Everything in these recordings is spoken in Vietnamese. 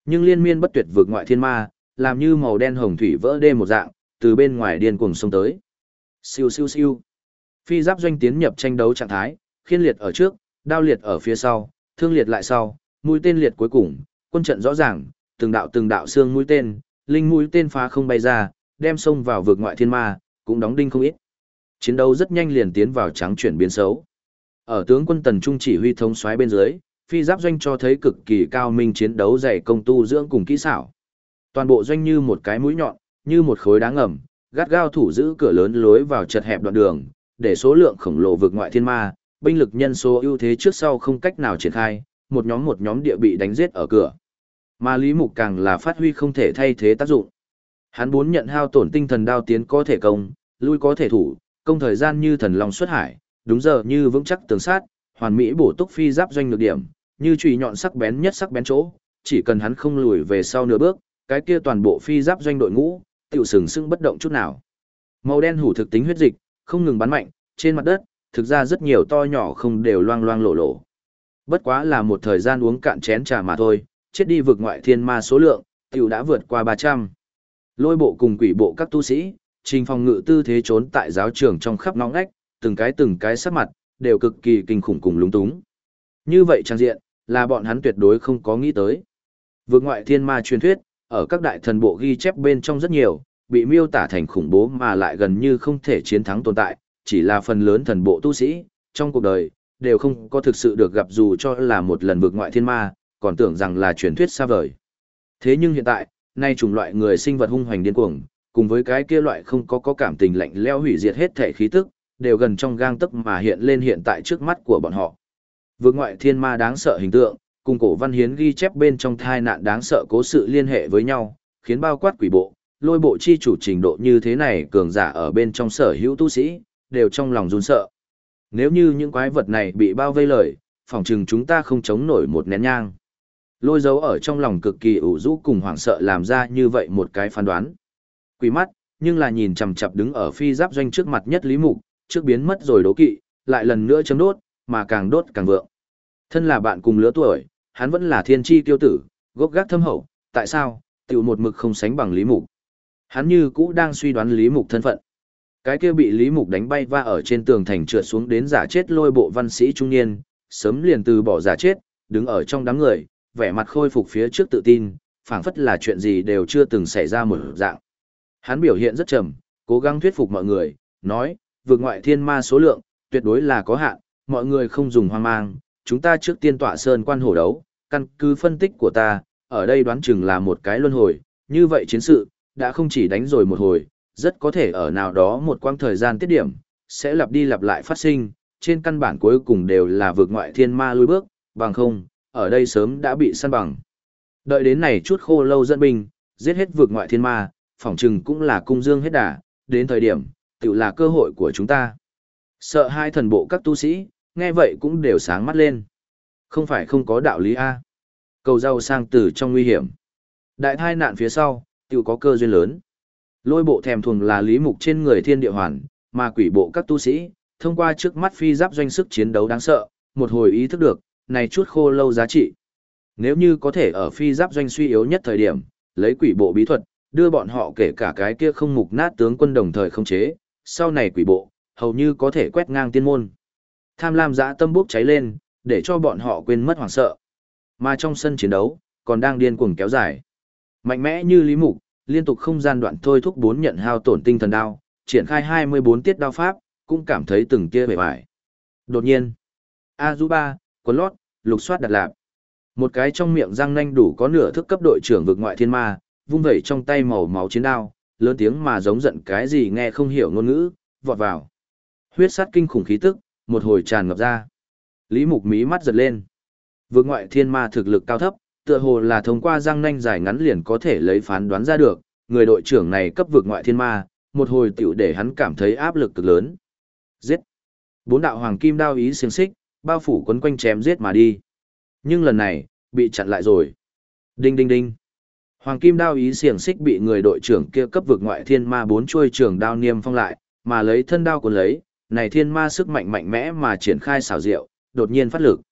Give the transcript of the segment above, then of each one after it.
Nhưng liên miên bất tuyệt vực ngoại thiên ma, làm như màu đen hồng thủy vỡ đê một dạng, từ bên ngoài điên cuồng xông tới. Siêu siêu siêu. Phi giáp doanh tiến nhập tranh đấu trạng thái, khiên liệt ở trước, đao liệt ở phía sau, thương liệt lại sau, mũi tên liệt cuối cùng, quân trận rõ ràng, từng đạo xương mũi tên, linh mũi tên phá không bay ra, đem xông vào vực ngoại thiên ma, cũng đóng đinh không ít. Chiến đấu rất nhanh liền tiến vào trắng chuyển biến xấu. Ở tướng quân Tần Trung chỉ huy thống soái bên dưới, phi giáp doanh cho thấy cực kỳ cao minh chiến đấu dày công tu dưỡng cùng kỹ xảo. Toàn bộ doanh như một cái mũi nhọn, như một khối đá ngầm, gắt gao thủ giữ cửa lớn lối vào chật hẹp đoạn đường, để số lượng khổng lồ vực ngoại thiên ma, binh lực nhân số ưu thế trước sau không cách nào triển khai, một nhóm địa bị đánh giết ở cửa. Mà Lý Mục càng là phát huy không thể thay thế tác dụng. Hắn bốn nhận hao tổn tinh thần đao tiến có thể công, lui có thể thủ, công thời gian như thần long xuất hải, đúng giờ như vững chắc tường sát, hoàn mỹ bổ túc phi giáp doanh nhược điểm, như chùy nhọn sắc bén nhất sắc bén chỗ, chỉ cần hắn không lùi về sau nửa bước, cái kia toàn bộ phi giáp doanh đội ngũ, tiểu sừng sững bất động chút nào. Màu đen hủ thực tính huyết dịch, không ngừng bắn mạnh, trên mặt đất, thực ra rất nhiều to nhỏ không đều loang loang lổ lổ. Bất quá là một thời gian uống cạn chén trà mà thôi, chết đi vực ngoại thiên ma số lượng, tiểu đã vượt qua 300. Lôi bộ cùng quỷ bộ các tu sĩ, trình phòng ngự tư thế trốn tại giáo trường trong khắp ngõ ngách, từng cái sắc mặt, đều cực kỳ kinh khủng cùng lúng túng. Như vậy trang diện, là bọn hắn tuyệt đối không có nghĩ tới. Vực ngoại thiên ma truyền thuyết, ở các đại thần bộ ghi chép bên trong rất nhiều, bị miêu tả thành khủng bố mà lại gần như không thể chiến thắng tồn tại, chỉ là phần lớn thần bộ tu sĩ, trong cuộc đời, đều không có thực sự được gặp dù cho là một lần vực ngoại thiên ma, còn tưởng rằng là truyền thuyết xa vời. Thế nhưng hiện tại, nay chủng loại người sinh vật hung hoành điên cuồng, cùng với cái kia loại không có cảm tình lạnh lẽo hủy diệt hết thể khí tức, đều gần trong gang tấc mà hiện lên hiện tại trước mắt của bọn họ. Vực ngoại thiên ma đáng sợ hình tượng, cùng cổ văn hiến ghi chép bên trong thai nạn đáng sợ cố sự liên hệ với nhau, khiến bao quát quỷ bộ, lôi bộ chi chủ trình độ như thế này cường giả ở bên trong sở hữu tu sĩ, đều trong lòng run sợ. Nếu như những quái vật này bị bao vây lời, phỏng chừng chúng ta không chống nổi một nén nhang. Lôi dấu ở trong lòng cực kỳ ủ rũ cùng hoảng sợ làm ra như vậy một cái phán đoán. Quỷ mắt, nhưng là nhìn chằm chằm đứng ở phi giáp doanh trước mặt nhất Lý Mục, trước biến mất rồi đố kỵ, lại lần nữa chấm đốt, mà càng đốt càng vượng. Thân là bạn cùng lứa tuổi, hắn vẫn là thiên chi tiêu tử, gốc gác thâm hậu, tại sao, tiểu một mực không sánh bằng Lý Mục. Hắn như cũ đang suy đoán Lý Mục thân phận. Cái kia bị Lý Mục đánh bay va ở trên tường thành trượt xuống đến giả chết lôi bộ văn sĩ trung niên, sớm liền từ bỏ giả chết, đứng ở trong đám người, vẻ mặt khôi phục phía trước tự tin, phảng phất là chuyện gì đều chưa từng xảy ra một dạng. Hắn biểu hiện rất trầm, cố gắng thuyết phục mọi người, nói, vực ngoại thiên ma số lượng, tuyệt đối là có hạn, mọi người không dùng hoang mang, chúng ta trước tiên tọa sơn quan hổ đấu, căn cứ phân tích của ta, ở đây đoán chừng là một cái luân hồi, như vậy chiến sự, đã không chỉ đánh rồi một hồi, rất có thể ở nào đó một quãng thời gian tiết điểm, sẽ lặp đi lặp lại phát sinh, trên căn bản cuối cùng đều là vực ngoại thiên ma lùi bước, bằng không, ở đây sớm đã bị săn bằng. Đợi đến này chút khô lâu dẫn binh, giết hết vực ngoại thiên ma, phỏng chừng cũng là cung dương hết đà, đến thời điểm, tự là cơ hội của chúng ta. Sợ hai thần bộ các tu sĩ, nghe vậy cũng đều sáng mắt lên. Không phải không có đạo lý A. Cầu rau sang từ trong nguy hiểm. Đại thai nạn phía sau, tự có cơ duyên lớn. Lôi bộ thèm thuồng là Lý Mục trên người thiên địa hoàn, mà quỷ bộ các tu sĩ, thông qua trước mắt phi giáp doanh sức chiến đấu đáng sợ, một hồi ý thức được, này chút khô lâu giá trị. Nếu như có thể ở phi giáp doanh suy yếu nhất thời điểm, lấy quỷ bộ bí thuật, đưa bọn họ kể cả cái kia không mục nát tướng quân đồng thời không chế, sau này quỷ bộ, hầu như có thể quét ngang tiên môn. Tham lam dã tâm bốc cháy lên, để cho bọn họ quên mất hoảng sợ. Mà trong sân chiến đấu, còn đang điên cuồng kéo dài. Mạnh mẽ như Lý Mục, liên tục không gian đoạn thôi thúc 4 nhận hao tổn tinh thần đao, triển khai 24 tiết đao pháp, cũng cảm thấy từng tia bề bại. Đột nhiên, Azuba, quấn lót, lục soát đặt lạp. Một cái trong miệng răng nanh đủ có nửa thước cấp đội trưởng vực ngoại thiên ma, vung vẩy trong tay màu máu chiến đao, lớn tiếng mà giống giận cái gì nghe không hiểu ngôn ngữ, vọt vào. Huyết sát kinh khủng khí tức, một hồi tràn ngập ra. Lý Mục mí mắt giật lên. Vực ngoại thiên ma thực lực cao thấp, tựa hồ là thông qua răng nanh dài ngắn liền có thể lấy phán đoán ra được, người đội trưởng này cấp vực ngoại thiên ma, một hồi tiểu để hắn cảm thấy áp lực cực lớn. Giết! 4 đạo hoàng kim đao ý xiềng xích, bao phủ quấn quanh chém giết mà đi. Nhưng lần này, bị chặn lại rồi. Đinh đinh đinh. Hoàng kim đao ý xiềng xích bị người đội trưởng kia cấp vực ngoại thiên ma 4 chuôi trường đao niêm phong lại, mà lấy thân đao cuốn lấy, này thiên ma sức mạnh mạnh mẽ mà triển khai xảo diệu, đột nhiên phát lực.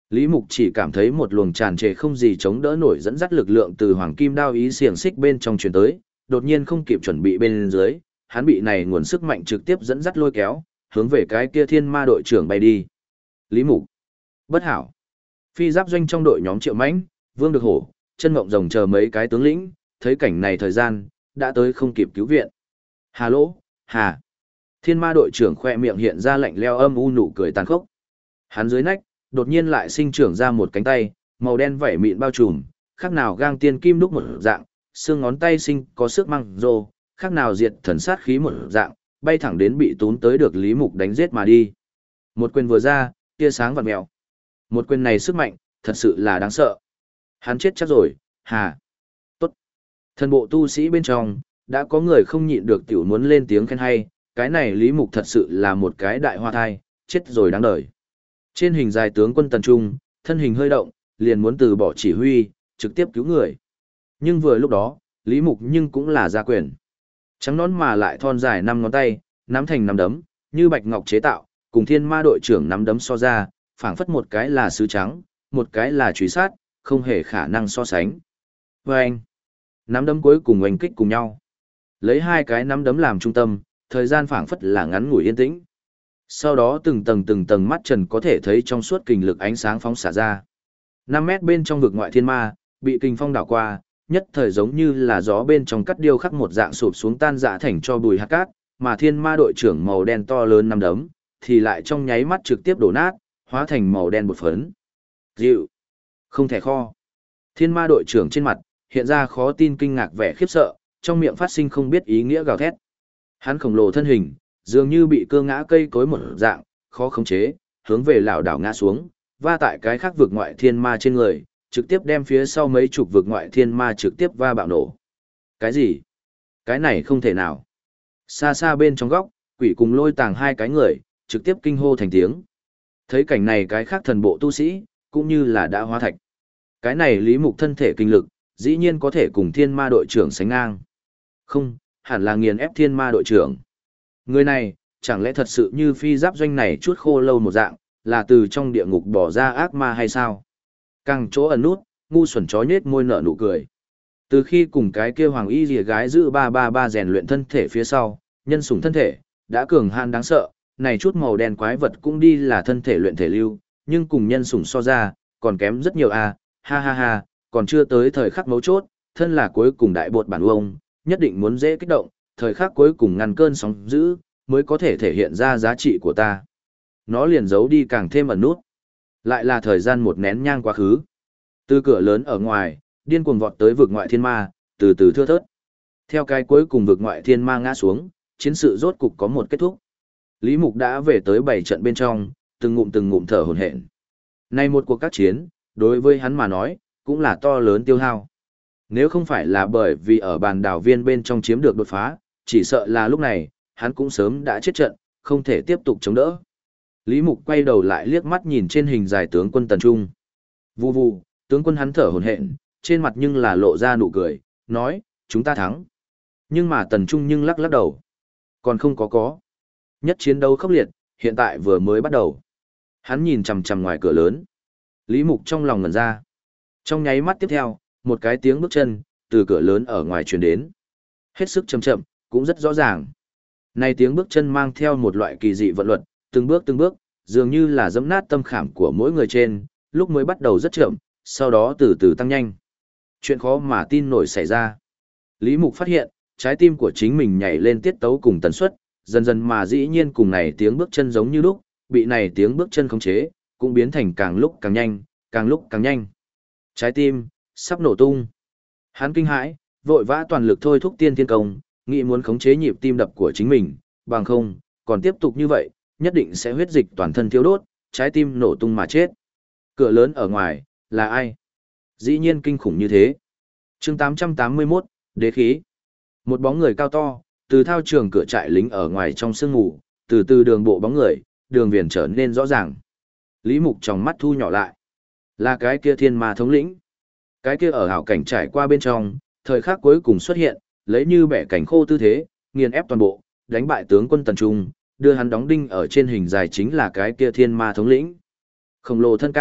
Lý Mục chỉ cảm thấy một luồng tràn trề không gì chống đỡ nổi dẫn dắt lực lượng từ hoàng kim đao ý xiềng xích bên trong truyền tới, đột nhiên không kịp chuẩn bị bên dưới, hắn bị này nguồn sức mạnh trực tiếp dẫn dắt lôi kéo, hướng về cái kia thiên ma đội trưởng bay đi. Lý Mục, bất hảo. Phi giáp doanh trong đội nhóm Triệu Mãnh, Vương Được Hổ, Chân Ngộng Rồng chờ mấy cái tướng lĩnh, thấy cảnh này thời gian đã tới không kịp cứu viện. Hà lỗ, hà. Thiên ma đội trưởng khoe miệng hiện ra lạnh leo âm u nụ cười tàn khốc. Hắn dưới nách, đột nhiên lại sinh trưởng ra một cánh tay, màu đen vảy mịn bao trùm, khác nào gang tiên kim đúc một dạng, xương ngón tay sinh có sức măng rô, khác nào diệt thần sát khí một dạng, bay thẳng đến bị tún tới được Lý Mục đánh giết mà đi. Một quyền vừa ra, tia sáng vặn mèo. Một quyền này sức mạnh, thật sự là đáng sợ. Hắn chết chắc rồi, hà. Tốt. Thần bộ tu sĩ bên trong, đã có người không nhịn được tiểu muốn lên tiếng khen hay, cái này Lý Mục thật sự là một cái đại hoa thai, chết rồi đáng đời. Trên hình dài tướng quân Tần Trung, thân hình hơi động, liền muốn từ bỏ chỉ huy, trực tiếp cứu người. Nhưng vừa lúc đó, Lý Mục nhưng cũng là ra quyền. Trắng nón mà lại thon dài 5 ngón tay, nắm thành nắm đấm, như bạch ngọc chế tạo, cùng thiên ma đội trưởng nắm đấm so ra, phảng phất một cái là sứ trắng, một cái là truy sát, không hề khả năng so sánh. Vâng! Nắm đấm cuối cùng oanh kích cùng nhau. Lấy hai cái nắm đấm làm trung tâm, thời gian phảng phất là ngắn ngủi yên tĩnh. Sau đó từng tầng mắt trần có thể thấy trong suốt kình lực ánh sáng phóng xả ra. 5 mét bên trong vực ngoại thiên ma, bị kình phong đảo qua, nhất thời giống như là gió bên trong cắt điêu khắc một dạng sụp xuống tan rã thành cho bùi hạt cát, mà thiên ma đội trưởng màu đen to lớn nắm đấm, thì lại trong nháy mắt trực tiếp đổ nát, hóa thành màu đen bột phấn. Dịu! Không thể kho! Thiên ma đội trưởng trên mặt, hiện ra khó tin kinh ngạc vẻ khiếp sợ, trong miệng phát sinh không biết ý nghĩa gào thét. Hắn khổng lồ thân hình, dường như bị cưa ngã cây cối một dạng, khó khống chế, hướng về lảo đảo ngã xuống, va tại cái khác vực ngoại thiên ma trên người, trực tiếp đem phía sau mấy chục vực ngoại thiên ma trực tiếp va bạo nổ. Cái gì? Cái này không thể nào. Xa xa bên trong góc, quỷ cùng lôi tàng hai cái người, trực tiếp kinh hô thành tiếng. Thấy cảnh này cái khác thần bộ tu sĩ, cũng như là đã hóa thạch. Cái này Lý Mục thân thể kinh lực, dĩ nhiên có thể cùng thiên ma đội trưởng sánh ngang. Không, hẳn là nghiền ép thiên ma đội trưởng. Người này, chẳng lẽ thật sự như phi giáp doanh này chút khô lâu một dạng, là từ trong địa ngục bỏ ra ác ma hay sao? Càng chỗ ẩn nút, ngu xuẩn chó nhết môi nở nụ cười. Từ khi cùng cái kia hoàng y rìa gái giữ 333 rèn luyện thân thể phía sau, nhân sủng thân thể, đã cường han đáng sợ, này chút màu đen quái vật cũng đi là thân thể luyện thể lưu, nhưng cùng nhân sủng so ra, còn kém rất nhiều à, ha ha ha, còn chưa tới thời khắc mấu chốt, thân là cuối cùng đại bột bản ông, nhất định muốn dễ kích động, thời khắc cuối cùng ngăn cơn sóng dữ, mới có thể thể hiện ra giá trị của ta. Nó liền giấu đi càng thêm ẩn nút. Lại là thời gian một nén nhang quá khứ. Từ cửa lớn ở ngoài, điên cuồng vọt tới vực ngoại thiên ma, từ từ thưa thớt. Theo cái cuối cùng vực ngoại thiên ma ngã xuống, chiến sự rốt cục có một kết thúc. Lý Mục đã về tới 7 trận bên trong, từng ngụm thở hổn hển. Nay một cuộc các chiến, đối với hắn mà nói, cũng là to lớn tiêu hao. Nếu không phải là bởi vì ở bàn đảo viên bên trong chiếm được đột phá, chỉ sợ là lúc này, hắn cũng sớm đã chết trận, không thể tiếp tục chống đỡ. Lý Mục quay đầu lại liếc mắt nhìn trên hình dài tướng quân Tần Trung. Vù vù, tướng quân hắn thở hổn hển, trên mặt nhưng là lộ ra nụ cười, nói, chúng ta thắng. Nhưng mà Tần Trung nhưng lắc lắc đầu. Còn không có. Nhất chiến đấu khốc liệt, hiện tại vừa mới bắt đầu. Hắn nhìn chằm chằm ngoài cửa lớn. Lý Mục trong lòng ngẩn ra. Trong nháy mắt tiếp theo, một cái tiếng bước chân, từ cửa lớn ở ngoài truyền đến. Hết sức chậm, cũng rất rõ ràng. Này tiếng bước chân mang theo một loại kỳ dị vận luật, từng bước, dường như là giẫm nát tâm khảm của mỗi người trên, lúc mới bắt đầu rất chậm, sau đó từ từ tăng nhanh. Chuyện khó mà tin nổi xảy ra. Lý Mục phát hiện, trái tim của chính mình nhảy lên tiết tấu cùng tần suất, dần dần mà dĩ nhiên cùng này tiếng bước chân giống như lúc, bị này tiếng bước chân khống chế, cũng biến thành càng lúc càng nhanh, càng lúc càng nhanh. Trái tim sắp nổ tung. Hắn kinh hãi, vội vã toàn lực thôi thúc tiên thiên công, nghĩ muốn khống chế nhịp tim đập của chính mình, bằng không, còn tiếp tục như vậy, nhất định sẽ huyết dịch toàn thân thiêu đốt, trái tim nổ tung mà chết. Cửa lớn ở ngoài, là ai? Dĩ nhiên kinh khủng như thế. Chương 881, đế khí. Một bóng người cao to, từ thao trường cửa trại lính ở ngoài trong sương ngủ, từ từ đường bộ bóng người, đường viền trở nên rõ ràng. Lý Mục trong mắt thu nhỏ lại. Là cái kia thiên ma thống lĩnh. Cái kia ở hảo cảnh trải qua bên trong, thời khắc cuối cùng xuất hiện, lấy như bẻ cảnh khô tư thế, nghiền ép toàn bộ, đánh bại tướng quân Tần Trung, đưa hắn đóng đinh ở trên hình dài chính là cái kia thiên ma thống lĩnh. Khổng lồ thân cao,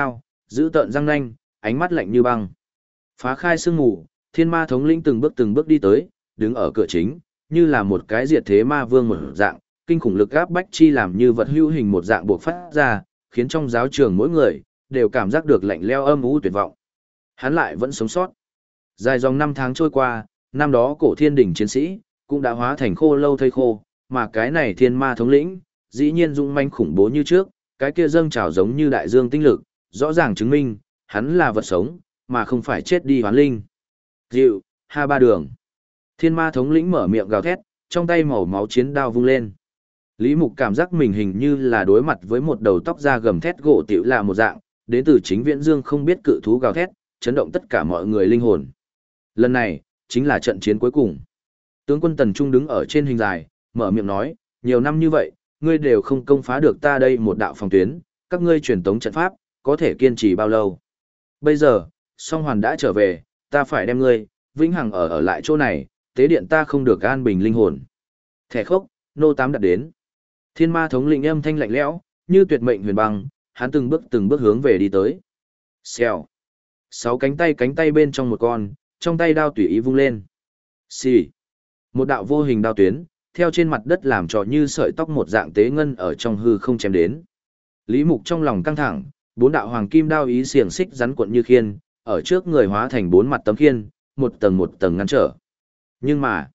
giữ tợn răng nanh, ánh mắt lạnh như băng. Phá khai sương mù, thiên ma thống lĩnh từng bước đi tới, đứng ở cửa chính, như là một cái diệt thế ma vương một dạng, kinh khủng lực áp bách chi làm như vật hữu hình một dạng buộc phát ra, khiến trong giáo trường mỗi người đều cảm giác được lạnh lẽo âm u tuyệt vọng. Hắn lại vẫn sống sót. Dài dòng năm tháng trôi qua, năm đó cổ thiên đỉnh chiến sĩ cũng đã hóa thành khô lâu thây khô, mà cái này thiên ma thống lĩnh, dĩ nhiên dũng manh khủng bố như trước, cái kia dâng trào giống như đại dương tinh lực, rõ ràng chứng minh, hắn là vật sống, mà không phải chết đi hoán linh. Dịu, ha ba đường. Thiên ma thống lĩnh mở miệng gào thét, trong tay màu máu chiến đao vung lên. Lý Mục cảm giác mình hình như là đối mặt với một đầu tóc da gầm thét gỗ tiểu là một dạng, đến từ chính viễn dương không biết cự thú gào thét, chấn động tất cả mọi người linh hồn. Lần này, chính là trận chiến cuối cùng. Tướng quân Tần Trung đứng ở trên hình dài, mở miệng nói, nhiều năm như vậy, ngươi đều không công phá được ta đây một đạo phòng tuyến, các ngươi truyền tống trận pháp, có thể kiên trì bao lâu. Bây giờ, song hoàn đã trở về, ta phải đem ngươi, vĩnh hằng ở lại chỗ này, tế điện ta không được an bình linh hồn. Thẻ khốc, nô tám đặt đến. Thiên ma thống lĩnh âm thanh lạnh lẽo, như tuyệt mệnh huyền băng, hắn từng bước hướng về đi tới. Xèo. 6 cánh tay bên trong một con, trong tay đao tùy ý vung lên. Xì. Một đạo vô hình đao tuyến, theo trên mặt đất làm trò như sợi tóc một dạng tế ngân ở trong hư không chém đến. Lý Mục trong lòng căng thẳng, 4 đạo hoàng kim đao ý xiềng xích rắn cuộn như khiên, ở trước người hóa thành 4 mặt tấm khiên, một tầng ngăn trở. Nhưng mà,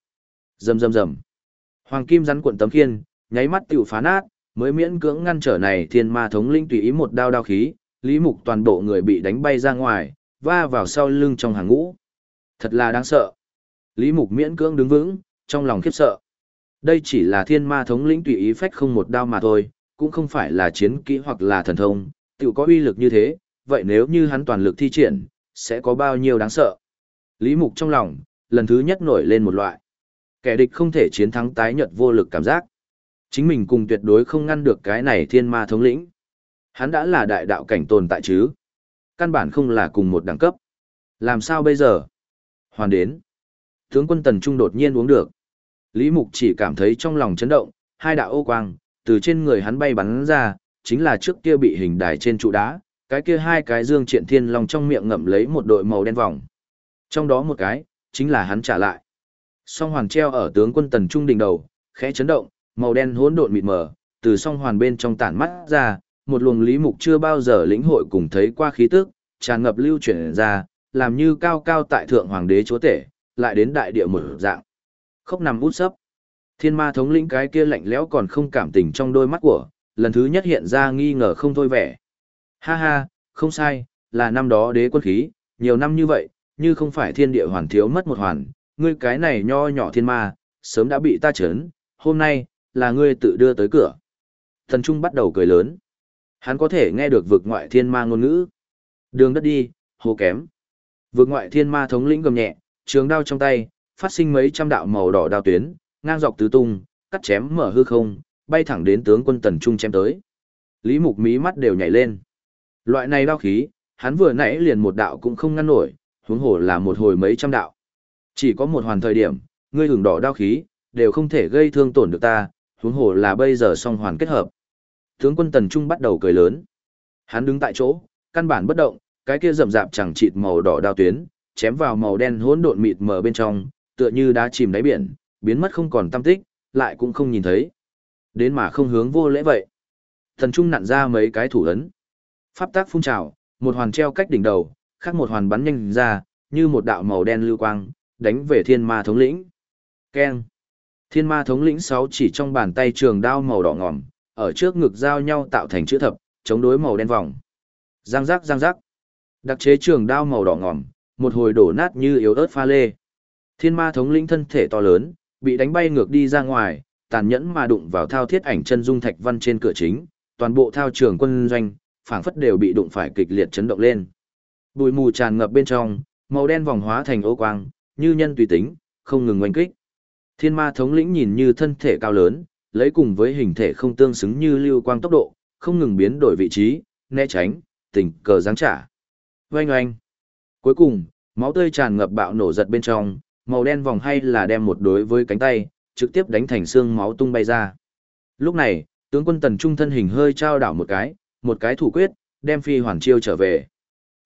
rầm. Hoàng kim rắn cuộn tấm khiên, nháy mắt tiểu phá nát, mới miễn cưỡng ngăn trở này thiên ma thống lĩnh tùy ý một đao khí, Lý Mục toàn bộ người bị đánh bay ra ngoài, va vào sau lưng trong hàng ngũ. Thật là đáng sợ. Lý Mục miễn cưỡng đứng vững, trong lòng khiếp sợ. Đây chỉ là thiên ma thống lĩnh tùy ý phách không một đao mà thôi, cũng không phải là chiến kỹ hoặc là thần thông, tiểu có uy lực như thế, vậy nếu như hắn toàn lực thi triển, sẽ có bao nhiêu đáng sợ. Lý Mục trong lòng, lần thứ nhất nổi lên một loại. Kẻ địch không thể chiến thắng tái nhợt vô lực cảm giác. Chính mình cùng tuyệt đối không ngăn được cái này thiên ma thống lĩnh. Hắn đã là đại đạo cảnh tồn tại chứ. Căn bản không là cùng một đẳng cấp. Làm sao bây giờ? Hoàn đến. Tướng quân Tần Trung đột nhiên uống được. Lý Mục chỉ cảm thấy trong lòng chấn động, 2 đạo ô quang, từ trên người hắn bay bắn ra, chính là trước kia bị hình đài trên trụ đá, cái kia 2 cái dương triện thiên long trong miệng ngậm lấy một đội màu đen vòng. Trong đó một cái, chính là hắn trả lại. Song hoàn treo ở tướng quân Tần Trung đỉnh đầu, khẽ chấn động, màu đen hỗn độn mịt mờ, từ song hoàn bên trong tản mắt ra, một luồng Lý Mục chưa bao giờ lĩnh hội cùng thấy qua khí tức, tràn ngập lưu chuyển ra, làm như cao cao tại thượng hoàng đế chúa tể, lại đến đại địa một dạng. Khóc nằm út sấp. Thiên ma thống lĩnh cái kia lạnh lẽo còn không cảm tình trong đôi mắt của, lần thứ nhất hiện ra nghi ngờ không thôi vẻ. Ha ha, không sai, là năm đó đế quân khí, nhiều năm như vậy, như không phải thiên địa hoàn thiếu mất một hoàn, ngươi cái này nho nhỏ thiên ma, sớm đã bị ta trấn, hôm nay, là ngươi tự đưa tới cửa. Thần Trung bắt đầu cười lớn. Hắn có thể nghe được vực ngoại thiên ma ngôn ngữ. Đường đất đi, hô kém. Vực ngoại thiên ma thống lĩnh gầm nhẹ, trường đao trong tay, phát sinh mấy trăm đạo màu đỏ đao tuyến, ngang dọc tứ tung, cắt chém mở hư không, bay thẳng đến tướng quân Tần Trung chém tới. Lý Mục mí mắt đều nhảy lên. Loại này đao khí, hắn vừa nãy liền một đạo cũng không ngăn nổi, huống hồ là một hồi mấy trăm đạo. Chỉ có một hoàn thời điểm, ngươi hưởng đỏ đao khí, đều không thể gây thương tổn được ta, huống hồ là bây giờ song hoàn kết hợp. Tướng quân Tần Trung bắt đầu cười lớn. Hắn đứng tại chỗ, căn bản bất động, cái kia rậm rạp chẳng chịt màu đỏ đao tuyến, chém vào màu đen hỗn độn mịt mờ bên trong, tựa như đá chìm đáy biển, biến mất không còn tăm tích, lại cũng không nhìn thấy. Đến mà không hướng vô lễ vậy. Tần Trung nặn ra mấy cái thủ ấn. Pháp tác phun trào, một hoàn treo cách đỉnh đầu, khác một hoàn bắn nhanh ra, như một đạo màu đen lưu quang, đánh về thiên ma thống lĩnh. Keng. Thiên ma thống lĩnh 6 chỉ trong bàn tay trường đao màu đỏ ngòm, ở trước ngực giao nhau tạo thành chữ thập, chống đối màu đen vòng. Giang giác giang giác. Đặc chế trường đao màu đỏ ngòm, một hồi đổ nát như yếu ớt pha lê. Thiên ma thống lĩnh thân thể to lớn, bị đánh bay ngược đi ra ngoài, tàn nhẫn mà đụng vào thao thiết ảnh chân dung thạch văn trên cửa chính, toàn bộ thao trường quân doanh, phảng phất đều bị đụng phải kịch liệt chấn động lên. Bụi mù tràn ngập bên trong, màu đen vòng hóa thành ô quang, như nhân tùy tính, không ngừng oanh kích. Thiên ma thống lĩnh nhìn như thân thể cao lớn, lấy cùng với hình thể không tương xứng như lưu quang tốc độ, không ngừng biến đổi vị trí, né tránh, tình cờ giáng trả. Oanh oanh. Cuối cùng, máu tươi tràn ngập bạo nổ giật bên trong, màu đen vòng hay là đem một đối với cánh tay, trực tiếp đánh thành xương máu tung bay ra. Lúc này, tướng quân Tần Trung thân hình hơi trao đảo một cái thủ quyết, đem phi hoàn chiêu trở về.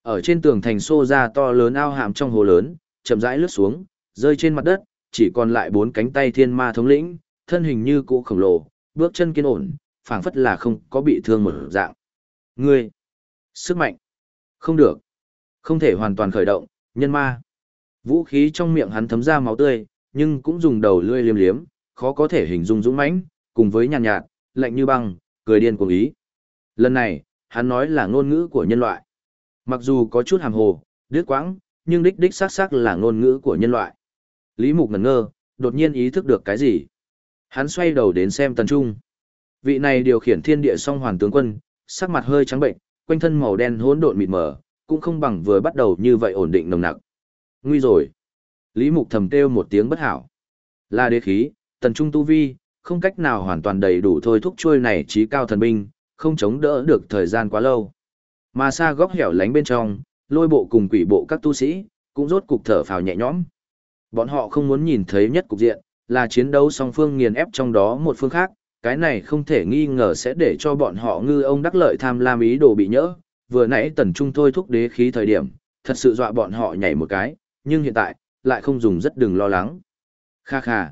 Ở trên tường thành xô ra to lớn ao hàm trong hồ lớn, chậm rãi lướt xuống, rơi trên mặt đất, chỉ còn lại 4 cánh tay thiên ma thống lĩnh, thân hình như cũ khổng lồ, bước chân kiên ổn, phảng phất là không có bị thương một dạng. Ngươi, sức mạnh, không được, không thể hoàn toàn khởi động, nhân ma. Vũ khí trong miệng hắn thấm ra máu tươi, nhưng cũng dùng đầu lưỡi liếm liếm, khó có thể hình dung dũng mãnh, cùng với nhàn nhạt, lạnh như băng, cười điên cuồng ý. Lần này, hắn nói là ngôn ngữ của nhân loại. Mặc dù có chút hàm hồ, đứt quãng, nhưng đích đích xác xác là ngôn ngữ của nhân loại. Lý Mục ngẩn ngơ, đột nhiên ý thức được cái gì. Hắn xoay đầu đến xem Tần Trung. Vị này điều khiển thiên địa song hoàn tướng quân, sắc mặt hơi trắng bệnh, quanh thân màu đen hỗn độn mịt mờ, cũng không bằng vừa bắt đầu như vậy ổn định nồng nặc. Nguy rồi. Lý Mục thầm kêu một tiếng bất hảo. Là đế khí, Tần Trung tu vi, không cách nào hoàn toàn đầy đủ thôi thúc trôi này trí cao thần binh, không chống đỡ được thời gian quá lâu. Mà xa góc hẻo lánh bên trong, lôi bộ cùng quỷ bộ các tu sĩ, cũng rốt cục thở phào nhẹ nhõm. Bọn họ không muốn nhìn thấy nhất cục diện, là chiến đấu song phương nghiền ép trong đó một phương khác, cái này không thể nghi ngờ sẽ để cho bọn họ ngư ông đắc lợi tham lam ý đồ bị nhỡ. Vừa nãy Tần Trung thôi thúc đế khí thời điểm, thật sự dọa bọn họ nhảy một cái, nhưng hiện tại, lại không dùng rất đừng lo lắng. Kha kha,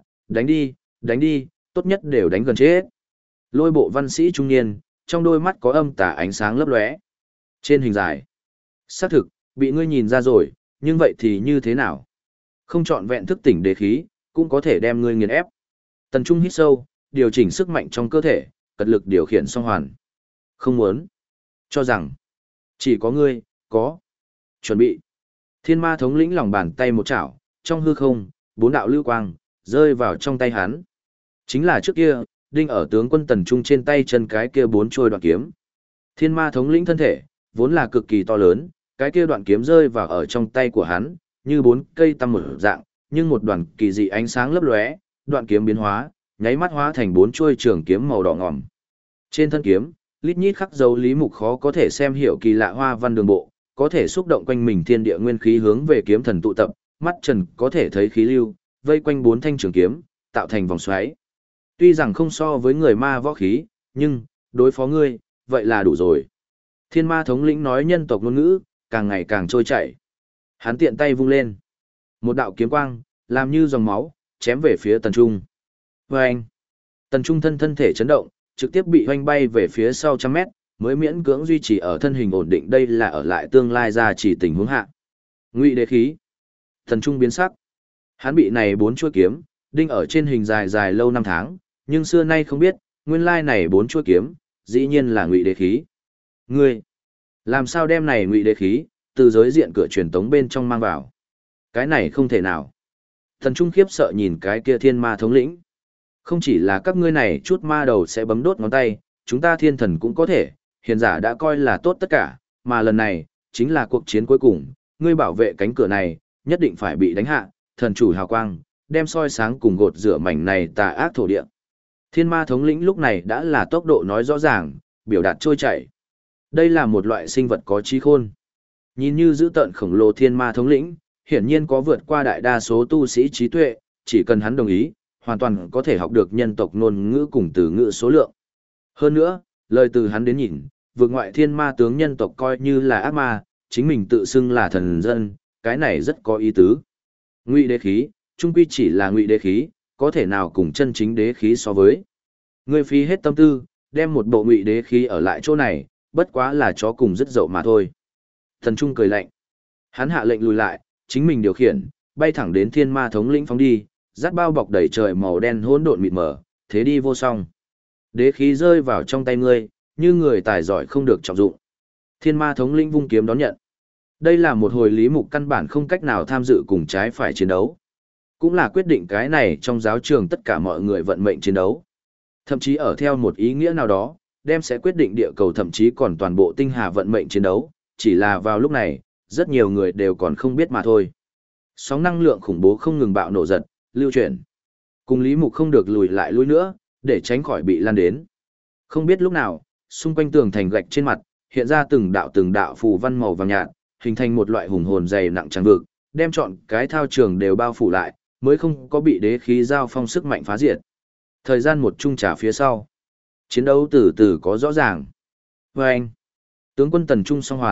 đánh đi, tốt nhất đều đánh gần chết. Lôi bộ văn sĩ trung niên, trong đôi mắt có âm tà ánh sáng lấp lóe. Trên hình dài, xác thực, bị ngươi nhìn ra rồi, nhưng vậy thì như thế nào? Không chọn vẹn thức tỉnh đế khí, cũng có thể đem ngươi nghiền ép. Tần Trung hít sâu, điều chỉnh sức mạnh trong cơ thể, cật lực điều khiển song hoàn. Không muốn. Cho rằng, chỉ có ngươi, có. Chuẩn bị. Thiên ma thống lĩnh lòng bàn tay một chảo, trong hư không, 4 đạo lưu quang, rơi vào trong tay hắn. Chính là trước kia, đinh ở tướng quân Tần Trung trên tay chân cái kia 4 trôi đoạn kiếm. Thiên ma thống lĩnh thân thể, vốn là cực kỳ to lớn, cái kia đoạn kiếm rơi vào ở trong tay của hắn, như 4 cây tăm một dạng, nhưng một đoàn kỳ dị ánh sáng lấp lóe, đoạn kiếm biến hóa, nháy mắt hóa thành 4 chuôi trường kiếm màu đỏ ngòm. Trên thân kiếm, lít nhít khắc dấu Lý Mục khó có thể xem hiểu kỳ lạ hoa văn đường bộ, có thể xúc động quanh mình thiên địa nguyên khí hướng về kiếm thần tụ tập, mắt trần có thể thấy khí lưu, vây quanh 4 thanh trường kiếm, tạo thành vòng xoáy. Tuy rằng không so với người ma võ khí, nhưng đối phó ngươi, vậy là đủ rồi. Thiên ma thống lĩnh nói nhân tộc ngôn ngữ, càng ngày càng trôi chảy. Hắn tiện tay vung lên. Một đạo kiếm quang, làm như dòng máu, chém về phía Tần Trung. Vâng! Tần Trung thân thể chấn động, trực tiếp bị hoanh bay về phía sau trăm mét, mới miễn cưỡng duy trì ở thân hình ổn định, đây là ở lại tương lai ra chỉ tình huống hạ. Ngụy đế khí. Tần Trung biến sắc. Hắn bị này 4 chuôi kiếm, đinh ở trên hình dài dài lâu năm tháng, nhưng xưa nay không biết, nguyên lai này 4 chuôi kiếm, dĩ nhiên là ngụy đế khí. Ngươi, làm sao đem này ngụy đế khí, từ giới diện cửa truyền tống bên trong mang vào? Cái này không thể nào. Tần Trung khiếp sợ nhìn cái kia thiên ma thống lĩnh. Không chỉ là các ngươi này chút ma đầu sẽ bấm đốt ngón tay, chúng ta thiên thần cũng có thể, hiền giả đã coi là tốt tất cả, mà lần này, chính là cuộc chiến cuối cùng, ngươi bảo vệ cánh cửa này, nhất định phải bị đánh hạ, thần chủ hào quang, đem soi sáng cùng gột rửa mảnh này tà ác thổ địa. Thiên ma thống lĩnh lúc này đã là tốc độ nói rõ ràng, biểu đạt trôi chảy. Đây là một loại sinh vật có trí khôn. Nhìn như dữ tợn khổng lồ thiên ma thống lĩnh, hiển nhiên có vượt qua đại đa số tu sĩ trí tuệ, chỉ cần hắn đồng ý, hoàn toàn có thể học được nhân tộc ngôn ngữ cùng từ ngữ số lượng. Hơn nữa, lời từ hắn đến nhìn, vượt ngoại thiên ma tướng nhân tộc coi như là ác ma, chính mình tự xưng là thần dân, cái này rất có ý tứ. Ngụy đế khí, chung quy chỉ là ngụy đế khí, có thể nào cùng chân chính đế khí so với. Ngươi phí hết tâm tư, đem một bộ ngụy đế khí ở lại chỗ này, bất quá là chó cùng rất dậu mà thôi. Thần Trung cười lạnh. Hắn hạ lệnh lùi lại, chính mình điều khiển, bay thẳng đến thiên ma thống lĩnh phóng đi, dắt bao bọc đầy trời màu đen hỗn độn mịt mờ, thế đi vô song. Đế khí rơi vào trong tay ngươi, như người tài giỏi không được trọng dụng. Thiên ma thống lĩnh vung kiếm đón nhận. Đây là một hồi Lý Mục căn bản không cách nào tham dự cùng trái phải chiến đấu. Cũng là quyết định cái này trong giáo trường tất cả mọi người vận mệnh chiến đấu. Thậm chí ở theo một ý nghĩa nào đó, đem sẽ quyết định địa cầu thậm chí còn toàn bộ tinh hà vận mệnh chiến đấu, chỉ là vào lúc này, rất nhiều người đều còn không biết mà thôi. Sóng năng lượng khủng bố không ngừng bạo nổ giật, lưu chuyển. Cùng Lý Mục không được lùi lại lui nữa, để tránh khỏi bị lan đến. Không biết lúc nào, xung quanh tường thành gạch trên mặt, hiện ra từng đạo phù văn màu vàng nhạt, hình thành một loại hùng hồn dày nặng trắng vực, đem trọn cái thao trường đều bao phủ lại, mới không có bị đế khí giao phong sức mạnh phá diệt. Thời gian một chung trả phía sau. Chiến đấu từ từ có rõ ràng. Và anh, tướng quân Tần Trung song hoàn,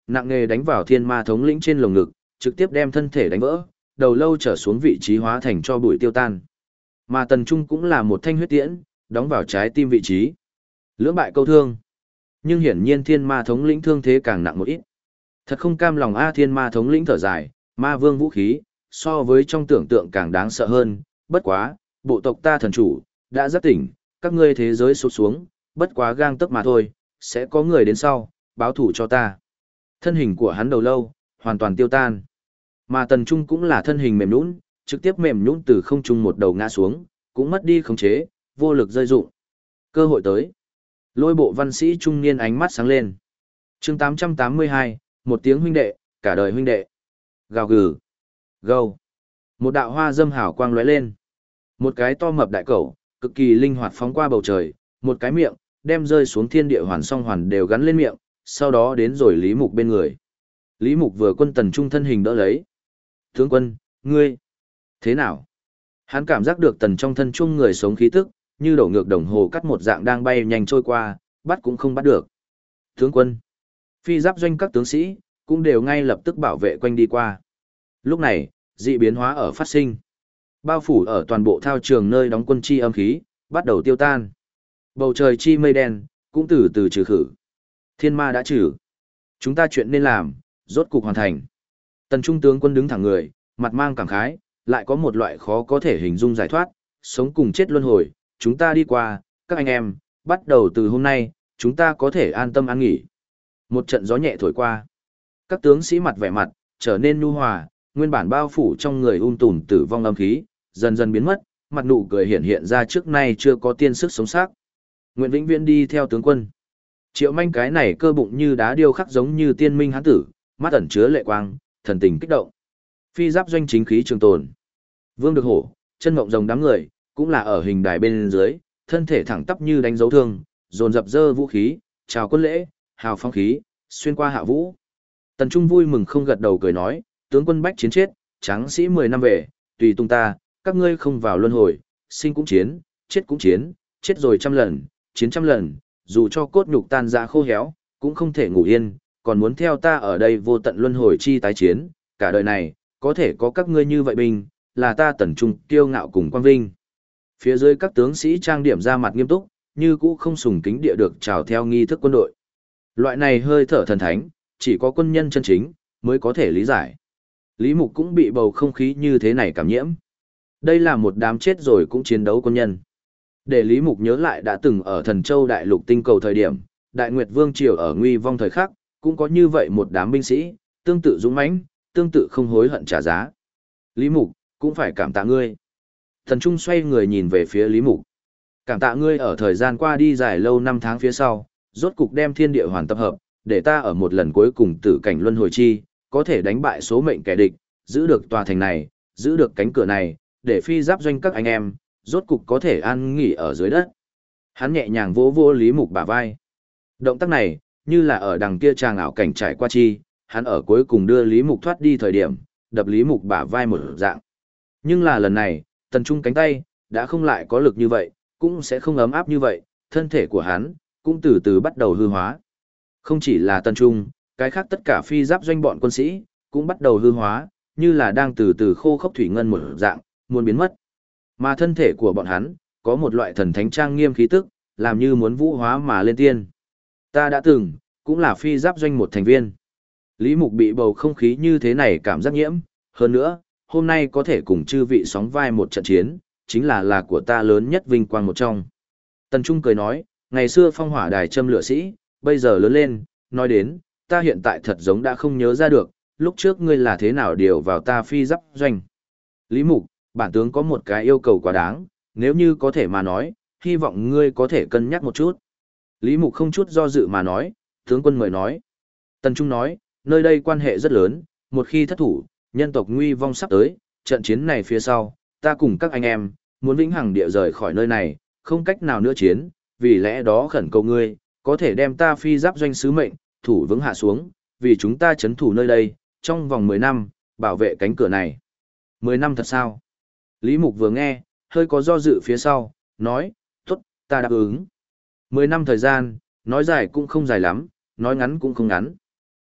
nặng nề đánh vào thiên ma thống lĩnh trên lồng ngực, trực tiếp đem thân thể đánh vỡ, đầu lâu trở xuống vị trí hóa thành cho bụi tiêu tan. Mà Tần Trung cũng là một thanh huyết tiễn, đóng vào trái tim vị trí. Lưỡng bại câu thương. Nhưng hiển nhiên thiên ma thống lĩnh thương thế càng nặng một ít. Thật không cam lòng a, thiên ma thống lĩnh thở dài, ma vương vũ khí, so với trong tưởng tượng càng đáng sợ hơn, bất quá, bộ tộc ta thần chủ, đã giác tỉnh, các ngươi thế giới sụp xuống, bất quá gang tấc mà thôi, sẽ có người đến sau, báo thủ cho ta. Thân hình của hắn đầu lâu, hoàn toàn tiêu tan. Mà Tần Trung cũng là thân hình mềm nhũn, trực tiếp mềm nhũn từ không trung một đầu ngã xuống, cũng mất đi khống chế, vô lực rơi rụng. Cơ hội tới. Lôi bộ văn sĩ trung niên ánh mắt sáng lên. Chương 882, một tiếng huynh đệ, cả đời huynh đệ. Gào gừ. Gâu. Một đạo hoa dâm hào quang lóe lên. Một cái to mập đại cẩu, cực kỳ linh hoạt phóng qua bầu trời, một cái miệng, đem rơi xuống thiên địa hoàn song hoàn đều gắn lên miệng, sau đó đến rồi Lý Mục bên người. Lý Mục vừa quân Tần Trung thân hình đỡ lấy. Tướng quân, ngươi, thế nào? Hắn cảm giác được Tần trong thân trung người sống khí tức, như đổ ngược đồng hồ cắt một dạng đang bay nhanh trôi qua, bắt cũng không bắt được. Tướng quân, phi giáp doanh các tướng sĩ, cũng đều ngay lập tức bảo vệ quanh đi qua. Lúc này, dị biến hóa ở phát sinh. Bao phủ ở toàn bộ thao trường nơi đóng quân chi âm khí, bắt đầu tiêu tan. Bầu trời chi mây đen, cũng từ từ trừ khử. Thiên ma đã trừ. Chúng ta chuyện nên làm, rốt cục hoàn thành. Tần Trung tướng quân đứng thẳng người, mặt mang cảm khái, lại có một loại khó có thể hình dung giải thoát, sống cùng chết luân hồi, chúng ta đi qua, các anh em, bắt đầu từ hôm nay, chúng ta có thể an tâm an nghỉ. Một trận gió nhẹ thổi qua. Các tướng sĩ mặt vẻ mặt, trở nên nhu hòa, nguyên bản bao phủ trong người tùm tử vong âm khí, dần dần biến mất, mặt nụ cười hiện hiện ra trước nay chưa có tiên sức sống sắc. Nguyện vĩnh viễn đi theo tướng quân. Triệu Manh cái này cơ bụng như đá điêu khắc giống như tiên minh hán tử, mắt ẩn chứa lệ quang, thần tình kích động. Phi giáp doanh chính khí trường tồn. Vương Được Hổ, chân ngộng rồng đám người, cũng là ở hình đài bên dưới, thân thể thẳng tắp như đánh dấu thương, dồn dập dơ vũ khí, chào quân lễ, hào phong khí, xuyên qua hạ vũ. Tần Trung vui mừng không gật đầu cười nói, tướng quân bách chiến chết, tráng sĩ 10 năm về, tùy tung ta, các ngươi không vào luân hồi, sinh cũng chiến, chết cũng chiến, chết rồi 100 lần, chiến 100 lần, dù cho cốt nhục tan ra khô héo, cũng không thể ngủ yên, còn muốn theo ta ở đây vô tận luân hồi chi tái chiến, cả đời này, có thể có các ngươi như vậy bình, là ta Tần Trung kiêu ngạo cùng quang vinh. Phía dưới các tướng sĩ trang điểm ra mặt nghiêm túc, như cũ không sùng kính địa được chào theo nghi thức quân đội. Loại này hơi thở thần thánh, chỉ có quân nhân chân chính, mới có thể lý giải. Lý Mục cũng bị bầu không khí như thế này cảm nhiễm. Đây là một đám chết rồi cũng chiến đấu quân nhân. Để Lý Mục nhớ lại đã từng ở Thần Châu Đại Lục tinh cầu thời điểm, Đại Nguyệt Vương Triều ở nguy vong thời khắc, cũng có như vậy một đám binh sĩ, tương tự dũng mãnh, tương tự không hối hận trả giá. Lý Mục, cũng phải cảm tạ ngươi. Thần Trung xoay người nhìn về phía Lý Mục. Cảm tạ ngươi ở thời gian qua đi dài lâu 5 tháng phía sau, rốt cục đem thiên địa hoàn tập hợp, để ta ở một lần cuối cùng tử cảnh luân hồi chi, có thể đánh bại số mệnh kẻ địch, giữ được tòa thành này, giữ được cánh cửa này, để phi giáp doanh các anh em, rốt cục có thể an nghỉ ở dưới đất. Hắn nhẹ nhàng vỗ vỗ Lý Mục bả vai. Động tác này, như là ở đằng kia tràng ảo cảnh trải qua chi, hắn ở cuối cùng đưa Lý Mục thoát đi thời điểm, đập Lý Mục bả vai một dạng. Nhưng là lần này, Tần Trung cánh tay, đã không lại có lực như vậy, cũng sẽ không ấm áp như vậy, thân thể của hắn, cũng từ từ bắt đầu hư hóa. Không chỉ là Tần Trung, cái khác tất cả phi giáp doanh bọn quân sĩ, cũng bắt đầu hư hóa, như là đang từ từ khô khốc thủy ngân một dạng, muốn biến mất. Mà thân thể của bọn hắn, có một loại thần thánh trang nghiêm khí tức, làm như muốn vũ hóa mà lên tiên. Ta đã từng, cũng là phi giáp doanh một thành viên. Lý Mục bị bầu không khí như thế này cảm giác nhiễm, hơn nữa, hôm nay có thể cùng chư vị sóng vai một trận chiến, chính là của ta lớn nhất vinh quang một trong. Tần Trung cười nói, ngày xưa phong hỏa đài châm lửa sĩ, bây giờ lớn lên, nói đến, ta hiện tại thật giống đã không nhớ ra được, lúc trước ngươi là thế nào điều vào ta phi giáp doanh. Lý Mục, bản tướng có một cái yêu cầu quá đáng, nếu như có thể mà nói, hy vọng ngươi có thể cân nhắc một chút. Lý Mục không chút do dự mà nói, tướng quân mời nói. Tần Trung nói, nơi đây quan hệ rất lớn, một khi thất thủ, nhân tộc nguy vong sắp tới, trận chiến này phía sau, ta cùng các anh em, muốn vĩnh hằng địa rời khỏi nơi này, không cách nào nữa chiến, vì lẽ đó khẩn cầu ngươi, có thể đem ta phi giáp doanh sứ mệnh, thủ vững hạ xuống, vì chúng ta chấn thủ nơi đây, trong vòng 10 năm, bảo vệ cánh cửa này. 10 năm thật sao? Lý Mục vừa nghe, hơi có do dự phía sau, nói, tốt, ta đáp ứng. 10 năm thời gian, nói dài cũng không dài lắm, nói ngắn cũng không ngắn.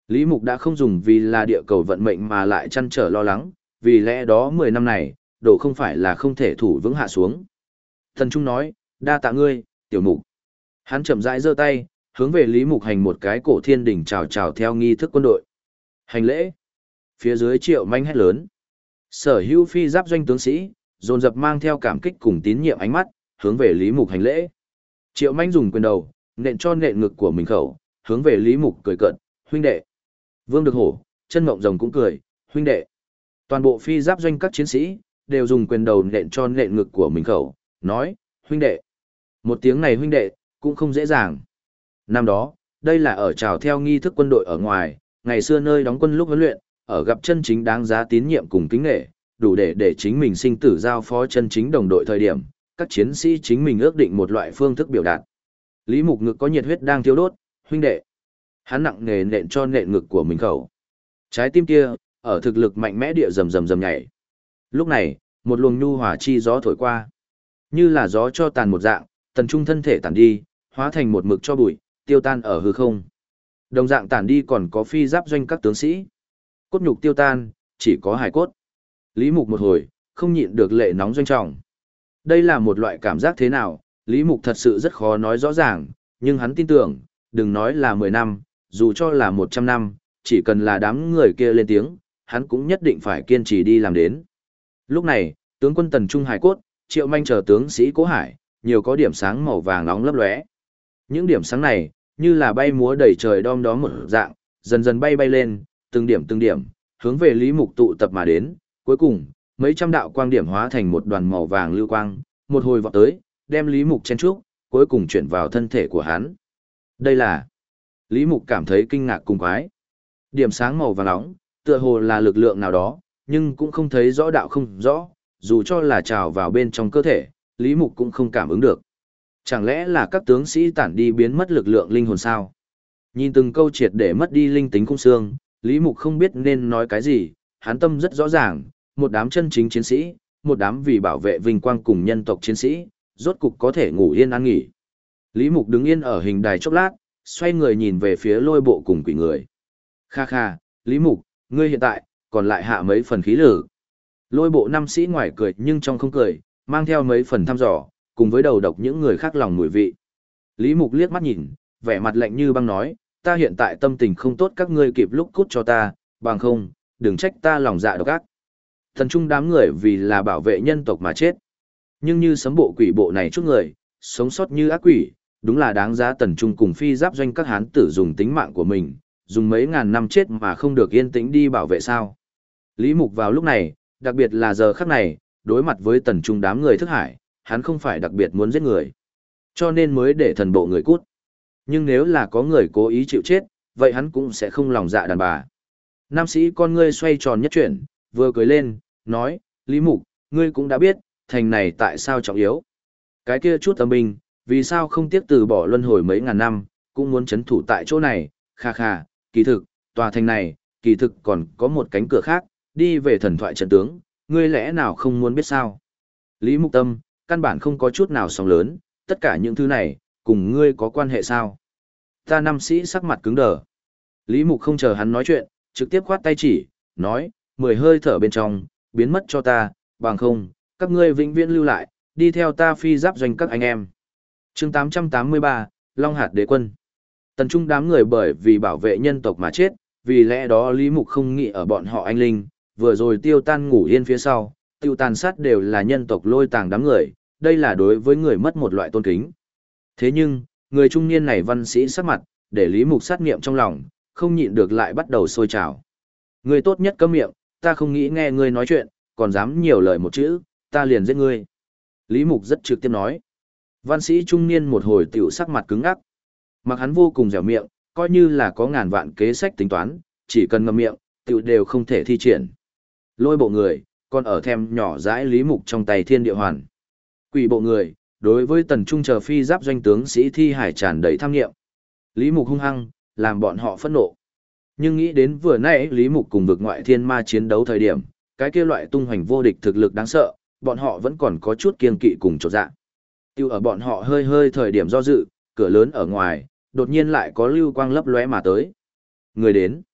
Lý Mục đã không dùng vì là địa cầu vận mệnh mà lại chăn trở lo lắng, vì lẽ đó 10 năm này, đổ không phải là không thể thủ vững hạ xuống. Thần Trung nói, đa tạ ngươi, tiểu mục. Hắn chậm rãi giơ tay, hướng về Lý Mục hành một cái cổ thiên đỉnh chào chào theo nghi thức quân đội. Hành lễ. Phía dưới Triệu Manh hét lớn. Sở hữu phi giáp doanh tướng sĩ, dồn dập mang theo cảm kích cùng tín nhiệm ánh mắt, hướng về Lý Mục hành lễ. Triệu Manh dùng quyền đầu, nện cho nện ngực của mình khẩu, hướng về Lý Mục cười cợt, huynh đệ. Vương Được Hổ, Chân Mộng Rồng cũng cười, huynh đệ. Toàn bộ phi giáp doanh các chiến sĩ, đều dùng quyền đầu nện cho nện ngực của mình khẩu, nói, huynh đệ. Một tiếng này huynh đệ, cũng không dễ dàng. Năm đó, đây là ở chào theo nghi thức quân đội ở ngoài, ngày xưa nơi đóng quân lúc huấn luyện, ở gặp chân chính đáng giá tín nhiệm cùng kính nghệ, đủ để chính mình sinh tử giao phó chân chính đồng đội thời điểm, các chiến sĩ chính mình ước định một loại phương thức biểu đạt. Lý Mục ngực có nhiệt huyết đang thiêu đốt, huynh đệ. Hắn nặng nề nện cho nện ngực của mình khẩu. Trái tim kia, ở thực lực mạnh mẽ địa rầm rầm rầm nhảy. Lúc này, một luồng nhu hòa chi gió thổi qua. Như là gió cho tàn một dạng, Tần Trung thân thể tản đi, hóa thành một mực cho bụi, tiêu tan ở hư không. Đồng dạng tản đi còn có phi giáp doanh các tướng sĩ. Cốt nhục tiêu tan, chỉ có hài cốt. Lý Mục một hồi, không nhịn được lệ nóng doanh trọng. Đây là một loại cảm giác thế nào, Lý Mục thật sự rất khó nói rõ ràng, nhưng hắn tin tưởng, đừng nói là 10 năm, dù cho là 100 năm, chỉ cần là đám người kia lên tiếng, hắn cũng nhất định phải kiên trì đi làm đến. Lúc này, tướng quân Tần Trung hài cốt, Triệu Manh chờ tướng sĩ Cố Hải, nhiều có điểm sáng màu vàng nóng lấp lóe. Những điểm sáng này, như là bay múa đầy trời đom đóm một dạng, dần dần bay bay lên, từng điểm, hướng về Lý Mục tụ tập mà đến, cuối cùng, mấy trăm đạo quang điểm hóa thành một đoàn màu vàng lưu quang, một hồi vọt tới, đem Lý Mục chen trúc, cuối cùng chuyển vào thân thể của hắn. Đây là... Lý Mục cảm thấy kinh ngạc cùng quái. Điểm sáng màu vàng nóng, tựa hồ là lực lượng nào đó, nhưng cũng không thấy rõ đạo không rõ, dù cho là trào vào bên trong cơ thể, Lý Mục cũng không cảm ứng được. Chẳng lẽ là các tướng sĩ tản đi biến mất lực lượng linh hồn sao? Nhìn từng câu triệt để mất đi linh tính khung xương, Lý Mục không biết nên nói cái gì, hắn tâm rất rõ ràng, một đám chân chính chiến sĩ, một đám vì bảo vệ vinh quang cùng nhân tộc chiến sĩ, rốt cục có thể ngủ yên an nghỉ. Lý Mục đứng yên ở hình đài chốc lát, xoay người nhìn về phía Lôi Bộ cùng quỷ người. Kha kha, Lý Mục, ngươi hiện tại, còn lại hạ mấy phần khí lực. Lôi Bộ năm sĩ ngoài cười nhưng trong không cười, mang theo mấy phần thăm dò, cùng với đầu độc những người khác lòng mùi vị. Lý Mục liếc mắt nhìn, vẻ mặt lạnh như băng nói, ta hiện tại tâm tình không tốt, các ngươi kịp lúc cút cho ta, bằng không, đừng trách ta lòng dạ độc ác. Thần Trung đám người vì là bảo vệ nhân tộc mà chết. Nhưng như sấm bộ quỷ bộ này chút người, sống sót như ác quỷ, đúng là đáng giá Tần Trung cùng phi giáp doanh các hán tử dùng tính mạng của mình, dùng mấy ngàn năm chết mà không được yên tĩnh đi bảo vệ sao. Lý Mục vào lúc này, đặc biệt là giờ khắc này, đối mặt với Tần Trung đám người thức hải, hắn không phải đặc biệt muốn giết người, cho nên mới để thần bộ người cút. Nhưng nếu là có người cố ý chịu chết, vậy hắn cũng sẽ không lòng dạ đàn bà. Nam sĩ con ngươi xoay tròn nhất chuyển, vừa cười lên, nói, Lý Mục, ngươi cũng đã biết, thành này tại sao trọng yếu. Cái kia chút tâm binh, vì sao không tiếc từ bỏ luân hồi mấy ngàn năm, cũng muốn chấn thủ tại chỗ này, kha kha, kỳ thực, tòa thành này, kỳ thực còn có một cánh cửa khác, đi về thần thoại trận tướng, ngươi lẽ nào không muốn biết sao? Lý Mục tâm, căn bản không có chút nào sóng lớn, tất cả những thứ này, cùng ngươi có quan hệ sao? Ta năm sĩ sắc mặt cứng đờ. Lý Mục không chờ hắn nói chuyện, trực tiếp khoát tay chỉ, nói, 10 hơi thở bên trong, biến mất cho ta, bằng không, các ngươi vĩnh viễn lưu lại, đi theo ta phi giáp doanh các anh em. Chương 883, Long Hạt Đế Quân. Tần Trung đám người bởi vì bảo vệ nhân tộc mà chết, vì lẽ đó Lý Mục không nghĩ ở bọn họ anh linh, vừa rồi tiêu tan ngủ yên phía sau, tiêu tàn sát đều là nhân tộc lôi tàng đám người, đây là đối với người mất một loại tôn kính. Thế nhưng, người trung niên này văn sĩ sắc mặt, để Lý Mục sát nghiệm trong lòng, không nhịn được lại bắt đầu sôi trào. Người tốt nhất câm miệng, ta không nghĩ nghe ngươi nói chuyện, còn dám nhiều lời một chữ, ta liền giết ngươi. Lý Mục rất trực tiếp nói. Văn sĩ trung niên một hồi tiểu sắc mặt cứng ngắc. Mặc hắn vô cùng dẻo miệng, coi như là có ngàn vạn kế sách tính toán, chỉ cần ngậm miệng, tiểu đều không thể thi triển. Lôi bộ người, còn ở thèm nhỏ dãi Lý Mục trong tay thiên địa hoàn. Quỷ bộ người, đối với Tần Trung chờ phi giáp doanh tướng sĩ thi hải tràn đầy tham nghiệm. Lý Mục hung hăng, làm bọn họ phẫn nộ. Nhưng nghĩ đến vừa nãy Lý Mục cùng vực ngoại thiên ma chiến đấu thời điểm, cái kia loại tung hoành vô địch thực lực đáng sợ, bọn họ vẫn còn có chút kiên kỵ cùng chột dạ. Tiêu ở bọn họ hơi hơi thời điểm do dự, cửa lớn ở ngoài, đột nhiên lại có lưu quang lấp lóe mà tới. Người đến.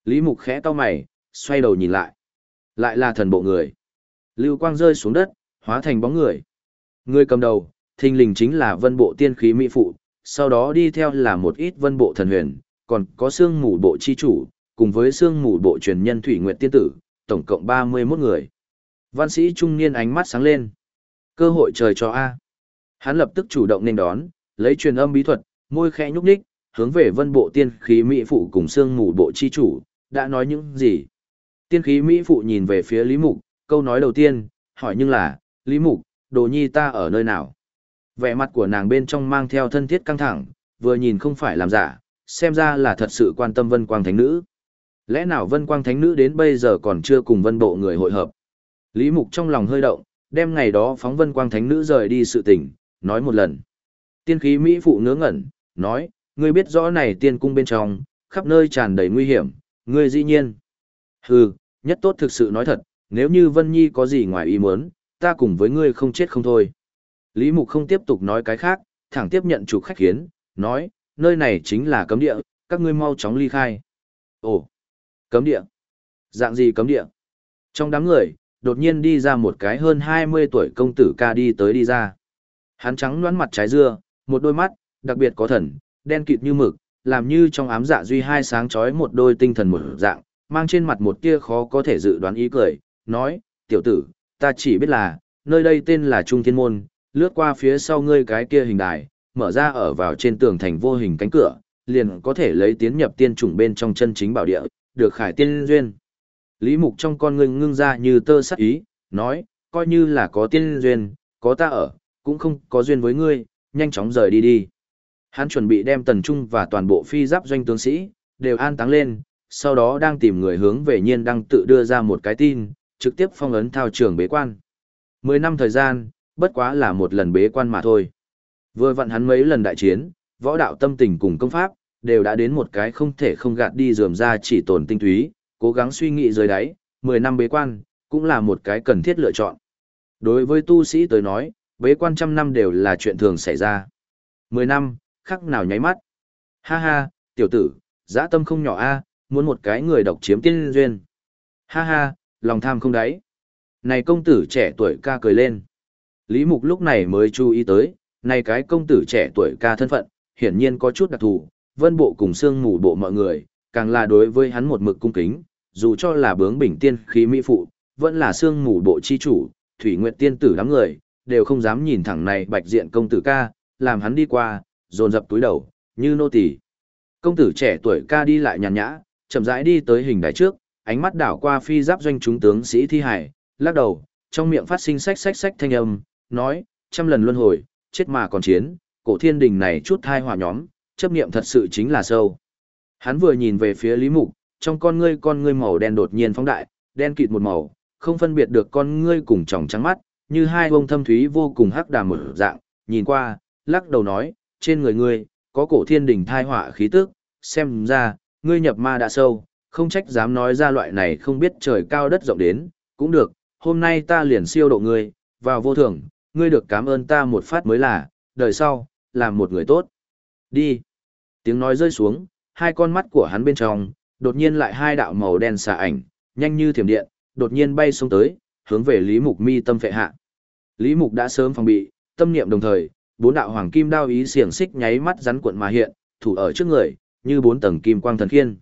Lý Mục khẽ cau mày, xoay đầu nhìn lại. Lại là thần bộ người. Lưu quang rơi xuống đất, hóa thành bóng người. Người cầm đầu, thình lình chính là vân bộ tiên khí mỹ phụ, sau đó đi theo là một ít vân bộ thần huyền, còn có xương mù bộ chi chủ, cùng với xương mù bộ truyền nhân Thủy Nguyệt tiên tử, tổng cộng 31 người. Văn sĩ trung niên ánh mắt sáng lên. Cơ hội trời cho A. Hắn lập tức chủ động nên đón, lấy truyền âm bí thuật, môi khẽ nhúc nhích, hướng về vân bộ tiên khí mỹ phụ cùng xương mù bộ chi chủ, đã nói những gì. Tiên khí mỹ phụ nhìn về phía Lý Mục, câu nói đầu tiên, hỏi nhưng là, Lý Mục, đồ nhi ta ở nơi nào? Vẻ mặt của nàng bên trong mang theo thân thiết căng thẳng, vừa nhìn không phải làm giả, xem ra là thật sự quan tâm Vân Quang Thánh Nữ. Lẽ nào Vân Quang Thánh Nữ đến bây giờ còn chưa cùng Vân Bộ người hội hợp? Lý Mục trong lòng hơi động, đem ngày đó phóng Vân Quang Thánh Nữ rời đi sự tình, nói một lần. Tiên khí Mỹ phụ ngớ ngẩn, nói, ngươi biết rõ này tiên cung bên trong, khắp nơi tràn đầy nguy hiểm, ngươi dĩ nhiên. Hừ, nhất tốt thực sự nói thật, nếu như Vân Nhi có gì ngoài ý muốn, ta cùng với ngươi không chết không thôi. Lý Mục không tiếp tục nói cái khác, thẳng tiếp nhận chủ khách khiến, nói, nơi này chính là cấm địa, các ngươi mau chóng ly khai. Ồ, cấm địa? Dạng gì cấm địa? Trong đám người, đột nhiên đi ra một cái hơn 20 tuổi công tử ca đi tới đi ra. Hắn trắng nõn mặt trái dưa, một đôi mắt, đặc biệt có thần, đen kịt như mực, làm như trong ám dạ duy hai sáng chói một đôi tinh thần một dạng, mang trên mặt một tia khó có thể dự đoán ý cười, nói, tiểu tử, ta chỉ biết là, nơi đây tên là Trung Thiên Môn, lướt qua phía sau ngươi cái kia hình đài, mở ra ở vào trên tường thành vô hình cánh cửa, liền có thể lấy tiến nhập tiên chủng bên trong chân chính bảo địa, được khải tiên duyên. Lý Mục trong con ngươi ngưng ra như tơ sắt ý, nói, coi như là có tiên duyên, có ta ở, cũng không có duyên với ngươi, nhanh chóng rời đi đi. Hắn chuẩn bị đem Tần Trung và toàn bộ phi giáp doanh tướng sĩ, đều an táng lên, sau đó đang tìm người hướng về Nhiên Đăng tự đưa ra một cái tin, trực tiếp phong ấn thao trường bế quan. 10 năm thời gian, bất quá là một lần bế quan mà thôi. Vừa vặn hắn mấy lần đại chiến, võ đạo tâm tình cùng công pháp, đều đã đến một cái không thể không gạt đi rườm ra chỉ tồn tinh túy, cố gắng suy nghĩ dưới đáy, 10 năm bế quan, cũng là một cái cần thiết lựa chọn. Đối với tu sĩ tới nói, bế quan trăm năm đều là chuyện thường xảy ra. 10 năm, khắc nào nháy mắt. Ha ha, tiểu tử, dã tâm không nhỏ a, muốn một cái người độc chiếm tiên duyên. Ha ha, lòng tham không đáy. Này công tử trẻ tuổi ca cười lên. Lý Mục lúc này mới chú ý tới, này cái công tử trẻ tuổi ca thân phận, hiển nhiên có chút đặc thù, vân bộ cùng xương mù bộ mọi người, càng là đối với hắn một mực cung kính, dù cho là bướng bỉnh tiên khí mỹ phụ, vẫn là xương mù bộ chi chủ, Thủy Nguyệt tiên tử đám người, đều không dám nhìn thẳng này bạch diện công tử ca, làm hắn đi qua, dồn dập túi đầu, như nô tỳ. Công tử trẻ tuổi ca đi lại nhàn nhã, chậm rãi đi tới hình đài trước, ánh mắt đảo qua phi giáp doanh chúng tướng sĩ thi hải, lắc đầu, trong miệng phát sinh xách xách xách thanh âm, nói, trăm lần luân hồi, chết mà còn chiến, cổ thiên đình này chút thai hỏa nhóm, chấp niệm thật sự chính là sâu. Hắn vừa nhìn về phía Lý Mục, trong con ngươi màu đen đột nhiên phóng đại, đen kịt một màu, không phân biệt được con ngươi cùng tròng trắng mắt, như hai bông thâm thúy vô cùng hắc đàm một dạng, nhìn qua, lắc đầu nói, trên người ngươi, có cổ thiên đình thai hỏa khí tức, xem ra, ngươi nhập ma đã sâu, không trách dám nói ra loại này không biết trời cao đất rộng đến, cũng được, hôm nay ta liền siêu độ ngươi, vào vô thưởng, ngươi được cảm ơn ta một phát mới là, đời sau, làm một người tốt. Đi. Tiếng nói rơi xuống, hai con mắt của hắn bên trong, đột nhiên lại hai đạo màu đen xà ảnh, nhanh như thiểm điện, đột nhiên bay xuống tới, hướng về Lý Mục mi tâm phệ hạ. Lý Mục đã sớm phòng bị, tâm niệm đồng thời, bốn đạo hoàng kim đao ý xiềng xích nháy mắt rắn cuộn mà hiện, thủ ở trước người, như bốn tầng kim quang thần khiên.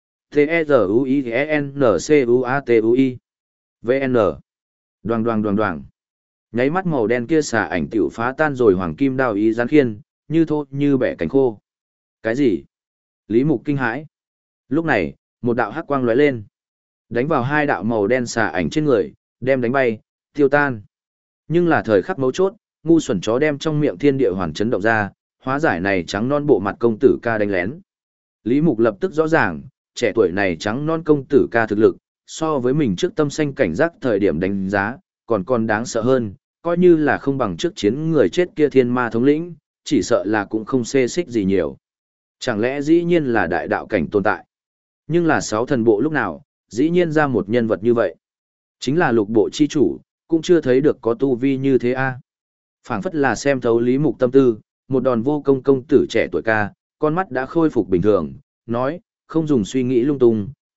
T-E-Z-U-I-N-C-U-A-T-U-I VN Đoàng đoàng đoàng đoàng. Nháy mắt màu đen kia xà ảnh tiểu phá tan rồi hoàng kim đao ý rắn khiên, như thô như bẻ cánh khô. Cái gì? Lý Mục kinh hãi. Lúc này, một đạo hắc quang lóe lên, đánh vào hai đạo màu đen xà ảnh trên người, đem đánh bay, tiêu tan. Nhưng là thời khắc mấu chốt, ngu xuẩn chó đem trong miệng thiên địa hoàn chấn động ra, hóa giải này trắng non bộ mặt công tử ca đánh lén. Lý Mục lập tức rõ ràng, trẻ tuổi này trắng non công tử ca thực lực, so với mình trước tâm xanh cảnh giác thời điểm đánh giá, còn đáng sợ hơn, coi như là không bằng trước chiến người chết kia thiên ma thống lĩnh, chỉ sợ là cũng không xê xích gì nhiều. Chẳng lẽ dĩ nhiên là đại đạo cảnh tồn tại? Nhưng là sáu thần bộ lúc nào, dĩ nhiên ra một nhân vật như vậy. Chính là lục bộ chi chủ, cũng chưa thấy được có tu vi như thế a. Phảng phất là xem thấu Lý Mục tâm tư, một đòn vô công công tử trẻ tuổi ca, con mắt đã khôi phục bình thường, nói, không dùng suy nghĩ lung tung,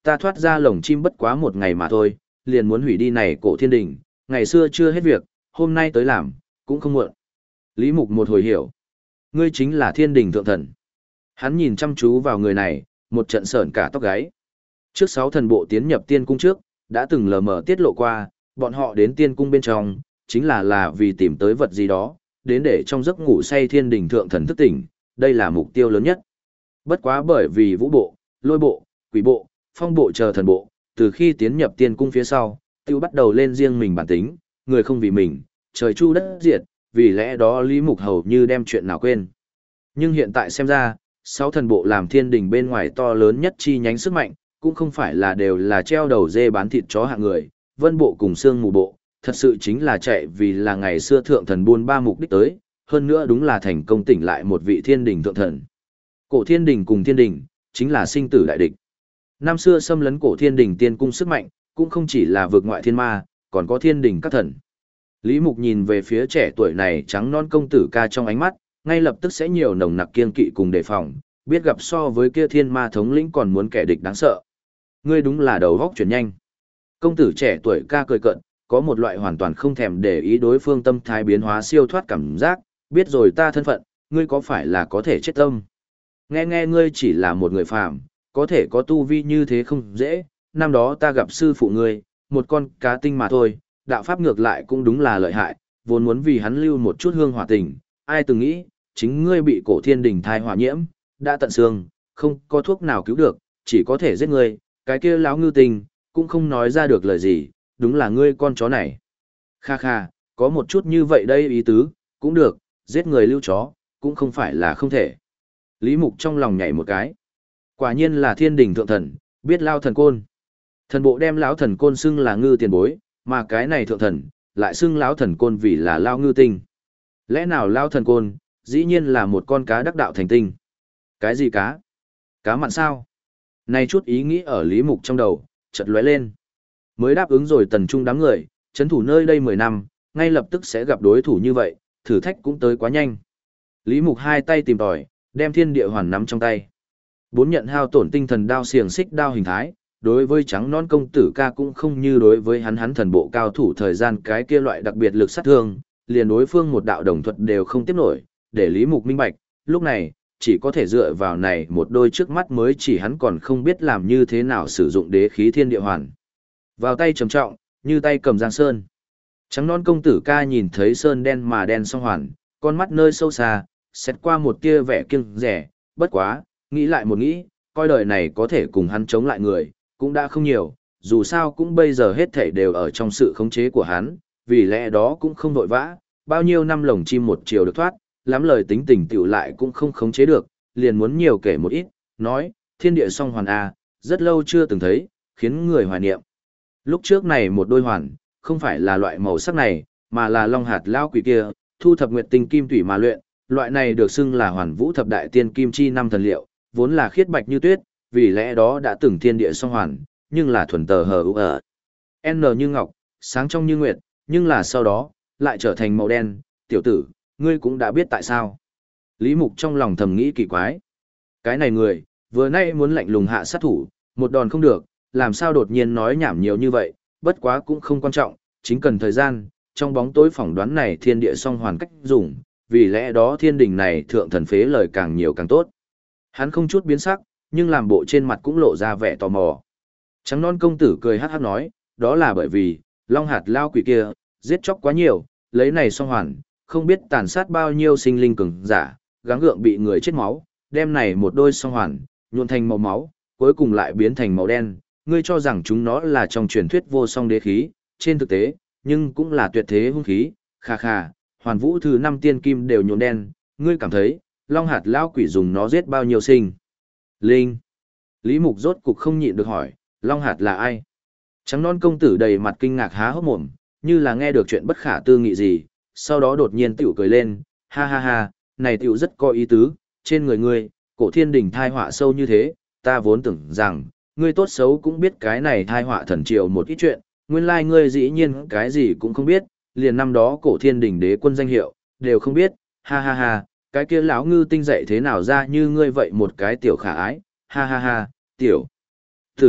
ta thoát ra lồng chim bất quá một ngày mà thôi, liền muốn hủy đi này cổ thiên đình, ngày xưa chưa hết việc, hôm nay tới làm, cũng không muộn. Lý Mục một hồi hiểu. Ngươi chính là thiên đình thượng thần. Hắn nhìn chăm chú vào người này, một trận sởn cả tóc gáy. Trước 6 thần bộ tiến nhập tiên cung trước, đã từng lờ mờ tiết lộ qua, bọn họ đến tiên cung bên trong, chính là vì tìm tới vật gì đó, đến để trong giấc ngủ say thiên đình thượng thần thức tỉnh, đây là mục tiêu lớn nhất. Bất quá bởi vì vũ bộ, lôi bộ, quỷ bộ, phong bộ chờ thần bộ, từ khi tiến nhập tiên cung phía sau, tiêu bắt đầu lên riêng mình bản tính, người không vì mình, trời chu đất diệt, vì lẽ đó Lý Mục hầu như đem chuyện nào quên. Nhưng hiện tại xem ra, 6 thần bộ làm thiên đình bên ngoài to lớn nhất chi nhánh sức mạnh, cũng không phải là đều là treo đầu dê bán thịt chó hạng người, vân bộ cùng xương mù bộ, thật sự chính là chạy vì là ngày xưa thượng thần buôn ba mục đích tới, hơn nữa đúng là thành công tỉnh lại một vị thiên đình thượng thần. Cổ thiên đình cùng thiên đình, chính là sinh tử đại địch. Năm xưa xâm lấn cổ thiên đình tiên cung sức mạnh, cũng không chỉ là vượt ngoại thiên ma, còn có thiên đình các thần. Lý Mục nhìn về phía trẻ tuổi này trắng non công tử ca trong ánh mắt, ngay lập tức sẽ nhiều nồng nặc kiên kỵ cùng đề phòng, biết gặp so với kia thiên ma thống lĩnh còn muốn kẻ địch đáng sợ. Ngươi đúng là đầu góc chuyển nhanh. Công tử trẻ tuổi ca cười cợt, có một loại hoàn toàn không thèm để ý đối phương tâm thái biến hóa siêu thoát cảm giác, biết rồi ta thân phận, ngươi có phải là có thể chết tâm. Nghe ngươi chỉ là một người phàm, có thể có tu vi như thế không dễ, năm đó ta gặp sư phụ ngươi, một con cá tinh mà thôi, đạo pháp ngược lại cũng đúng là lợi hại, vốn muốn vì hắn lưu một chút hương hỏa tình, ai từng nghĩ, chính ngươi bị cổ thiên đình thai hỏa nhiễm, đã tận xương, không có thuốc nào cứu được, chỉ có thể giết ngươi, cái kia lão ngư tình, cũng không nói ra được lời gì, đúng là ngươi con chó này. Kha kha, có một chút như vậy đây ý tứ, cũng được, giết người lưu chó, cũng không phải là không thể. Lý Mục trong lòng nhảy một cái. Quả nhiên là thiên đình thượng thần, biết lao thần côn. Thần bộ đem lão thần côn xưng là ngư tiền bối, mà cái này thượng thần, lại xưng lão thần côn vì là lao ngư tinh. Lẽ nào lao thần côn, dĩ nhiên là một con cá đắc đạo thành tinh. Cái gì cá? Cá mặn sao? Này chút ý nghĩ ở Lý Mục trong đầu, chợt lóe lên. Mới đáp ứng rồi tần trung đám người, chấn thủ nơi đây 10 năm, ngay lập tức sẽ gặp đối thủ như vậy, thử thách cũng tới quá nhanh. Lý Mục hai tay tìm tòi, đem thiên địa hoàn nắm trong tay. 4 nhận hao tổn tinh thần đao xiềng xích đao hình thái, đối với trắng non công tử ca cũng không như đối với hắn thần bộ cao thủ thời gian cái kia loại đặc biệt lực sát thương, liền đối phương một đạo đồng thuật đều không tiếp nổi, để Lý Mục minh bạch, lúc này, chỉ có thể dựa vào này một đôi trước mắt mới chỉ hắn còn không biết làm như thế nào sử dụng đế khí thiên địa hoàn. Vào tay trầm trọng, như tay cầm giang sơn. Trắng non công tử ca nhìn thấy sơn đen mà đen song hoàn, con mắt nơi sâu xa, xét qua một tia vẻ kiêng rẻ, bất quá, nghĩ lại một nghĩ, coi đời này có thể cùng hắn chống lại người, cũng đã không nhiều, dù sao cũng bây giờ hết thảy đều ở trong sự khống chế của hắn, vì lẽ đó cũng không vội vã, bao nhiêu năm lồng chim một chiều được thoát, lắm lời tính tình tiểu lại cũng không khống chế được, liền muốn nhiều kể một ít, nói, thiên địa song hoàn A, rất lâu chưa từng thấy, khiến người hoài niệm. Lúc trước này một đôi hoàn, không phải là loại màu sắc này, mà là long hạt lao quỷ kia, thu thập nguyệt tinh kim thủy mà luyện, loại này được xưng là hoàn vũ thập đại tiên kim chi năm thần liệu, vốn là khiết bạch như tuyết, vì lẽ đó đã từng thiên địa song hoàn, nhưng là thuần tờ hờ ở. N như ngọc, sáng trong như nguyệt, nhưng là sau đó, lại trở thành màu đen, tiểu tử, ngươi cũng đã biết tại sao. Lý Mục trong lòng thầm nghĩ kỳ quái. Cái này người, vừa nay muốn lạnh lùng hạ sát thủ, một đòn không được, làm sao đột nhiên nói nhảm nhiều như vậy, bất quá cũng không quan trọng, chính cần thời gian, trong bóng tối phỏng đoán này thiên địa song hoàn cách dùng, vì lẽ đó thiên đình này thượng thần phế lời càng nhiều càng tốt. Hắn không chút biến sắc, nhưng làm bộ trên mặt cũng lộ ra vẻ tò mò. Trắng non công tử cười hát hát nói, đó là bởi vì, long hạt lao quỷ kia, giết chóc quá nhiều, lấy này song hoàn, không biết tàn sát bao nhiêu sinh linh cường giả, gắng gượng bị người chết máu, đem này một đôi song hoàn, nhuộn thành màu máu, cuối cùng lại biến thành màu đen. Ngươi cho rằng chúng nó là trong truyền thuyết vô song đế khí, trên thực tế, nhưng cũng là tuyệt thế hung khí, kha kha, hoàn vũ thứ 5 tiên kim đều nhuộm đen, ngươi cảm thấy, long hạt lao quỷ dùng nó giết bao nhiêu sinh linh. Lý Mục rốt cục không nhịn được hỏi, long hạt là ai? Trắng non công tử đầy mặt kinh ngạc há hốc mồm, như là nghe được chuyện bất khả tư nghị gì, sau đó đột nhiên tiểu cười lên, ha ha ha, này tiểu rất có ý tứ, trên người ngươi, cổ thiên đình thai họa sâu như thế, ta vốn tưởng rằng, ngươi tốt xấu cũng biết cái này thai họa thần triều một ít chuyện, nguyên lai ngươi dĩ nhiên cái gì cũng không biết, liền năm đó cổ thiên đình đế quân danh hiệu, đều không biết, ha ha ha, cái kia lão ngư tinh dậy thế nào ra như ngươi vậy một cái tiểu khả ái, ha ha ha, tiểu tử,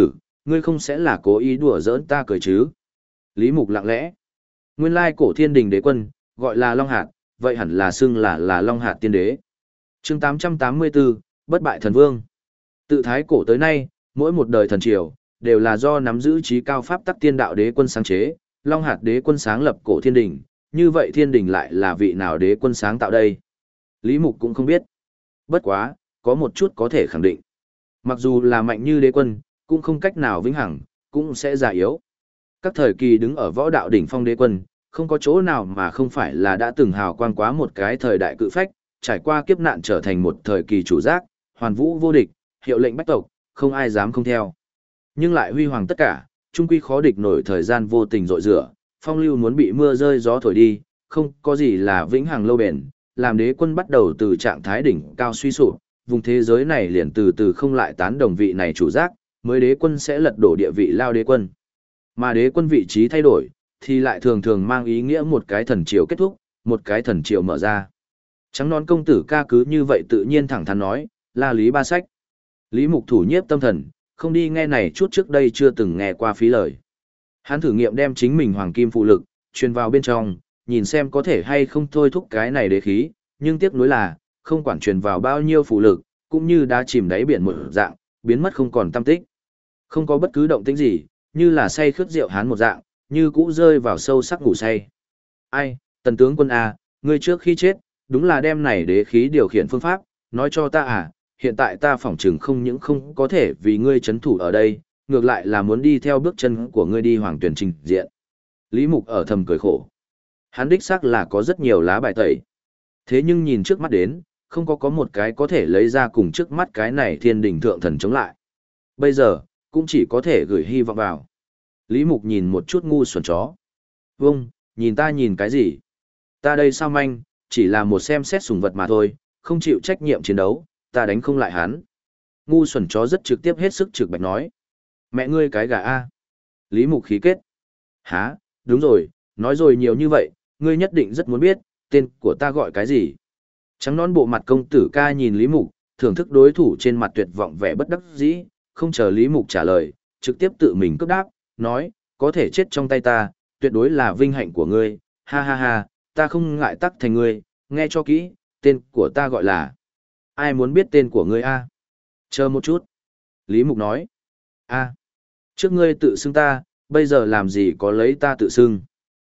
Ngươi không sẽ là cố ý đùa giỡn ta cười chứ? Lý Mục lặng lẽ. Nguyên lai cổ thiên đình đế quân, gọi là Long Hạt, vậy hẳn là xưng là Long Hạt tiên đế. Chương 884, bất bại thần vương. Tự thái cổ tới nay, mỗi một đời thần triều đều là do nắm giữ trí cao pháp tắc tiên đạo đế quân sáng chế, Long Hạt đế quân sáng lập cổ thiên đình, như vậy thiên đình lại là vị nào đế quân sáng tạo đây? Lý Mục cũng không biết. Bất quá, có một chút có thể khẳng định. Mặc dù là mạnh như đế quân, cũng không cách nào vĩnh hằng, cũng sẽ già yếu. Các thời kỳ đứng ở võ đạo đỉnh phong đế quân, không có chỗ nào mà không phải là đã từng hào quang quá một cái thời đại cự phách, trải qua kiếp nạn trở thành một thời kỳ chủ giác, hoàn vũ vô địch, hiệu lệnh bách tộc, không ai dám không theo. Nhưng lại huy hoàng tất cả, trung quy khó địch nổi thời gian vô tình rội rửa, phong lưu muốn bị mưa rơi gió thổi đi, không có gì là vĩnh hằng lâu bền, làm đế quân bắt đầu từ trạng thái đỉnh cao suy sụp, vùng thế giới này liền từ từ không lại tán đồng vị này chủ giác, mới đế quân sẽ lật đổ địa vị lao đế quân. Mà đế quân vị trí thay đổi, thì lại thường thường mang ý nghĩa một cái thần triều kết thúc, một cái thần triều mở ra. Trắng nón công tử ca cứ như vậy tự nhiên thẳng thắn nói, là Lý Ba Sách. Lý Mục thủ nhiếp tâm thần, không đi nghe này chút trước đây chưa từng nghe qua phí lời. Hắn thử nghiệm đem chính mình hoàng kim phụ lực, truyền vào bên trong, nhìn xem có thể hay không thôi thúc cái này đế khí, nhưng tiếc nuối là, không quản truyền vào bao nhiêu phụ lực, cũng như đã chìm đáy biển một dạng, biến mất không còn tăm tích. Không có bất cứ động tĩnh gì, như là say khướt rượu hán một dạng, như cũ rơi vào sâu sắc ngủ say. Ai, tần tướng quân à, ngươi trước khi chết, đúng là đem này đế khí điều khiển phương pháp, nói cho ta à, hiện tại ta phỏng chừng không những không có thể vì ngươi chấn thủ ở đây, ngược lại là muốn đi theo bước chân của ngươi đi hoàng tuyển trình diện. Lý Mục ở thầm cười khổ. Hắn đích xác là có rất nhiều lá bài tẩy. Thế nhưng nhìn trước mắt đến, không có một cái có thể lấy ra cùng trước mắt cái này thiên đình thượng thần chống lại. Bây giờ, cũng chỉ có thể gửi hy vọng vào. Lý Mục nhìn một chút ngu xuẩn chó. Vâng, nhìn ta nhìn cái gì? Ta đây sao manh, chỉ là một xem xét sùng vật mà thôi, không chịu trách nhiệm chiến đấu, ta đánh không lại hắn. Ngu xuẩn chó rất trực tiếp hết sức trực bạch nói. Mẹ ngươi cái gà a. Lý Mục khí kết. Hả, đúng rồi, nói rồi nhiều như vậy, ngươi nhất định rất muốn biết, tên của ta gọi cái gì? Trắng nón bộ mặt công tử ca nhìn Lý Mục, thưởng thức đối thủ trên mặt tuyệt vọng vẻ bất đắc dĩ, không chờ Lý Mục trả lời, trực tiếp tự mình cấp đáp, nói, có thể chết trong tay ta, tuyệt đối là vinh hạnh của ngươi, ha ha ha, ta không ngại tắc thành ngươi, nghe cho kỹ, tên của ta gọi là... Ai muốn biết tên của ngươi a? Chờ một chút. Lý Mục nói, a, trước ngươi tự xưng ta, bây giờ làm gì có lấy ta tự xưng.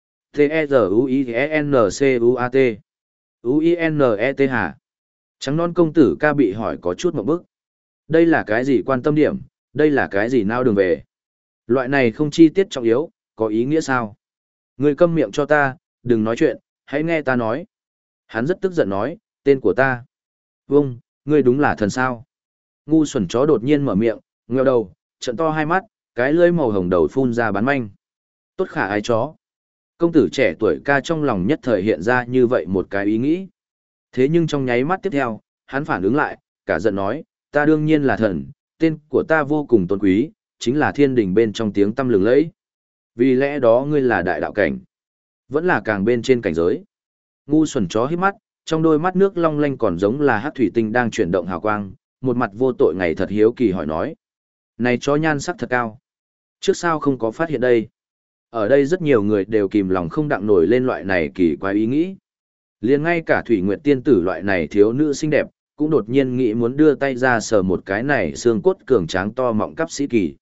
T-E-Z-U-I-E-N-C-U-A-T U-I-N-E-T hả? Trắng non công tử ca bị hỏi có chút một bức. Đây là cái gì quan tâm điểm, đây là cái gì nao đường về. Loại này không chi tiết trọng yếu, có ý nghĩa sao? Ngươi câm miệng cho ta, đừng nói chuyện, hãy nghe ta nói. Hắn rất tức giận nói, tên của ta. Vâng, ngươi đúng là thần sao. Ngu xuẩn chó đột nhiên mở miệng, ngeo đầu, trận to hai mắt, cái lưỡi màu hồng đầu phun ra bắn manh. Tốt khả ái chó. Công tử trẻ tuổi ca trong lòng nhất thời hiện ra như vậy một cái ý nghĩ. Thế nhưng trong nháy mắt tiếp theo, hắn phản ứng lại, cả giận nói, ta đương nhiên là thần, tên của ta vô cùng tôn quý, chính là thiên đình bên trong tiếng tăm lừng lẫy. Vì lẽ đó ngươi là đại đạo cảnh, vẫn là càng bên trên cảnh giới. Ngu xuẩn chó hít mắt, trong đôi mắt nước long lanh còn giống là hắc thủy tinh đang chuyển động hào quang, một mặt vô tội ngày thật hiếu kỳ hỏi nói. Này chó nhan sắc thật cao. Trước sao không có phát hiện đây? Ở đây rất nhiều người đều kìm lòng không đặng nổi lên loại này kỳ quái ý nghĩ. Liền ngay cả Thủy Nguyệt tiên tử loại này thiếu nữ xinh đẹp, cũng đột nhiên nghĩ muốn đưa tay ra sờ một cái này xương cốt cường tráng to mọng cấp sĩ kỳ.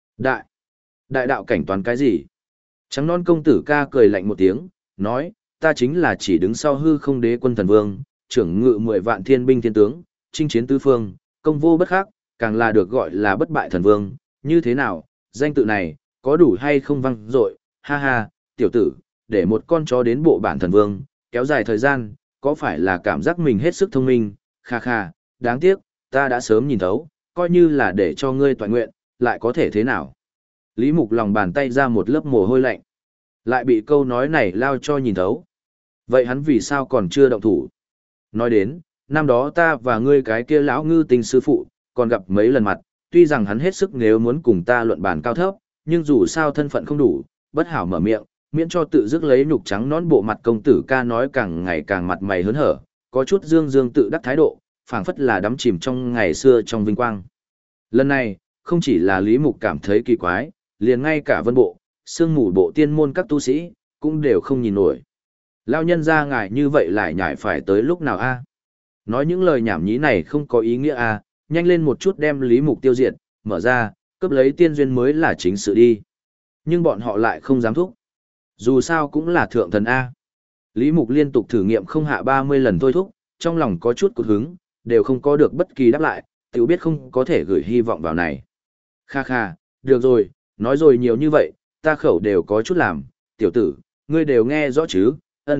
Đại đạo cảnh toán cái gì? Trắng non công tử ca cười lạnh một tiếng, nói, ta chính là chỉ đứng sau hư không đế quân thần vương, trưởng ngự 10 vạn thiên binh thiên tướng, chinh chiến tứ phương, công vô bất khắc, càng là được gọi là bất bại thần vương, như thế nào, danh tự này, có đủ hay không văng dội, ha ha, tiểu tử, để một con chó đến bộ bản thần vương, kéo dài thời gian, có phải là cảm giác mình hết sức thông minh, kha kha, đáng tiếc, ta đã sớm nhìn thấu, coi như là để cho ngươi toàn nguyện, lại có thể thế nào. Lý Mục lòng bàn tay ra một lớp mồ hôi lạnh, lại bị câu nói này lao cho nhìn thấu. Vậy hắn vì sao còn chưa động thủ? Nói đến, năm đó ta và ngươi cái kia lão ngư tình sư phụ, còn gặp mấy lần mặt, tuy rằng hắn hết sức nếu muốn cùng ta luận bàn cao thấp, nhưng dù sao thân phận không đủ, bất hảo mở miệng, miễn cho tự dứt lấy nhục trắng nón bộ mặt công tử ca nói càng ngày càng mặt mày hớn hở, có chút dương dương tự đắc thái độ, phảng phất là đắm chìm trong ngày xưa trong vinh quang. Lần này, không chỉ là Lý Mục cảm thấy kỳ quái, liền ngay cả vân bộ, sương mù bộ tiên môn các tu sĩ, cũng đều không nhìn nổi. Lao nhân ra ngài như vậy lại nhảy phải tới lúc nào a? Nói những lời nhảm nhí này không có ý nghĩa a, nhanh lên một chút đem Lý Mục tiêu diệt, mở ra, cướp lấy tiên duyên mới là chính sự đi. Nhưng bọn họ lại không dám thúc. Dù sao cũng là thượng thần A. Lý Mục liên tục thử nghiệm không hạ 30 lần thôi thúc, trong lòng có chút cột hứng, đều không có được bất kỳ đáp lại, tiểu biết không có thể gửi hy vọng vào này. Kha kha, được rồi, nói rồi nhiều như vậy, ta khẩu đều có chút làm, tiểu tử, ngươi đều nghe rõ chứ,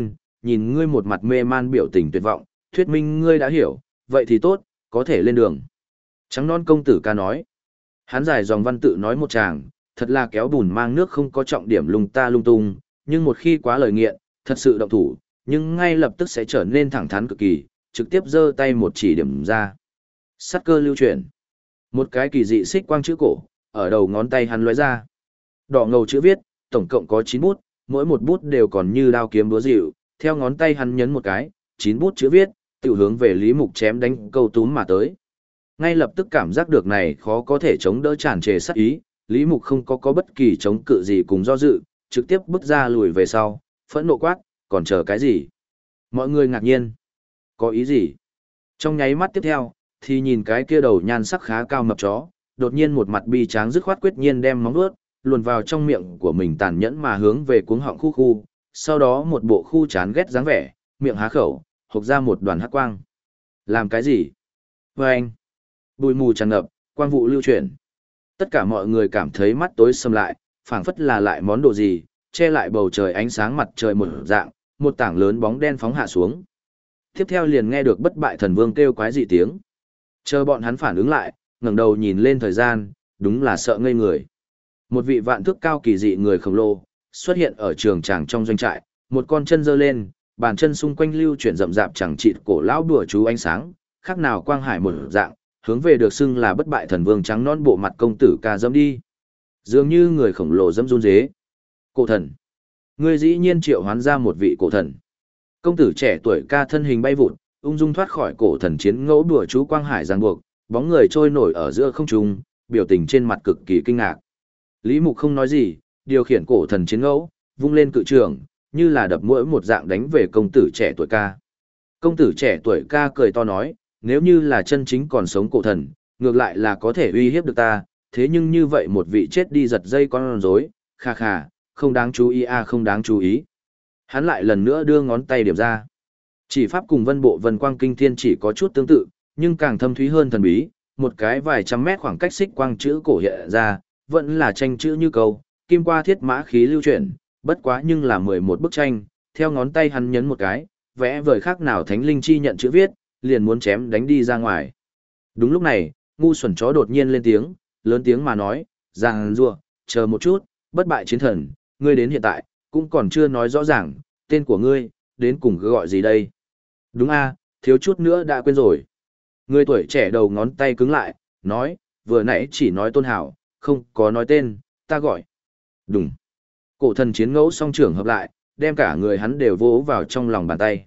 nhìn ngươi một mặt mê man biểu tình tuyệt vọng, thuyết minh ngươi đã hiểu, vậy thì tốt, có thể lên đường. Trắng non công tử ca nói. Hắn giải dòng văn tự nói một tràng, thật là kéo bùn mang nước không có trọng điểm lung ta lung tung, nhưng một khi quá lời nghiện, thật sự động thủ, nhưng ngay lập tức sẽ trở nên thẳng thắn cực kỳ, trực tiếp giơ tay một chỉ điểm ra. Sát cơ lưu chuyển. Một cái kỳ dị xích quang chữ cổ, ở đầu ngón tay hắn lóe ra. Đỏ ngầu chữ viết, tổng cộng có 9 bút, mỗi một bút đều còn như đao kiếm búa dịu, theo ngón tay hắn nhấn một cái, 9 bút chữ viết, tự hướng về Lý Mục chém đánh câu túm mà tới. Ngay lập tức cảm giác được này khó có thể chống đỡ tràn trề sát ý, Lý Mục không có bất kỳ chống cự gì cùng do dự, trực tiếp bước ra lùi về sau, phẫn nộ quát, còn chờ cái gì? Mọi người ngạc nhiên. Có ý gì? Trong nháy mắt tiếp theo, thì nhìn cái kia đầu nhan sắc khá cao mập chó, đột nhiên một mặt bi tráng dứt khoát quyết nhiên đem móng vuốt luồn vào trong miệng của mình tàn nhẫn mà hướng về cuống họng khu, sau đó một bộ khu chán ghét dáng vẻ, miệng há khẩu, hộc ra một đoàn hắc quang. Làm cái gì? Và anh, bụi mù tràn ngập, quang vụ lưu chuyển. Tất cả mọi người cảm thấy mắt tối sầm lại, phảng phất là lại món đồ gì, che lại bầu trời ánh sáng mặt trời một dạng, một tảng lớn bóng đen phóng hạ xuống. Tiếp theo liền nghe được bất bại thần vương kêu quái dị tiếng. Chờ bọn hắn phản ứng lại, ngẩng đầu nhìn lên thời gian, đúng là sợ ngây người. Một vị vạn thước cao kỳ dị người khổng lồ xuất hiện ở trường tràng trong doanh trại, một con chân giơ lên, bàn chân xung quanh lưu chuyển rậm rạp chẳng chịt cổ lão đùa chú ánh sáng, khác nào quang hải một dạng, hướng về được xưng là bất bại thần vương trắng non bộ mặt công tử ca dẫm đi. Dường như người khổng lồ dẫm run rế. Cổ thần. Ngươi dĩ nhiên triệu hoán ra một vị cổ thần. Công tử trẻ tuổi ca thân hình bay vụt, ung dung thoát khỏi cổ thần chiến ngẫu đùa chú quang hải giằng buộc, bóng người trôi nổi ở giữa không trung, biểu tình trên mặt cực kỳ kinh ngạc. Lý Mục không nói gì, điều khiển cổ thần chiến ngẫu, vung lên cự trường, như là đập mũi một dạng đánh về công tử trẻ tuổi ca. Công tử trẻ tuổi ca cười to nói, nếu như là chân chính còn sống cổ thần, ngược lại là có thể uy hiếp được ta, thế nhưng như vậy một vị chết đi giật dây con rối, kha kha, không đáng chú ý không đáng chú ý. Hắn lại lần nữa đưa ngón tay điểm ra. Chỉ pháp cùng vân bộ vân quang kinh thiên chỉ có chút tương tự, nhưng càng thâm thúy hơn thần bí, một cái vài trăm mét khoảng cách xích quang chữ cổ hiện ra, vẫn là tranh chữ như câu, kim qua thiết mã khí lưu chuyển, bất quá nhưng là 11 bức tranh, theo ngón tay hắn nhấn một cái, vẽ vời khác nào thánh linh chi nhận chữ viết, liền muốn chém đánh đi ra ngoài. Đúng lúc này, ngu xuẩn chó đột nhiên lên tiếng, lớn tiếng mà nói, giang rùa, chờ một chút, bất bại chiến thần, ngươi đến hiện tại, cũng còn chưa nói rõ ràng, tên của ngươi, đến cùng cứ gọi gì đây? Đúng thiếu chút nữa đã quên rồi. Người tuổi trẻ đầu ngón tay cứng lại, nói, vừa nãy chỉ nói tôn hảo, không có nói tên, ta gọi. Đúng. Cổ thần chiến ngẫu song trưởng hợp lại, đem cả người hắn đều vỗ vào trong lòng bàn tay.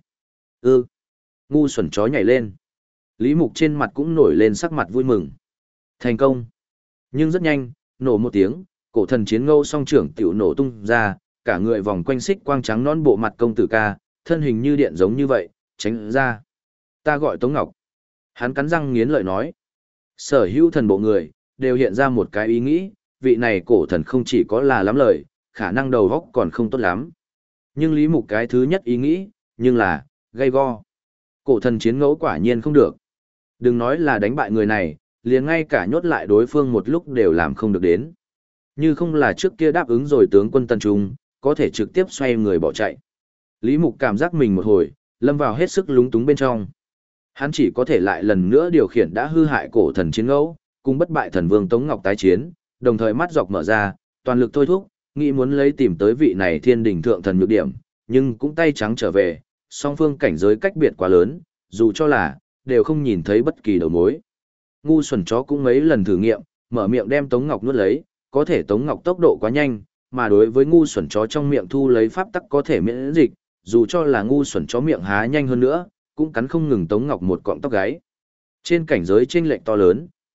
Ngu xuẩn chó nhảy lên. Lý Mục trên mặt cũng nổi lên sắc mặt vui mừng. Thành công. Nhưng rất nhanh, nổ một tiếng, cổ thần chiến ngẫu song trưởng tiểu nổ tung ra, cả người vòng quanh xích quang trắng non bộ mặt công tử ca, thân hình như điện giống như vậy, tránh ra. Ta gọi Tống Ngọc. Hắn cắn răng nghiến lợi nói. Sở hữu thần bộ người, đều hiện ra một cái ý nghĩ, vị này cổ thần không chỉ có là lắm lời, khả năng đầu góc còn không tốt lắm. Nhưng Lý Mục cái thứ nhất ý nghĩ, nhưng là, gay go. Cổ thần chiến ngẫu quả nhiên không được. Đừng nói là đánh bại người này, liền ngay cả nhốt lại đối phương một lúc đều làm không được đến. Như không là trước kia đáp ứng rồi tướng quân Tân Trung, có thể trực tiếp xoay người bỏ chạy. Lý Mục cảm giác mình một hồi, lâm vào hết sức lúng túng bên trong. Hắn chỉ có thể lại lần nữa điều khiển đã hư hại cổ thần chiến ngẫu, cùng bất bại thần vương Tống Ngọc tái chiến, đồng thời mắt dọc mở ra, toàn lực thôi thúc, nghĩ muốn lấy tìm tới vị này thiên đỉnh thượng thần nhược điểm, nhưng cũng tay trắng trở về, song phương cảnh giới cách biệt quá lớn, dù cho là, đều không nhìn thấy bất kỳ đầu mối. Ngu xuẩn chó cũng mấy lần thử nghiệm, mở miệng đem Tống Ngọc nuốt lấy, có thể Tống Ngọc tốc độ quá nhanh, mà đối với ngu xuẩn chó trong miệng thu lấy pháp tắc có thể miễn dịch, dù cho là ngu xuẩn chó miệng há nhanh hơn nữa, cũng cắn không ngừng Tống Ngọc một cọng tóc gáy. Trên cảnh giới chênh lệch to lớn,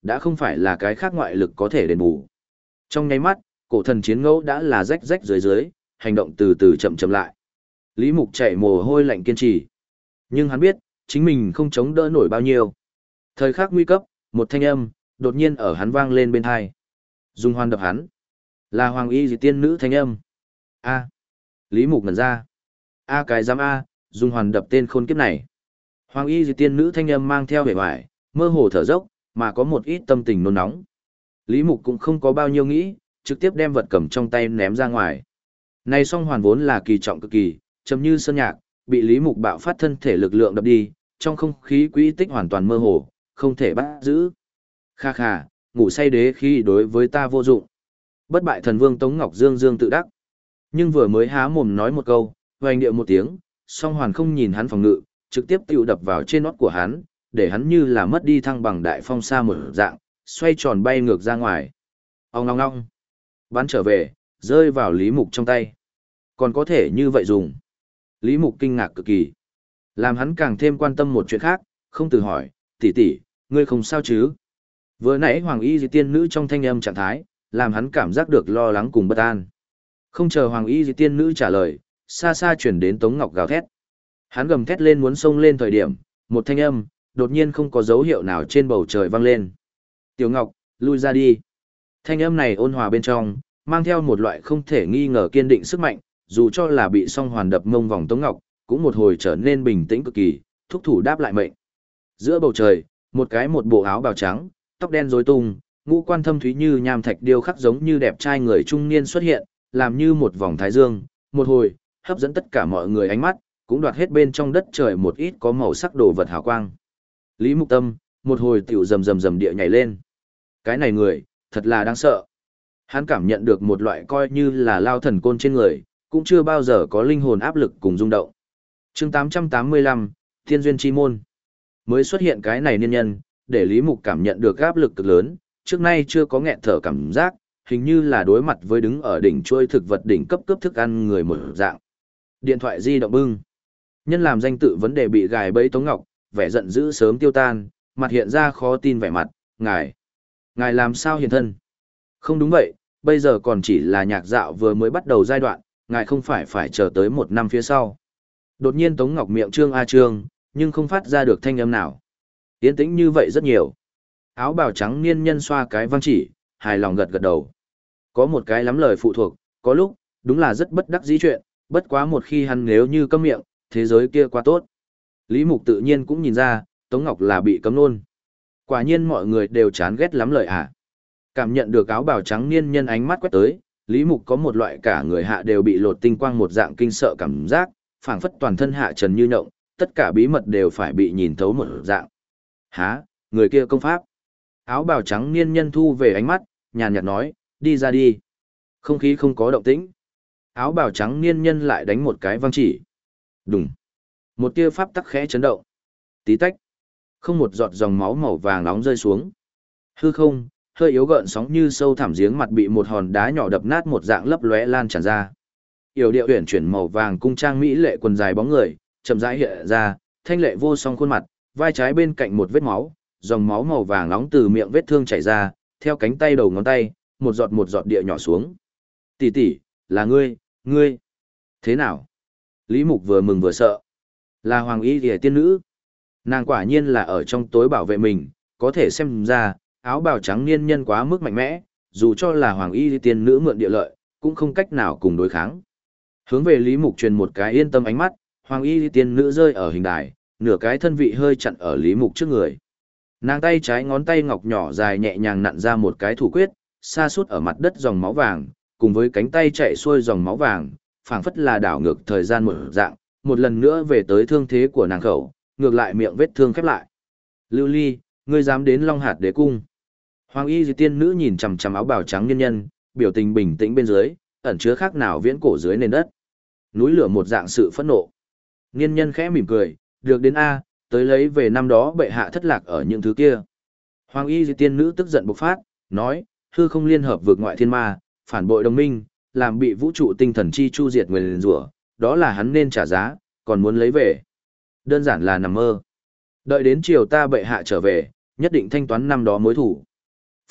đã không phải là cái khác ngoại lực có thể đền bù. Trong nháy mắt, cổ thần chiến ngẫu đã là rách rách dưới dưới, hành động từ từ chậm chậm lại. Lý Mục chạy mồ hôi lạnh kiên trì. Nhưng hắn biết, chính mình không chống đỡ nổi bao nhiêu. Thời khắc nguy cấp, một thanh âm, đột nhiên ở hắn vang lên bên tai. Dung Hoan đập hắn. Là Hoàng Y Dị Tiên Nữ thanh âm. A. Lý Mục ngẩn ra. A cái giám A, Dung Hoàn đập tên khôn kiếp này. Hoàng Y Dị Tiên Nữ thanh âm mang theo vẻ vải, mơ hồ thở dốc, mà có một ít tâm tình nôn nóng. Lý Mục cũng không có bao nhiêu nghĩ, trực tiếp đem vật cầm trong tay ném ra ngoài. Này song hoàn vốn là kỳ trọng cực kỳ, trầm như sơn nhạc, bị Lý Mục bạo phát thân thể lực lượng đập đi, trong không khí quỹ tích hoàn toàn mơ hồ, không thể bắt giữ. Kha kha, ngủ say đế khi đối với ta vô dụng. Bất bại thần vương Tống Ngọc Dương dương tự đắc. Nhưng vừa mới há mồm nói một câu, hoành điệu một tiếng, song hoàn không nhìn hắn phòng ngự, trực tiếp tiêu đập vào trên nót của hắn, để hắn như là mất đi thăng bằng đại phong xa một dạng, xoay tròn bay ngược ra ngoài. Ong ong ong. Bắn trở về, rơi vào Lý Mục trong tay. Còn có thể như vậy dùng. Lý Mục kinh ngạc cực kỳ. Làm hắn càng thêm quan tâm một chuyện khác, không từ hỏi, tỷ tỷ, ngươi không sao chứ? Vừa nãy Hoàng Y Dị Tiên Nữ trong thanh âm trạng thái, làm hắn cảm giác được lo lắng cùng bất an. Không chờ Hoàng Y Dị Tiên Nữ trả lời, xa xa chuyển đến Tống Ngọc gào thét. Hắn gầm thét lên muốn xông lên thời điểm, một thanh âm, đột nhiên không có dấu hiệu nào trên bầu trời vang lên. Tiểu Ngọc, lui ra đi. Thanh âm này ôn hòa bên trong, mang theo một loại không thể nghi ngờ kiên định sức mạnh, dù cho là bị song hoàn đập mông vòng Tống Ngọc, cũng một hồi trở nên bình tĩnh cực kỳ, thúc thủ đáp lại mệnh. Giữa bầu trời, một bộ áo bào trắng, tóc đen rối tung, ngũ quan thâm thúy như nham thạch điêu khắc giống như đẹp trai người trung niên xuất hiện, làm như một vòng thái dương, một hồi, hấp dẫn tất cả mọi người ánh mắt, cũng đoạt hết bên trong đất trời một ít có màu sắc đồ vật hào quang. Lý Mục Tâm, một hồi tiểu rầm rầm rầm địa nhảy lên. Cái này người, thật là đáng sợ. Hắn cảm nhận được một loại coi như là lao thần côn trên người, cũng chưa bao giờ có linh hồn áp lực cùng rung động. Chương 885, Thiên Duyên Chi Môn. Mới xuất hiện cái này niên nhân, để Lý Mục cảm nhận được áp lực cực lớn, trước nay chưa có nghẹt thở cảm giác, hình như là đối mặt với đứng ở đỉnh chuôi thực vật đỉnh cấp cướp thức ăn người một dạng. Điện thoại di động bưng. Nhân làm danh tự vấn đề bị gài bẫy Tống Ngọc, vẻ giận dữ sớm tiêu tan, mặt hiện ra khó tin vẻ mặt, ngài làm sao hiện thân? Không đúng vậy, bây giờ còn chỉ là nhạc dạo vừa mới bắt đầu giai đoạn, ngài không phải chờ tới 1 năm phía sau. Đột nhiên Tống Ngọc miệng trương a trương, nhưng không phát ra được thanh âm nào. Yên tĩnh như vậy rất nhiều. Áo bào trắng niên nhân xoa cái văng chỉ, hài lòng gật gật đầu. Có một cái lắm lời phụ thuộc, có lúc, đúng là rất bất đắc dĩ chuyện, bất quá một khi hắn nếu như câm miệng, thế giới kia quá tốt. Lý Mục tự nhiên cũng nhìn ra, Tống Ngọc là bị cấm nôn. Quả nhiên mọi người đều chán ghét lắm lời à. Cảm nhận được áo bào trắng niên nhân ánh mắt quét tới, Lý Mục có một loại cả người hạ đều bị lột tinh quang một dạng kinh sợ cảm giác, phảng phất toàn thân hạ trần như nhộng, tất cả bí mật đều phải bị nhìn thấu một dạng. Hả, người kia công pháp. Áo bào trắng niên nhân thu về ánh mắt, nhàn nhạt nói, đi ra đi. Không khí không có động tĩnh. Áo bào trắng niên nhân lại đánh một cái văng chỉ. Đùng. Một tia pháp tắc khẽ chấn động. Tí tách. Không một giọt dòng máu màu vàng nóng rơi xuống. Hư không, hơi yếu gợn sóng như sâu thẳm giếng mặt bị một hòn đá nhỏ đập nát một dạng lấp lóe lan tràn ra. Yểu điệu uyển chuyển màu vàng cung trang mỹ lệ quần dài bóng người, chậm rãi hiện ra, thanh lệ vô song khuôn mặt, vai trái bên cạnh một vết máu, dòng máu màu vàng nóng từ miệng vết thương chảy ra, theo cánh tay đầu ngón tay, một giọt địa nhỏ xuống. Tỷ tỷ, là ngươi. Thế nào? Lý Mục vừa mừng vừa sợ. Là Hoàng Y Điề tiên nữ. Nàng quả nhiên là ở trong tối bảo vệ mình, có thể xem ra, áo bào trắng niên nhân quá mức mạnh mẽ, dù cho là Hoàng Y tiên nữ mượn địa lợi, cũng không cách nào cùng đối kháng. Hướng về Lý Mục truyền một cái yên tâm ánh mắt, Hoàng Y tiên nữ rơi ở hình đài, nửa cái thân vị hơi chặn ở Lý Mục trước người. Nàng tay trái ngón tay ngọc nhỏ dài nhẹ nhàng nặn ra một cái thủ quyết, sa sút ở mặt đất dòng máu vàng, cùng với cánh tay chạy xuôi dòng máu vàng, phảng phất là đảo ngược thời gian một dạng, một lần nữa về tới thương thế của nàng khẩu, ngược lại miệng vết thương khép lại. Lưu Ly, ngươi dám đến Long Hạt Đế Cung? Hoàng Y Dị tiên nữ nhìn chằm chằm áo bào trắng nhân nhân, biểu tình bình tĩnh bên dưới, ẩn chứa khác nào viễn cổ dưới nền đất. Núi lửa một dạng sự phẫn nộ. Nhân nhân khẽ mỉm cười, được đến A, tới lấy về năm đó bệ hạ thất lạc ở những thứ kia. Hoàng Y Dị tiên nữ tức giận bộc phát, nói, hư không liên hợp vượt ngoại thiên ma, phản bội đồng minh, làm bị vũ trụ tinh thần chi chu diệt nguyền rủa, đó là hắn nên trả giá, còn muốn lấy về. Đơn giản là nằm mơ. Đợi đến chiều ta bệ hạ trở về, nhất định thanh toán năm đó mối thủ.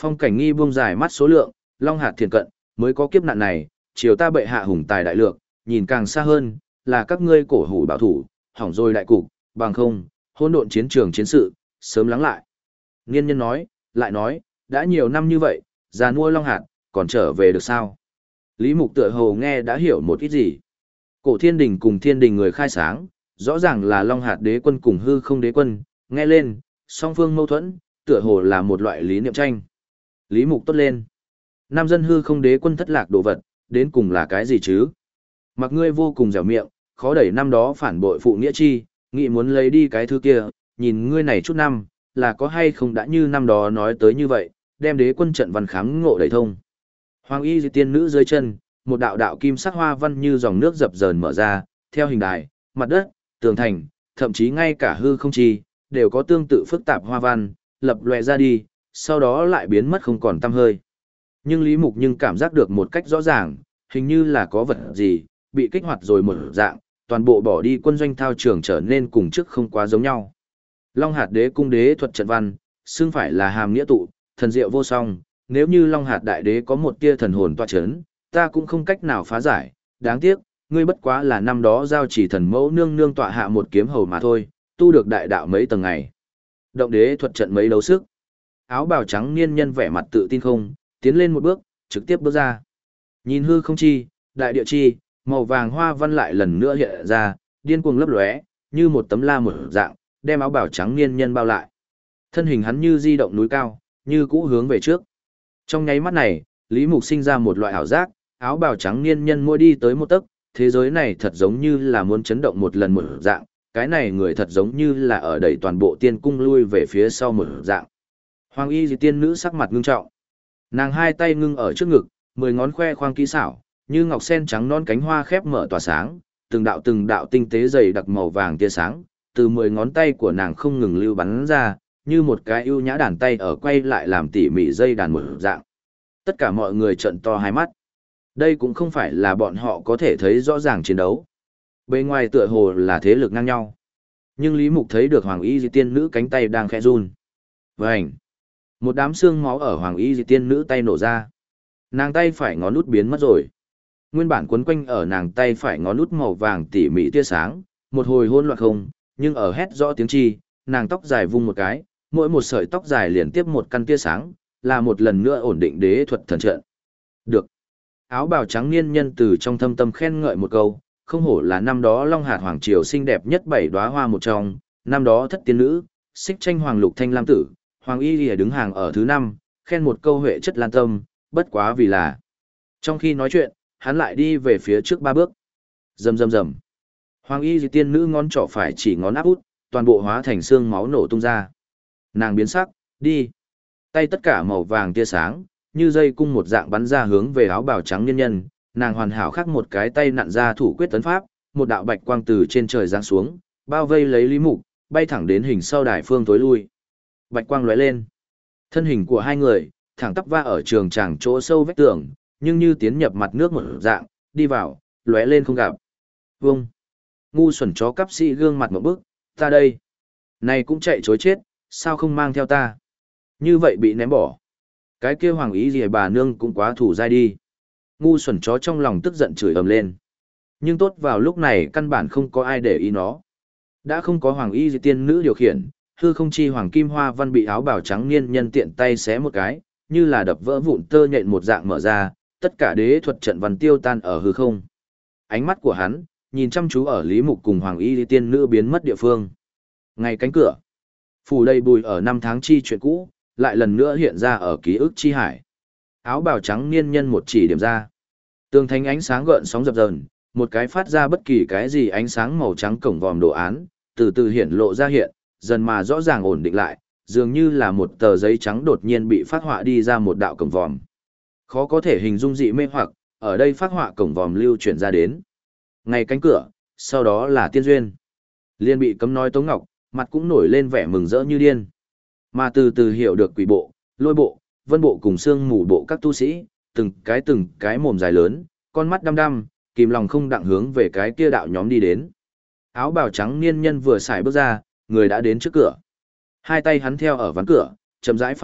Phong Cảnh Nghi buông dài mắt số lượng, Long hạt thiền cận, mới có kiếp nạn này, chiều ta bệ hạ hùng tài đại lược, nhìn càng xa hơn, là các ngươi cổ hủ bảo thủ, hỏng rồi đại cục, bằng không, hỗn độn chiến trường chiến sự, sớm lắng lại. Nghiên nhân nói, lại nói, đã nhiều năm như vậy, già nua Long hạt, còn trở về được sao? Lý Mục tựa hồ nghe đã hiểu một ít gì. Cổ thiên đình cùng thiên đình người khai sáng, rõ ràng là Long hạt đế quân cùng hư không đế quân, nghe lên, song phương mâu thuẫn, tựa hồ là một loại lý niệm tranh. Lý Mục tốt lên. Nam dân hư không đế quân thất lạc đồ vật, đến cùng là cái gì chứ? Mặc ngươi vô cùng dẻo miệng, khó đẩy năm đó phản bội phụ nghĩa chi, nghĩ muốn lấy đi cái thứ kia, nhìn ngươi này chút năm, là có hay không đã như năm đó nói tới như vậy, đem đế quân trận văn khám ngộ đẩy thông. Hoàng y tiên nữ dưới chân, một đạo đạo kim sắc hoa văn như dòng nước dập dờn mở ra, theo hình đài, mặt đất, tường thành, thậm chí ngay cả hư không chi, đều có tương tự phức tạp hoa văn, lập lòe ra đi, sau đó lại biến mất không còn tăm hơi. Nhưng Lý Mục cảm giác được một cách rõ ràng, hình như là có vật gì, bị kích hoạt rồi một dạng, toàn bộ bỏ đi quân doanh thao trường trở nên cùng trước không quá giống nhau. Long hạt đế cung đế thuật trận văn, xưng phải là hàm nghĩa tụ, thần diệu vô song, nếu như Long hạt đại đế có một tia thần hồn tọa chấn, ta cũng không cách nào phá giải, đáng tiếc, ngươi bất quá là năm đó giao chỉ thần mẫu nương nương tọa hạ một kiếm hầu mà thôi, tu được đại đạo mấy tầng ngày. Động đế thuật trận mấy đấu sức. Áo bào trắng niên nhân vẻ mặt tự tin không, tiến lên một bước, trực tiếp bước ra. Nhìn hư không chi, đại địa chi, màu vàng hoa văn lại lần nữa hiện ra, điên cuồng lấp lóe, như một tấm la một dạng, đem áo bào trắng niên nhân bao lại. Thân hình hắn như di động núi cao, như cũ hướng về trước. Trong nháy mắt này, Lý Mục sinh ra một loại ảo giác, áo bào trắng niên nhân mỗi đi tới một tấc, thế giới này thật giống như là muốn chấn động một lần một dạng, cái này người thật giống như là ở đẩy toàn bộ tiên cung lui về phía sau một dạng. Hoàng y tiên nữ sắc mặt ngưng trọng. Nàng hai tay ngưng ở trước ngực, 10 ngón khoe khoang kỹ xảo, như ngọc sen trắng non cánh hoa khép mở tỏa sáng, từng đạo tinh tế dày đặc màu vàng tia sáng, từ 10 ngón tay của nàng không ngừng lưu bắn ra, như một cái ưu nhã đàn tay ở quay lại làm tỉ mỉ dây đàn một dạng. Tất cả mọi người trợn to hai mắt. Đây cũng không phải là bọn họ có thể thấy rõ ràng chiến đấu. Bên ngoài tựa hồ là thế lực ngang nhau. Nhưng Lý Mục thấy được Hoàng y tiên nữ cánh tay đang khẽ run. Vành! Một đám xương máu ở Hoàng y tiên nữ tay nổ ra. Nàng tay phải ngón út biến mất rồi. Nguyên bản quấn quanh ở nàng tay phải ngón út màu vàng tỉ mỉ tia sáng, một hồi hỗn loạn không, nhưng ở hét rõ tiếng chi, nàng tóc dài vung một cái, mỗi một sợi tóc dài liền tiếp một căn tia sáng, là một lần nữa ổn định đế thuật thần trận. Được. Áo bào trắng niên nhân từ trong thâm tâm khen ngợi một câu, không hổ là năm đó Long hạt hoàng triều xinh đẹp nhất 7 đóa hoa một trong, năm đó thất tiên nữ, xích tranh hoàng lục thanh lam tử, Hoàng y lìa đứng hàng ở thứ 5, khen một câu huệ chất lan tâm, bất quá vì là. Trong khi nói chuyện, hắn lại đi về phía trước 3 bước. Rầm rầm rầm. Hoàng y tiên nữ ngón trỏ phải chỉ ngón áp út, toàn bộ hóa thành xương máu nổ tung ra. Nàng biến sắc, đi. Tay tất cả màu vàng tia sáng, như dây cung một dạng bắn ra hướng về áo bào trắng nhân nhân, nàng hoàn hảo khắc một cái tay nặn ra thủ quyết tấn pháp, một đạo bạch quang từ trên trời giáng xuống, bao vây lấy Lý Mục, bay thẳng đến hình sau đài phương tối lui. Bạch quang lóe lên. Thân hình của hai người, thẳng tắp va ở trường tràng chỗ sâu vách tường, nhưng như tiến nhập mặt nước một dạng, đi vào, lóe lên không gặp. Vông. Ngu xuẩn chó cắp sĩ gương mặt một bức, ta đây. Này cũng chạy chối chết, sao không mang theo ta? Như vậy bị ném bỏ. Cái kia hoàng ý gì bà nương cũng quá thủ dai đi. Ngu xuẩn chó trong lòng tức giận chửi ầm lên. Nhưng tốt vào lúc này căn bản không có ai để ý nó. Đã không có hoàng y gì tiên nữ điều khiển, hư không chi hoàng kim hoa văn bị áo bào trắng niên nhân tiện tay xé một cái, như là đập vỡ vụn tơ nhện một dạng mở ra, tất cả đế thuật trận văn tiêu tan ở hư không. Ánh mắt của hắn nhìn chăm chú ở Lý Mục cùng hoàng y tiên nữ biến mất địa phương. Ngay cánh cửa, phủ đầy bùi ở năm tháng chi chuyện cũ, lại lần nữa hiện ra ở ký ức chi hải. Áo bào trắng niên nhân một chỉ điểm ra. Tường thành ánh sáng gợn sóng dập dờn, một cái phát ra bất kỳ cái gì ánh sáng màu trắng cổng vòm đồ án, từ từ hiển lộ ra hiện, dần mà rõ ràng ổn định lại, dường như là một tờ giấy trắng đột nhiên bị phát họa đi ra một đạo cổng vòm. Khó có thể hình dung dị mê hoặc, ở đây phát họa cổng vòm lưu chuyển ra đến. Ngay cánh cửa, sau đó là tiên duyên. Liên bị cấm nói Tống Ngọc, mặt cũng nổi lên vẻ mừng rỡ như điên. Mà từ từ hiểu được quỷ bộ, lôi bộ, vân bộ cùng xương mù bộ các tu sĩ, từng cái mồm dài lớn, con mắt đăm đăm, kìm lòng không đặng hướng về cái kia đạo nhóm đi đến. Áo bào trắng niên nhân vừa xài bước ra, người đã đến trước cửa. Hai tay hắn theo ở ván cửa, chậm rãi phát lực,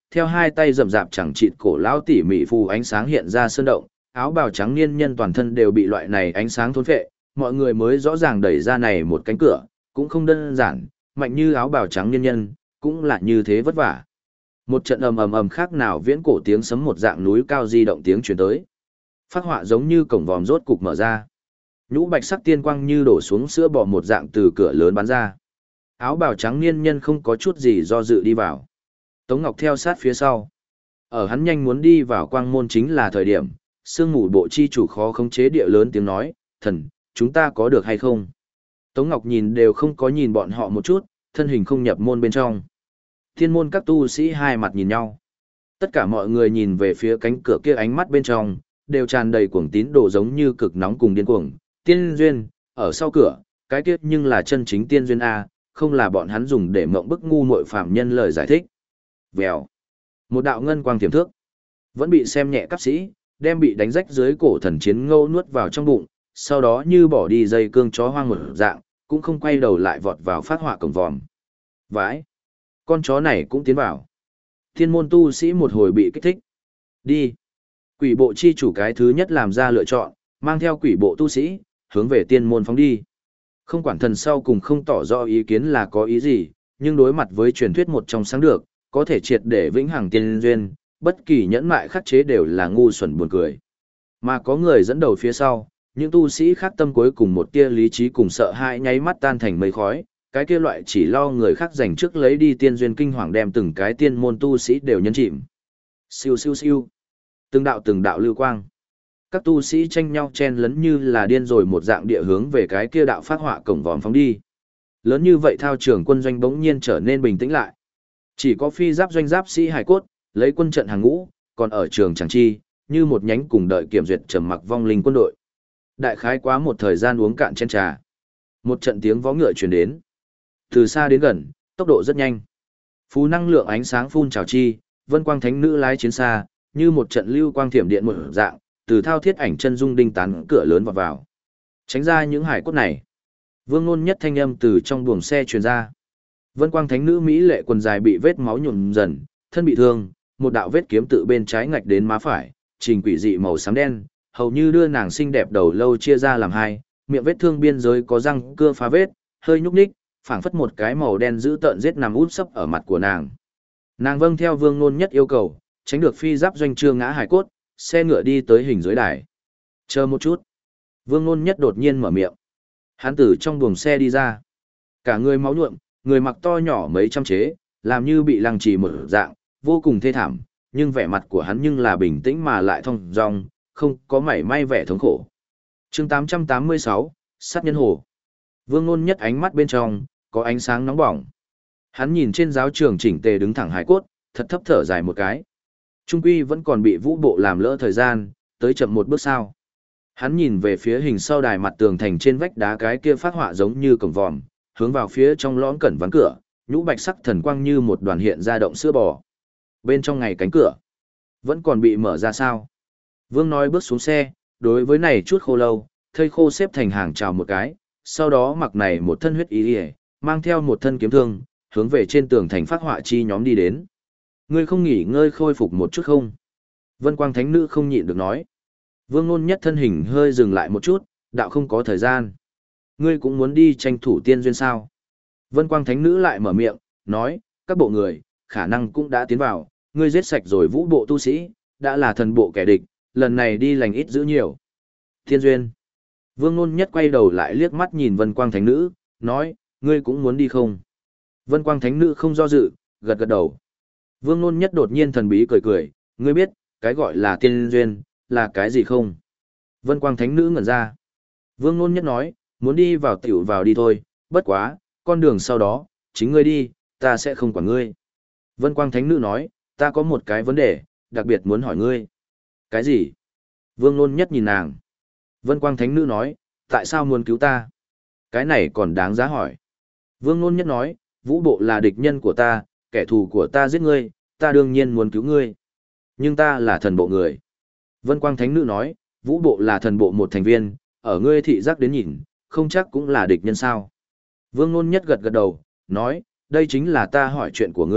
theo hai tay rậm rạp chẳng chịt cổ lão tỉ mỉ phù ánh sáng hiện ra sơn động, áo bào trắng niên nhân toàn thân đều bị loại này ánh sáng thôn phệ, mọi người mới rõ ràng đẩy ra này một cánh cửa, cũng không đơn giản, mạnh như áo bào trắng niên nhân, cũng là như thế vất vả. Một trận ầm ầm ầm khác nào viễn cổ tiếng sấm một dạng núi cao di động tiếng truyền tới. Phác họa giống như cổng vòm rốt cục mở ra. Nhũ bạch sắc tiên quang như đổ xuống sữa bò một dạng từ cửa lớn bắn ra. Áo bào trắng niên nhân không có chút gì do dự đi vào. Tống Ngọc theo sát phía sau. Ở hắn nhanh muốn đi vào quang môn chính là thời điểm, sương mù bộ chi chủ khó khống chế địa lớn tiếng nói, thần, chúng ta có được hay không? Tống Ngọc nhìn đều không có nhìn bọn họ một chút, thân hình không nhập môn bên trong. Thiên môn các tu sĩ hai mặt nhìn nhau. Tất cả mọi người nhìn về phía cánh cửa kia ánh mắt bên trong, đều tràn đầy cuồng tín đồ giống như cực nóng cùng điên cuồng. Tiên duyên, ở sau cửa, cái kia nhưng là chân chính tiên duyên A, không là bọn hắn dùng để mộng bức ngu muội phạm nhân lời giải thích. Vèo. Một đạo ngân quang tiềm thước. Vẫn bị xem nhẹ cấp sĩ, đem bị đánh rách dưới cổ thần chiến ngâu nuốt vào trong bụng, sau đó như bỏ đi dây cương chó hoang một dạng, cũng không quay đầu lại vọt vào phát họa cổng vòm. Vãi. Con chó này cũng tiến vào. Thiên môn tu sĩ một hồi bị kích thích. Đi. Quỷ bộ chi chủ cái thứ nhất làm ra lựa chọn, mang theo quỷ bộ tu sĩ, hướng về tiên môn phóng đi. Không quản thần sau cùng không tỏ rõ ý kiến là có ý gì, nhưng đối mặt với truyền thuyết một trong sáng được, có thể triệt để vĩnh hằng tiên duyên, bất kỳ nhẫn mại khắc chế đều là ngu xuẩn buồn cười. Mà có người dẫn đầu phía sau, những tu sĩ khác tâm cuối cùng một tia lý trí cùng sợ hãi nháy mắt tan thành mây khói, cái kia loại chỉ lo người khác giành trước lấy đi tiên duyên kinh hoàng đem từng cái tiên môn tu sĩ đều nhấn chìm. Siêu siêu siêu. Từng đạo lưu quang. Các tu sĩ tranh nhau chen lấn như là điên rồi một dạng địa hướng về cái kia đạo phát họa cổng vòm phóng đi. Lớn như vậy thao trường quân doanh bỗng nhiên trở nên bình tĩnh lại. Chỉ có phi giáp doanh giáp sĩ hải cốt, lấy quân trận hàng ngũ, còn ở trường chẳng chi, như một nhánh cùng đợi kiểm duyệt trầm mặc vong linh quân đội. Đại khái quá một thời gian uống cạn chén trà. Một trận tiếng vó ngựa truyền đến. Từ xa đến gần, tốc độ rất nhanh. Phú năng lượng ánh sáng phun trào chi, vân quang thánh nữ lái chiến xa, như một trận lưu quang thiểm điện một dạng, từ thao thiết ảnh chân dung đinh tán cửa lớn vọt vào. Tránh ra những hải cốt này. Vương Nôn nhất thanh âm từ trong buồng xe truyền ra. Vân quang thánh nữ mỹ lệ quần dài bị vết máu nhuộm dần, thân bị thương, một đạo vết kiếm tự bên trái ngạch đến má phải, trình quỷ dị màu xám đen, hầu như đưa nàng xinh đẹp đầu lâu chia ra làm hai, miệng vết thương biên giới có răng cưa phá vết, hơi nhúc nhích, phảng phất một cái màu đen dữ tợn giết nằm út sấp ở mặt của nàng. Nàng vâng theo Vương Nôn nhất yêu cầu, tránh được phi giáp doanh trương ngã hải cốt, xe ngựa đi tới hình dưới đài. Chờ một chút. Vương Nôn nhất đột nhiên mở miệng. Hắn từ trong buồng xe đi ra. Cả người máu nhuộm, người mặc to nhỏ mấy trăm chế, làm như bị lăng trì một dạng, vô cùng thê thảm, nhưng vẻ mặt của hắn nhưng là bình tĩnh mà lại thong dong, không có mảy may vẻ thống khổ. Chương 886, sát nhân hồ. Vương Nôn nhất ánh mắt bên trong, có ánh sáng nóng bỏng. Hắn nhìn trên giáo trường chỉnh tề đứng thẳng hải cốt, thật thấp thở dài một cái. Trung quy vẫn còn bị vũ bộ làm lỡ thời gian, tới chậm một bước sao. Hắn nhìn về phía hình sau đài mặt tường thành trên vách đá cái kia phát họa giống như cổng vòm, hướng vào phía trong lõm cẩn ván cửa, nhũ bạch sắc thần quang như một đoàn hiện ra động sữa bò. Bên trong ngày cánh cửa, vẫn còn bị mở ra sao. Vương nói bước xuống xe, đối với này chút khô lâu, thây khô xếp thành hàng chào một cái, sau đó mặc này một thân huyết ý ỉa, mang theo một thân kiếm thương, hướng về trên tường thành phát họa chi nhóm đi đến. Ngươi không nghỉ ngơi khôi phục một chút không? Vân quang thánh nữ không nhịn được nói. Vương Nôn nhất thân hình hơi dừng lại một chút, đạo không có thời gian. Ngươi cũng muốn đi tranh thủ tiên duyên sao? Vân quang thánh nữ lại mở miệng, nói, các bộ người, khả năng cũng đã tiến vào, ngươi giết sạch rồi vũ bộ tu sĩ, đã là thần bộ kẻ địch, lần này đi lành ít giữ nhiều. Tiên duyên. Vương Nôn nhất quay đầu lại liếc mắt nhìn Vân quang thánh nữ, nói, ngươi cũng muốn đi không? Vân quang thánh nữ không do dự, gật gật đầu. Vương Nôn nhất đột nhiên thần bí cười cười, ngươi biết, cái gọi là tiên duyên, là cái gì không? Vân quang thánh nữ ngẩn ra. Vương Nôn nhất nói, muốn đi vào tiểu vào đi thôi, bất quá, con đường sau đó, chính ngươi đi, ta sẽ không quản ngươi. Vân quang thánh nữ nói, ta có một cái vấn đề, đặc biệt muốn hỏi ngươi. Cái gì? Vương Nôn nhất nhìn nàng. Vân quang thánh nữ nói, tại sao muốn cứu ta? Cái này còn đáng giá hỏi. Vương Nôn nhất nói, vũ bộ là địch nhân của ta, kẻ thù của ta giết ngươi, ta đương nhiên muốn cứu ngươi. Nhưng ta là thần bộ người. Vân quang thánh nữ nói, vũ bộ là thần bộ một thành viên, ở ngươi thị giác đến nhìn, không chắc cũng là địch nhân sao. Vương Nôn nhất gật gật đầu, nói, đây chính là ta hỏi chuyện của ngươi,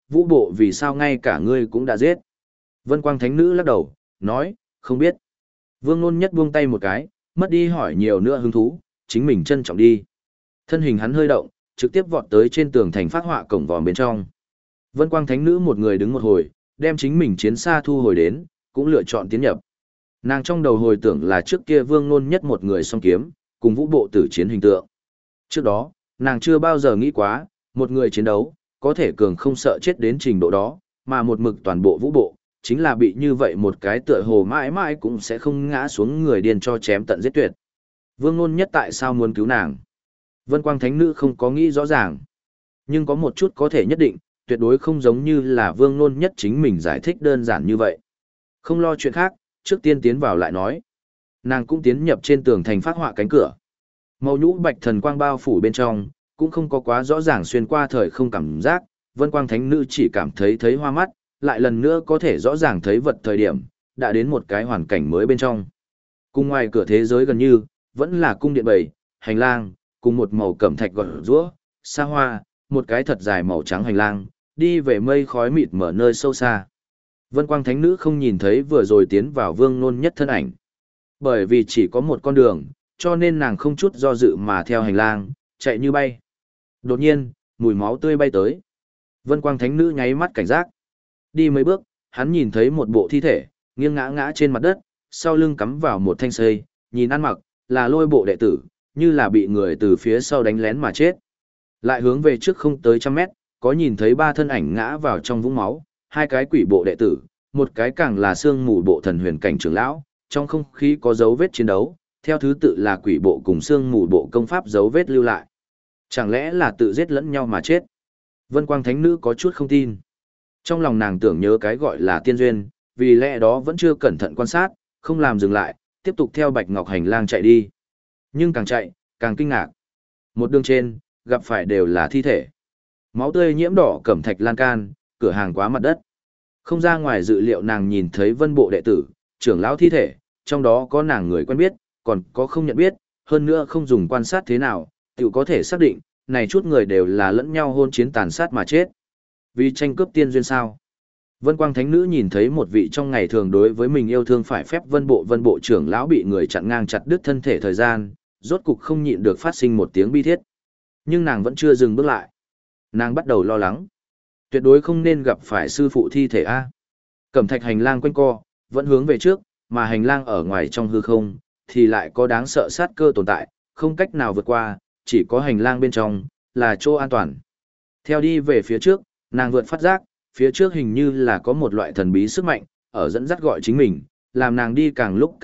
vũ bộ vì sao ngay cả ngươi cũng đã giết. Vân Quang Thánh Nữ lắc đầu, nói, không biết. Vương Nôn Nhất buông tay một cái, mất đi hỏi nhiều nữa hứng thú, chính mình trân trọng đi. Thân hình hắn hơi động, trực tiếp vọt tới trên tường thành phát họa cổng vòm bên trong. Vân Quang Thánh Nữ một người đứng một hồi, đem chính mình chiến xa thu hồi đến, cũng lựa chọn tiến nhập. Nàng trong đầu hồi tưởng là trước kia Vương Nôn Nhất một người song kiếm, cùng vũ bộ tử chiến hình tượng. Trước đó, nàng chưa bao giờ nghĩ quá, một người chiến đấu, có thể cường không sợ chết đến trình độ đó, mà một mực toàn bộ vũ bộ, chính là bị như vậy một cái tựa hồ mãi mãi cũng sẽ không ngã xuống người điên cho chém tận giết tuyệt. Vương Nôn Nhất tại sao muốn cứu nàng? Vân Quang Thánh Nữ không có nghĩ rõ ràng. Nhưng có một chút có thể nhất định, tuyệt đối không giống như là Vương Nôn Nhất chính mình giải thích đơn giản như vậy. Không lo chuyện khác, trước tiên tiến vào lại nói. Nàng cũng tiến nhập trên tường thành phát họa cánh cửa. Màu nhũ bạch thần quang bao phủ bên trong, cũng không có quá rõ ràng xuyên qua thời không cảm giác, Vân Quang Thánh Nữ chỉ cảm thấy hoa mắt, lại lần nữa có thể rõ ràng thấy vật thời điểm, đã đến một cái hoàn cảnh mới bên trong. Cùng ngoài cửa thế giới gần như, vẫn là cung điện bầy, hành lang, cùng một màu cẩm thạch gọt rũa, xa hoa, một cái thật dài màu trắng hành lang, đi về mây khói mịt mở nơi sâu xa. Vân Quang Thánh Nữ không nhìn thấy vừa rồi tiến vào Vương Nôn Nhất thân ảnh. Bởi vì chỉ có một con đường, cho nên nàng không chút do dự mà theo hành lang, chạy như bay. Đột nhiên, mùi máu tươi bay tới. Vân Quang Thánh Nữ nháy mắt cảnh giác. Đi mấy bước, hắn nhìn thấy một bộ thi thể, nghiêng ngã ngã trên mặt đất, sau lưng cắm vào một thanh xây, nhìn ăn mặc, là Lôi bộ đệ tử, như là bị người từ phía sau đánh lén mà chết. Lại hướng về trước không tới 100 mét, có nhìn thấy 3 thân ảnh ngã vào trong vũng máu, 2 cái quỷ bộ đệ tử, một cái càng là xương mù bộ thần huyền cảnh trưởng lão, trong không khí có dấu vết chiến đấu, theo thứ tự là quỷ bộ cùng xương mù bộ công pháp dấu vết lưu lại. Chẳng lẽ là tự giết lẫn nhau mà chết? Vân Quang Thánh Nữ có chút không tin. Trong lòng nàng tưởng nhớ cái gọi là tiên duyên, vì lẽ đó vẫn chưa cẩn thận quan sát, không làm dừng lại, tiếp tục theo Bạch Ngọc hành lang chạy đi. Nhưng càng chạy, càng kinh ngạc. Một đường trên, gặp phải đều là thi thể. Máu tươi nhiễm đỏ cẩm thạch lan can, cửa hàng quá mặt đất. Không ra ngoài dự liệu nàng nhìn thấy Vân bộ đệ tử, trưởng lão thi thể, trong đó có nàng người quen biết, còn có không nhận biết, hơn nữa không dùng quan sát thế nào, tự có thể xác định, này chút người đều là lẫn nhau hôn chiến tàn sát mà chết. Vì tranh cướp tiên duyên sao? Vân Quang Thánh Nữ nhìn thấy một vị trong ngày thường đối với mình yêu thương phải phép Vân bộ trưởng lão bị người chặn ngang chặt đứt thân thể thời gian, rốt cục không nhịn được phát sinh một tiếng bi thiết. Nhưng nàng vẫn chưa dừng bước lại. Nàng bắt đầu lo lắng. Tuyệt đối không nên gặp phải sư phụ thi thể A. Cẩm thạch hành lang quanh co, vẫn hướng về trước, mà hành lang ở ngoài trong hư không, thì lại có đáng sợ sát cơ tồn tại, không cách nào vượt qua, chỉ có hành lang bên trong, là chỗ an toàn. Theo đi về phía trước, nàng vượt phát giác, phía trước hình như là có một loại thần bí sức mạnh, ở dẫn dắt gọi chính mình, làm nàng đi càng lúc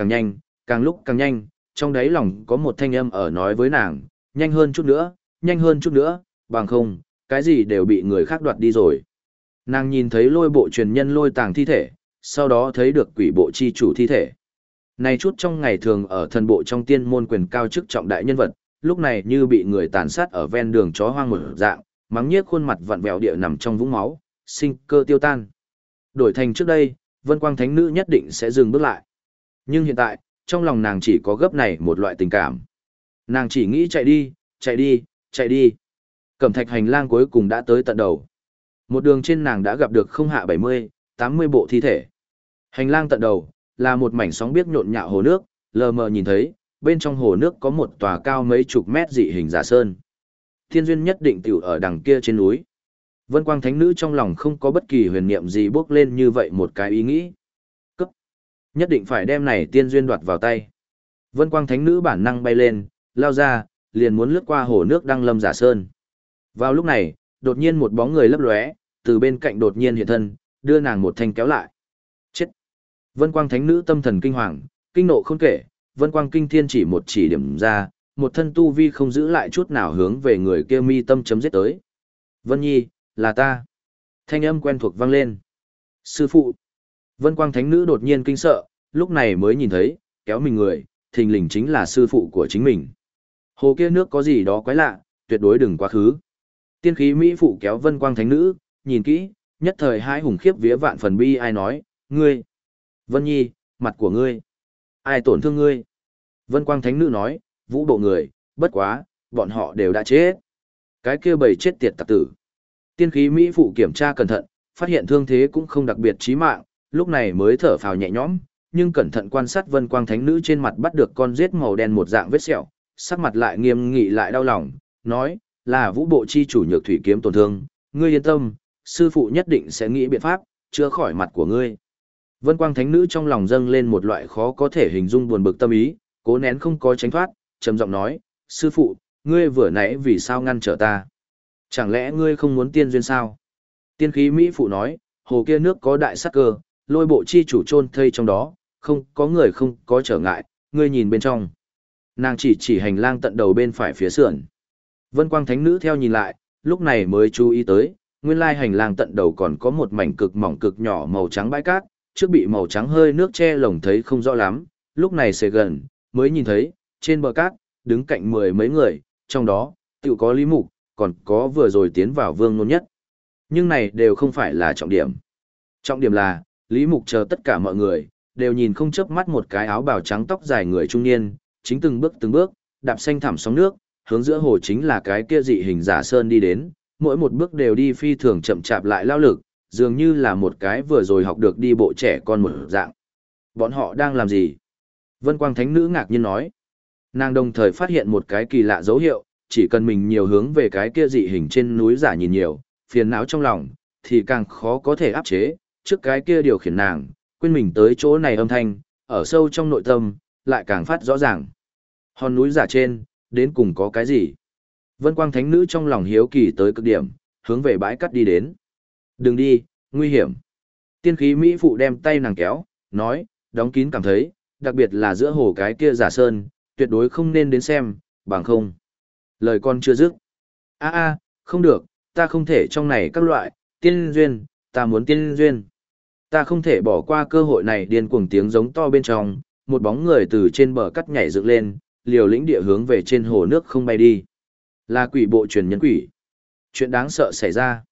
càng nhanh, trong đáy lòng có một thanh âm ở nói với nàng, nhanh hơn chút nữa, bằng không, cái gì đều bị người khác đoạt đi rồi. Nàng nhìn thấy Lôi bộ truyền nhân Lôi Tàng thi thể, sau đó thấy được quỷ bộ chi chủ thi thể. Này chút trong ngày thường ở thần bộ trong tiên môn quyền cao chức trọng đại nhân vật, lúc này như bị người tàn sát ở ven đường chó hoang một dạng, mắng nhiếc khuôn mặt vặn vẹo địa nằm trong vũng máu, sinh cơ tiêu tan. Đổi thành trước đây, Vân Quang Thánh Nữ nhất định sẽ dừng bước lại. Nhưng hiện tại, trong lòng nàng chỉ có gấp này một loại tình cảm. Nàng chỉ nghĩ chạy đi. Cẩm thạch hành lang cuối cùng đã tới tận đầu. Một đường trên nàng đã gặp được không hạ 70, 80 bộ thi thể. Hành lang tận đầu, là một mảnh sóng biếc nhộn nhạo hồ nước, lờ mờ nhìn thấy, bên trong hồ nước có một tòa cao mấy chục mét dị hình giả sơn. Thiên duyên nhất định tiểu ở đằng kia trên núi. Vân Quang Thánh Nữ trong lòng không có bất kỳ huyền niệm gì bước lên như vậy một cái ý nghĩ. Cấp! Nhất định phải đem này tiên duyên đoạt vào tay. Vân Quang Thánh Nữ bản năng bay lên, lao ra, liền muốn lướt qua hồ nước đăng lâm giả sơn. Vào lúc này, đột nhiên một bóng người lấp lóe, từ bên cạnh đột nhiên hiện thân, đưa nàng một thanh kéo lại. Chết! Vân Quang Thánh Nữ tâm thần kinh hoàng, kinh nộ không kể, Vân Quang Kinh Thiên chỉ một chỉ điểm ra, một thân tu vi không giữ lại chút nào hướng về người kia mi tâm chấm giết tới. Vân Nhi, là ta. Thanh âm quen thuộc vang lên. Sư phụ. Vân Quang Thánh Nữ đột nhiên kinh sợ, lúc này mới nhìn thấy, kéo mình người, thình lình chính là sư phụ của chính mình. Hồ kia nước có gì đó quái lạ, tuyệt đối đừng quá khứ. Tiên khí Mỹ phụ kéo Vân Quang Thánh Nữ, nhìn kỹ, nhất thời hai hùng khiếp vía vạn phần bi ai nói, ngươi. Vân Nhi, mặt của ngươi. Ai tổn thương ngươi? Vân Quang Thánh Nữ nói, vũ bộ người, bất quá, bọn họ đều đã chết. Cái kia bầy chết tiệt tặc tử. Tiên khí Mỹ phụ kiểm tra cẩn thận, phát hiện thương thế cũng không đặc biệt chí mạng, lúc này mới thở phào nhẹ nhõm, nhưng cẩn thận quan sát Vân Quang Thánh Nữ trên mặt bắt được con rết màu đen một dạng vết sẹo, sắc mặt lại nghiêm nghị lại đau lòng, nói, là Vũ Bộ chi chủ Nhược Thủy kiếm tổn thương, ngươi yên tâm, sư phụ nhất định sẽ nghĩ biện pháp, chữa khỏi mặt của ngươi. Vân Quang Thánh Nữ trong lòng dâng lên một loại khó có thể hình dung buồn bực tâm ý, cố nén không có tránh thoát, trầm giọng nói, sư phụ, ngươi vừa nãy vì sao ngăn trở ta? Chẳng lẽ ngươi không muốn tiên duyên sao? Tiên khí Mỹ phụ nói, hồ kia nước có đại sắc cơ, lôi bộ chi chủ chôn thây trong đó, không có người không có trở ngại, ngươi nhìn bên trong. Nàng chỉ hành lang tận đầu bên phải phía sườn. Vân Quang Thánh Nữ theo nhìn lại, lúc này mới chú ý tới, nguyên lai hành lang tận đầu còn có một mảnh cực mỏng cực nhỏ màu trắng bãi cát, trước bị màu trắng hơi nước che lồng thấy không rõ lắm, lúc này xề gần, mới nhìn thấy, trên bờ cát, đứng cạnh mười mấy người, trong đó, tự có Lý Mục, còn có vừa rồi tiến vào Vương Nôn Nhất. Nhưng này đều không phải là trọng điểm. Trọng điểm là, Lý Mục chờ tất cả mọi người, đều nhìn không chớp mắt một cái áo bào trắng tóc dài người trung niên, chính từng bước, đạp xanh thẳm sóng nước, hướng giữa hồ chính là cái kia dị hình giả sơn đi đến, mỗi một bước đều đi phi thường chậm chạp lại lao lực, dường như là một cái vừa rồi học được đi bộ trẻ con một dạng. Bọn họ đang làm gì? Vân Quang Thánh Nữ ngạc nhiên nói. Nàng đồng thời phát hiện một cái kỳ lạ dấu hiệu, chỉ cần mình nhiều hướng về cái kia dị hình trên núi giả nhìn nhiều, phiền não trong lòng, thì càng khó có thể áp chế, trước cái kia điều khiển nàng, quên mình tới chỗ này âm thanh, ở sâu trong nội tâm, lại càng phát rõ ràng. Hòn núi giả trên, đến cùng có cái gì? Vân Quang Thánh Nữ trong lòng hiếu kỳ tới cực điểm, hướng về bãi cát đi đến. Đừng đi, nguy hiểm. Tiên khí Mỹ phụ đem tay nàng kéo, nói, đóng kín cảm thấy, đặc biệt là giữa hồ cái kia giả sơn, tuyệt đối không nên đến xem, bằng không. Lời con chưa dứt. Không được, ta không thể trong này các loại, tiên duyên, ta muốn tiên duyên. Ta không thể bỏ qua cơ hội này điên cuồng tiếng giống to bên trong, một bóng người từ trên bờ cắt nhảy dựng lên, liều lĩnh địa hướng về trên hồ nước không bay đi. Là quỷ bộ truyền nhân quỷ. Chuyện đáng sợ xảy ra.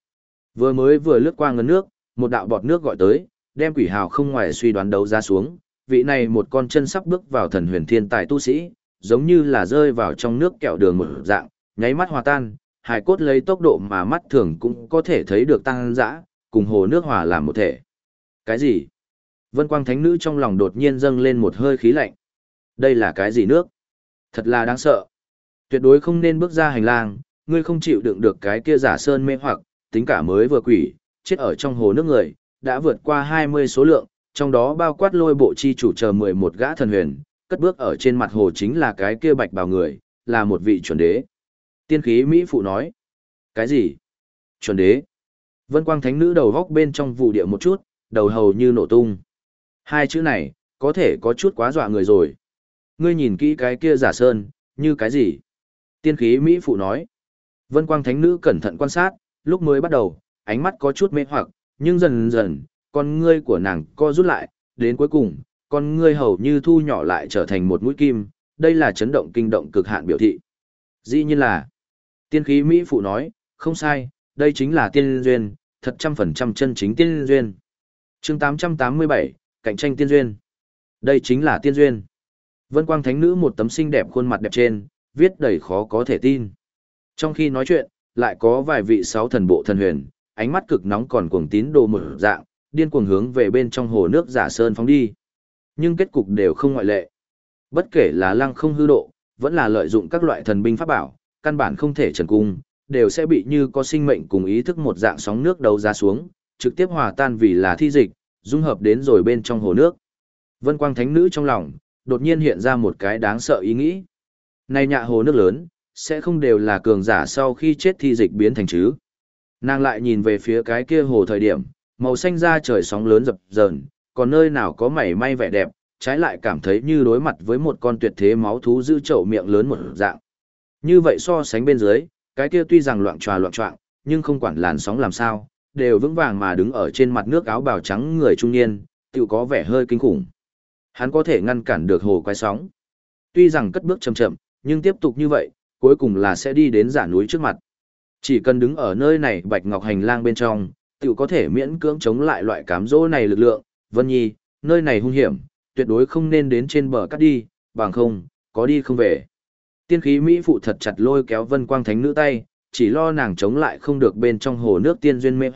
Vừa lướt qua ngấn nước, một đạo bọt nước gọi tới, đem quỷ hào không ngoài suy đoán đấu ra xuống. Vị này một con chân sắp bước vào thần huyền thiên tài tu sĩ, giống như là rơi vào trong nước kẹo đường một dạng, nháy mắt hòa tan, hài cốt lấy tốc độ mà mắt thường cũng có thể thấy được tăng dã, cùng hồ nước hòa làm một thể. Cái gì? Vân Quang Thánh Nữ trong lòng đột nhiên dâng lên một hơi khí lạnh. Đây là cái gì nước? Thật là đáng sợ. Tuyệt đối không nên bước ra hành lang, ngươi không chịu đựng được cái kia giả sơn mê hoặc, tính cả mới vừa quỷ, chết ở trong hồ nước người, đã vượt qua 20 số lượng, trong đó bao quát lôi bộ chi chủ chờ 11 gã thần huyền, cất bước ở trên mặt hồ chính là cái kia bạch bào người, là một vị chuẩn đế. Tiên khí Mỹ phụ nói. Cái gì? Chuẩn đế? Vân Quang Thánh Nữ đầu góc bên trong vụ địa một chút, đầu hầu như nổ tung. Hai chữ này, có thể có chút quá dọa người rồi. Ngươi nhìn kỹ cái kia giả sơn, như cái gì? Tiên khí Mỹ phụ nói. Vân Quang Thánh Nữ cẩn thận quan sát, lúc mới bắt đầu, ánh mắt có chút mê hoặc, nhưng dần dần, con ngươi của nàng co rút lại, đến cuối cùng, con ngươi hầu như thu nhỏ lại trở thành một mũi kim, đây là chấn động kinh động cực hạn biểu thị. Dĩ nhiên là, tiên khí Mỹ phụ nói, không sai, đây chính là tiên duyên, thật 100% chân chính tiên duyên. Chương 887, cạnh tranh tiên duyên. Đây chính là tiên duyên. Vân Quang Thánh Nữ một tấm xinh đẹp khuôn mặt đẹp trên, viết đầy khó có thể tin. Trong khi nói chuyện, lại có vài vị sáu thần bộ thần huyền, ánh mắt cực nóng còn cuồng tín đồ một dạng, điên cuồng hướng về bên trong hồ nước giả sơn phóng đi. Nhưng kết cục đều không ngoại lệ. Bất kể là lăng không hư độ, vẫn là lợi dụng các loại thần binh pháp bảo, căn bản không thể trần cung, đều sẽ bị như có sinh mệnh cùng ý thức một dạng sóng nước đấu ra xuống, trực tiếp hòa tan vì là thi dịch, dung hợp đến rồi bên trong hồ nước. Vân Quang Thánh Nữ trong lòng, đột nhiên hiện ra một cái đáng sợ ý nghĩ. Này nhạ hồ nước lớn, sẽ không đều là cường giả sau khi chết thi dịch biến thành chứ. Nàng lại nhìn về phía cái kia hồ thời điểm, màu xanh da trời sóng lớn dập dờn, còn nơi nào có mảy may vẻ đẹp, trái lại cảm thấy như đối mặt với một con tuyệt thế máu thú giữ chậu miệng lớn một dạng. Như vậy so sánh bên dưới, cái kia tuy rằng loạn choạng, nhưng không quản làn sóng làm sao, đều vững vàng mà đứng ở trên mặt nước áo bào trắng người trung niên, tự có vẻ hơi kinh khủng. Hắn có thể ngăn cản được hồ quay sóng. Tuy rằng cất bước chậm chậm, nhưng tiếp tục như vậy, cuối cùng là sẽ đi đến giả núi trước mặt. Chỉ cần đứng ở nơi này bạch ngọc hành lang bên trong, tự có thể miễn cưỡng chống lại loại cám dỗ này lực lượng. Vân Nhi, nơi này hung hiểm, tuyệt đối không nên đến trên bờ cát đi, bằng không, có đi không về. Tiên khí Mỹ phụ thật chặt lôi kéo Vân Quang Thánh Nữ tay, chỉ lo nàng chống lại không được bên trong hồ nước tiên duyên mê hoặc,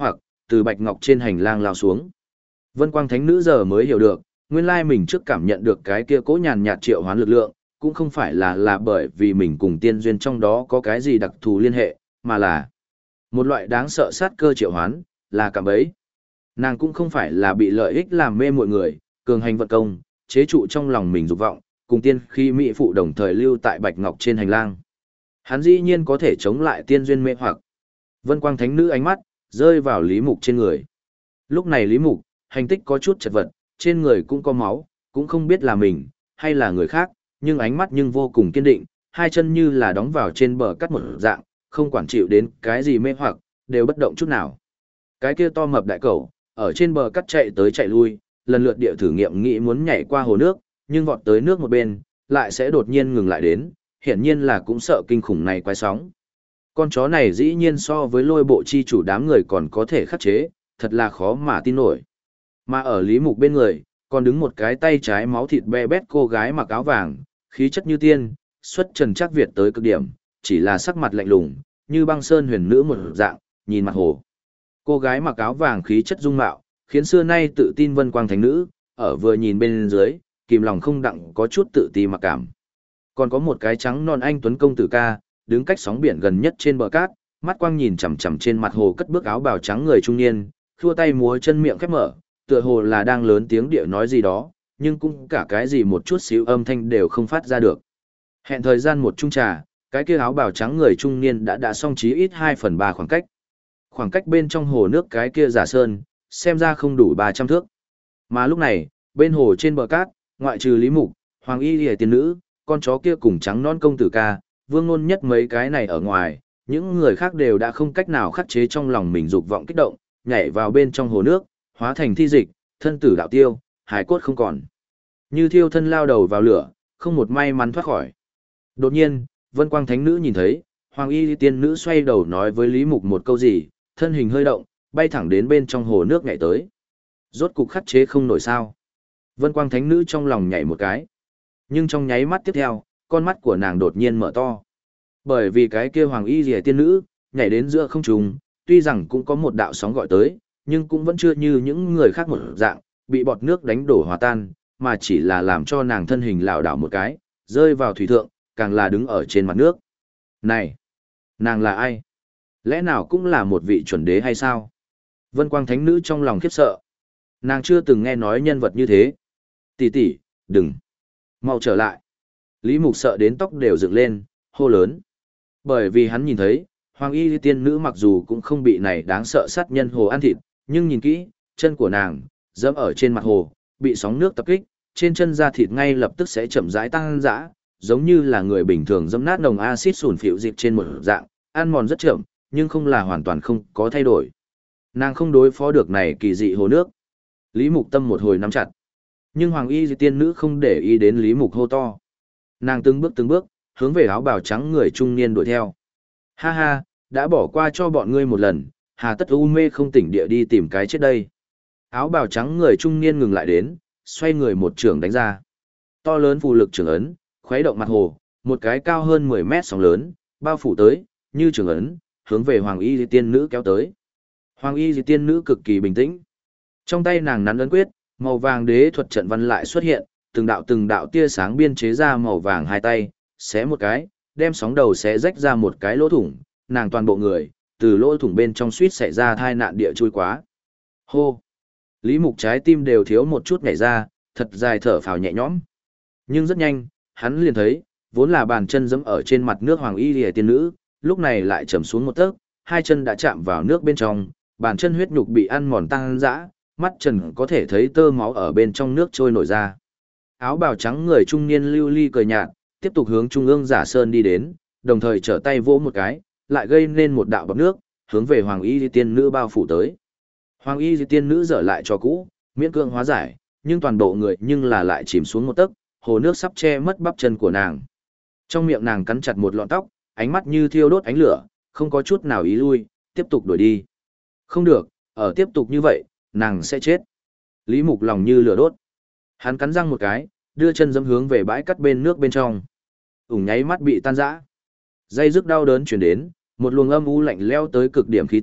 từ bạch ngọc trên hành lang lao xuống. Vân Quang Thánh Nữ giờ mới hiểu được, nguyên lai mình trước cảm nhận được cái kia cố nhàn nhạt triệu hoán lực lượng, cũng không phải là bởi vì mình cùng tiên duyên trong đó có cái gì đặc thù liên hệ, mà là một loại đáng sợ sát cơ triệu hoán, là cạm bẫy. Nàng cũng không phải là bị lợi ích làm mê mọi người, cường hành vận công, chế trụ trong lòng mình dục vọng, cùng tiên khi mỹ phụ đồng thời lưu tại bạch ngọc trên hành lang. Hắn dĩ nhiên có thể chống lại tiên duyên mê hoặc. Vân Quang Thánh Nữ ánh mắt rơi vào Lý Mục trên người. Lúc này Lý Mục, hành tích có chút chật vật, trên người cũng có máu, cũng không biết là mình, hay là người khác, nhưng ánh mắt nhưng vô cùng kiên định, hai chân như là đóng vào trên bờ cắt một dạng, không quản chịu đến cái gì mê hoặc, đều bất động chút nào. Cái kia to mập đại cẩu, ở trên bờ cắt chạy tới chạy lui, lần lượt địa thử nghiệm nghĩ muốn nhảy qua hồ nước, nhưng vọt tới nước một bên, lại sẽ đột nhiên ngừng lại đến, hiển nhiên là cũng sợ kinh khủng này quái sóng. Con chó này dĩ nhiên so với lôi bộ chi chủ đám người còn có thể khắc chế, thật là khó mà tin nổi. Mà ở Lý Mục bên người, còn đứng một cái tay trái máu thịt be bét cô gái mặc áo vàng, khí chất như tiên, xuất trần chắc Việt tới cực điểm, chỉ là sắc mặt lạnh lùng, như băng sơn huyền nữ một dạng, nhìn mặt hồ. Cô gái mặc áo vàng khí chất dung mạo, khiến xưa nay tự tin Vân Quang Thánh Nữ, ở vừa nhìn bên dưới, kìm lòng không đặng có chút tự ti mặc cảm. Còn có một cái trắng non anh tuấn công tử ca, đứng cách sóng biển gần nhất trên bờ cát, mắt quang nhìn chằm chằm trên mặt hồ cất bước áo bào trắng người trung niên, khua tay múa chân miệng khép mở, tựa hồ là đang lớn tiếng địa nói gì đó, nhưng cũng cả cái gì một chút xíu âm thanh đều không phát ra được. Hẹn thời gian một chung trà, cái kia áo bào trắng người trung niên đã xong chí ít 2/3 khoảng cách. Khoảng cách bên trong hồ nước cái kia giả sơn, xem ra không đủ 300 thước. Mà lúc này, bên hồ trên bờ cát, ngoại trừ Lý Mục, Hoàng Y Liễu tiên nữ, con chó kia cùng trắng non công tử ca, Vương Nôn nhất mấy cái này ở ngoài, những người khác đều đã không cách nào khắc chế trong lòng mình dục vọng kích động, nhảy vào bên trong hồ nước, hóa thành thi dịch, thân tử đạo tiêu, hải cốt không còn. Như thiêu thân lao đầu vào lửa, không một may mắn thoát khỏi. Đột nhiên, Vân Quang Thánh Nữ nhìn thấy, Hoàng Y tiên nữ xoay đầu nói với Lý Mục một câu gì, thân hình hơi động, bay thẳng đến bên trong hồ nước nhảy tới. Rốt cục khắc chế không nổi sao. Vân Quang Thánh Nữ trong lòng nhảy một cái. Nhưng trong nháy mắt tiếp theo, con mắt của nàng đột nhiên mở to. Bởi vì cái kia Hoàng Y Liễu tiên nữ, nhảy đến giữa không trung, tuy rằng cũng có một đạo sóng gọi tới, nhưng cũng vẫn chưa như những người khác một dạng, bị bọt nước đánh đổ hòa tan, mà chỉ là làm cho nàng thân hình lảo đảo một cái, rơi vào thủy thượng, càng là đứng ở trên mặt nước. Này, nàng là ai? Lẽ nào cũng là một vị chuẩn đế hay sao? Vân Quang Thánh Nữ trong lòng khiếp sợ. Nàng chưa từng nghe nói nhân vật như thế. Tỷ tỷ, đừng. Mau trở lại. Lý Mục sợ đến tóc đều dựng lên, hô lớn. Bởi vì hắn nhìn thấy, Hoàng Y tiên nữ mặc dù cũng không bị này đáng sợ sát nhân hồ ăn thịt, nhưng nhìn kỹ, chân của nàng, dẫm ở trên mặt hồ, bị sóng nước tập kích, trên chân da thịt ngay lập tức sẽ chậm rãi tăng dã, giống như là người bình thường dẫm nát nồng axit sủn phịu dịp trên một dạng, ăn mòn rất chậm, nhưng không là hoàn toàn không có thay đổi. Nàng không đối phó được này kỳ dị hồ nước. Lý Mục tâm một hồi nắm chặt. Nhưng Hoàng Y tiên nữ không để ý đến Lý Mục hô to. Nàng từng bước, hướng về áo bào trắng người trung niên đuổi theo. Ha ha, đã bỏ qua cho bọn ngươi một lần, hà tất u mê không tỉnh địa đi tìm cái chết đây. Áo bào trắng người trung niên ngừng lại đến, xoay người một trường đánh ra. To lớn phù lực trường ấn, khuấy động mặt hồ, một cái cao hơn 10 mét sóng lớn, bao phủ tới, như trường ấn, hướng về Hoàng Y tiên nữ kéo tới. Hoàng Y tiên nữ cực kỳ bình tĩnh. Trong tay nàng nắn ấn quyết, màu vàng đế thuật trận văn lại xuất hiện, từng đạo tia sáng biên chế ra màu vàng hai tay, xé một cái, đem sóng đầu xé rách ra một cái lỗ thủng, nàng toàn bộ người, từ lỗ thủng bên trong suýt xảy ra thai nạn địa chui quá. Hô! Lý Mục trái tim đều thiếu một chút nhảy ra, thật dài thở phào nhẹ nhõm. Nhưng rất nhanh, hắn liền thấy, vốn là bàn chân giẫm ở trên mặt nước Hoàng Y Liễu tiên nữ, lúc này lại chầm xuống một tấc, hai chân đã chạm vào nước bên trong, bàn chân huyết nhục bị ăn mòn tăng dã, mắt trần có thể thấy tơ máu ở bên trong nước trôi nổi ra. Áo bào trắng người trung niên lưu ly cười nhạt, tiếp tục hướng trung ương giả sơn đi đến, đồng thời trở tay vỗ một cái, lại gây nên một đạo bọt nước, hướng về Hoàng Y tiên nữ bao phủ tới. Hoàng Y tiên nữ dở lại cho cũ, miễn cưỡng hóa giải, nhưng toàn bộ người nhưng là lại chìm xuống một tấc, hồ nước sắp che mất bắp chân của nàng. Trong miệng nàng cắn chặt một lọn tóc, ánh mắt như thiêu đốt ánh lửa, không có chút nào ý lui, tiếp tục đuổi đi. Không được, ở tiếp tục như vậy, nàng sẽ chết. Lý Mục lòng như lửa đốt. Hắn cắn răng một cái, đưa chân dẫm hướng về bãi cắt bên nước bên trong. Ủng nháy mắt bị tan rã. Dây rức đau đớn chuyển đến, một luồng âm u lạnh leo tới cực điểm khí tức,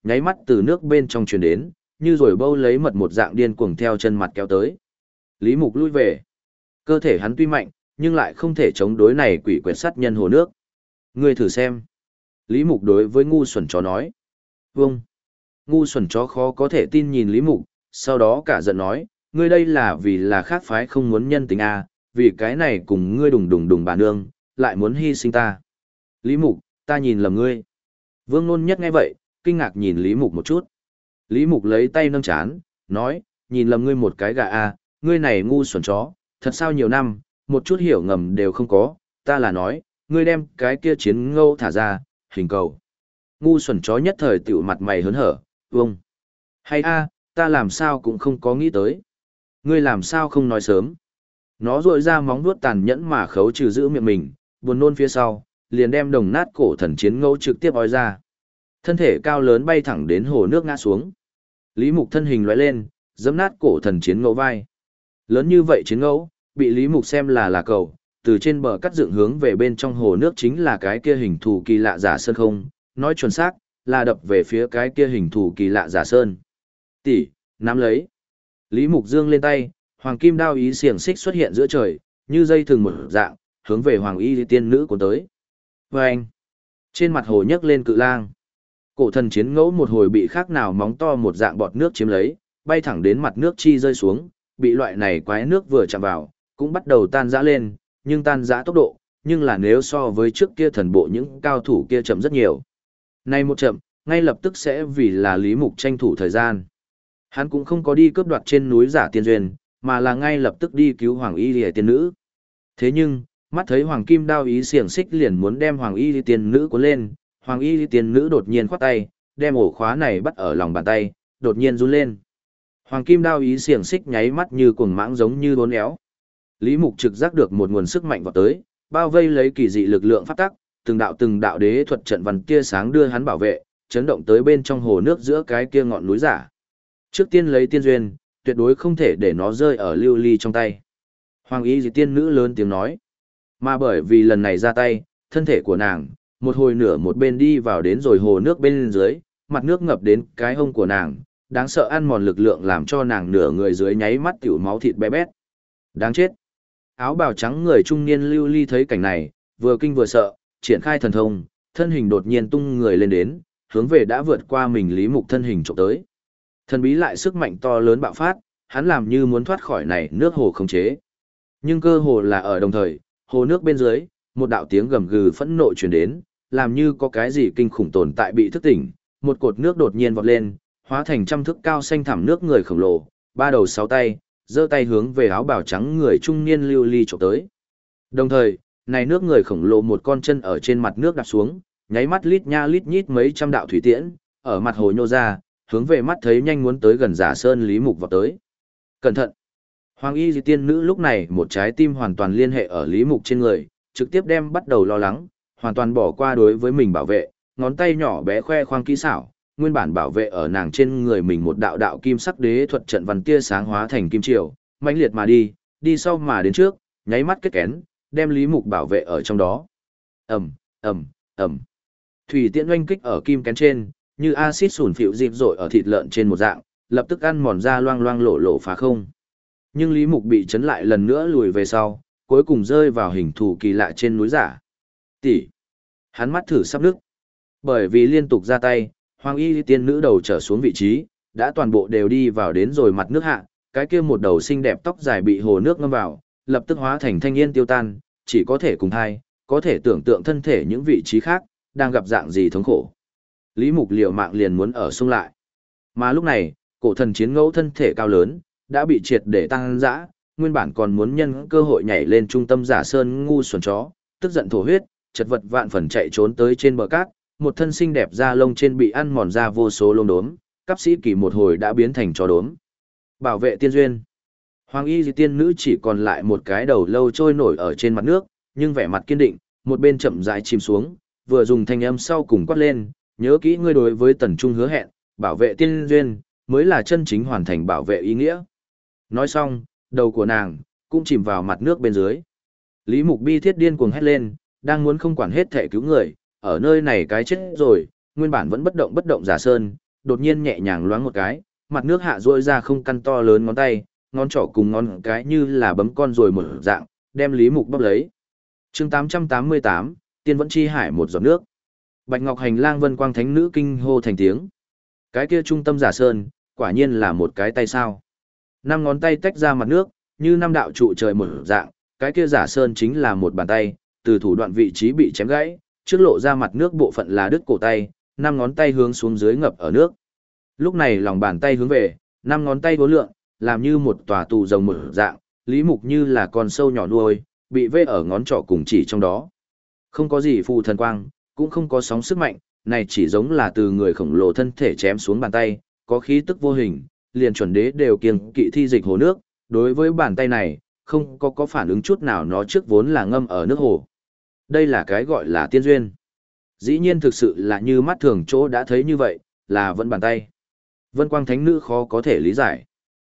nháy mắt từ nước bên trong truyền đến, như rồi bâu lấy mật một dạng điên cuồng theo chân mặt kéo tới. Lý Mục lui về. Cơ thể hắn tuy mạnh, nhưng lại không thể chống đối này quỷ quyệt sát nhân hồ nước. Ngươi thử xem. Lý Mục đối với ngu xuẩn chó nói. Vâng. Ngu xuẩn chó khó có thể tin nhìn Lý Mục, sau đó cả giận nói, ngươi đây là vì là khác phái không muốn nhân tình à, vì cái này cùng ngươi đùng đùng đùng bà nương, lại muốn hy sinh ta. Lý Mục, ta nhìn lầm ngươi. Vương Nôn Nhất nghe vậy, kinh ngạc nhìn Lý Mục một chút. Lý Mục lấy tay nâng chán, nói, nhìn lầm ngươi một cái gà à, ngươi này ngu xuẩn chó, thật sao nhiều năm, một chút hiểu ngầm đều không có, ta là nói, ngươi đem cái kia chiến ngâu thả ra, hình cầu. Ngu xuẩn chó nhất thời tiểu mặt mày hớn hở, vông. Hay a, ta làm sao cũng không có nghĩ tới. Ngươi làm sao không nói sớm. Nó rội ra móng vuốt tàn nhẫn mà khấu trừ giữ miệng mình, buồn nôn phía sau, liền đem đồng nát cổ thần chiến ngẫu trực tiếp ói ra. Thân thể cao lớn bay thẳng đến hồ nước ngã xuống. Lý Mục thân hình lóe lên, giẫm nát cổ thần chiến ngẫu vai. Lớn như vậy chiến ngẫu, bị Lý Mục xem là cầu, từ trên bờ cắt dựng hướng về bên trong hồ nước chính là cái kia hình thù kỳ lạ giả sơn không, nói chuẩn xác, là đập về phía cái kia hình thù kỳ lạ giả sơn. Tỷ, nắm lấy. Lý Mục dương lên tay, hoàng kim đao ý xiềng xích xuất hiện giữa trời, như dây thừng một dạng, hướng về hoàng y tiên nữ cuốn tới. Và anh, trên mặt hồ nhấc lên cự lang. Cổ thần chiến ngẫu một hồi bị khác nào móng to một dạng bọt nước chiếm lấy, bay thẳng đến mặt nước chi rơi xuống, bị loại này quái nước vừa chạm vào, cũng bắt đầu tan rã lên, nhưng tan rã tốc độ, nhưng là nếu so với trước kia thần bộ những cao thủ kia chậm rất nhiều. Nay một chậm, ngay lập tức sẽ vì là Lý Mục tranh thủ thời gian. Hắn cũng không có đi cướp đoạt trên núi giả tiên duyên, mà là ngay lập tức đi cứu Hoàng Y Lìa tiên nữ. Thế nhưng, mắt thấy Hoàng Kim đao ý xiềng xích liền muốn đem Hoàng Y Lìa tiên nữ cuốn lên, Hoàng Y Lìa tiên nữ đột nhiên khoát tay, đem ổ khóa này bắt ở lòng bàn tay, đột nhiên run lên. Hoàng Kim đao ý xiềng xích nháy mắt như cuồng mãng giống như đốn éo. Lý Mục trực giác được một nguồn sức mạnh vọt tới, bao vây lấy kỳ dị lực lượng pháp tắc, từng đạo đế thuật trận văn tia sáng đưa hắn bảo vệ, chấn động tới bên trong hồ nước giữa cái kia ngọn núi giả. Trước tiên lấy tiên duyên, tuyệt đối không thể để nó rơi ở lưu ly trong tay. Hoàng Y dị tiên nữ lớn tiếng nói. Mà bởi vì lần này ra tay, thân thể của nàng, một hồi nửa một bên đi vào đến rồi hồ nước bên dưới, mặt nước ngập đến cái hông của nàng, đáng sợ ăn mòn lực lượng làm cho nàng nửa người dưới nháy mắt tiểu máu thịt bé bét. Đáng chết. Áo bào trắng người trung niên lưu ly thấy cảnh này, vừa kinh vừa sợ, triển khai thần thông, thân hình đột nhiên tung người lên đến, hướng về đã vượt qua mình Lý Mục thân hình chụp tới. Thần bí lại sức mạnh to lớn bạo phát, hắn làm như muốn thoát khỏi này nước hồ khống chế. Nhưng cơ hồ là ở đồng thời, hồ nước bên dưới, một đạo tiếng gầm gừ phẫn nộ truyền đến, làm như có cái gì kinh khủng tồn tại bị thức tỉnh, một cột nước đột nhiên vọt lên, hóa thành trăm thước cao xanh thẳm nước người khổng lồ, ba đầu sáu tay, giơ tay hướng về áo bào trắng người trung niên lưu ly chụp tới. Đồng thời, này nước người khổng lồ một con chân ở trên mặt nước đạp xuống, nháy mắt lít nha lít nhít mấy trăm đạo thủy tiễn, ở mặt hồ nhô ra, hướng về mắt thấy nhanh muốn tới gần giả sơn Lý Mục vào tới. Cẩn thận! Hoàng Y dị tiên nữ lúc này một trái tim hoàn toàn liên hệ ở Lý Mục trên người, trực tiếp đem bắt đầu lo lắng, hoàn toàn bỏ qua đối với mình bảo vệ, ngón tay nhỏ bé khoe khoang kỹ xảo, nguyên bản bảo vệ ở nàng trên người mình một đạo đạo kim sắc đế thuật trận văn tia sáng hóa thành kim triều, mãnh liệt mà đi, đi sau mà đến trước, nháy mắt kết kén, đem Lý Mục bảo vệ ở trong đó. Ầm, ầm, ầm. Thủy tiễn oanh kích ở kim kén trên, như axit sủn phịu dịp rội ở thịt lợn trên một dạng, lập tức ăn mòn ra loang loang lộ lộ phá không. Nhưng Lý Mục bị chấn lại lần nữa lùi về sau, cuối cùng rơi vào hình thù kỳ lạ trên núi giả. Tỷ. Hắn mắt thử sắp nước. Bởi vì liên tục ra tay, Hoàng Y tiên nữ đầu trở xuống vị trí, đã toàn bộ đều đi vào đến rồi mặt nước hạ, cái kia một đầu xinh đẹp tóc dài bị hồ nước ngâm vào, lập tức hóa thành thanh yên tiêu tan, chỉ có thể cùng hai, có thể tưởng tượng thân thể những vị trí khác, đang gặp dạng gì thống khổ. Lý Mục liều mạng liền muốn ở xung lại. Mà lúc này, cổ thần chiến ngẫu thân thể cao lớn, đã bị triệt để tăng dã, nguyên bản còn muốn nhân cơ hội nhảy lên trung tâm giả sơn ngu xuẩn chó, tức giận thổ huyết, chật vật vạn phần chạy trốn tới trên bờ cát, một thân xinh đẹp da lông trên bị ăn mòn ra vô số lông đốm, cấp sĩ kỳ một hồi đã biến thành chó đốm. Bảo vệ tiên duyên. Hoàng Y dị tiên nữ chỉ còn lại một cái đầu lâu trôi nổi ở trên mặt nước, nhưng vẻ mặt kiên định, một bên chậm rãi chìm xuống, vừa dùng thanh âm sau cùng quát lên, nhớ kỹ ngươi đối với Tần Trung hứa hẹn, bảo vệ tiên duyên, mới là chân chính hoàn thành bảo vệ ý nghĩa. Nói xong, đầu của nàng cũng chìm vào mặt nước bên dưới. Lý Mục bi thiết điên cuồng hét lên, đang muốn không quản hết thể cứu người, ở nơi này cái chết rồi, nguyên bản vẫn bất động giả sơn, đột nhiên nhẹ nhàng loáng một cái, mặt nước hạ duỗi ra không căn to lớn ngón tay, ngón trỏ cùng ngón cái như là bấm con rồi một dạng, đem Lý Mục bóp lấy. Chương 888, Tiên vẫn chi hải một giọt nước. Bạch Ngọc Hành Lang Vân Quang Thánh Nữ kinh hô thành tiếng. Cái kia trung tâm giả sơn, quả nhiên là một cái tay sao. Năm ngón tay tách ra mặt nước, như năm đạo trụ trời một dạng, cái kia giả sơn chính là một bàn tay, từ thủ đoạn vị trí bị chém gãy, trước lộ ra mặt nước bộ phận là đứt cổ tay, năm ngón tay hướng xuống dưới ngập ở nước. Lúc này lòng bàn tay hướng về, năm ngón tay vốn lượn, làm như một tòa tù rồng một dạng, Lý Mục như là con sâu nhỏ nuôi, bị vê ở ngón trỏ cùng chỉ trong đó. Không có gì phù thần quang, cũng không có sóng sức mạnh, này chỉ giống là từ người khổng lồ thân thể chém xuống bàn tay, có khí tức vô hình, liền chuẩn đế đều kiêng kỵ thi dịch hồ nước, đối với bàn tay này, không có phản ứng chút nào, nó trước vốn là ngâm ở nước hồ. Đây là cái gọi là tiên duyên. Dĩ nhiên thực sự là như mắt thường chỗ đã thấy như vậy, là vẫn bàn tay. Vân Quang Thánh Nữ khó có thể lý giải.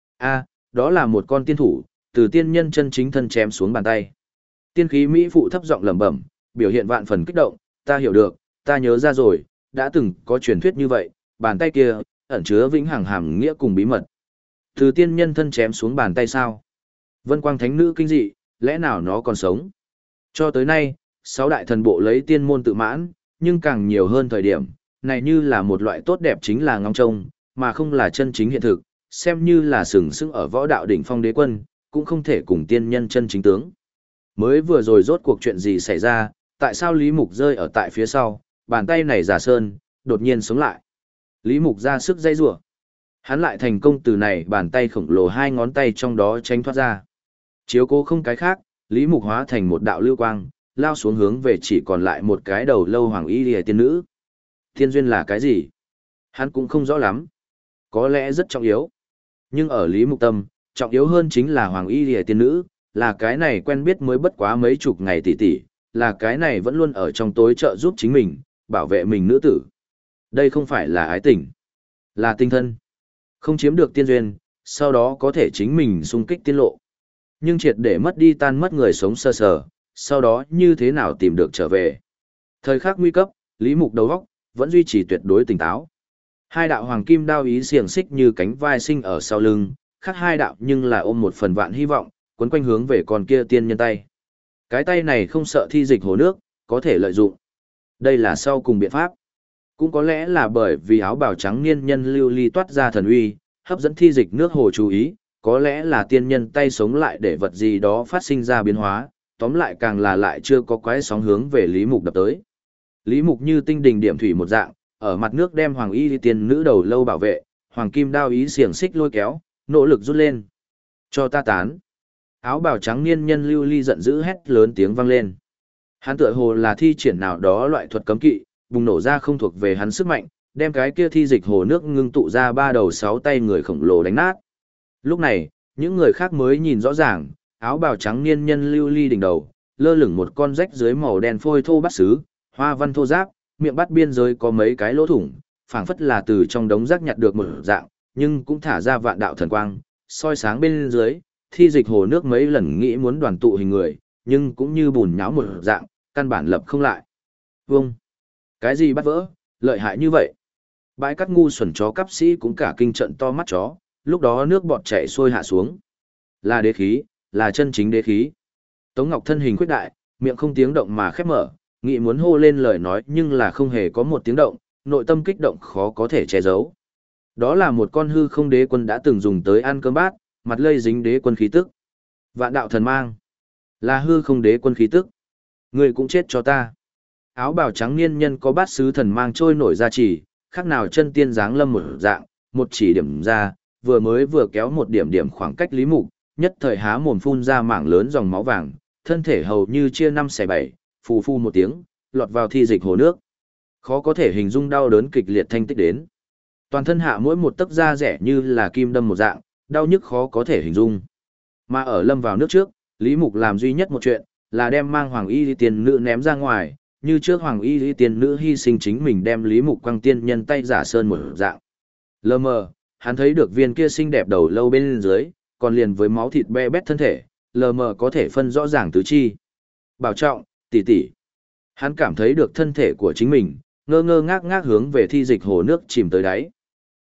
Đó là một con tiên thủ, từ tiên nhân chân chính thân chém xuống bàn tay. Tiên khí Mỹ phụ thấp giọng lẩm bẩm, biểu hiện vạn phần kích động, ta hiểu được, ta nhớ ra rồi, đã từng có truyền thuyết như vậy, bàn tay kia, ẩn chứa vĩnh hằng hàm nghĩa cùng bí mật. Từ tiên nhân thân chém xuống bàn tay sao? Vân Quang Thánh Nữ kinh dị, lẽ nào nó còn sống? Cho tới nay, 6 đại thần bộ lấy tiên môn tự mãn, nhưng càng nhiều hơn thời điểm, này như là một loại tốt đẹp chính là ngóng trông, mà không là chân chính hiện thực, xem như là sừng sững ở võ đạo đỉnh phong đế quân, cũng không thể cùng tiên nhân chân chính tướng. Mới vừa rồi rốt cuộc chuyện gì xảy ra, tại sao Lý Mục rơi ở tại phía sau, bàn tay này giả sơn, đột nhiên sống lại. Lý Mục ra sức dây rủa, hắn lại thành công từ này bàn tay khổng lồ hai ngón tay trong đó tránh thoát ra. Chiếu cố không cái khác, Lý Mục hóa thành một đạo lưu quang, lao xuống hướng về chỉ còn lại một cái đầu lâu hoàng y lìa tiên nữ. Tiên duyên là cái gì? Hắn cũng không rõ lắm. Có lẽ rất trọng yếu. Nhưng ở Lý Mục tâm, trọng yếu hơn chính là hoàng y lìa tiên nữ, là cái này quen biết mới bất quá mấy chục ngày tỷ tỷ, là cái này vẫn luôn ở trong tối trợ giúp chính mình, bảo vệ mình nữ tử. Đây không phải là ái tình, là tinh thân. Không chiếm được tiên duyên, sau đó có thể chính mình xung kích tiên lộ. Nhưng triệt để mất đi tan mất người sống sơ sờ, sau đó như thế nào tìm được trở về. Thời khắc nguy cấp, Lý Mục đầu óc vẫn duy trì tuyệt đối tỉnh táo. Hai đạo hoàng kim đao ý xiềng xích như cánh vai sinh ở sau lưng, khác hai đạo nhưng là ôm một phần vạn hy vọng, quấn quanh hướng về con kia tiên nhân tay. Cái tay này không sợ thi dịch hồ nước, có thể lợi dụng. Đây là sau cùng biện pháp. Cũng có lẽ là bởi vì áo bào trắng niên nhân lưu ly toát ra thần uy, hấp dẫn thi dịch nước hồ chú ý, có lẽ là tiên nhân tay sống lại để vật gì đó phát sinh ra biến hóa, tóm lại càng là lại chưa có quái sóng hướng về Lý Mục đập tới. Lý Mục như tinh đình điểm thủy một dạng, ở mặt nước đem hoàng y tiên nữ đầu lâu bảo vệ, hoàng kim đao ý xiềng xích lôi kéo, nỗ lực rút lên. Cho ta tán. Áo bào trắng niên nhân lưu ly giận dữ hét lớn tiếng vang lên. Hắn tựa hồ là thi triển nào đó loại thuật cấm kỵ, bùng nổ ra không thuộc về hắn sức mạnh, đem cái kia thi dịch hồ nước ngưng tụ ra ba đầu sáu tay người khổng lồ đánh nát. Lúc này, những người khác mới nhìn rõ ràng, áo bào trắng niên nhân lưu ly đỉnh đầu, lơ lửng một con rách dưới màu đen phôi thô bát sứ, hoa văn thô ráp, miệng bát biên giới có mấy cái lỗ thủng, phảng phất là từ trong đống rác nhặt được một dạng, nhưng cũng thả ra vạn đạo thần quang, soi sáng bên dưới, thi dịch hồ nước mấy lần nghĩ muốn đoàn tụ hình người, nhưng cũng như bùn nhão một dạng, căn bản lập không lại. Vâng! Cái gì bắt vỡ, lợi hại như vậy? Bãi cát ngu xuẩn chó cắp sĩ cũng cả kinh trận to mắt chó, lúc đó nước bọt chảy xuôi hạ xuống. Là đế khí, là chân chính đế khí. Tống Ngọc thân hình khuyết đại, miệng không tiếng động mà khép mở, nghĩ muốn hô lên lời nói nhưng là không hề có một tiếng động, nội tâm kích động khó có thể che giấu. Đó là một con hư không đế quân đã từng dùng tới ăn cơm bát, mặt lây dính đế quân khí tức. Vạn đạo thần mang, là hư không đế quân khí tức. Người cũng chết cho ta. Áo bào trắng niên nhân có bát sứ thần mang trôi nổi ra chỉ, khác nào chân tiên dáng lâm một dạng, một chỉ điểm ra, vừa kéo một điểm điểm khoảng cách Lý Mục, nhất thời há mồm phun ra mảng lớn dòng máu vàng, thân thể hầu như chia năm xẻ bảy, phù phu một tiếng, lọt vào thi dịch hồ nước. Khó có thể hình dung đau đớn kịch liệt thanh tích đến. Toàn thân hạ mỗi một tấc da rẻ như là kim đâm một dạng, đau nhức khó có thể hình dung. Mà ở lâm vào nước trước, Lý Mục làm duy nhất một chuyện, là đem mang hoàng y tiên nữ ném ra ngoài, như trước hoàng y tiên nữ hy sinh chính mình đem Lý Mục quăng tiên nhân tay giả sơn một dạng. Lờ mờ, hắn thấy được viên kia xinh đẹp đầu lâu bên dưới, còn liền với máu thịt be bét thân thể, lờ mờ có thể phân rõ ràng tứ chi. Bảo trọng, tỷ tỷ. Hắn cảm thấy được thân thể của chính mình, ngơ ngơ ngác ngác hướng về thi dịch hồ nước chìm tới đáy.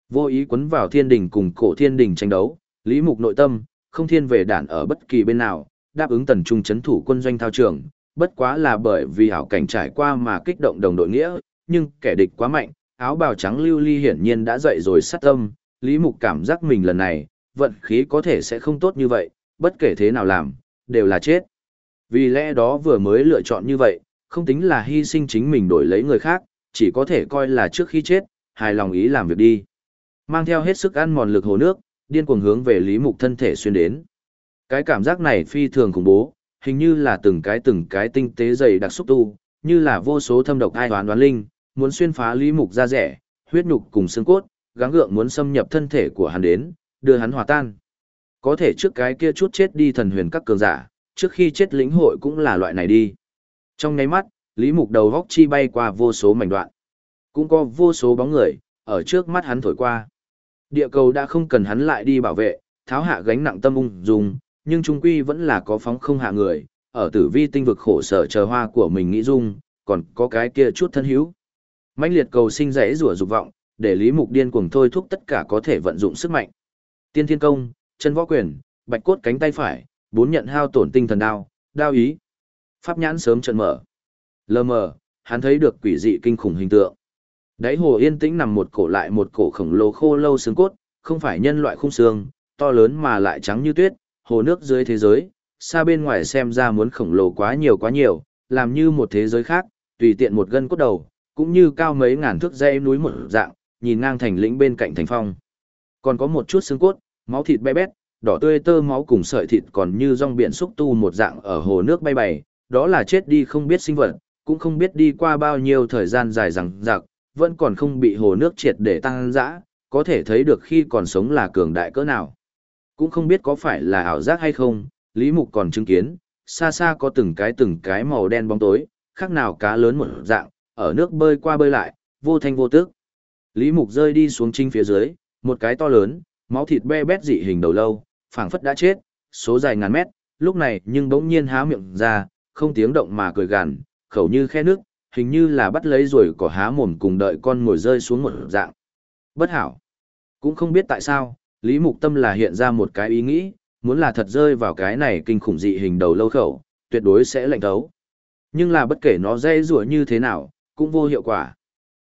Vô ý quấn vào thiên đình cùng cổ thiên đình tranh đấu, Lý Mục nội tâm, không thiên về đản ở bất kỳ bên nào, đáp ứng tần trung chấn thủ quân doanh thao trường, bất quá là bởi vì hảo cảnh trải qua mà kích động đồng đội nghĩa, nhưng kẻ địch quá mạnh, áo bào trắng lưu ly hiển nhiên đã dậy rồi sát tâm, Lý Mục cảm giác mình lần này, vận khí có thể sẽ không tốt như vậy, bất kể thế nào làm, đều là chết. Vì lẽ đó vừa mới lựa chọn như vậy, không tính là hy sinh chính mình đổi lấy người khác, chỉ có thể coi là trước khi chết, hài lòng ý làm việc đi. Mang theo hết sức ăn mòn lực hồ nước, điên cuồng hướng về Lý Mục thân thể xuyên đến. Cái cảm giác này phi thường khủng bố, hình như là từng cái tinh tế dày đặc xúc tu, như là vô số thâm độc ai đoán linh, muốn xuyên phá Lý Mục da rẻ, huyết nhục cùng xương cốt, gắng gượng muốn xâm nhập thân thể của hắn đến, đưa hắn hòa tan. Có thể trước cái kia chút chết đi thần huyền các cường giả, trước khi chết lĩnh hội cũng là loại này đi. Trong nháy mắt, Lý Mục đầu góc chi bay qua vô số mảnh đoạn. Cũng có vô số bóng người, ở trước mắt hắn thổi qua. Địa cầu đã không cần hắn lại đi bảo vệ, tháo hạ gánh nặng tâm ung dung, nhưng trung quy vẫn là có phóng không hạ người, ở tử vi tinh vực khổ sở chờ hoa của mình nghĩ dung, còn có cái kia chút thân hữu. Mãnh liệt cầu sinh rẽ rủa dục vọng, để Lý Mục điên cuồng thôi thúc tất cả có thể vận dụng sức mạnh. Tiên thiên công, chân võ quyền, bạch cốt cánh tay phải, bốn nhận hao tổn tinh thần đao, đao ý. Pháp nhãn sớm trận mở. Lờ mờ, hắn thấy được quỷ dị kinh khủng hình tượng. Đáy hồ yên tĩnh nằm một cổ lại một cổ khổng lồ khô lâu xương cốt, không phải nhân loại khung xương, to lớn mà lại trắng như tuyết, hồ nước dưới thế giới, xa bên ngoài xem ra muốn khổng lồ quá nhiều, làm như một thế giới khác, tùy tiện một gân cốt đầu, cũng như cao mấy ngàn thước dãy núi một dạng, nhìn ngang thành lĩnh bên cạnh thành phong. Còn có một chút xương cốt, máu thịt bé bét, đỏ tươi tơ máu cùng sợi thịt còn như rong biển xúc tu một dạng ở hồ nước bay bày, đó là chết đi không biết sinh vật, cũng không biết đi qua bao nhiêu thời gian dài rằng rạc, vẫn còn không bị hồ nước triệt để tăng dã, có thể thấy được khi còn sống là cường đại cỡ nào. Cũng không biết có phải là ảo giác hay không, Lý Mục còn chứng kiến, xa xa có từng cái màu đen bóng tối, khác nào cá lớn một dạng, ở nước bơi qua bơi lại, vô thanh vô tức. Lý Mục rơi đi xuống chính phía dưới, một cái to lớn, máu thịt be bét dị hình đầu lâu, phảng phất đã chết, số dài ngàn mét, lúc này nhưng bỗng nhiên há miệng ra, không tiếng động mà cười gằn, khẩu như khe nước, hình như là bắt lấy rồi cỏ há mồm cùng đợi con ngồi rơi xuống một dạng. Bất hảo. Cũng không biết tại sao, Lý Mục tâm là hiện ra một cái ý nghĩ, muốn là thật rơi vào cái này kinh khủng dị hình đầu lâu khẩu, tuyệt đối sẽ lạnh thấu. Nhưng là bất kể nó dây rủa như thế nào, cũng vô hiệu quả.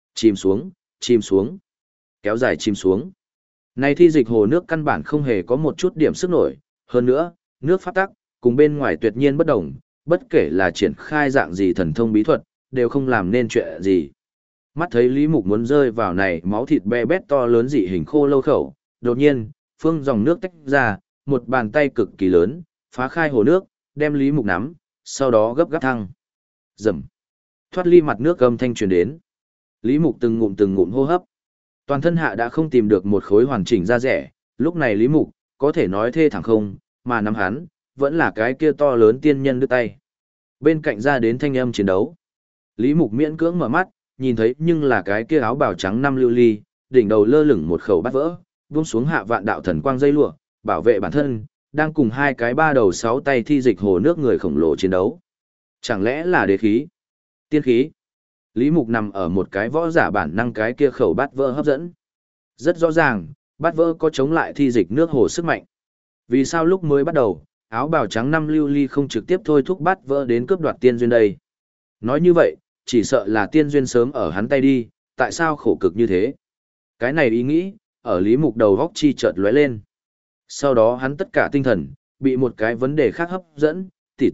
Chìm xuống, kéo dài chìm xuống. Này thi dịch hồ nước căn bản không hề có một chút điểm sức nổi, hơn nữa, nước pháp tắc, cùng bên ngoài tuyệt nhiên bất đồng, bất kể là triển khai dạng gì thần thông bí thuật, đều không làm nên chuyện gì. Mắt thấy Lý Mục muốn rơi vào này máu thịt be bét to lớn dị hình khô lâu khẩu, đột nhiên, phương dòng nước tách ra, một bàn tay cực kỳ lớn, phá khai hồ nước, đem Lý Mục nắm, sau đó gấp gáp thăng. Rầm. Thoát ly mặt nước âm thanh truyền đến. Lý Mục từng ngụm hô hấp. Toàn thân hạ đã không tìm được một khối hoàn chỉnh da rẻ, lúc này Lý Mục, có thể nói thê thẳng không, mà nắm hắn, vẫn là cái kia to lớn tiên nhân đứt tay. Bên cạnh ra đến thanh âm chiến đấu. Lý Mục miễn cưỡng mở mắt, nhìn thấy nhưng là cái kia áo bào trắng năm lưu ly, đỉnh đầu lơ lửng một khẩu bát vỡ, buông xuống hạ vạn đạo thần quang dây lụa, bảo vệ bản thân, đang cùng hai cái ba đầu sáu tay thi dịch hồ nước người khổng lồ chiến đấu. Chẳng lẽ là đế khí? Tiên khí? Lý Mục nằm ở một cái võ giả bản năng cái kia khẩu bát vỡ hấp dẫn. Rất rõ ràng, bát vỡ có chống lại thi dịch nước hồ sức mạnh. Vì sao lúc mới bắt đầu, áo bào trắng năm lưu ly không trực tiếp thôi thúc bát vỡ đến cướp đoạt tiên duyên đây? Nói như vậy, chỉ sợ là tiên duyên sớm ở hắn tay đi, tại sao khổ cực như thế? Cái này ý nghĩ, ở Lý Mục đầu góc chi chợt lóe lên. Sau đó hắn tất cả tinh thần, bị một cái vấn đề khác hấp dẫn,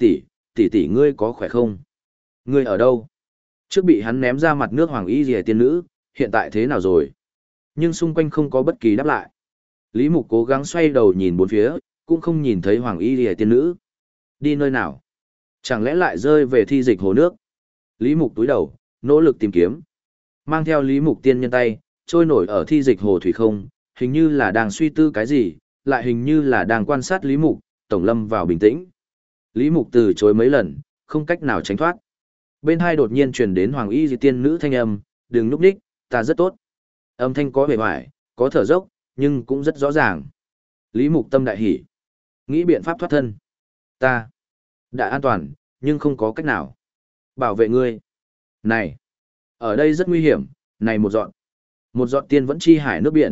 tỷ tỷ ngươi có khỏe không? Ngươi ở đâu? Trước bị hắn ném ra mặt nước hoàng y rìa tiên nữ, hiện tại thế nào rồi? Nhưng xung quanh không có bất kỳ đáp lại. Lý Mục cố gắng xoay đầu nhìn bốn phía, cũng không nhìn thấy hoàng y rìa tiên nữ. Đi nơi nào? Chẳng lẽ lại rơi về thi dịch hồ nước? Lý Mục túi đầu, nỗ lực tìm kiếm. Mang theo Lý Mục tiên nhân tay, trôi nổi ở thi dịch hồ thủy không, hình như là đang suy tư cái gì, lại hình như là đang quan sát Lý Mục, tổng lâm vào bình tĩnh. Lý Mục từ chối mấy lần, không cách nào tránh thoát. Bên hai đột nhiên truyền đến hoàng y tiên nữ thanh âm, đừng núp đích, ta rất tốt. Âm thanh có vẻ hoài, có thở dốc, nhưng cũng rất rõ ràng. Lý Mục tâm đại hỉ. Nghĩ biện pháp thoát thân. Ta đã an toàn, nhưng không có cách nào. Bảo vệ ngươi. Này, ở đây rất nguy hiểm, này một dọn. Một dọn tiên vẫn chi hải nước biển,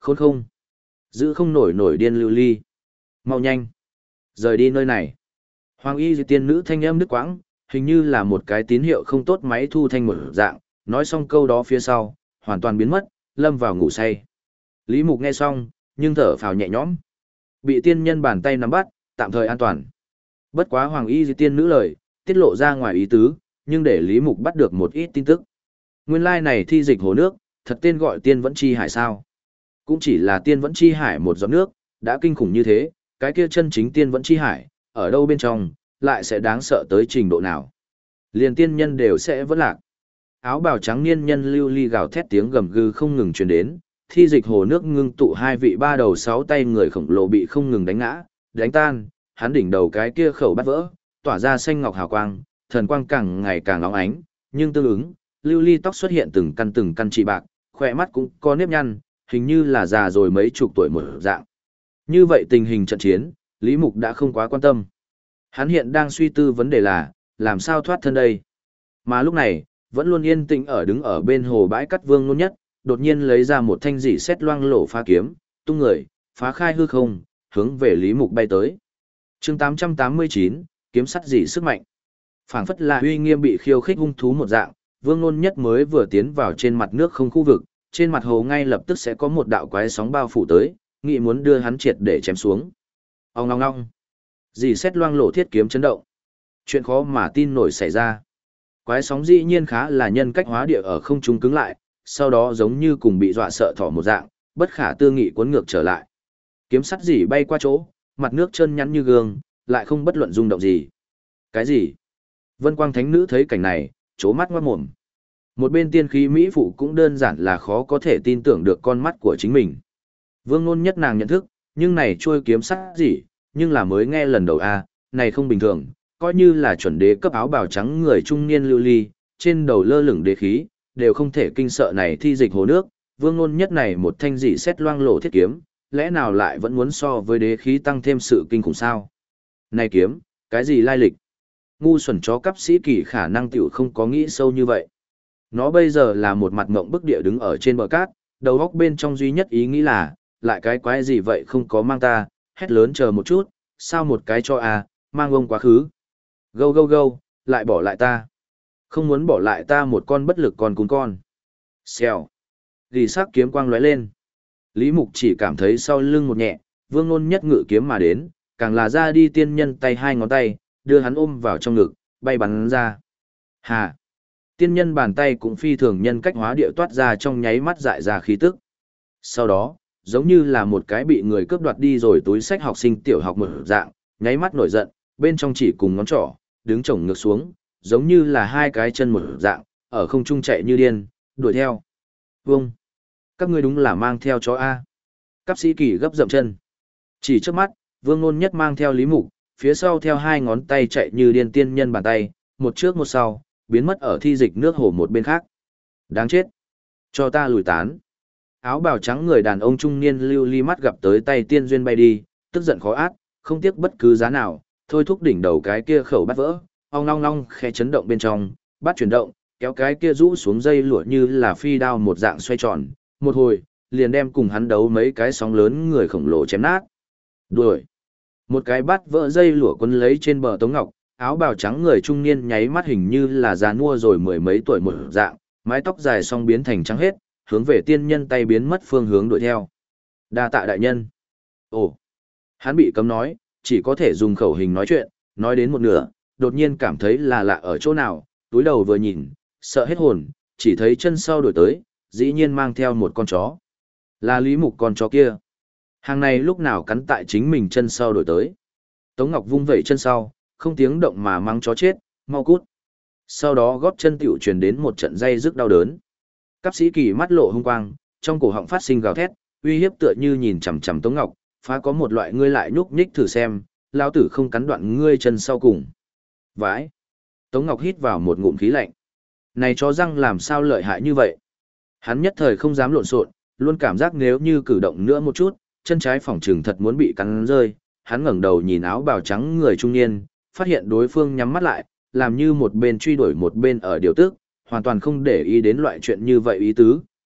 Khốn không. Giữ không nổi nổi điên lưu ly. Mau nhanh. Rời đi nơi này. Hoàng y tiên nữ thanh âm đứt quãng, hình như là một cái tín hiệu không tốt máy thu thanh một dạng, nói xong câu đó phía sau, hoàn toàn biến mất, lâm vào ngủ say. Lý Mục nghe xong, nhưng thở phào nhẹ nhõm. Bị tiên nhân bàn tay nắm bắt, tạm thời an toàn. Bất quá Hoàng y tiên nữ lời, tiết lộ ra ngoài ý tứ, nhưng để Lý Mục bắt được một ít tin tức. Nguyên lai này thi dịch hồ nước, thật tên gọi tiên vẫn chi hải sao. Cũng chỉ là tiên vẫn chi hải một giọt nước, đã kinh khủng như thế, cái kia chân chính tiên vẫn chi hải, ở đâu bên trong, lại sẽ đáng sợ tới trình độ nào. Liền tiên nhân đều sẽ vẫn lạc. Áo bào trắng niên nhân lưu ly gào thét tiếng gầm gừ không ngừng truyền đến, thi dịch hồ nước ngưng tụ hai vị ba đầu sáu tay người khổng lồ bị không ngừng đánh ngã, đánh tan, hắn đỉnh đầu cái kia khẩu bắt vỡ, tỏa ra xanh ngọc hào quang, thần quang càng ngày càng óng ánh, nhưng tương ứng, lưu ly tóc xuất hiện từng căn chỉ bạc, khỏe mắt cũng có nếp nhăn, hình như là già rồi mấy chục tuổi một dạng. Như vậy tình hình trận chiến, Lý Mục đã không quá quan tâm. Hắn hiện đang suy tư vấn đề là, làm sao thoát thân đây? Mà lúc này, vẫn luôn yên tĩnh đứng ở bên hồ bãi cắt Vương Nôn Nhất, đột nhiên lấy ra một thanh dị xét loang lổ phá kiếm, tung người, phá khai hư không, hướng về Lý Mục bay tới. Chương 889, kiếm sắt dị sức mạnh. Phảng phất là uy nghiêm bị khiêu khích hung thú một dạng, Vương Nôn Nhất mới vừa tiến vào trên mặt nước không khu vực, trên mặt hồ ngay lập tức sẽ có một đạo quái sóng bao phủ tới, nghĩ muốn đưa hắn triệt để chém xuống. Ong ong ong. Dì xét loang lổ thiết kiếm chấn động. Chuyện khó mà tin nổi xảy ra. Quái sóng dĩ nhiên khá là nhân cách hóa địa ở không trung cứng lại, sau đó giống như cùng bị dọa sợ thỏ một dạng, bất khả tư nghị cuốn ngược trở lại. Kiếm sắt dì bay qua chỗ, mặt nước chân nhắn như gương, lại không bất luận rung động gì. Cái gì? Vân Quang Thánh Nữ thấy cảnh này, trố mắt ngoát mồm. Một bên tiên khí mỹ phụ cũng đơn giản là khó có thể tin tưởng được con mắt của chính mình. Vương Nôn Nhất nàng nhận thức, nhưng này trôi kiếm sắt gì, nhưng là mới nghe lần đầu a, này không bình thường, coi như là chuẩn đế cấp áo bào trắng người trung niên lưu ly, trên đầu lơ lửng đế khí, đều không thể kinh sợ này thi dịch hồ nước, Vương Nôn Nhất này một thanh dị xét loang lổ thiết kiếm, lẽ nào lại vẫn muốn so với đế khí tăng thêm sự kinh khủng sao? Này kiếm, cái gì lai lịch? Ngu xuẩn chó cắp sĩ kỳ khả năng tiểu không có nghĩ sâu như vậy. Nó bây giờ là một mặt ngộng bức địa đứng ở trên bờ cát, đầu góc bên trong duy nhất ý nghĩ là, lại cái quái gì vậy không có mang ta, hét lớn chờ một chút, sao một cái cho a, mang ông quá khứ. Gâu gâu gâu, lại bỏ lại ta. Không muốn bỏ lại ta một con bất lực con cún con. Xèo. Ghi sắc kiếm quang lóe lên. Lý Mục chỉ cảm thấy sau lưng một nhẹ, Vương Nôn Nhất ngự kiếm mà đến, càng là ra đi tiên nhân tay hai ngón tay, đưa hắn ôm vào trong ngực, bay bắn ra. Hà. Tiên nhân bàn tay cũng phi thường nhân cách hóa địa toát ra trong nháy mắt dại ra khí tức. Sau đó, giống như là một cái bị người cướp đoạt đi rồi túi sách học sinh tiểu học một dạng, nháy mắt nổi giận, bên trong chỉ cùng ngón trỏ, đứng chổng ngược xuống, giống như là hai cái chân một dạng, ở không trung chạy như điên, đuổi theo. Vâng! Các ngươi đúng là mang theo chó A. Cáp sĩ kỳ gấp dậm chân. Chỉ trước mắt, Vương Nôn Nhất mang theo Lý Mục, phía sau theo hai ngón tay chạy như điên tiên nhân bàn tay, một trước một sau, biến mất ở thi dịch nước hồ một bên khác. Đáng chết! Cho ta lùi tán. Áo bào trắng người đàn ông trung niên lưu ly mắt gặp tới tay tiên duyên bay đi, tức giận khó át, không tiếc bất cứ giá nào, thôi thúc đỉnh đầu cái kia khẩu bắt vỡ, ong long long khẽ chấn động bên trong, bắt chuyển động, kéo cái kia rũ xuống dây lụa như là phi đao một dạng xoay tròn, một hồi, liền đem cùng hắn đấu mấy cái sóng lớn người khổng lồ chém nát. Đuổi. Một cái bắt vỡ dây lụa quấn lấy trên bờ Tống Ngọc, áo bào trắng người trung niên nháy mắt hình như là già nua rồi mười mấy tuổi một dạng, mái tóc dài xong biến thành trắng hết, hướng về tiên nhân tay biến mất phương hướng đuổi theo. Đa tạ đại nhân. Ồ. Hắn bị cấm nói, chỉ có thể dùng khẩu hình nói chuyện, nói đến một nửa, đột nhiên cảm thấy là lạ ở chỗ nào, túi đầu vừa nhìn, sợ hết hồn, chỉ thấy chân sau đổi tới, dĩ nhiên mang theo một con chó. Là Lý Mục con chó kia. Hàng này lúc nào cắn tại chính mình chân sau đổi tới. Tống Ngọc vung vẩy chân sau, không tiếng động mà mắng chó chết, mau cút. Sau đó gót chân tiểu truyền đến một trận dây rức đau đớn. Cáp sĩ kỳ mắt lộ hung quang, trong cổ họng phát sinh gào thét, uy hiếp tựa như nhìn chằm chằm Tống Ngọc, phá có một loại ngươi lại nhúc nhích thử xem, lão tử không cắn đoạn ngươi chân sau cùng. Vãi. Tống Ngọc hít vào một ngụm khí lạnh. Này chó răng làm sao lợi hại như vậy? Hắn nhất thời không dám lộn xộn, luôn cảm giác nếu như cử động nữa một chút, chân trái phỏng trừng thật muốn bị cắn rơi. Hắn ngẩng đầu nhìn áo bào trắng người trung niên, phát hiện đối phương nhắm mắt lại, làm như một bên truy đuổi một bên ở điều tức, hoàn toàn không để ý đến loại chuyện như vậy ý tứ,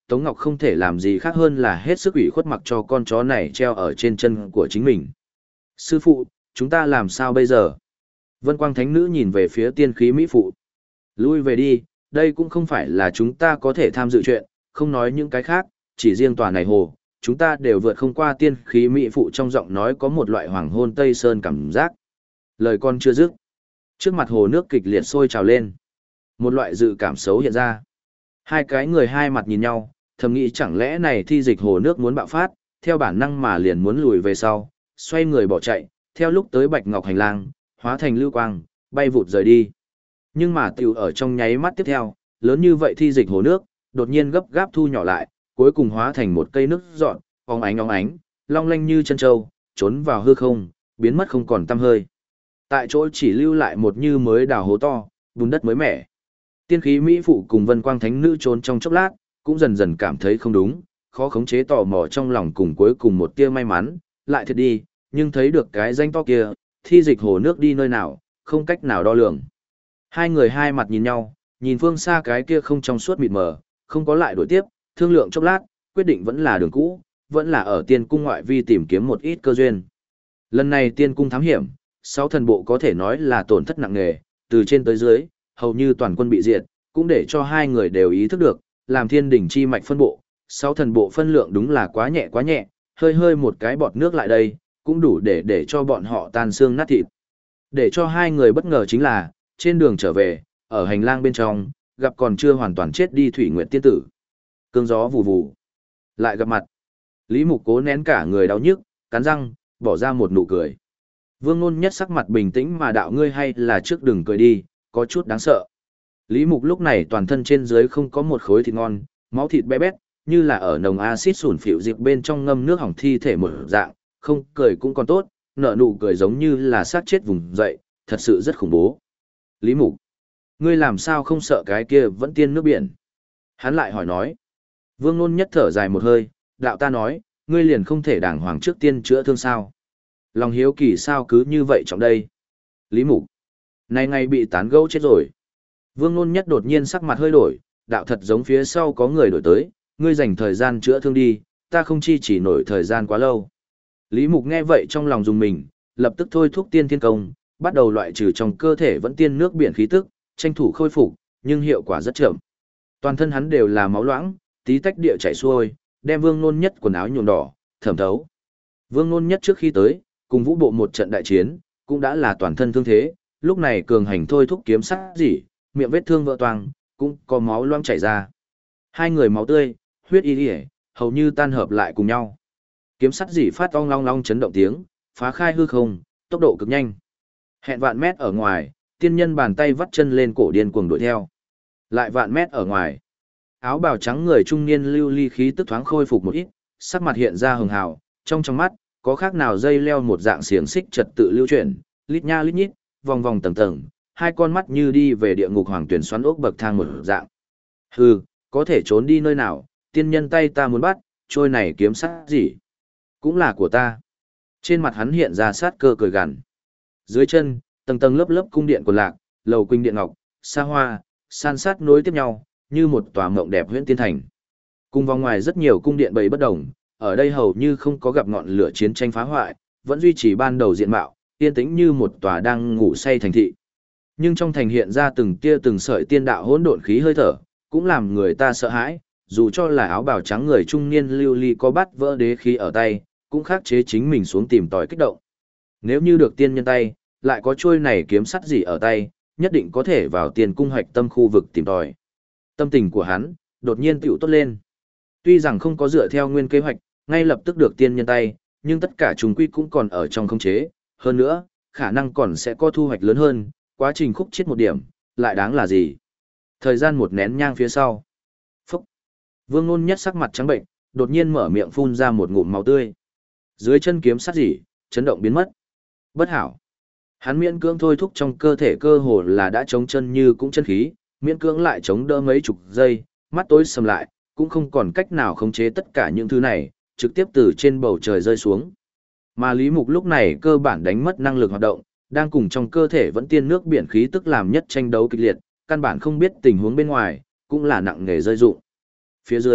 Tống Ngọc không thể làm gì khác hơn là hết sức ủy khuất mặc cho con chó này treo ở trên chân của chính mình. Sư phụ, chúng ta làm sao bây giờ? Vân Quang Thánh Nữ nhìn về phía tiên khí Mỹ Phụ. Lui về đi, đây cũng không phải là chúng ta có thể tham dự chuyện, không nói những cái khác, chỉ riêng tòa này hồ, chúng ta đều vượt không qua tiên khí Mỹ Phụ trong giọng nói có một loại hoàng hôn Tây Sơn cảm giác. Lời con chưa dứt. Trước mặt hồ nước kịch liệt sôi trào lên. Một loại dự cảm xấu hiện ra. Hai cái người hai mặt nhìn nhau, thầm nghĩ chẳng lẽ này thi dịch hồ nước muốn bạo phát, theo bản năng mà liền muốn lùi về sau, xoay người bỏ chạy, theo lúc tới Bạch Ngọc hành lang, hóa thành lưu quang, bay vụt rời đi. Nhưng mà tiểu ở trong nháy mắt tiếp theo, lớn như vậy thi dịch hồ nước, đột nhiên gấp gáp thu nhỏ lại, cuối cùng hóa thành một cây nước dọn, óng ánh, long lanh như chân trâu, trốn vào hư không, biến mất không còn tăm hơi. Tại chỗ chỉ lưu lại một như mới đào hố to, bùn đất mới mẻ. Tiên khí Mỹ Phụ cùng Vân Quang Thánh Nữ trốn trong chốc lát, cũng dần dần cảm thấy không đúng, khó khống chế tò mò trong lòng cùng cuối cùng một tia may mắn, lại thiệt đi, nhưng thấy được cái danh to kia, thi dịch hồ nước đi nơi nào, không cách nào đo lường. Hai người hai mặt nhìn nhau, nhìn phương xa cái kia không trong suốt mịt mờ, không có lại đổi tiếp, thương lượng chốc lát, quyết định vẫn là đường cũ, vẫn là ở tiên cung ngoại vi tìm kiếm một ít cơ duyên. Lần này tiên cung thám hiểm, 6 thần bộ có thể nói là tổn thất nặng nề, từ trên tới dưới, hầu như toàn quân bị diệt, cũng để cho hai người đều ý thức được, làm thiên đỉnh chi mạch phân bộ, 6 thần bộ phân lượng đúng là quá nhẹ, hơi một cái bọt nước lại đây, cũng đủ để cho bọn họ tan xương nát thịt. Để cho hai người bất ngờ chính là, trên đường trở về, ở hành lang bên trong, gặp còn chưa hoàn toàn chết đi Thủy Nguyệt tiên tử. Cơn gió vù vù. Lại gặp mặt. Lý Mục cố nén cả người đau nhức, cắn răng, bỏ ra một nụ cười. Vương Nôn Nhất sắc mặt bình tĩnh mà đạo ngươi hay là trước đừng cười đi, có chút đáng sợ. Lý Mục lúc này toàn thân trên dưới không có một khối thịt ngon, máu thịt bé bét, như là ở nồng axit sủn phịu dịp bên trong ngâm nước hỏng thi thể một dạng, không cười cũng còn tốt, nở nụ cười giống như là xác chết vùng dậy, thật sự rất khủng bố. Lý Mục, ngươi làm sao không sợ cái kia vẫn tiên nước biển? Hắn lại hỏi nói. Vương Nôn Nhất thở dài một hơi, đạo ta nói, ngươi liền không thể đàng hoàng trước tiên chữa thương sao? Lòng hiếu kỳ sao cứ như vậy trong đây? Lý Mục, này ngày bị tán gẫu chết rồi. Vương Nôn Nhất đột nhiên sắc mặt hơi đổi, đạo thật giống phía sau có người đổi tới, ngươi dành thời gian chữa thương đi, ta không chi chỉ nổi thời gian quá lâu. Lý Mục nghe vậy trong lòng dùng mình, lập tức thôi thúc tiên thiên công, bắt đầu loại trừ trong cơ thể vẫn tiên nước biển khí tức, tranh thủ khôi phục, nhưng hiệu quả rất chậm. Toàn thân hắn đều là máu loãng, tí tách địa chảy xuôi, đem Vương Nôn Nhất quần áo nhuộm đỏ, thẩm thấu. Vương Nôn Nhất trước khi tới, cùng Vũ Bộ một trận đại chiến, cũng đã là toàn thân thương thế, lúc này cường hành thôi thúc kiếm sắc dỉ, miệng vết thương vỡ toang, cũng có máu loãng chảy ra. Hai người máu tươi, huyết y liễu, hầu như tan hợp lại cùng nhau. Kiếm sắt dỉ phát ong long long chấn động tiếng, phá khai hư không, tốc độ cực nhanh. Hẹn vạn mét ở ngoài, tiên nhân bàn tay vắt chân lên cổ điên cuồng đuổi theo. Lại vạn mét ở ngoài, áo bào trắng người trung niên lưu ly khí tức thoáng khôi phục một ít, sắc mặt hiện ra hường hào, trong mắt có khác nào dây leo một dạng xiềng xích trật tự lưu chuyển, lít nha lít nhít, vòng vòng tầng tầng, hai con mắt như đi về địa ngục hoàng tuyển xoắn ốc bậc thang một dạng. Hừ, có thể trốn đi nơi nào, tiên nhân tay ta muốn bắt, trôi này kiếm sắt gì? Cũng là của ta. Trên mặt hắn hiện ra sát cơ cười gằn. Dưới chân, tầng tầng lớp lớp cung điện quần lạc, lầu quỳnh điện ngọc, xa hoa, san sát nối tiếp nhau, như một tòa mộng đẹp huyễn tiên thành. Cùng vòng ngoài rất nhiều cung điện bầy bất đồng, ở đây hầu như không có gặp ngọn lửa chiến tranh phá hoại, vẫn duy trì ban đầu diện mạo, yên tĩnh như một tòa đang ngủ say thành thị. Nhưng trong thành hiện ra từng tia từng sợi tiên đạo hỗn độn khí hơi thở, cũng làm người ta sợ hãi, dù cho là áo bào trắng người trung niên lưu ly có bắt vỡ đế khí ở tay, cũng khắc chế chính mình xuống tìm tòi kích động. Nếu như được tiên nhân tay, lại có chuôi này kiếm sắt gì ở tay, nhất định có thể vào tiền cung hoạch tâm khu vực tìm tòi. Tâm tình của hắn, đột nhiên tiểu tốt lên. Tuy rằng không có dựa theo nguyên kế hoạch, ngay lập tức được tiên nhân tay, nhưng tất cả chúng quy cũng còn ở trong khống chế. Hơn nữa, khả năng còn sẽ có thu hoạch lớn hơn, quá trình khúc chết một điểm, lại đáng là gì. Thời gian một nén nhang phía sau. Phúc! Vương Nôn Nhất sắc mặt trắng bệnh, đột nhiên mở miệng phun ra một ngụm máu tươi. Dưới chân kiếm sắt dỉ, chấn động biến mất. Bất hảo! Hắn miễn cưỡng thôi thúc trong cơ thể cơ hồ là đã chống chân như cũng chân khí, miễn cưỡng lại chống đỡ mấy chục giây, mắt tối sầm lại, cũng không còn cách nào khống chế tất cả những thứ này, trực tiếp từ trên bầu trời rơi xuống. Mà Lý Mục lúc này cơ bản đánh mất năng lực hoạt động, đang cùng trong cơ thể vẫn tiên nước biển khí tức làm nhất tranh đấu kịch liệt, căn bản không biết tình huống bên ngoài, cũng là nặng nề rơi dụng. Phía dưới,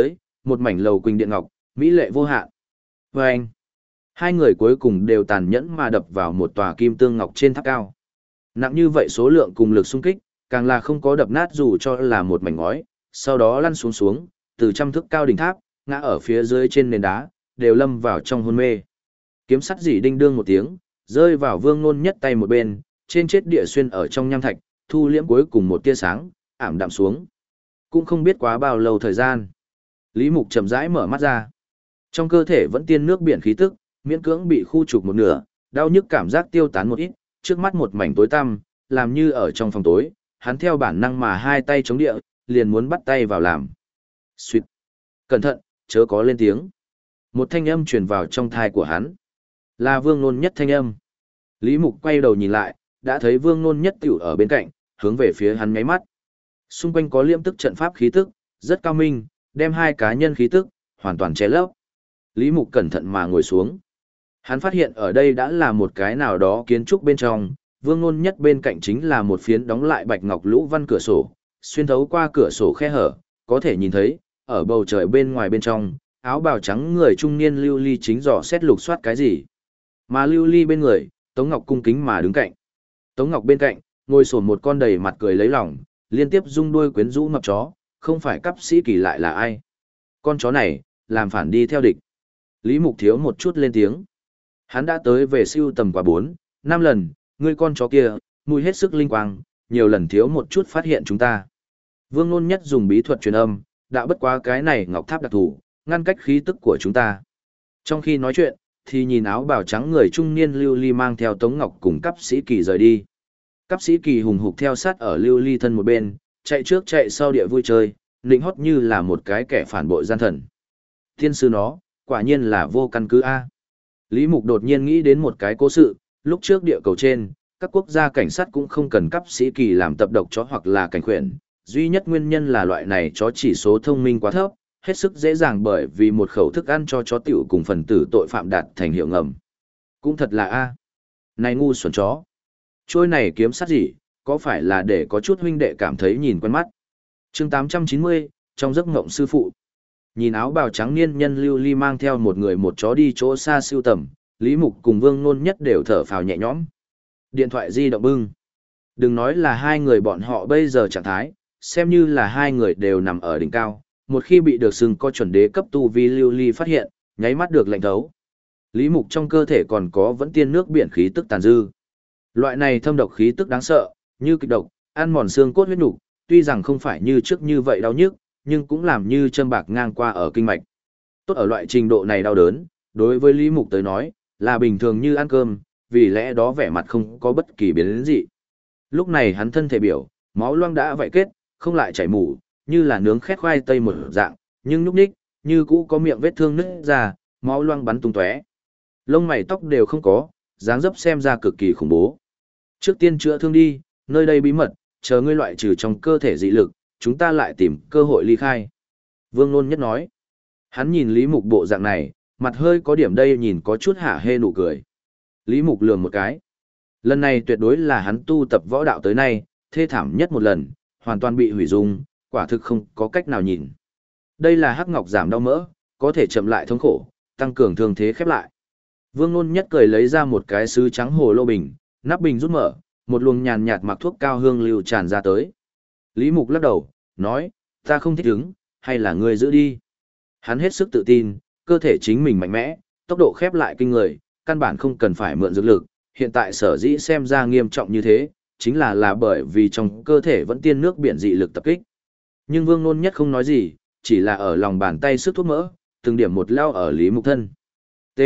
một mảnh lầu quỳnh điện ngọc, mỹ lệ vô hạn. Và anh, hai người cuối cùng đều tàn nhẫn mà đập vào một tòa kim tương ngọc trên tháp cao. Nặng như vậy số lượng cùng lực xung kích, càng là không có đập nát dù cho là một mảnh ngói, sau đó lăn xuống xuống, từ trăm thước cao đỉnh tháp, ngã ở phía dưới trên nền đá, đều lâm vào trong hôn mê. Kiếm sắt dỉ đinh đương một tiếng, rơi vào Vương Nôn Nhất tay một bên, trên chết địa xuyên ở trong nham thạch, thu liễm cuối cùng một tia sáng, ảm đạm xuống. Cũng không biết quá bao lâu thời gian. Lý Mục chậm rãi mở mắt ra. Trong cơ thể vẫn tiên nước biển khí tức, miễn cưỡng bị khu trục một nửa, đau nhức cảm giác tiêu tán một ít, trước mắt một mảnh tối tăm, làm như ở trong phòng tối, hắn theo bản năng mà hai tay chống địa, liền muốn bắt tay vào làm. Xuyệt. Cẩn thận, chớ có lên tiếng. Một thanh âm truyền vào trong thai của hắn. Là Vương Nôn Nhất thanh âm. Lý Mục quay đầu nhìn lại, đã thấy Vương Nôn Nhất tiểu ở bên cạnh, hướng về phía hắn ngáy mắt. Xung quanh có liêm tức trận pháp khí tức, rất cao minh, đem hai cá nhân khí tức, hoàn toàn che lấp. Lý Mục cẩn thận mà ngồi xuống. Hắn phát hiện ở đây đã là một cái nào đó kiến trúc bên trong, Vương Nôn Nhất bên cạnh chính là một phiến đóng lại bạch ngọc lũ văn cửa sổ, xuyên thấu qua cửa sổ khe hở, có thể nhìn thấy, ở bầu trời bên ngoài bên trong, áo bào trắng người trung niên Lưu Ly chính dò xét lục soát cái gì. Mà Lưu Ly bên người, Tống Ngọc cung kính mà đứng cạnh. Tống Ngọc bên cạnh, ngồi sổn một con đầy mặt cười lấy lòng, liên tiếp rung đuôi quyến rũ mập chó, không phải cấp sĩ kỳ lại là ai. Con chó này, làm phản đi theo địch. Lý Mục thiếu một chút lên tiếng. Hắn đã tới về siêu tầm qua 4, 5 lần, ngươi con chó kia, mùi hết sức linh quang, nhiều lần thiếu một chút phát hiện chúng ta. Vương Nôn Nhất dùng bí thuật truyền âm, đã bất quá cái này ngọc tháp đặc thù, ngăn cách khí tức của chúng ta. Trong khi nói chuyện, thì nhìn áo bào trắng người trung niên Lưu Ly mang theo Tống Ngọc cùng cấp sĩ kỳ rời đi. Cấp sĩ kỳ hùng hục theo sát ở Lưu Ly thân một bên, chạy trước chạy sau địa vui chơi, nịnh hót như là một cái kẻ phản bội gian thần. Thiên sư nó, quả nhiên là vô căn cứ A. Lý Mục đột nhiên nghĩ đến một cái cố sự, lúc trước địa cầu trên, các quốc gia cảnh sát cũng không cần cấp sĩ kỳ làm tập độc chó hoặc là cảnh khuyển, duy nhất nguyên nhân là loại này chó chỉ số thông minh quá thấp, hết sức dễ dàng bởi vì một khẩu thức ăn cho chó tiểu cùng phần tử tội phạm đạt thành hiệu ngầm. Cũng thật là A. Này ngu xuẩn chó. Trôi này kiếm sát gì, có phải là để có chút huynh đệ cảm thấy nhìn quen mắt. Chương 890, trong giấc ngộng sư phụ. Nhìn áo bào trắng niên nhân Lưu Ly mang theo một người một chó đi chỗ xa siêu tầm, Lý Mục cùng Vương Nôn Nhất đều thở phào nhẹ nhõm. Điện thoại di động bưng. Đừng nói là hai người bọn họ bây giờ trạng thái, xem như là hai người đều nằm ở đỉnh cao, một khi bị được xưng có chuẩn đế cấp tu vi Lưu Ly phát hiện, nháy mắt được lệnh thấu. Lý Mục trong cơ thể còn có vẫn tiên nước biển khí tức tàn dư. Loại này thâm độc khí tức đáng sợ, như kịch độc, ăn mòn xương cốt huyết nục, tuy rằng không phải như trước như vậy đau nhức, nhưng cũng làm như châm bạc ngang qua ở kinh mạch. Tốt ở loại trình độ này đau đớn, đối với Lý Mục tới nói, là bình thường như ăn cơm, vì lẽ đó vẻ mặt không có bất kỳ biến gì. Lúc này hắn thân thể biểu, máu loang đã vảy kết, không lại chảy mủ, như là nướng khét khoai tây một dạng, nhưng nhúc nhích, như cũ có miệng vết thương nứt ra, máu loang bắn tung tóe. Lông mày tóc đều không có, dáng dấp xem ra cực kỳ khủng bố. Trước tiên chữa thương đi, nơi đây bí mật, chờ ngươi loại trừ trong cơ thể dị lực, chúng ta lại tìm cơ hội ly khai. Vương Nôn Nhất nói. Hắn nhìn Lý Mục bộ dạng này, mặt hơi có điểm đây nhìn có chút hả hê nụ cười. Lý Mục lườm một cái. Lần này tuyệt đối là hắn tu tập võ đạo tới nay, thê thảm nhất một lần, hoàn toàn bị hủy dung, quả thực không có cách nào nhìn. Đây là hắc ngọc giảm đau mỡ, có thể chậm lại thống khổ, tăng cường thương thế khép lại. Vương Nôn Nhất cười lấy ra một cái sứ trắng hồ lô bình, nắp bình rút mở, một luồng nhàn nhạt mặc thuốc cao hương lưu tràn ra tới. Lý Mục lắc đầu, nói, ta không thích ứng, hay là ngươi giữ đi. Hắn hết sức tự tin, cơ thể chính mình mạnh mẽ, tốc độ khép lại kinh người, căn bản không cần phải mượn dược lực, hiện tại sở dĩ xem ra nghiêm trọng như thế, chính là bởi vì trong cơ thể vẫn tiên nước biển dị lực tập kích. Nhưng Vương Nôn Nhất không nói gì, chỉ là ở lòng bàn tay sức thuốc mỡ, từng điểm một lao ở Lý Mục thân. T.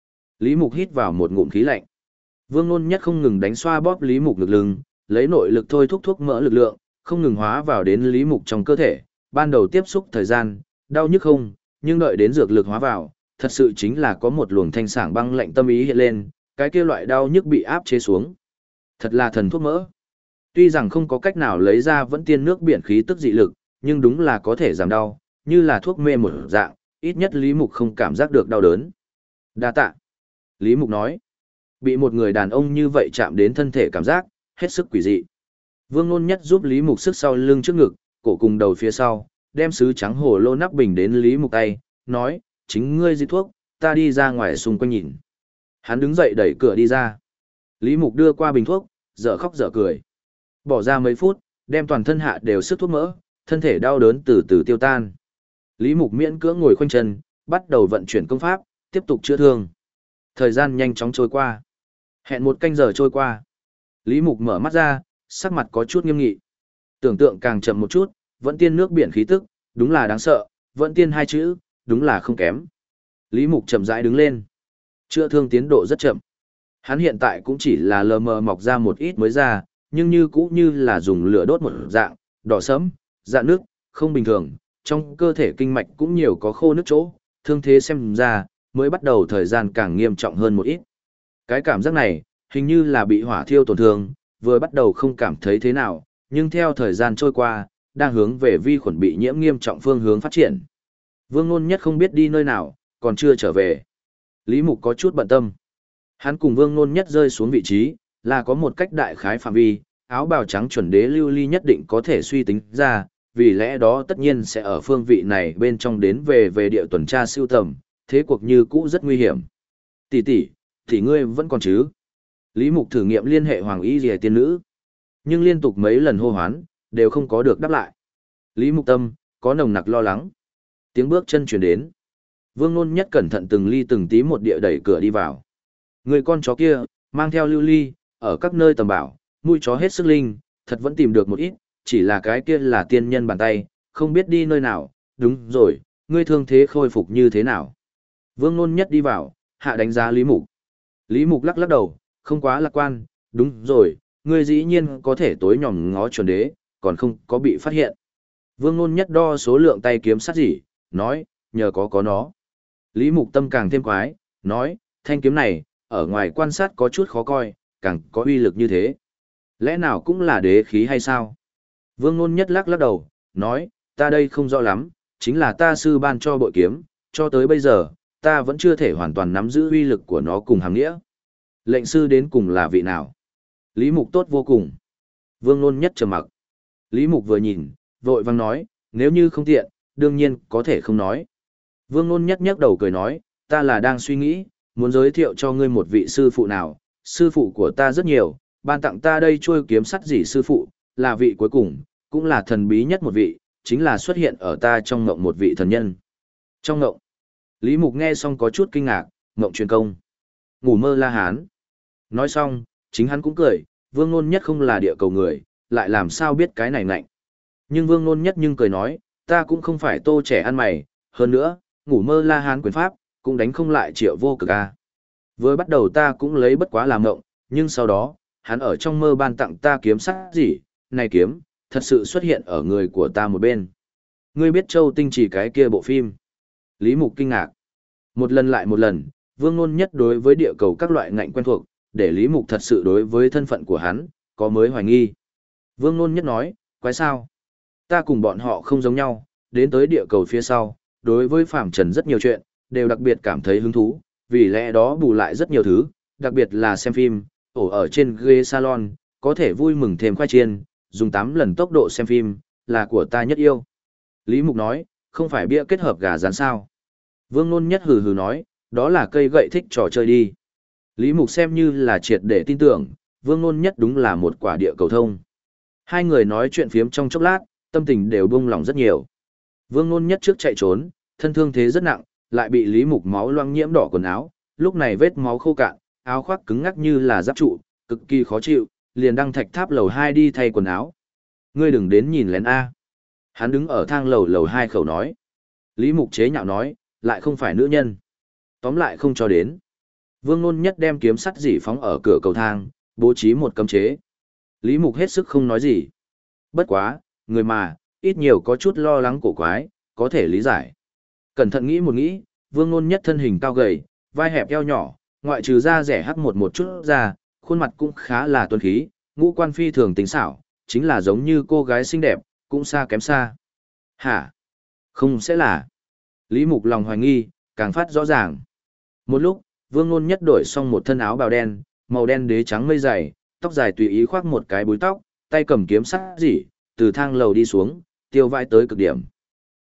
Lý Mục hít vào một ngụm khí lạnh. Vương Nôn Nhất không ngừng đánh xoa bóp Lý Mục ngực lưng, lấy nội lực thôi thúc thuốc mỡ lực lượng, không ngừng hóa vào đến Lý Mục trong cơ thể. Ban đầu tiếp xúc thời gian, đau nhức không, nhưng đợi đến dược lực hóa vào, thật sự chính là có một luồng thanh sảng băng lạnh tâm ý hiện lên, cái kia loại đau nhức bị áp chế xuống. Thật là thần thuốc mỡ. Tuy rằng không có cách nào lấy ra vẫn tiên nước biển khí tức dị lực, nhưng đúng là có thể giảm đau, như là thuốc mê một dạng, ít nhất Lý Mục không cảm giác được đau đớn. Đa tạ. Lý Mục nói, bị một người đàn ông như vậy chạm đến thân thể cảm giác, hết sức quỷ dị. Vương Nôn Nhất giúp Lý Mục sức sau lưng trước ngực, cổ cùng đầu phía sau, đem sứ trắng hồ lô nắp bình đến Lý Mục tay, nói, chính ngươi di thuốc, ta đi ra ngoài xung quanh nhìn. Hắn đứng dậy đẩy cửa đi ra. Lý Mục đưa qua bình thuốc, dở khóc dở cười. Bỏ ra mấy phút, đem toàn thân hạ đều sức thuốc mỡ, thân thể đau đớn từ từ tiêu tan. Lý Mục miễn cưỡng ngồi khoanh chân, bắt đầu vận chuyển công pháp, tiếp tục chữa thương. Thời gian nhanh chóng trôi qua. Hẹn 1 canh giờ trôi qua. Lý Mục mở mắt ra, sắc mặt có chút nghiêm nghị. Tưởng tượng càng chậm một chút, vẫn tiên nước biển khí tức, đúng là đáng sợ, vẫn tiên 2 chữ, đúng là không kém. Lý Mục chậm rãi đứng lên. Chữa thương tiến độ rất chậm. Hắn hiện tại cũng chỉ là lờ mờ mọc ra một ít mới ra, nhưng như cũ như là dùng lửa đốt một dạng, đỏ sẫm, dạn nước, không bình thường, trong cơ thể kinh mạch cũng nhiều có khô nước chỗ, thương thế xem ra, mới bắt đầu thời gian càng nghiêm trọng hơn một ít. Cái cảm giác này, hình như là bị hỏa thiêu tổn thương, vừa bắt đầu không cảm thấy thế nào, nhưng theo thời gian trôi qua, đang hướng về vi khuẩn bị nhiễm nghiêm trọng phương hướng phát triển. Vương Nôn Nhất không biết đi nơi nào, còn chưa trở về. Lý Mục có chút bận tâm. Hắn cùng Vương Nôn Nhất rơi xuống vị trí, là có một cách đại khái phạm vi, áo bào trắng chuẩn đế lưu ly nhất định có thể suy tính ra, vì lẽ đó tất nhiên sẽ ở phương vị này bên trong đến về địa tuần tra siêu tầm, thế cuộc như cũ rất nguy hiểm. Tỷ, thì ngươi vẫn còn chứ? Lý Mục thử nghiệm liên hệ Hoàng Y Liễu tiên nữ, nhưng liên tục mấy lần hô hoán, đều không có được đáp lại. Lý Mục tâm, có nồng nặc lo lắng. Tiếng bước chân truyền đến. Vương Nôn Nhất cẩn thận từng ly từng tí một địa đẩy cửa đi vào. Người con chó kia, mang theo lưu ly, ở các nơi tầm bảo, mũi chó hết sức linh, thật vẫn tìm được một ít, chỉ là cái kia là tiên nhân bàn tay, không biết đi nơi nào, đúng rồi, ngươi thương thế khôi phục như thế nào. Vương Nôn Nhất đi vào, hạ đánh giá Lý Mục. Lý Mục lắc lắc đầu, không quá lạc quan, đúng rồi, ngươi dĩ nhiên có thể tối nhòm ngó chuẩn đế, còn không có bị phát hiện. Vương Nôn Nhất đo số lượng tay kiếm sát gì, nói, nhờ có nó. Lý Mục tâm càng thêm quái, nói, thanh kiếm này, ở ngoài quan sát có chút khó coi, càng có uy lực như thế. Lẽ nào cũng là đế khí hay sao? Vương Nôn Nhất lắc lắc đầu, nói, ta đây không rõ lắm, chính là ta sư ban cho bội kiếm, cho tới bây giờ, ta vẫn chưa thể hoàn toàn nắm giữ uy lực của nó cùng hàng nghĩa. Lệnh sư đến cùng là vị nào? Lý Mục tốt vô cùng. Vương Nôn Nhất trầm mặc. Lý Mục vừa nhìn, vội vang nói, nếu như không tiện, đương nhiên có thể không nói. Vương Nôn Nhất nhấc đầu cười nói, ta là đang suy nghĩ, muốn giới thiệu cho ngươi một vị sư phụ nào, sư phụ của ta rất nhiều, ban tặng ta đây chuôi kiếm sắt dỉ sư phụ, là vị cuối cùng, cũng là thần bí nhất một vị, chính là xuất hiện ở ta trong ngộng một vị thần nhân. Trong ngộng, Lý Mục nghe xong có chút kinh ngạc, ngộng truyền công. Ngủ mơ La Hán. Nói xong, chính hắn cũng cười, Vương Nôn Nhất không là địa cầu người, lại làm sao biết cái này ngạnh. Nhưng Vương Nôn Nhất nhưng cười nói, ta cũng không phải tô trẻ ăn mày, hơn nữa, ngủ mơ La Hán quyền pháp, cũng đánh không lại Triệu Vô Cực a. Vừa bắt đầu ta cũng lấy bất quá làm ngộng, nhưng sau đó, hắn ở trong mơ ban tặng ta kiếm sắt gì, này kiếm, thật sự xuất hiện ở người của ta một bên. Ngươi biết Châu Tinh Chỉ cái kia bộ phim? Lý Mục kinh ngạc. Một lần lại một lần, Vương Nôn Nhất đối với địa cầu các loại ngạnh quen thuộc, để Lý Mục thật sự đối với thân phận của hắn, có mới hoài nghi. Vương Nôn Nhất nói, quái sao? Ta cùng bọn họ không giống nhau, đến tới địa cầu phía sau, đối với phàm trần rất nhiều chuyện, đều đặc biệt cảm thấy hứng thú, vì lẽ đó bù lại rất nhiều thứ, đặc biệt là xem phim, ở trên ghế salon, có thể vui mừng thêm khoai chiên, dùng 8 lần tốc độ xem phim, là của ta nhất yêu. Lý Mục nói, không phải bia kết hợp gà rán sao. Vương Nôn Nhất hừ hừ nói, đó là cây gậy thích trò chơi đi. Lý Mục xem như là triệt để tin tưởng, Vương Nôn Nhất đúng là một quả địa cầu thông. Hai người nói chuyện phiếm trong chốc lát, tâm tình đều buông lỏng rất nhiều. Vương Nôn Nhất trước chạy trốn, thân thương thế rất nặng, lại bị Lý Mục máu loang nhiễm đỏ quần áo, lúc này vết máu khô cạn, áo khoác cứng ngắc như là giáp trụ, cực kỳ khó chịu, liền đăng thạch tháp lầu 2 đi thay quần áo. Ngươi đừng đến nhìn lén a. Hắn đứng ở thang lầu 2 khẩu nói. Lý Mục chế nhạo nói, lại không phải nữ nhân. Tóm lại không cho đến. Vương Nôn Nhất đem kiếm sắt dỉ phóng ở cửa cầu thang, bố trí một cấm chế. Lý Mục hết sức không nói gì. Bất quá, người mà, ít nhiều có chút lo lắng cổ quái, có thể lý giải. Cẩn thận nghĩ một nghĩ, Vương Nôn Nhất thân hình cao gầy, vai hẹp eo nhỏ, ngoại trừ da rẻ hắc một chút ra, khuôn mặt cũng khá là tuấn khí, ngũ quan phi thường tính xảo, chính là giống như cô gái xinh đẹp, cũng xa kém xa. Hả? Không sẽ là... Lý Mục lòng hoài nghi, càng phát rõ ràng. Một lúc, Vương Nôn Nhất đổi xong một thân áo bào đen, màu đen đế trắng mây dày, tóc dài tùy ý khoác một cái búi tóc, tay cầm kiếm sắt dỉ, từ thang lầu đi xuống, tiêu vai tới cực điểm.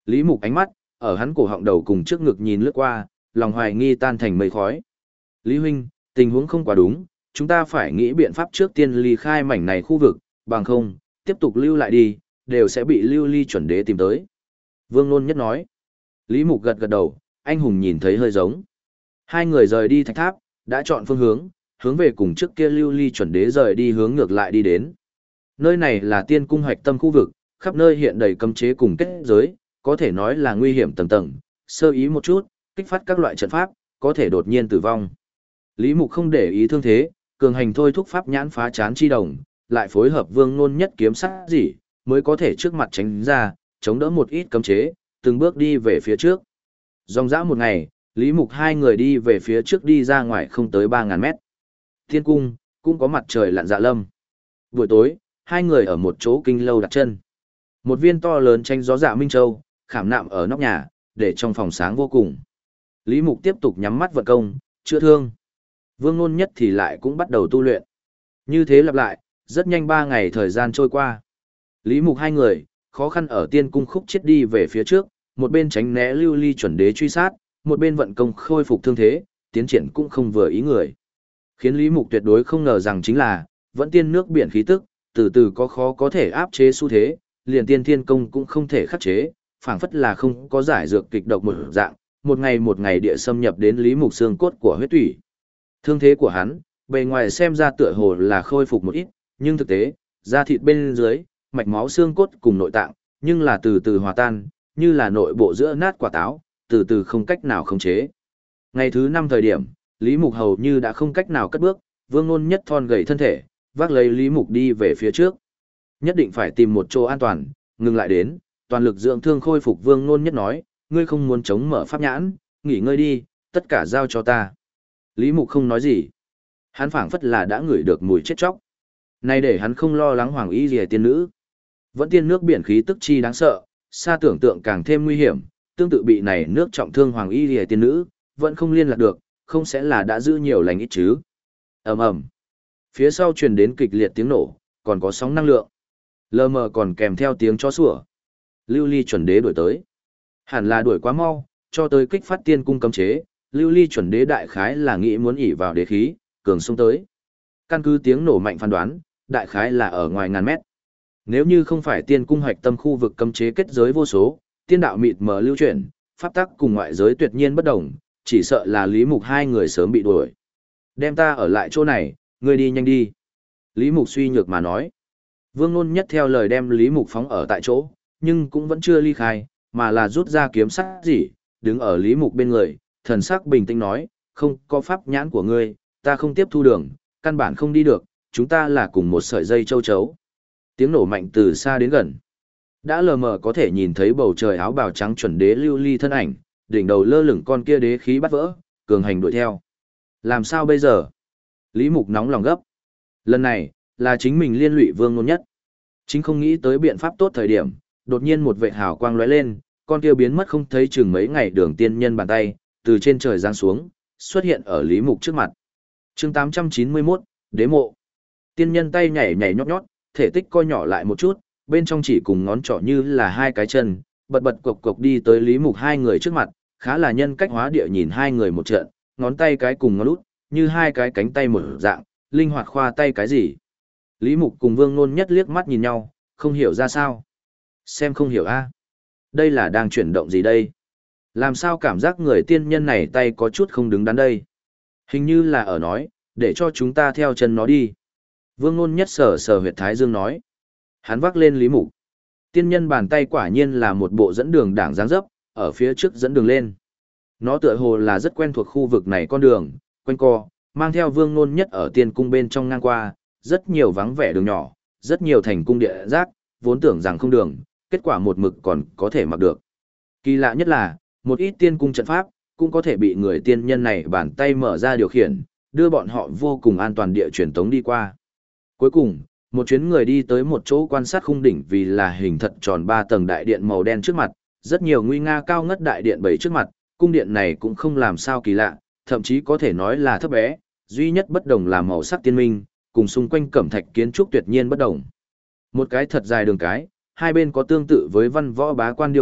Lý Mục ánh mắt, ở hắn cổ họng đầu cùng trước ngực nhìn lướt qua, lòng hoài nghi tan thành mây khói. Lý huynh, tình huống không quá đúng, chúng ta phải nghĩ biện pháp trước tiên ly khai mảnh này khu vực, bằng không, tiếp tục lưu lại đi, đều sẽ bị lưu ly chuẩn đế tìm tới. Vương Nôn Nhất nói. Lý Mục gật gật đầu, anh hùng nhìn thấy hơi giống. Hai người rời đi thạch tháp, đã chọn phương hướng, hướng về cùng trước kia lưu ly chuẩn đế rời đi hướng ngược lại đi đến. Nơi này là tiên cung hoạch tâm khu vực, khắp nơi hiện đầy cấm chế cùng kết giới, có thể nói là nguy hiểm tầng tầng, sơ ý một chút, kích phát các loại trận pháp, có thể đột nhiên tử vong. Lý Mục không để ý thương thế, cường hành thôi thúc pháp nhãn phá chán chi đồng, lại phối hợp Vương Nôn Nhất kiếm sát gì, mới có thể trước mặt tránh ra, chống đỡ một ít cấm chế, từng bước đi về phía trước. Dòng dã một ngày, Lý Mục hai người đi về phía trước đi ra ngoài không tới 3.000 mét. Thiên cung, cũng có mặt trời lặn dạ lâm. Buổi tối, hai người ở một chỗ kinh lâu đặt chân. Một viên to lớn tranh gió dạ Minh Châu, khảm nạm ở nóc nhà, để trong phòng sáng vô cùng. Lý Mục tiếp tục nhắm mắt vận công, chữa thương. Vương Nôn Nhất thì lại cũng bắt đầu tu luyện. Như thế lặp lại, rất nhanh 3 ngày thời gian trôi qua. Lý Mục hai người, khó khăn ở tiên cung khúc chết đi về phía trước, một bên tránh né lưu ly chuẩn đế truy sát, một bên vận công khôi phục thương thế, tiến triển cũng không vừa ý người. Khiến Lý Mục tuyệt đối không ngờ rằng chính là, vẫn tiên nước biển khí tức, từ từ có khó có thể áp chế xu thế, liền tiên thiên công cũng không thể khắc chế, phảng phất là không có giải dược kịch độc một dạng, một ngày địa xâm nhập đến Lý Mục xương cốt của huyết tủy. Thương thế của hắn, bề ngoài xem ra tựa hồ là khôi phục một ít, nhưng thực tế, da thịt bên dưới, mạch máu xương cốt cùng nội tạng, nhưng là từ từ hòa tan, như là nội bộ giữa nát quả táo, từ từ không cách nào khống chế. Ngày thứ 5 thời điểm, Lý Mục hầu như đã không cách nào cất bước, Vương Nôn Nhất thon gầy thân thể, vác lấy Lý Mục đi về phía trước. Nhất định phải tìm một chỗ an toàn, ngừng lại đến, toàn lực dưỡng thương khôi phục. Vương Nôn Nhất nói, ngươi không muốn chống mở pháp nhãn, nghỉ ngơi đi, tất cả giao cho ta. Lý Mục không nói gì. Hắn phảng phất là đã ngửi được mùi chết chóc. Này để hắn không lo lắng Hoàng Y Liễu tiên nữ. Vẫn tiên nước biển khí tức chi đáng sợ, xa tưởng tượng càng thêm nguy hiểm, tương tự bị này nước trọng thương Hoàng Y Liễu tiên nữ, vẫn không liên lạc được, không sẽ là đã giữ nhiều lành ít chứ. Ầm ầm. Phía sau truyền đến kịch liệt tiếng nổ, còn có sóng năng lượng. Lờ mờ còn kèm theo tiếng chó sủa. Lưu Ly chuẩn đế đuổi tới. Hẳn là đuổi quá mau, cho tới kích phát tiên cung cấm chế, Lưu Ly chuẩn đế đại khái là nghĩ muốn ỷ vào đế khí, cường xông tới. Căn cứ tiếng nổ mạnh phán đoán, đại khái là ở ngoài ngàn mét. Nếu như không phải tiên cung hoạch tâm khu vực cấm chế kết giới vô số, tiên đạo mịt mờ lưu chuyển, pháp tắc cùng ngoại giới tuyệt nhiên bất đồng, chỉ sợ là Lý Mục hai người sớm bị đuổi. Đem ta ở lại chỗ này, ngươi đi nhanh đi. Lý Mục suy nhược mà nói. Vương Nôn Nhất theo lời đem Lý Mục phóng ở tại chỗ, nhưng cũng vẫn chưa ly khai, mà là rút ra kiếm sắt gì, đứng ở Lý Mục bên người, thần sắc bình tĩnh nói, không có pháp nhãn của ngươi, ta không tiếp thu đường, căn bản không đi được, chúng ta là cùng một sợi dây châu chấu. Tiếng nổ mạnh từ xa đến gần. Đã lờ mờ có thể nhìn thấy bầu trời áo bào trắng chuẩn đế Lưu Ly thân ảnh, đỉnh đầu lơ lửng con kia đế khí bắt vỡ, cường hành đuổi theo. Làm sao bây giờ? Lý Mục nóng lòng gấp. Lần này, là chính mình liên lụy Vương Nôn Nhất. Chính không nghĩ tới biện pháp tốt thời điểm, đột nhiên một vệt hào quang lóe lên, con kia biến mất không thấy chừng mấy ngày đường tiên nhân bàn tay, từ trên trời giáng xuống, xuất hiện ở Lý Mục trước mặt. Chương 891, Đế mộ. Tiên nhân tay nhảy nhảy nhót nhót, thể tích co nhỏ lại một chút, bên trong chỉ cùng ngón trỏ như là hai cái chân, bật bật cộc cộc đi tới Lý Mục hai người trước mặt, khá là nhân cách hóa địa nhìn hai người một trận, ngón tay cái cùng ngón út, như hai cái cánh tay một dạng, linh hoạt khoa tay cái gì. Lý Mục cùng Vương Nôn Nhất liếc mắt nhìn nhau, không hiểu ra sao. Xem không hiểu a, đây là đang chuyển động gì đây? Làm sao cảm giác người tiên nhân này tay có chút không đứng đắn đây? Hình như là ở nói, để cho chúng ta theo chân nó đi. Vương Nôn Nhất sờ sờ huyệt thái dương nói. Hắn vác lên Lý Mục. Tiên nhân bàn tay quả nhiên là một bộ dẫn đường đảng dáng dấp, ở phía trước dẫn đường lên. Nó tựa hồ là rất quen thuộc khu vực này con đường, quanh co, mang theo Vương Nôn Nhất ở tiên cung bên trong ngang qua, rất nhiều vắng vẻ đường nhỏ, rất nhiều thành cung địa giác, vốn tưởng rằng không đường, kết quả một mực còn có thể mặc được. Kỳ lạ nhất là, một ít tiên cung trận pháp, cũng có thể bị người tiên nhân này bàn tay mở ra điều khiển, đưa bọn họ vô cùng an toàn địa truyền tống đi qua. Cuối cùng, một chuyến người đi tới một chỗ quan sát khung đỉnh vì là hình thật tròn 3 tầng đại điện màu đen trước mặt, rất nhiều nguy nga cao ngất đại điện bảy trước mặt, cung điện này cũng không làm sao kỳ lạ, thậm chí có thể nói là thấp bé, duy nhất bất đồng là màu sắc tiên minh, cùng xung quanh cẩm thạch kiến trúc tuyệt nhiên bất đồng. Một cái thật dài đường cái, hai bên có tương tự với văn võ bá quan điêu khắc,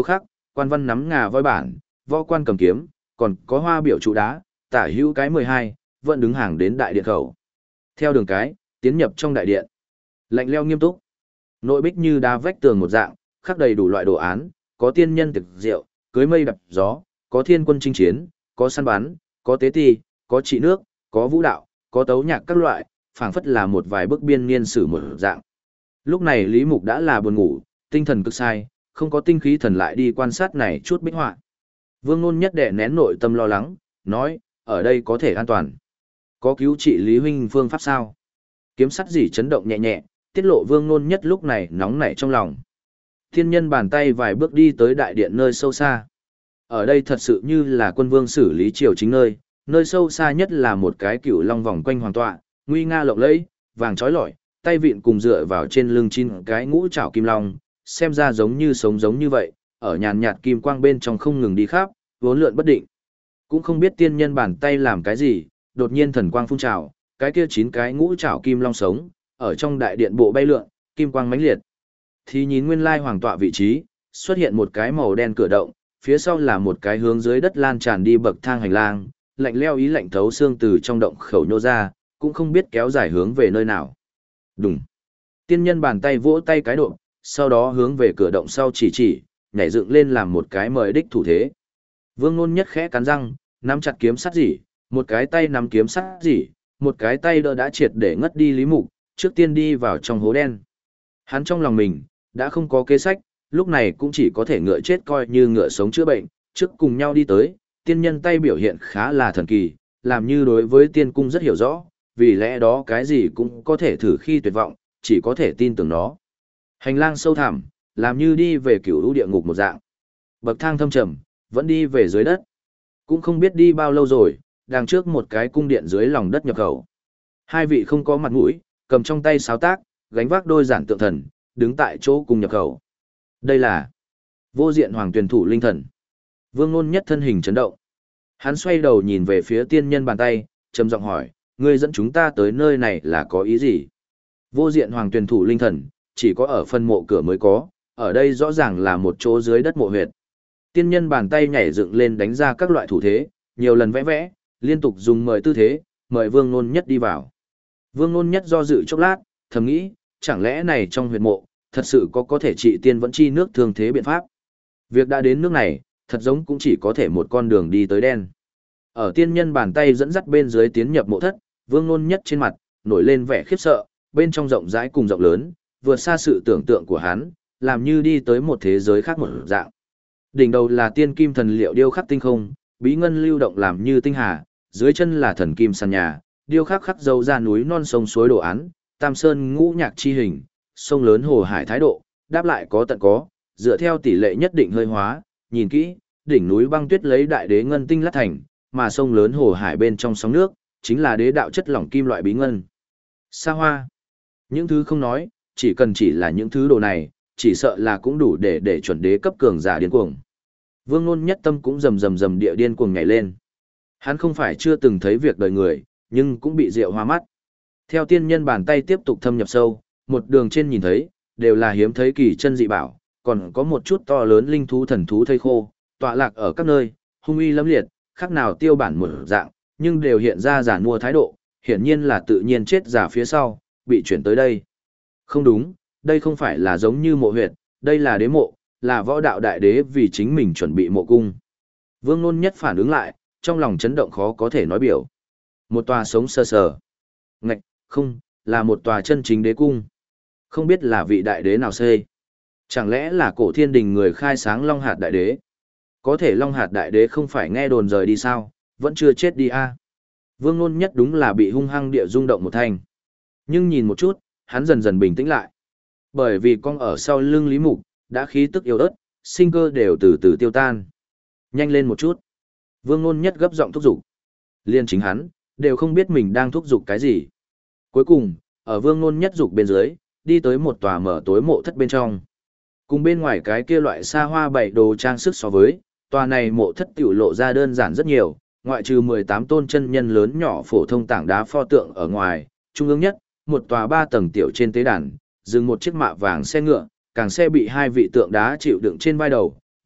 quan văn nắm ngà voi bản, võ quan cầm kiếm, còn có hoa biểu trụ đá, tả hữu cái 12, vẫn đứng hàng đến đại điện khẩu. Theo đường cái, tiến nhập trong đại điện. Lạnh lẽo nghiêm túc. Nội bích như đá vách tường một dạng, khắc đầy đủ loại đồ án, có tiên nhân tiệc rượu, cưới mây đập gió, có thiên quân chinh chiến, có săn bắn, có tế ti, có trị nước, có vũ đạo, có tấu nhạc các loại, phảng phất là một vài bức biên niên sử một dạng. Lúc này Lý Mục đã là buồn ngủ, tinh thần cực sai, không có tinh khí thần lại đi quan sát này chút bích họa. Vương Nôn nhất đè nén nội tâm lo lắng, nói, ở đây có thể an toàn. Có cứu trị Lý huynh phương pháp sao? Kiếm sắt gì chấn động nhẹ nhẹ, tiết lộ Vương Nôn nhất lúc này nóng nảy trong lòng. Thiên nhân bàn tay vài bước đi tới đại điện nơi sâu xa. Ở đây thật sự như là quân vương xử lý triều chính nơi sâu xa nhất là một cái cựu long vòng quanh hoàng tọa, nguy nga lộng lẫy, vàng trói lọi, tay vịn cùng dựa vào trên lưng 9 cái ngũ trảo kim long, xem ra giống như sống giống như vậy, ở nhàn nhạt kim quang bên trong không ngừng đi khắp, vốn lượn bất định. Cũng không biết tiên nhân bàn tay làm cái gì, đột nhiên thần quang phun trào, cái kia 9 cái ngũ trảo kim long sống, ở trong đại điện bộ bay lượn, kim quang mãnh liệt. Thì nhìn nguyên lai hoàng tọa vị trí, xuất hiện một cái màu đen cửa động, phía sau là một cái hướng dưới đất lan tràn đi bậc thang hành lang, lạnh lẽo ý lạnh thấu xương từ trong động khẩu nhô ra, cũng không biết kéo dài hướng về nơi nào. Đùng. Tiên nhân bàn tay vỗ tay cái độ, sau đó hướng về cửa động sau chỉ, nhảy dựng lên làm một cái mời đích thủ thế. Vương Nôn nhất khẽ cắn răng, nắm chặt kiếm sắt dỉ, một cái tay nắm kiếm sắt dỉ, một cái tay đỡ đã triệt để ngất đi Lý Mục, trước tiên đi vào trong hố đen. Hắn trong lòng mình, đã không có kế sách, lúc này cũng chỉ có thể ngựa chết coi như ngựa sống chữa bệnh, trước cùng nhau đi tới, tiên nhân tay biểu hiện khá là thần kỳ, làm như đối với tiên cung rất hiểu rõ, vì lẽ đó cái gì cũng có thể thử khi tuyệt vọng, chỉ có thể tin tưởng nó. Hành lang sâu thẳm, làm như đi về cửu lũ địa ngục một dạng. Bậc thang thâm trầm, vẫn đi về dưới đất. Cũng không biết đi bao lâu rồi, đằng trước một cái cung điện dưới lòng đất nhập khẩu. Hai vị không có mặt mũi, cầm trong tay sáo tác, gánh vác đôi giản tượng thần, đứng tại chỗ cùng nhập khẩu. Đây là Vô Diện Hoàng Tuyển thủ linh thần. Vương Nôn nhất thân hình chấn động. Hắn xoay đầu nhìn về phía tiên nhân bàn tay, trầm giọng hỏi, ngươi dẫn chúng ta tới nơi này là có ý gì? Vô Diện Hoàng Tuyển thủ linh thần, chỉ có ở phân mộ cửa mới có, ở đây rõ ràng là một chỗ dưới đất mộ huyệt. Tiên nhân bàn tay nhảy dựng lên đánh ra các loại thủ thế, nhiều lần vẽ, liên tục dùng mời tư thế, mời Vương Nôn nhất đi vào. Vương Nôn nhất do dự chốc lát, thầm nghĩ, chẳng lẽ này trong huyệt mộ, thật sự có thể trị tiên vẫn chi nước thương thế biện pháp. Việc đã đến nước này, thật giống cũng chỉ có thể một con đường đi tới đen. Ở tiên nhân bàn tay dẫn dắt bên dưới tiến nhập mộ thất, Vương Nôn nhất trên mặt, nổi lên vẻ khiếp sợ, bên trong rộng rãi cùng rộng lớn, vượt xa sự tưởng tượng của hắn, làm như đi tới một thế giới khác một dạng. Đỉnh đầu là tiên kim thần liệu điêu khắc tinh không, bí ngân lưu động làm như tinh hà, dưới chân là thần kim sàn nhà, điêu khắc khắc dấu ra núi non sông suối đồ án, tam sơn ngũ nhạc chi hình, sông lớn hồ hải thái độ, đáp lại có tận có, dựa theo tỷ lệ nhất định hơi hóa, nhìn kỹ, đỉnh núi băng tuyết lấy đại đế ngân tinh lát thành, mà sông lớn hồ hải bên trong sóng nước, chính là đế đạo chất lỏng kim loại bí ngân. Sa hoa. Những thứ không nói, chỉ là những thứ đồ này, chỉ sợ là cũng đủ để chuẩn đế cấp cường giả điên cuồng. Vương Nôn nhất tâm cũng rầm địa điên cuồng nhảy lên. Hắn không phải chưa từng thấy việc đời người, nhưng cũng bị rượu hoa mắt. Theo tiên nhân bàn tay tiếp tục thâm nhập sâu, một đường trên nhìn thấy, đều là hiếm thấy kỳ chân dị bảo, còn có một chút to lớn linh thú thần thú thây khô, tọa lạc ở các nơi, hung uy lẫm liệt, khác nào tiêu bản một dạng, nhưng đều hiện ra giả mua thái độ, hiển nhiên là tự nhiên chết giả phía sau, bị chuyển tới đây. Không đúng, đây không phải là giống như mộ huyệt, đây là đế mộ, là võ đạo đại đế vì chính mình chuẩn bị mộ cung. Vương Nôn nhất phản ứng lại, trong lòng chấn động khó có thể nói biểu. Một tòa sống sờ sờ. Ngạch, không, là một tòa chân chính đế cung. Không biết là vị đại đế nào xây. Chẳng lẽ là cổ thiên đình người khai sáng Long Hạt đại đế? Có thể Long Hạt đại đế không phải nghe đồn rời đi sao, vẫn chưa chết đi a. Vương Nôn nhất đúng là bị hung hăng địa rung động một thanh. Nhưng nhìn một chút, hắn dần bình tĩnh lại. Bởi vì con ở sau lưng Lý Mục, đã khí tức yếu ớt, sinh cơ đều từ từ tiêu tan. Nhanh lên một chút. Vương Nôn nhất gấp giọng thúc giục. Liên chính hắn, đều không biết mình đang thúc giục cái gì. Cuối cùng, ở Vương Nôn nhất giục bên dưới, đi tới một tòa mở tối mộ thất bên trong. Cùng bên ngoài cái kia loại xa hoa bày đồ trang sức so với, tòa này mộ thất tiểu lộ ra đơn giản rất nhiều, ngoại trừ 18 tôn chân nhân lớn nhỏ phổ thông tảng đá pho tượng ở ngoài, trung ương nhất, một tòa 3 tầng tiểu trên tế đàn, dừng một chiếc mạ vàng xe ngựa, càng xe bị hai vị tượng đá chịu đựng trên vai đầu,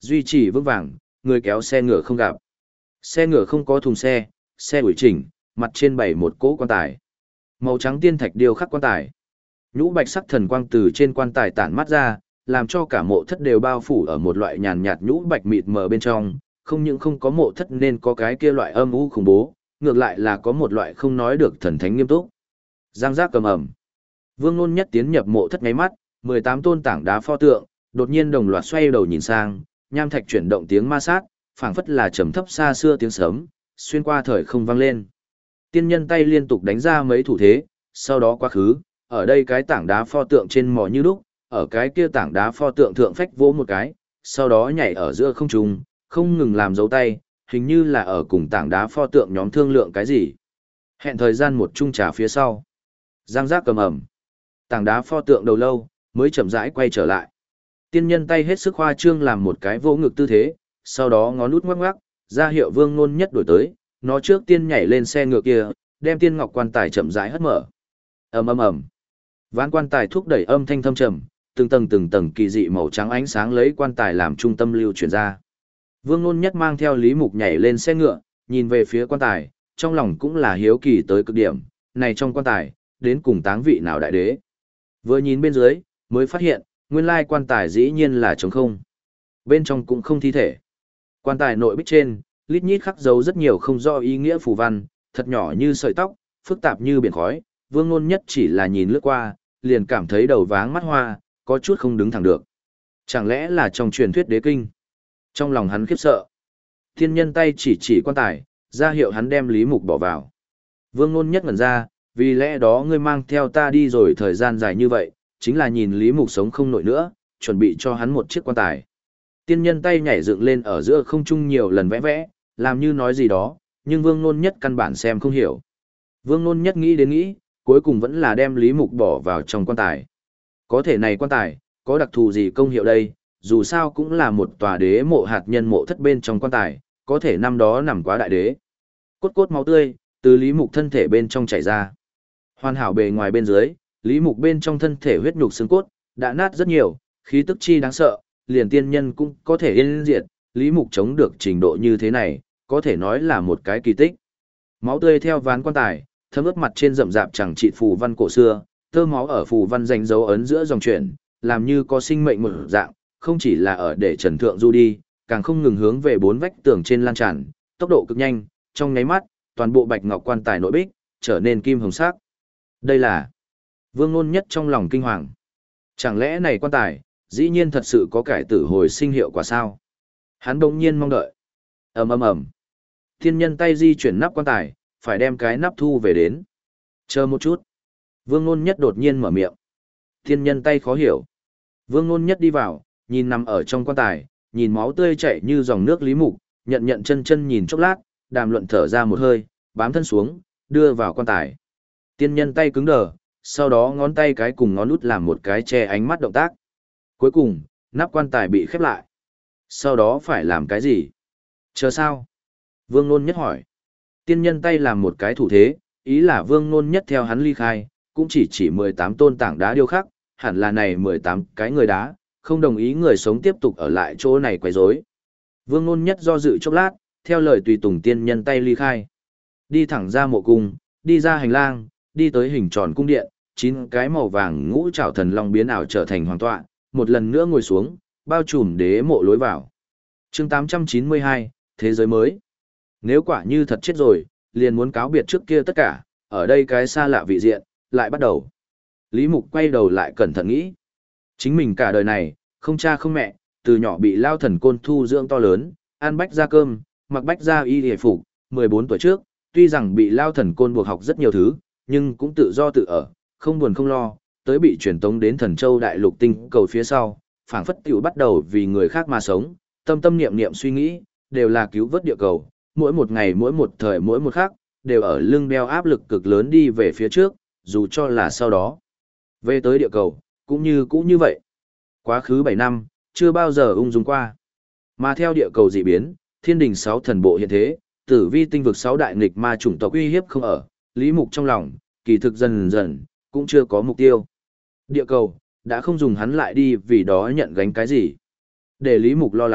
duy trì vững vàng, người kéo xe ngựa không gặp. Xe ngựa không có thùng xe, xe ủi chỉnh, mặt trên bày một cỗ quan tài. Màu trắng tiên thạch điêu khắc quan tài. Nhũ bạch sắc thần quang từ trên quan tài tản mắt ra, làm cho cả mộ thất đều bao phủ ở một loại nhàn nhạt nhũ bạch mịt mờ bên trong, không những không có mộ thất nên có cái kia loại âm u khủng bố, ngược lại là có một loại không nói được thần thánh nghiêm túc. Giang giác cầm ẩm. Vương Nôn Nhất tiến nhập mộ thất ngáy mắt, 18 tôn tảng đá pho tượng, đột nhiên đồng loạt xoay đầu nhìn sang, nham thạch chuyển động tiếng ma sát, phảng phất là trầm thấp xa xưa tiếng sấm, xuyên qua thời không vang lên. Tiên nhân tay liên tục đánh ra mấy thủ thế, sau đó quá khứ, ở đây cái tảng đá pho tượng trên mỏ như lúc, ở cái kia tảng đá pho tượng thượng phách vỗ một cái, sau đó nhảy ở giữa không trung, không ngừng làm dấu tay, hình như là ở cùng tảng đá pho tượng nhóm thương lượng cái gì. Hẹn thời gian một chung trà phía sau. Giang giác cầm ẩm. Tảng đá pho tượng đầu lâu, mới chậm rãi quay trở lại. Tiên nhân tay hết sức khoa trương làm một cái vỗ ngực tư thế, sau đó ngón út ngoắc ngoắc, ra hiệu Vương Nôn Nhất đổi tới, nó trước tiên nhảy lên xe ngựa kia, đem tiên ngọc quan tài chậm rãi hất mở. Ầm ầm ầm. Ván quan tài thúc đẩy âm thanh thâm trầm, từng tầng kỳ dị màu trắng ánh sáng lấy quan tài làm trung tâm lưu chuyển ra. Vương Nôn Nhất mang theo Lý Mục nhảy lên xe ngựa, nhìn về phía quan tài, trong lòng cũng là hiếu kỳ tới cực điểm, này trong quan tài, đến cùng táng vị nào đại đế. Vừa nhìn bên dưới, mới phát hiện, nguyên lai quan tài dĩ nhiên là trống không. Bên trong cũng không thi thể. Quan tài nội bích trên, lít nhít khắc dấu rất nhiều không rõ ý nghĩa phù văn, thật nhỏ như sợi tóc, phức tạp như biển khói, Vương Nôn Nhất chỉ là nhìn lướt qua, liền cảm thấy đầu váng mắt hoa, có chút không đứng thẳng được. Chẳng lẽ là trong truyền thuyết đế kinh? Trong lòng hắn khiếp sợ. Thiên nhân tay chỉ quan tài, ra hiệu hắn đem Lý Mục bỏ vào. Vương Nôn Nhất ngẩn ra, vì lẽ đó ngươi mang theo ta đi rồi thời gian dài như vậy, chính là nhìn Lý Mục sống không nổi nữa, chuẩn bị cho hắn một chiếc quan tài. Tiên nhân tay nhảy dựng lên ở giữa không trung nhiều lần vẽ vẽ, làm như nói gì đó, nhưng Vương Nôn Nhất căn bản xem không hiểu. Vương Nôn Nhất nghĩ đến nghĩ, cuối cùng vẫn là đem Lý Mục bỏ vào trong quan tài. Có thể này quan tài, có đặc thù gì công hiệu đây, dù sao cũng là một tòa đế mộ hạt nhân mộ thất bên trong quan tài, có thể năm đó nằm quá đại đế. Cốt cốt máu tươi, từ Lý Mục thân thể bên trong chảy ra. Hoàn hảo bề ngoài bên dưới, Lý Mục bên trong thân thể huyết nhục xương cốt, đã nát rất nhiều, khí tức chi đáng sợ, liền tiên nhân cũng có thể yên diệt, Lý Mục chống được trình độ như thế này, có thể nói là một cái kỳ tích. Máu tươi theo ván quan tài, thấm ướt mặt trên rậm rạp chẳng trị phù văn cổ xưa, tơ máu ở phù văn danh dấu ấn giữa dòng chuyển, làm như có sinh mệnh một dạng, không chỉ là ở để trần thượng du đi, càng không ngừng hướng về bốn vách tường trên lan tràn, tốc độ cực nhanh, trong nháy mắt, toàn bộ bạch ngọc quan tài nội bích trở nên kim hồng sắc. Đây là Vương Nôn Nhất trong lòng kinh hoàng. Chẳng lẽ này quan tài, dĩ nhiên thật sự có cải tử hồi sinh hiệu quả sao? Hắn đột nhiên mong đợi. Ầm ầm ầm. Thiên nhân tay di chuyển nắp quan tài, phải đem cái nắp thu về đến. Chờ một chút. Vương Nôn Nhất đột nhiên mở miệng. Thiên nhân tay khó hiểu. Vương Nôn Nhất đi vào, nhìn nằm ở trong quan tài, nhìn máu tươi chảy như dòng nước Lý Mục, nhận chân nhìn chốc lát, đàm luận thở ra một hơi, bám thân xuống, đưa vào quan tài. Tiên nhân tay cứng đờ, sau đó ngón tay cái cùng ngón út làm một cái che ánh mắt động tác. Cuối cùng, nắp quan tài bị khép lại. Sau đó phải làm cái gì? Chờ sao? Vương Nôn Nhất hỏi. Tiên nhân tay làm một cái thủ thế, ý là Vương Nôn Nhất theo hắn ly khai, cũng chỉ 18 tôn tảng đá điêu khắc, hẳn là này 18 cái người đá, không đồng ý người sống tiếp tục ở lại chỗ này quấy rối. Vương Nôn Nhất do dự chốc lát, theo lời tùy tùng tiên nhân tay ly khai. Đi thẳng ra mộ cung, đi ra hành lang, đi tới hình tròn cung điện, 9 cái màu vàng ngũ trảo thần long biến ảo trở thành hoàng tọa, một lần nữa ngồi xuống, bao trùm đế mộ lối vào. Chương 892, thế giới mới. Nếu quả như thật chết rồi, liền muốn cáo biệt trước kia tất cả, ở đây cái xa lạ vị diện, lại bắt đầu. Lý Mục quay đầu lại cẩn thận nghĩ. Chính mình cả đời này, không cha không mẹ, từ nhỏ bị lao thần côn thu dưỡng to lớn, ăn bách ra cơm, mặc bách ra y hề phục, 14 tuổi trước, tuy rằng bị lao thần côn buộc học rất nhiều thứ, nhưng cũng tự do tự ở, không buồn không lo, tới bị truyền tống đến Thần Châu đại lục tinh cầu phía sau, phảng phất tiểu bắt đầu vì người khác mà sống, tâm niệm suy nghĩ, đều là cứu vớt địa cầu, mỗi một ngày mỗi một thời mỗi một khắc, đều ở lưng đeo áp lực cực lớn đi về phía trước, dù cho là sau đó. Về tới địa cầu, cũng như vậy. Quá khứ 7 năm, chưa bao giờ ung dung qua. Mà theo địa cầu dị biến, thiên đình 6 thần bộ hiện thế, tử vi tinh vực 6 đại nghịch ma chủng tộc uy hiếp không ở, Lý Mục trong lòng, kỳ thực dần dần, cũng chưa có mục tiêu. Địa cầu, đã không dùng hắn lại đi vì đó nhận gánh cái gì. Để Lý Mục lo lắng,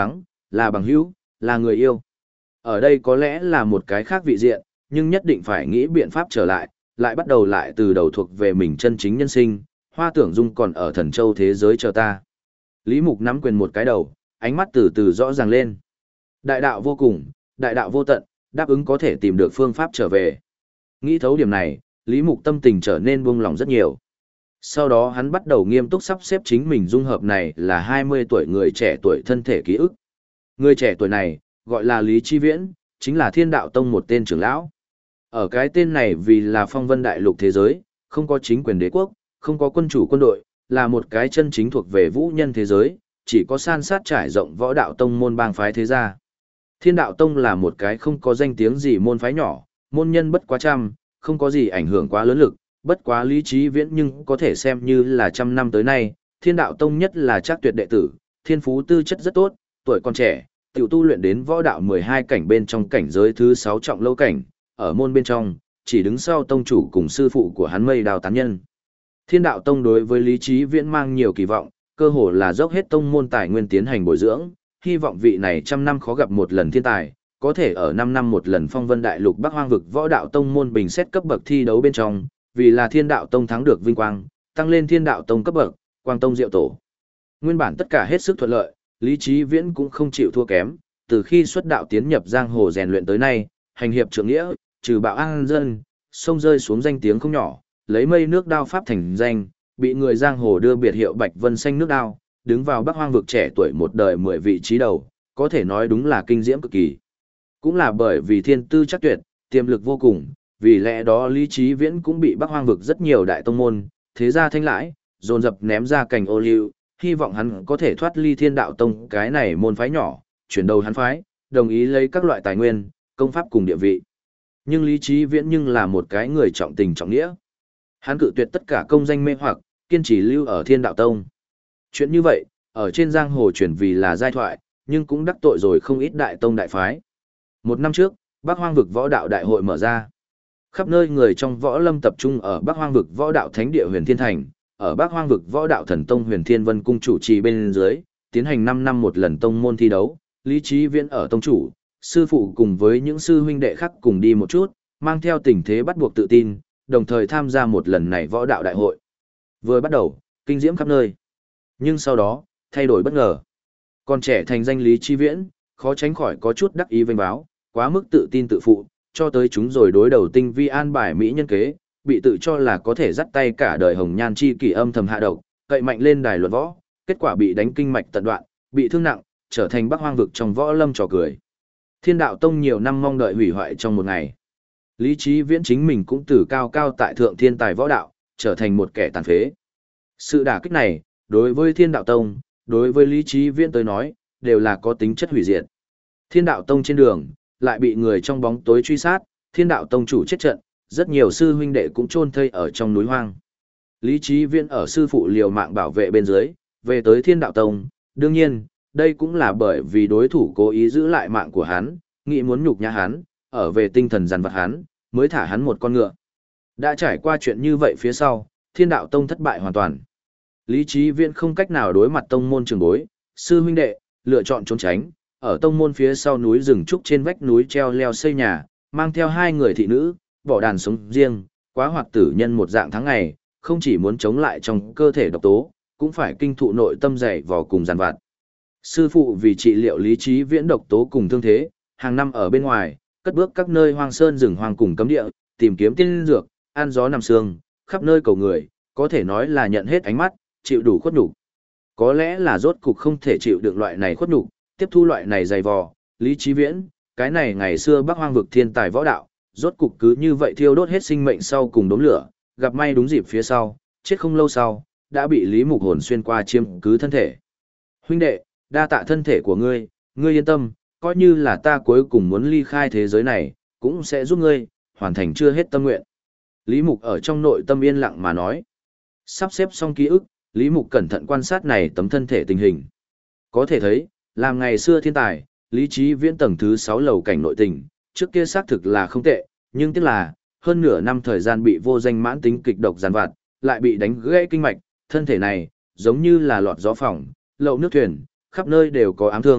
là bằng hữu, là người yêu. Ở đây có lẽ là một cái khác vị diện, nhưng nhất định phải nghĩ biện pháp trở lại bắt đầu lại từ đầu thuộc về mình chân chính nhân sinh, Hoa Tưởng Dung còn ở Thần Châu thế giới chờ ta. Lý Mục nắm quyền một cái đầu, ánh mắt từ từ rõ ràng lên. Đại đạo vô cùng, đại đạo vô tận, đáp ứng có thể tìm được phương pháp trở về. Nghĩ thấu điểm này, Lý Mục tâm tình trở nên buông lỏng rất nhiều. Sau đó hắn bắt đầu nghiêm túc sắp xếp chính mình dung hợp này là 20 tuổi người trẻ tuổi thân thể ký ức. Người trẻ tuổi này, gọi là Lý Chi Viễn, chính là Thiên Đạo Tông một tên trưởng lão. Ở cái tên này vì là phong vân đại lục thế giới, không có chính quyền đế quốc, không có quân chủ quân đội, là một cái chân chính thuộc về vũ nhân thế giới, chỉ có san sát trải rộng võ đạo tông môn bang phái thế gia. Thiên Đạo Tông là một cái không có danh tiếng gì môn phái nhỏ, môn nhân bất quá trăm, không có gì ảnh hưởng quá lớn lực, bất quá Lý Chí Viễn nhưng có thể xem như là trăm năm tới nay, Thiên Đạo Tông nhất là chắc tuyệt đệ tử, thiên phú tư chất rất tốt, tuổi còn trẻ, tiểu tu luyện đến võ đạo 12 cảnh bên trong cảnh giới thứ 6 trọng lâu cảnh, ở môn bên trong, chỉ đứng sau tông chủ cùng sư phụ của hắn Mây Đào Tán Nhân. Thiên Đạo Tông đối với Lý Chí Viễn mang nhiều kỳ vọng, cơ hồ là dốc hết tông môn tài nguyên tiến hành bồi dưỡng, hy vọng vị này trăm năm khó gặp một lần thiên tài, có thể ở 5 năm một lần phong vân đại lục Bắc Hoang vực võ đạo tông môn bình xét cấp bậc thi đấu bên trong, vì là Thiên Đạo Tông thắng được vinh quang, tăng lên Thiên Đạo Tông cấp bậc, Quang Tông Diệu Tổ. Nguyên bản tất cả hết sức thuận lợi, Lý Chí Viễn cũng không chịu thua kém, từ khi xuất đạo tiến nhập giang hồ rèn luyện tới nay, hành hiệp trượng nghĩa, trừ bạo an dân, sông rơi xuống danh tiếng không nhỏ, lấy mây nước đao pháp thành danh, bị người giang hồ đưa biệt hiệu Bạch Vân xanh nước đao, đứng vào Bắc Hoang vực trẻ tuổi một đời 10 vị trí đầu, có thể nói đúng là kinh diễm cực kỳ. Cũng là bởi vì thiên tư chắc tuyệt, tiềm lực vô cùng, vì lẽ đó Lý Chí Viễn cũng bị Bắc Hoang vực rất nhiều đại tông môn, thế gia thanh lãi, dồn dập ném ra cành ô liu, hy vọng hắn có thể thoát ly Thiên Đạo Tông cái này môn phái nhỏ, chuyển đầu hắn phái, đồng ý lấy các loại tài nguyên, công pháp cùng địa vị. Nhưng Lý Chí Viễn nhưng là một cái người trọng tình trọng nghĩa. Hắn cự tuyệt tất cả công danh mê hoặc, kiên trì lưu ở Thiên Đạo Tông. Chuyện như vậy, ở trên giang hồ truyền vì là giai thoại, nhưng cũng đắc tội rồi không ít đại tông đại phái. Một năm trước, Bắc Hoang vực võ đạo đại hội mở ra. Khắp nơi người trong võ lâm tập trung ở Bắc Hoang vực võ đạo thánh địa Huyền Thiên Thành, ở Bắc Hoang vực võ đạo thần tông Huyền Thiên Vân cung chủ trì bên dưới, tiến hành 5 năm một lần tông môn thi đấu, Lý Chí Viễn ở tông chủ, sư phụ cùng với những sư huynh đệ khác cùng đi một chút, mang theo tình thế bắt buộc tự tin, đồng thời tham gia một lần này võ đạo đại hội. Vừa bắt đầu, kinh diễm khắp nơi. Nhưng sau đó, thay đổi bất ngờ. Còn trẻ thành danh Lý Chí Viễn, khó tránh khỏi có chút đắc ý vênh báo, quá mức tự tin tự phụ, cho tới chúng rồi đối đầu tinh vi an bài mỹ nhân kế, bị tự cho là có thể dắt tay cả đời hồng nhan chi kỷ âm thầm hạ độc, cậy mạnh lên đài luận võ, kết quả bị đánh kinh mạch tận đoạn, bị thương nặng, trở thành Bắc Hoang vực trong võ lâm trò cười. Thiên Đạo Tông nhiều năm mong đợi hủy hoại trong một ngày. Lý Chí Viễn chính mình cũng từ cao cao tại thượng thiên tài võ đạo, trở thành một kẻ tàn phế. Sự đả kích này, đối với Thiên Đạo Tông, đối với Lý Chí Viễn tới nói, đều là có tính chất hủy diệt. Thiên Đạo Tông trên đường, lại bị người trong bóng tối truy sát, Thiên Đạo Tông chủ chết trận, rất nhiều sư huynh đệ cũng chôn thây ở trong núi hoang. Lý Chí Viễn ở sư phụ liều mạng bảo vệ bên dưới, về tới Thiên Đạo Tông, đương nhiên, đây cũng là bởi vì đối thủ cố ý giữ lại mạng của hắn, nghĩ muốn nhục nhã hắn, ở về tinh thần giàn vật hắn, mới thả hắn một con ngựa. Đã trải qua chuyện như vậy phía sau, Thiên Đạo Tông thất bại hoàn toàn. Lý Chí Viễn không cách nào đối mặt tông môn trường bối, sư huynh đệ, lựa chọn trốn tránh, ở tông môn phía sau núi rừng trúc trên vách núi treo leo xây nhà, mang theo 2 người thị nữ, bỏ đàn sống riêng, quá hoạt tử nhân một dạng tháng ngày, không chỉ muốn chống lại trong cơ thể độc tố, cũng phải kinh thụ nội tâm dày vò cùng giàn vặt. Sư phụ vì trị liệu Lý Chí Viễn độc tố cùng thương thế, hàng năm ở bên ngoài, cất bước các nơi hoang sơn rừng hoang cùng cấm địa, tìm kiếm tiên dược, ăn gió nằm sương, khắp nơi cầu người, có thể nói là nhận hết ánh mắt, chịu đủ khuất nhục. Có lẽ là rốt cục không thể chịu được loại này khuất nhục, tiếp thu loại này dày vò, Lý Chí Viễn, cái này ngày xưa Bắc Hoang vực thiên tài võ đạo, rốt cục cứ như vậy thiêu đốt hết sinh mệnh sau cùng đốm lửa, gặp may đúng dịp phía sau, chết không lâu sau, đã bị Lý Mục hồn xuyên qua chiếm cứ thân thể. Huynh đệ, đa tạ thân thể của ngươi, ngươi yên tâm, coi như là ta cuối cùng muốn ly khai thế giới này, cũng sẽ giúp ngươi, hoàn thành chưa hết tâm nguyện. Lý Mục ở trong nội tâm yên lặng mà nói. Sắp xếp xong ký ức, Lý Mục cẩn thận quan sát này tấm thân thể tình hình. Có thể thấy, làm ngày xưa thiên tài, Lý Chí Viễn tầng thứ 6 lầu cảnh nội tình, trước kia xác thực là không tệ, nhưng tiếc là, hơn nửa năm thời gian bị vô danh mãn tính kịch độc giàn vặt, lại bị đánh gãy kinh mạch, thân thể này, giống như là lọt gió phỏng, lậu nước thuyền, khắp nơi đều có ám thương,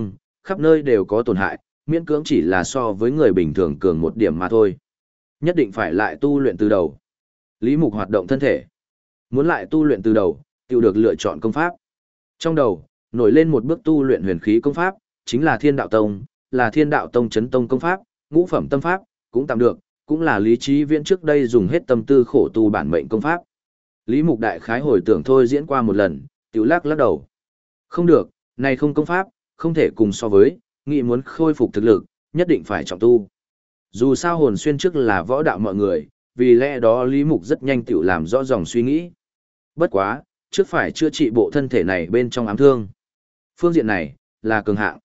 khắp nơi đều có tổn hại, miễn cưỡng chỉ là so với người bình thường cường một điểm mà thôi. Nhất định phải lại tu luyện từ đầu. Lý Mục hoạt động thân thể. Muốn lại tu luyện từ đầu, tự được lựa chọn công pháp. Trong đầu, nổi lên một bước tu luyện huyền khí công pháp, chính là Thiên Đạo Tông, là Thiên Đạo Tông chấn tông công pháp, ngũ phẩm tâm pháp, cũng tạm được, cũng là Lý Chí Viễn trước đây dùng hết tâm tư khổ tu bản mệnh công pháp. Lý Mục đại khái hồi tưởng thôi diễn qua một lần, tiểu lắc đầu. Không được, này không công pháp, không thể cùng so với, nghĩ muốn khôi phục thực lực, nhất định phải trọng tu. Dù sao hồn xuyên trước là võ đạo mọi người, vì lẽ đó Lý Mục rất nhanh tiểu làm rõ dòng suy nghĩ. Bất quá, trước phải chữa trị bộ thân thể này bên trong ám thương. Phương diện này, là cường hạng.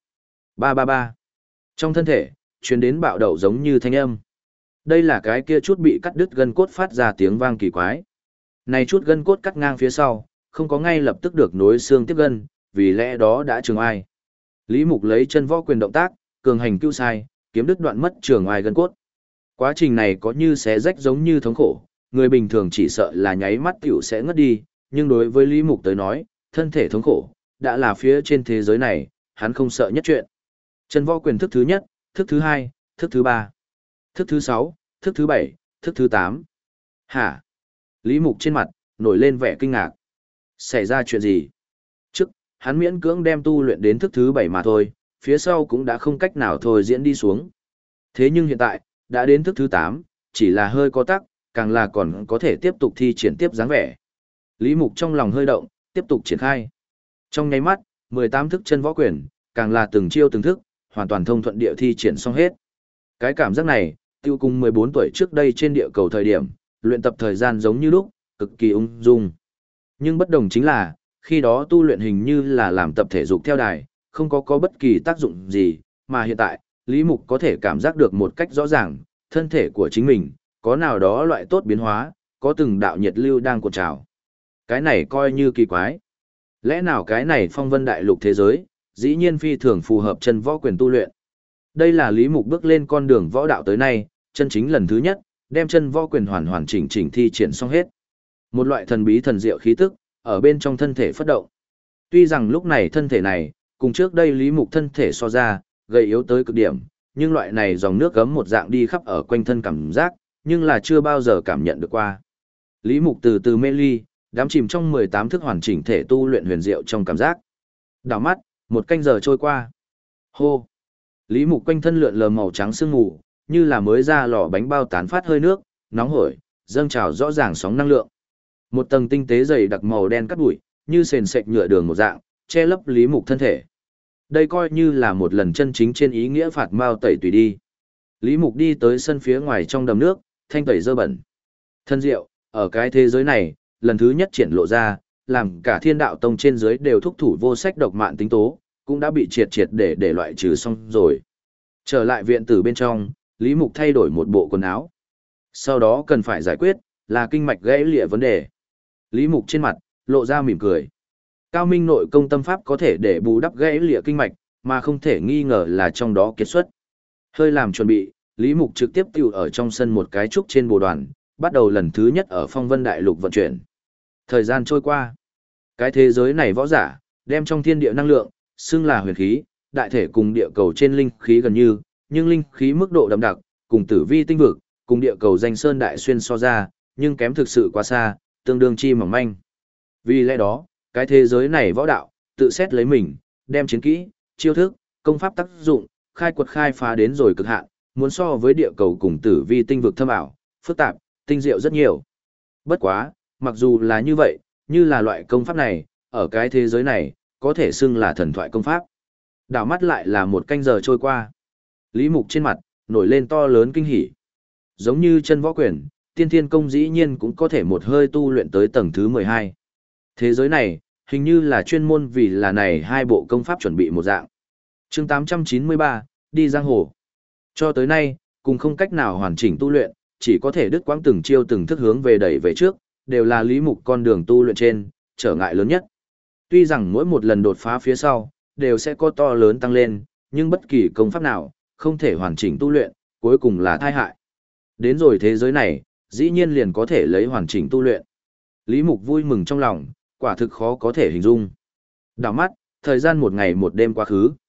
333. Trong thân thể, truyền đến bạo đậu giống như thanh âm. Đây là cái kia chút bị cắt đứt gân cốt phát ra tiếng vang kỳ quái. Này chút gân cốt cắt ngang phía sau, không có ngay lập tức được nối xương tiếp gân, vì lẽ đó đã trường ai. Lý Mục lấy chân võ quyền động tác, cường hành cứu sai, kiếm đứt đoạn mất trường ai gân cốt. Quá trình này có như xé rách giống như thống khổ, người bình thường chỉ sợ là nháy mắt tiểu sẽ ngất đi, nhưng đối với Lý Mục tới nói, thân thể thống khổ, đã là phía trên thế giới này, hắn không sợ nhất chuyện. Chân võ quyền thức thứ nhất, thức thứ hai, thức thứ ba, thức thứ sáu, thức thứ bảy, thức thứ tám. Hả? Lý Mục trên mặt, nổi lên vẻ kinh ngạc. Xảy ra chuyện gì? Trước, hắn miễn cưỡng đem tu luyện đến thức thứ bảy mà thôi, phía sau cũng đã không cách nào thôi diễn đi xuống. Thế nhưng hiện tại, đã đến thức thứ 8, chỉ là hơi có tắc, càng là còn có thể tiếp tục thi triển tiếp dáng vẻ. Lý Mục trong lòng hơi động, tiếp tục triển khai. Trong nháy mắt, 18 thức chân võ quyền, càng là từng chiêu từng thức, hoàn toàn thông thuận địa thi triển xong hết. Cái cảm giác này, tiêu cùng 14 tuổi trước đây trên địa cầu thời điểm, luyện tập thời gian giống như lúc, cực kỳ ung dung. Nhưng bất đồng chính là, khi đó tu luyện hình như là làm tập thể dục theo đài, không có bất kỳ tác dụng gì, mà hiện tại, Lý Mục có thể cảm giác được một cách rõ ràng, thân thể của chính mình, có nào đó loại tốt biến hóa, có từng đạo nhiệt lưu đang cuộn trào. Cái này coi như kỳ quái. Lẽ nào cái này phong vân đại lục thế giới, dĩ nhiên phi thường phù hợp chân võ quyền tu luyện. Đây là Lý Mục bước lên con đường võ đạo tới nay, chân chính lần thứ nhất, đem chân võ quyền hoàn hoàn chỉnh chỉnh thi triển xong hết. Một loại thần bí thần diệu khí tức, ở bên trong thân thể phất động. Tuy rằng lúc này thân thể này, cùng trước đây Lý Mục thân thể so ra, gầy yếu tới cực điểm, nhưng loại này dòng nước gấm một dạng đi khắp ở quanh thân cảm giác, nhưng là chưa bao giờ cảm nhận được qua. Lý Mục từ từ mê ly, đắm chìm trong 18 thức hoàn chỉnh thể tu luyện huyền diệu trong cảm giác. Đảo mắt, một canh giờ trôi qua. Hô! Lý Mục quanh thân lượn lờ màu trắng sương mù, như là mới ra lò bánh bao tán phát hơi nước, nóng hổi, dâng trào rõ ràng sóng năng lượng. Một tầng tinh tế dày đặc màu đen cắt bụi, như sền sệt nhựa đường một dạng, che lấp Lý Mục thân thể. Đây coi như là một lần chân chính trên ý nghĩa phạt mao tẩy tùy đi. Lý Mục đi tới sân phía ngoài trong đầm nước, thanh tẩy dơ bẩn. Thân diệu, ở cái thế giới này, lần thứ nhất triển lộ ra, làm cả Thiên Đạo Tông trên dưới đều thúc thủ vô sách độc mạn tính tố, cũng đã bị triệt triệt để loại trừ xong rồi. Trở lại viện tử bên trong, Lý Mục thay đổi một bộ quần áo. Sau đó cần phải giải quyết, là kinh mạch gãy lịa vấn đề. Lý Mục trên mặt, lộ ra mỉm cười. Cao minh nội công tâm pháp có thể để bù đắp gãy lịa kinh mạch, mà không thể nghi ngờ là trong đó kiệt xuất. Hơi làm chuẩn bị, Lý Mục trực tiếp tiêu ở trong sân một cái trúc trên bồ đoàn, bắt đầu lần thứ nhất ở phong vân đại lục vận chuyển. Thời gian trôi qua. Cái thế giới này võ giả, đem trong thiên địa năng lượng, xưng là huyền khí, đại thể cùng địa cầu trên linh khí gần như, nhưng linh khí mức độ đậm đặc, cùng tử vi tinh vực, cùng địa cầu danh sơn đại xuyên so ra, nhưng kém thực sự quá xa, tương đương chi mỏng manh. Vì lẽ đó, cái thế giới này võ đạo, tự xét lấy mình, đem chiến kỹ, chiêu thức, công pháp tác dụng, khai quật khai phá đến rồi cực hạn, muốn so với địa cầu cùng tử vi tinh vực thâm ảo, phức tạp, tinh diệu rất nhiều. Bất quá, mặc dù là như vậy, như là loại công pháp này, ở cái thế giới này, có thể xưng là thần thoại công pháp. Đảo mắt lại là một canh giờ trôi qua. Lý Mục trên mặt, nổi lên to lớn kinh hỉ. Giống như chân võ quyền, tiên thiên công dĩ nhiên cũng có thể một hơi tu luyện tới tầng thứ 12. Thế giới này, hình như là chuyên môn vì là này hai bộ công pháp chuẩn bị một dạng. Chương 893, đi giang hồ. Cho tới nay, cùng không cách nào hoàn chỉnh tu luyện, chỉ có thể đứt quãng từng chiêu từng thức hướng về đẩy về trước, đều là Lý Mục con đường tu luyện trên, trở ngại lớn nhất. Tuy rằng mỗi một lần đột phá phía sau, đều sẽ có to lớn tăng lên, nhưng bất kỳ công pháp nào, không thể hoàn chỉnh tu luyện, cuối cùng là tai hại. Đến rồi thế giới này, dĩ nhiên liền có thể lấy hoàn chỉnh tu luyện. Lý Mục vui mừng trong lòng, quả thực khó có thể hình dung. Đảo mắt, thời gian một ngày một đêm quá khứ.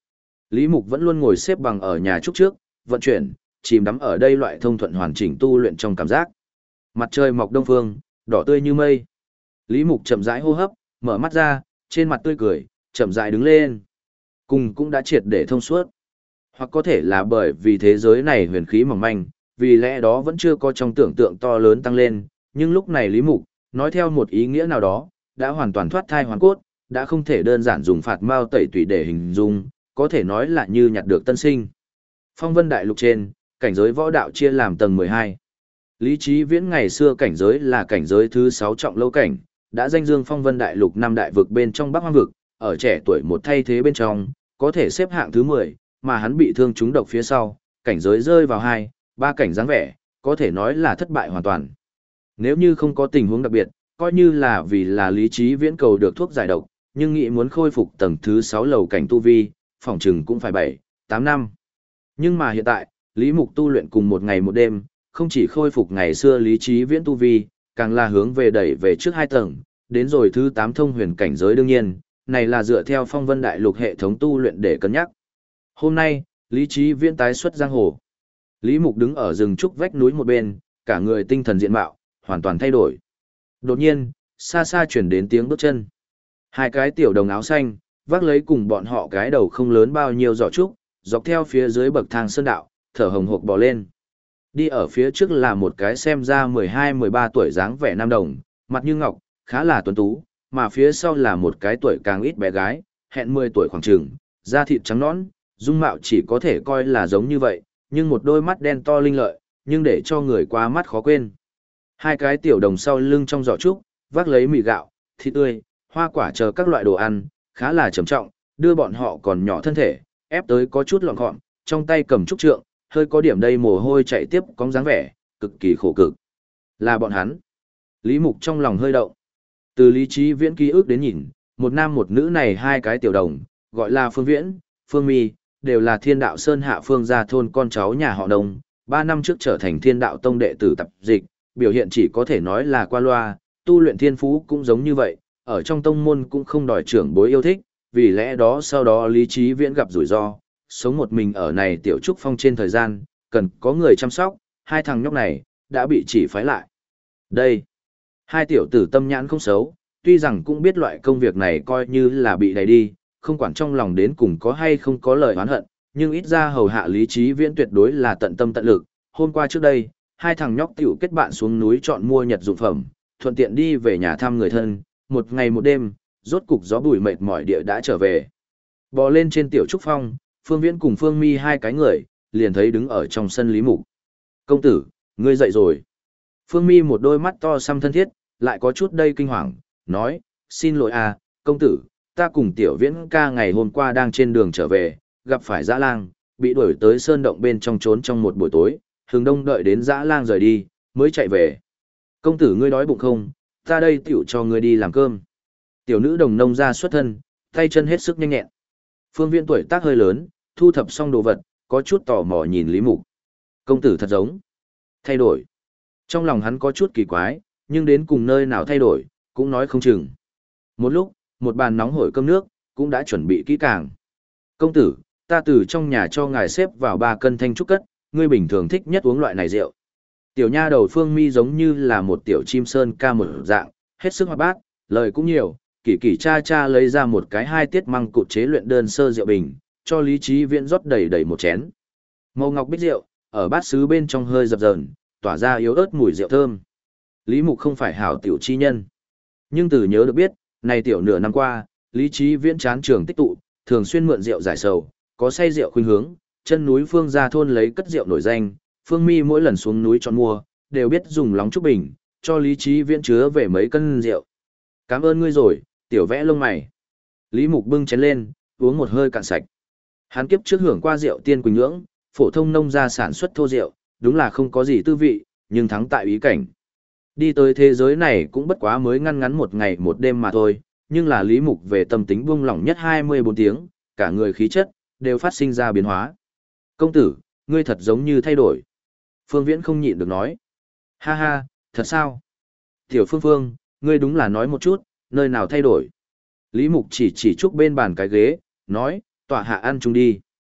Lý Mục vẫn luôn ngồi xếp bằng ở nhà trúc trước, vận chuyển, chìm đắm ở đây loại thông thuận hoàn chỉnh tu luyện trong cảm giác. Mặt trời mọc đông phương, đỏ tươi như mây. Lý Mục chậm rãi hô hấp, mở mắt ra, trên mặt tươi cười, chậm rãi đứng lên. Cùng cũng đã triệt để thông suốt. Hoặc có thể là bởi vì thế giới này huyền khí mỏng manh, vì lẽ đó vẫn chưa có trong tưởng tượng to lớn tăng lên, nhưng lúc này Lý Mục, nói theo một ý nghĩa nào đó, đã hoàn toàn thoát thai hoàn cốt, đã không thể đơn giản dùng phạt mao tẩy tùy để hình dung, có thể nói là như nhặt được tân sinh. Phong Vân Đại Lục trên, cảnh giới võ đạo chia làm tầng 12. Lý Chí Viễn ngày xưa cảnh giới là cảnh giới thứ 6 trọng lâu cảnh, đã danh dương Phong Vân Đại Lục 5 đại vực bên trong Bắc Hoang vực, ở trẻ tuổi một thay thế bên trong, có thể xếp hạng thứ 10, mà hắn bị thương trúng độc phía sau, cảnh giới rơi vào 2, 3 cảnh dáng vẻ, có thể nói là thất bại hoàn toàn. Nếu như không có tình huống đặc biệt, coi như là vì là Lý Chí Viễn cầu được thuốc giải độc, nhưng nghĩ muốn khôi phục tầng thứ 6 lầu cảnh tu vi, phỏng chừng cũng phải 7, 8 năm. Nhưng mà hiện tại, Lý Mục tu luyện cùng một ngày một đêm, không chỉ khôi phục ngày xưa Lý Chí Viễn tu vi, càng là hướng về đẩy về trước 2 tầng, đến rồi thứ 8 thông huyền cảnh giới đương nhiên, này là dựa theo Phong Vân Đại Lục hệ thống tu luyện để cân nhắc. Hôm nay, Lý Chí Viễn tái xuất giang hồ. Lý Mục đứng ở rừng trúc vách núi một bên, cả người tinh thần diện mạo hoàn toàn thay đổi. Đột nhiên, xa xa chuyển đến tiếng bước chân. Hai cái tiểu đồng áo xanh, vác lấy cùng bọn họ cái đầu không lớn bao nhiêu giỏ trúc, dọc theo phía dưới bậc thang sơn đạo, thở hồng hộc bò lên. Đi ở phía trước là một cái xem ra 12-13 tuổi dáng vẻ nam đồng, mặt như ngọc, khá là tuấn tú, mà phía sau là một cái tuổi càng ít bé gái, hẹn 10 tuổi khoảng chừng, da thịt trắng nõn, dung mạo chỉ có thể coi là giống như vậy, nhưng một đôi mắt đen to linh lợi, nhưng để cho người qua mắt khó quên. Hai cái tiểu đồng sau lưng trong giỏ trúc, vác lấy mì gạo, thịt tươi, hoa quả chờ các loại đồ ăn, khá là trầm trọng, đưa bọn họ còn nhỏ thân thể, ép tới có chút lọn gọn, trong tay cầm trúc trượng, hơi có điểm đây mồ hôi chạy tiếp cong dáng vẻ, cực kỳ khổ cực. Là bọn hắn. Lý Mục trong lòng hơi động. Từ Lý Chí Viễn ký ức đến nhìn, một nam một nữ này hai cái tiểu đồng, gọi là Phương Viễn, Phương Mi, đều là Thiên Đạo Sơn hạ Phương gia thôn con cháu nhà họ Đông, 3 năm trước trở thành Thiên Đạo Tông đệ tử tập dịch, biểu hiện chỉ có thể nói là qua loa, tu luyện thiên phú cũng giống như vậy, ở trong tông môn cũng không đòi trưởng bối yêu thích, vì lẽ đó sau đó Lý Chí Viễn gặp rủi ro, sống một mình ở này tiểu trúc phong trên thời gian, cần có người chăm sóc, hai thằng nhóc này, đã bị chỉ phái lại. Đây, hai tiểu tử tâm nhãn không xấu, tuy rằng cũng biết loại công việc này coi như là bị đẩy đi, không quản trong lòng đến cùng có hay không có lời oán hận, nhưng ít ra hầu hạ Lý Chí Viễn tuyệt đối là tận tâm tận lực. Hôm qua trước đây, hai thằng nhóc tiểu kết bạn xuống núi chọn mua nhật dụng phẩm, thuận tiện đi về nhà thăm người thân, một ngày một đêm, rốt cục gió bụi mệt mỏi địa đã trở về. Bò lên trên tiểu trúc phong, Phương Viễn cùng Phương Mi hai cái người, liền thấy đứng ở trong sân Lý Mục. Công tử, ngươi dậy rồi. Phương Mi một đôi mắt to xăm thân thiết, lại có chút đây kinh hoàng, nói, xin lỗi à, công tử, ta cùng tiểu Viễn ca ngày hôm qua đang trên đường trở về, gặp phải dã lang, bị đuổi tới sơn động bên trong trốn trong một buổi tối, Hừng Đông đợi đến dã lang rời đi, mới chạy về. Công tử ngươi đói bụng không, ta đây tiểu cho ngươi đi làm cơm. Tiểu nữ đồng nông ra xuất thân, tay chân hết sức nhanh nhẹn. Phương Viễn tuổi tác hơi lớn, thu thập xong đồ vật, có chút tò mò nhìn Lý Mục. Công tử thật giống. Thay đổi. Trong lòng hắn có chút kỳ quái, nhưng đến cùng nơi nào thay đổi, cũng nói không chừng. Một lúc, một bàn nóng hổi cơm nước, cũng đã chuẩn bị kỹ càng. Công tử, ta từ trong nhà cho ngài xếp vào 3 cân thanh trúc cất, ngươi bình thường thích nhất uống loại này rượu. Tiểu nha đầu Phương Mi giống như là một tiểu chim sơn ca một dạng, hết sức hoạt bát, lời cũng nhiều, kỳ kỳ cha cha lấy ra một cái 2 tiết măng cụt chế luyện đơn sơ rượu bình, cho Lý Chí Viễn rót đầy đầy một chén. Màu ngọc bích rượu, ở bát sứ bên trong hơi dập dờn, tỏa ra yếu ớt mùi rượu thơm. Lý Mục không phải hảo tiểu chi nhân, nhưng từ nhớ được biết, này tiểu nửa năm qua, Lý Chí Viễn chán trường tích tụ, thường xuyên mượn rượu giải sầu, có say rượu khuynh hướng, chân núi Phương gia thôn lấy cất rượu nổi danh, Phương Mi mỗi lần xuống núi chọn mua, đều biết dùng lóng trúc bình, cho Lý Chí Viễn chứa về mấy cân rượu. Cảm ơn ngươi rồi, tiểu vẽ lông mày. Lý Mục bưng chén lên, uống một hơi cạn sạch. Hắn kiếp trước hưởng qua rượu tiên quỳnh nhưỡng, phổ thông nông gia sản xuất thô rượu, đúng là không có gì tư vị, nhưng thắng tại ý cảnh. Đi tới thế giới này cũng bất quá mới ngăn ngắn một ngày một đêm mà thôi, nhưng là Lý Mục về tâm tính buông lỏng nhất 24 tiếng, cả người khí chất, đều phát sinh ra biến hóa. Công tử, ngươi thật giống như thay đổi. Phương Viễn không nhịn được nói. Ha ha, thật sao? Tiểu Phương Phương, ngươi đúng là nói một chút, nơi nào thay đổi. Lý Mục chỉ trúc bên bàn cái ghế, nói, tọa hạ ăn chung đi.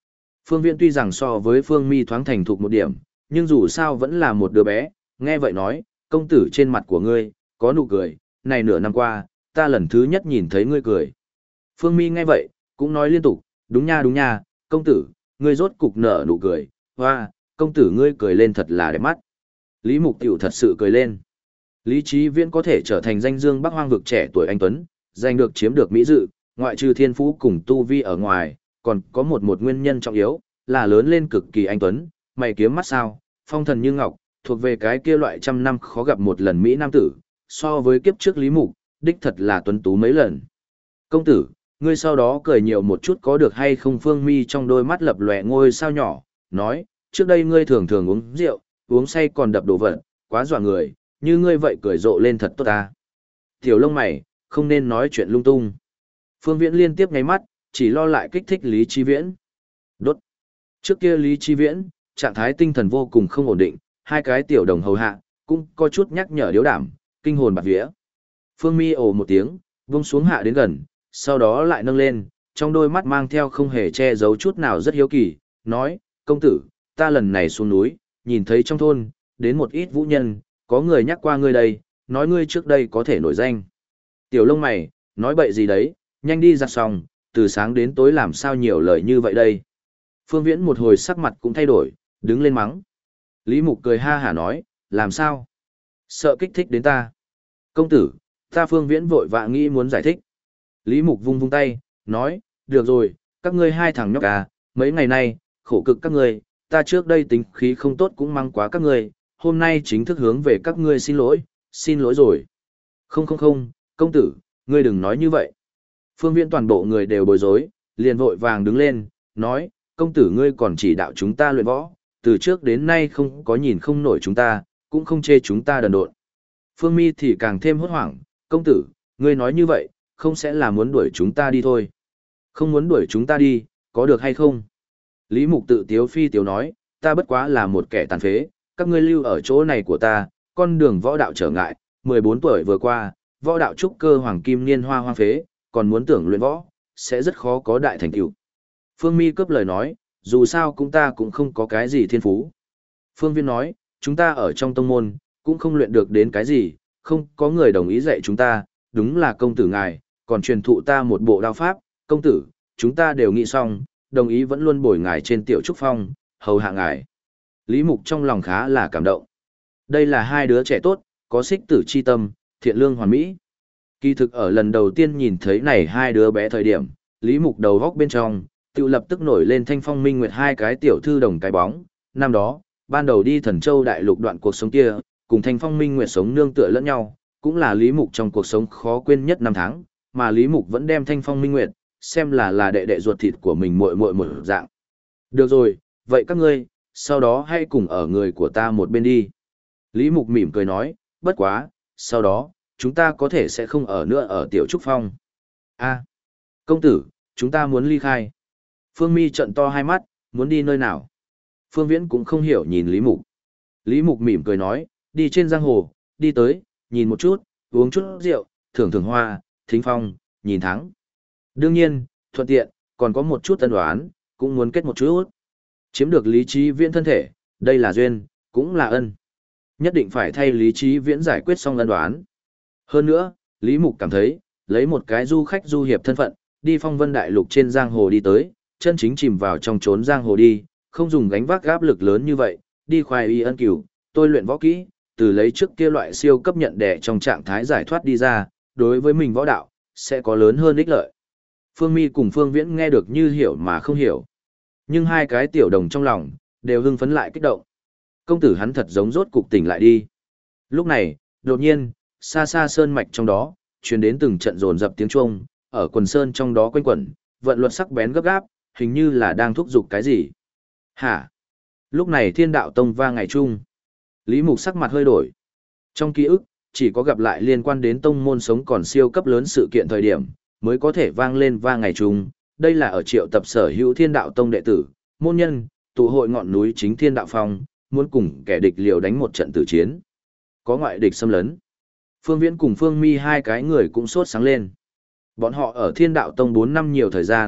Phương Viễn tuy rằng so với Phương Mi thoáng thành thục một điểm, nhưng dù sao vẫn là một đứa bé, nghe vậy nói, công tử trên mặt của ngươi, có nụ cười, này nửa năm qua, ta lần thứ nhất nhìn thấy ngươi cười. Phương Mi nghe vậy, cũng nói liên tục, đúng nha, công tử, ngươi rốt cục nở nụ cười, hoa, công tử ngươi cười lên thật là đẹp mắt. Lý Mục Tiểu thật sự cười lên. Lý Chí Viễn có thể trở thành danh dương Bắc Hoang vực trẻ tuổi anh tuấn, giành được chiếm được mỹ dự, ngoại trừ thiên phú cùng tu vi ở ngoài, còn có một nguyên nhân trọng yếu, là lớn lên cực kỳ anh tuấn, mày kiếm mắt sao, phong thần như ngọc, thuộc về cái kia loại trăm năm khó gặp một lần mỹ nam tử, so với kiếp trước Lý Mục, đích thật là tuấn tú mấy lần. Công tử, ngươi sau đó cười nhiều một chút có được hay không? Phương Mi trong đôi mắt lập lòe ngôi sao nhỏ, nói, trước đây ngươi thường thường uống rượu, uống say còn đập đồ vật, quá dọa người, như ngươi vậy cười rộ lên thật tốt ta. Tiểu lông mày, không nên nói chuyện lung tung. Phương Viễn liên tiếp ngáy mắt, chỉ lo lại kích thích Lý Chí Viễn. Đốt. Trước kia Lý Chí Viễn, trạng thái tinh thần vô cùng không ổn định, hai cái tiểu đồng hầu hạ, cũng có chút nhắc nhở điếu đảm, kinh hồn bạt vía. Phương Mi ồ một tiếng, vung xuống hạ đến gần, sau đó lại nâng lên, trong đôi mắt mang theo không hề che giấu chút nào rất hiếu kỳ, nói, công tử, ta lần này xuống núi, nhìn thấy trong thôn, đến một ít vũ nhân, có người nhắc qua ngươi đây, nói ngươi trước đây có thể nổi danh. Tiểu lông mày, nói bậy gì đấy, nhanh đi giặt xong, từ sáng đến tối làm sao nhiều lời như vậy đây. Phương Viễn một hồi sắc mặt cũng thay đổi, đứng lên mắng. Lý Mục cười ha hả nói, làm sao? Sợ kích thích đến ta. Công tử, ta Phương Viễn vội vã nghĩ muốn giải thích. Lý Mục vung vung tay, nói, được rồi, các ngươi hai thằng nhóc à, mấy ngày nay, khổ cực các ngươi, ta trước đây tính khí không tốt cũng mang quá các ngươi, hôm nay chính thức hướng về các ngươi xin lỗi rồi. Không, công tử, ngươi đừng nói như vậy. Phương Viễn toàn bộ người đều bối rối, liền vội vàng đứng lên, nói, công tử ngươi còn chỉ đạo chúng ta luyện võ, từ trước đến nay không có nhìn không nổi chúng ta, cũng không chê chúng ta đần độn. Phương Mi thì càng thêm hốt hoảng, công tử, ngươi nói như vậy, không sẽ là muốn đuổi chúng ta đi thôi. Không muốn đuổi chúng ta đi, có được hay không? Lý Mục tự tiếu phi tiếu nói, ta bất quá là một kẻ tàn phế, các ngươi lưu ở chỗ này của ta, con đường võ đạo trở ngại, 14 tuổi vừa qua, võ đạo trúc cơ hoàng kim niên hoa hoang phế, còn muốn tưởng luyện võ, sẽ rất khó có đại thành tựu. Phương Mi cướp lời nói, dù sao cũng ta cũng không có cái gì thiên phú. Phương Viên nói, chúng ta ở trong tông môn, cũng không luyện được đến cái gì, không có người đồng ý dạy chúng ta, đúng là công tử ngài, còn truyền thụ ta một bộ đao pháp, công tử, chúng ta đều nghĩ xong, đồng ý vẫn luôn bồi ngài trên tiểu trúc phong, hầu hạ ngài. Lý Mục trong lòng khá là cảm động. Đây là hai đứa trẻ tốt, có xích tử chi tâm, thiện lương hoàn mỹ. Kỳ thực ở lần đầu tiên nhìn thấy này hai đứa bé thời điểm, Lý Mục đầu góc bên trong, tự lập tức nổi lên Thanh Phong Minh Nguyệt hai cái tiểu thư đồng cái bóng. Năm đó, ban đầu đi Thần Châu đại lục đoạn cuộc sống kia, cùng Thanh Phong Minh Nguyệt sống nương tựa lẫn nhau, cũng là Lý Mục trong cuộc sống khó quên nhất năm tháng, mà Lý Mục vẫn đem Thanh Phong Minh Nguyệt xem là đệ đệ ruột thịt của mình muội muội một dạng. Được rồi, vậy các ngươi, sau đó hãy cùng ở người của ta một bên đi. Lý Mục mỉm cười nói, bất quá, sau đó, chúng ta có thể sẽ không ở nữa ở Tiểu Trúc Phong. A, công tử, chúng ta muốn ly khai. Phương Mi trợn to hai mắt, muốn đi nơi nào? Phương Viễn cũng không hiểu nhìn Lý Mục. Lý Mục mỉm cười nói, đi trên giang hồ, đi tới, nhìn một chút, uống chút rượu, thưởng thưởng hoa, thính phong, nhìn thắng. Đương nhiên, thuận tiện, còn có một chút tân đoán, cũng muốn kết một chút. Chiếm được Lý Chí Viễn thân thể, đây là duyên, cũng là ân. Nhất định phải thay Lý Chí Viễn giải quyết xong ân đoán. Hơn nữa, Lý Mục cảm thấy, lấy một cái du khách du hiệp thân phận, đi phong vân đại lục trên giang hồ đi tới, chân chính chìm vào trong chốn giang hồ đi, không dùng gánh vác áp lực lớn như vậy, đi khoai y ân cửu, tôi luyện võ kỹ, từ lấy trước kia loại siêu cấp nhận đẻ trong trạng thái giải thoát đi ra, đối với mình võ đạo, sẽ có lớn hơn ích lợi. Phương Mi cùng Phương Viễn nghe được như hiểu mà không hiểu. Nhưng hai cái tiểu đồng trong lòng, đều hưng phấn lại kích động. Công tử hắn thật giống rốt cục tỉnh lại đi. Lúc này, đột nhiên, xa xa sơn mạch trong đó, truyền đến từng trận rồn dập tiếng chuông, ở quần sơn trong đó quanh quẩn, vận luật sắc bén gấp gáp, hình như là đang thúc giục cái gì. Hả? Lúc này Thiên Đạo Tông vang ngày chung. Lý Mục sắc mặt hơi đổi. Trong ký ức, chỉ có gặp lại liên quan đến tông môn sống còn siêu cấp lớn sự kiện thời điểm, mới có thể vang lên vang ngày chung. Đây là ở triệu tập sở hữu Thiên Đạo Tông đệ tử, môn nhân, tụ hội ngọn núi chính Thiên Đạo Phong, muốn cùng kẻ địch liều đánh một trận tử chiến. Có ngoại địch xâm lấn. Phương Viễn cùng Phương Mi hai cái người cũng sốt sáng lên. Bọn họ ở Thiên Đạo Tông 4 năm nhiều thời gian,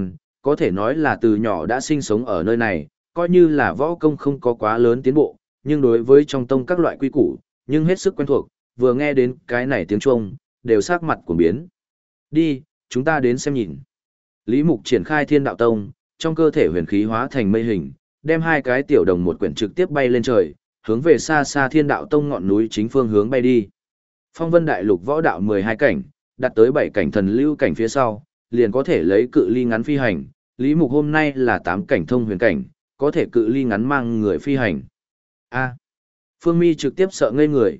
có thể nói là từ nhỏ đã sinh sống ở nơi này, coi như là võ công không có quá lớn tiến bộ, nhưng đối với trong tông các loại quy củ, nhưng hết sức quen thuộc, vừa nghe đến cái này tiếng chuông, đều sắc mặt cuồng biến. Đi, chúng ta đến xem nhìn. Lý Mục triển khai Thiên Đạo Tông, trong cơ thể huyền khí hóa thành mây hình, đem hai cái tiểu đồng một quyển trực tiếp bay lên trời, hướng về xa xa Thiên Đạo Tông ngọn núi chính phương hướng bay đi. Phong Vân Đại Lục võ đạo 12 cảnh, đạt tới 7 cảnh thần lưu cảnh phía sau, liền có thể lấy cự ly ngắn phi hành. Lý Mục hôm nay là 8 cảnh thông huyền cảnh, có thể cự ly ngắn mang người phi hành. A. Phương Mi trực tiếp sợ ngây người,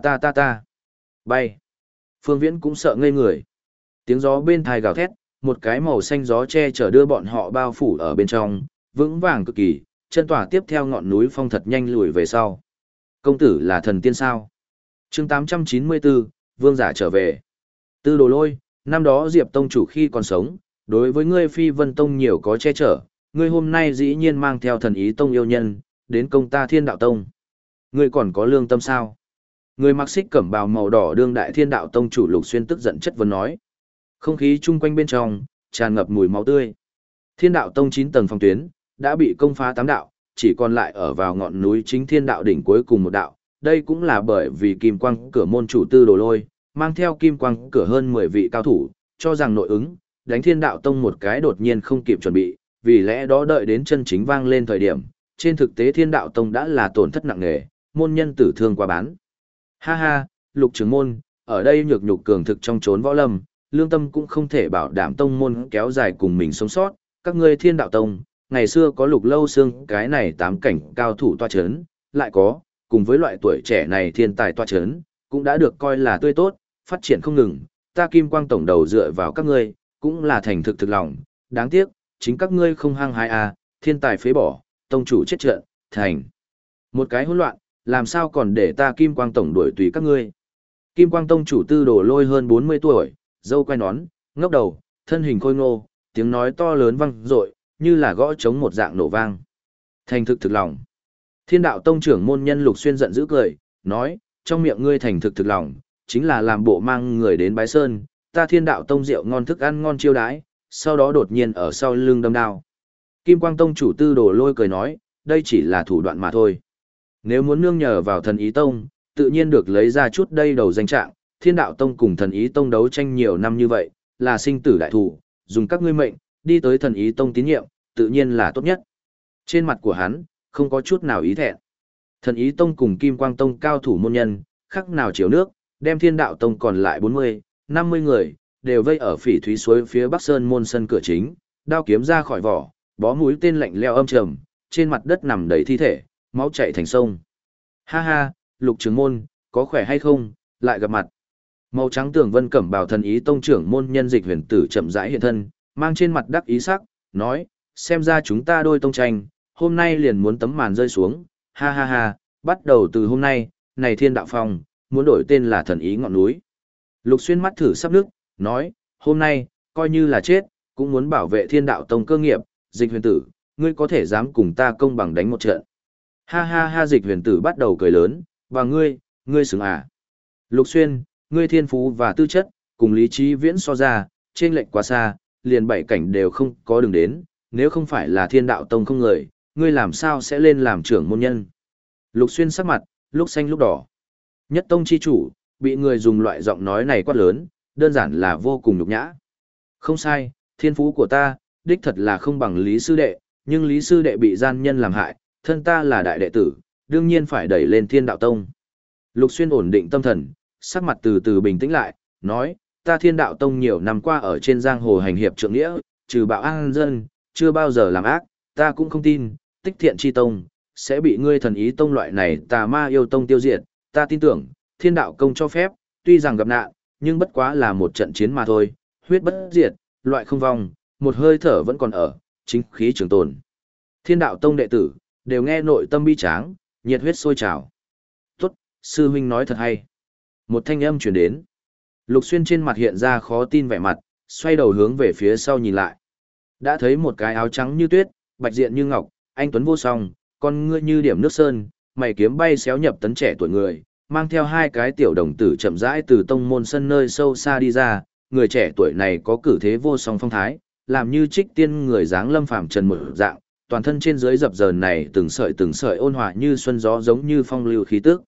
ta. Bay. Phương Viễn cũng sợ ngây người. Tiếng gió bên tai gào thét, một cái màu xanh gió che chở đưa bọn họ bao phủ ở bên trong, vững vàng cực kỳ, chân tỏa tiếp theo ngọn núi phong thật nhanh lùi về sau. Công tử là thần tiên sao? Chương 894, Vương giả trở về. Tư Đồ Lôi, năm đó Diệp Tông chủ khi còn sống, đối với ngươi Phi Vân Tông nhiều có che chở, ngươi hôm nay dĩ nhiên mang theo thần ý tông yêu nhân, đến công ta Thiên Đạo Tông. Ngươi còn có lương tâm sao? Người mặc xích cẩm bào màu đỏ đương đại Thiên Đạo Tông chủ Lục Xuyên tức giận chất vấn nói. Không khí chung quanh bên trong, tràn ngập mùi máu tươi. Thiên Đạo Tông 9 tầng phòng tuyến, đã bị công phá 8 đạo, chỉ còn lại ở vào ngọn núi chính Thiên Đạo đỉnh cuối cùng một đạo. Đây cũng là bởi vì Kim Quang cửa môn chủ Tư Đồ Lôi, mang theo Kim Quang cửa hơn 10 vị cao thủ, cho rằng nội ứng, đánh Thiên Đạo Tông một cái đột nhiên không kịp chuẩn bị, vì lẽ đó đợi đến chân chính vang lên thời điểm, trên thực tế Thiên Đạo Tông đã là tổn thất nặng nề, môn nhân tử thương qua bán. Ha ha, Lục trưởng môn, ở đây nhược nhục cường thực trong chốn võ lâm, lương tâm cũng không thể bảo đảm tông môn kéo dài cùng mình sống sót, các ngươi Thiên Đạo Tông, ngày xưa có Lục Lâu Xương cái này 8 cảnh cao thủ toa chấn, lại có, cùng với loại tuổi trẻ này thiên tài toa chấn, cũng đã được coi là tươi tốt, phát triển không ngừng, ta Kim Quang tổng đầu dựa vào các ngươi, cũng là thành thực thực lòng, đáng tiếc, chính các ngươi không hăng hái à, thiên tài phế bỏ, tông chủ chết trận, thành một cái hỗn loạn, làm sao còn để ta Kim Quang tổng đuổi tùy các ngươi. Kim Quang tông chủ Tư Đồ Lôi hơn 40 tuổi, râu quai nón, ngốc đầu, thân hình khôi ngô, tiếng nói to lớn vang dội, như là gõ trống một dạng nổ vang. Thành thực thực lòng. Thiên Đạo Tông trưởng môn nhân Lục Xuyên giận dữ cười, nói, trong miệng ngươi thành thực thực lòng, chính là làm bộ mang người đến bái sơn, ta Thiên Đạo Tông rượu ngon thức ăn ngon chiêu đãi, sau đó đột nhiên ở sau lưng đâm đao. Kim Quang Tông chủ Tư Đồ Lôi cười nói, đây chỉ là thủ đoạn mà thôi. Nếu muốn nương nhờ vào thần ý tông, tự nhiên được lấy ra chút đây đầu danh trạng, Thiên Đạo Tông cùng thần ý tông đấu tranh nhiều năm như vậy, là sinh tử đại thủ, dùng các ngươi mệnh, đi tới thần ý tông tín nhiệm, tự nhiên là tốt nhất. Trên mặt của hắn, không có chút nào ý thẹn. Thần ý tông cùng Kim Quang Tông cao thủ môn nhân, khắc nào chiếu nước, đem Thiên Đạo Tông còn lại 40, 50 người, đều vây ở Phỉ Thúy suối phía Bắc Sơn môn sân cửa chính, đao kiếm ra khỏi vỏ, bó mũi tên lạnh lẽo âm trầm, trên mặt đất nằm đầy thi thể, máu chảy thành sông. Ha ha, Lục trưởng môn, có khỏe hay không, lại gặp mặt. Màu trắng tường vân cẩm bào thần ý tông trưởng môn nhân Dịch Huyền Tử chậm rãi hiện thân, mang trên mặt đắc ý sắc, nói, xem ra chúng ta đôi tông tranh, hôm nay liền muốn tấm màn rơi xuống, ha ha ha, bắt đầu từ hôm nay, này Thiên Đạo Phong, muốn đổi tên là thần ý ngọn núi. Lục Xuyên mắt thử sắp nước, nói, hôm nay, coi như là chết, cũng muốn bảo vệ Thiên Đạo Tông cơ nghiệp, Dịch Huyền Tử, ngươi có thể dám cùng ta công bằng đánh một trận. Ha ha ha, Dịch Huyền Tử bắt đầu cười lớn, và ngươi xứng à. Lục Xuyên, ngươi thiên phú và tư chất, cùng lý trí viễn so ra, trên lệnh quá xa, liền 7 cảnh đều không có đường đến, nếu không phải là Thiên Đạo Tông không người, ngươi làm sao sẽ lên làm trưởng môn nhân. Lục Xuyên sắc mặt, lúc xanh lúc đỏ. Nhất tông chi chủ, bị người dùng loại giọng nói này quát lớn, đơn giản là vô cùng nhục nhã. Không sai, thiên phú của ta, đích thật là không bằng Lý Sư Đệ, nhưng Lý Sư Đệ bị gian nhân làm hại, thân ta là đại đệ tử, đương nhiên phải đẩy lên Thiên Đạo Tông. Lục Xuyên ổn định tâm thần, sắc mặt từ từ bình tĩnh lại, nói, ta Thiên Đạo Tông nhiều năm qua ở trên giang hồ hành hiệp trượng nghĩa, trừ bạo an dân, chưa bao giờ làm ác, ta cũng không tin, tích thiện chi tông, sẽ bị ngươi thần ý tông loại này tà ma yêu tông tiêu diệt, ta tin tưởng, Thiên Đạo công cho phép, tuy rằng gặp nạn, nhưng bất quá là một trận chiến mà thôi, huyết bất diệt, loại không vong, một hơi thở vẫn còn ở, chính khí trường tồn. Thiên Đạo Tông đệ tử, đều nghe nội tâm bi tráng, nhiệt huyết sôi trào. Tốt, sư huynh nói thật hay. Một thanh âm truyền đến. Lục Xuyên trên mặt hiện ra khó tin vẻ mặt, xoay đầu hướng về phía sau nhìn lại. Đã thấy một cái áo trắng như tuyết, bạch diện như ngọc, anh tuấn vô song, con ngươi như điểm nước sơn, mày kiếm bay xéo nhập tấn trẻ tuổi người, mang theo hai cái tiểu đồng tử chậm rãi từ tông môn sân nơi sâu xa đi ra, người trẻ tuổi này có cử thế vô song phong thái, làm như trích tiên người dáng lâm phàm trần một dạng, toàn thân trên dưới dập dờn này từng sợi ôn hòa như xuân gió giống như phong lưu khí tức.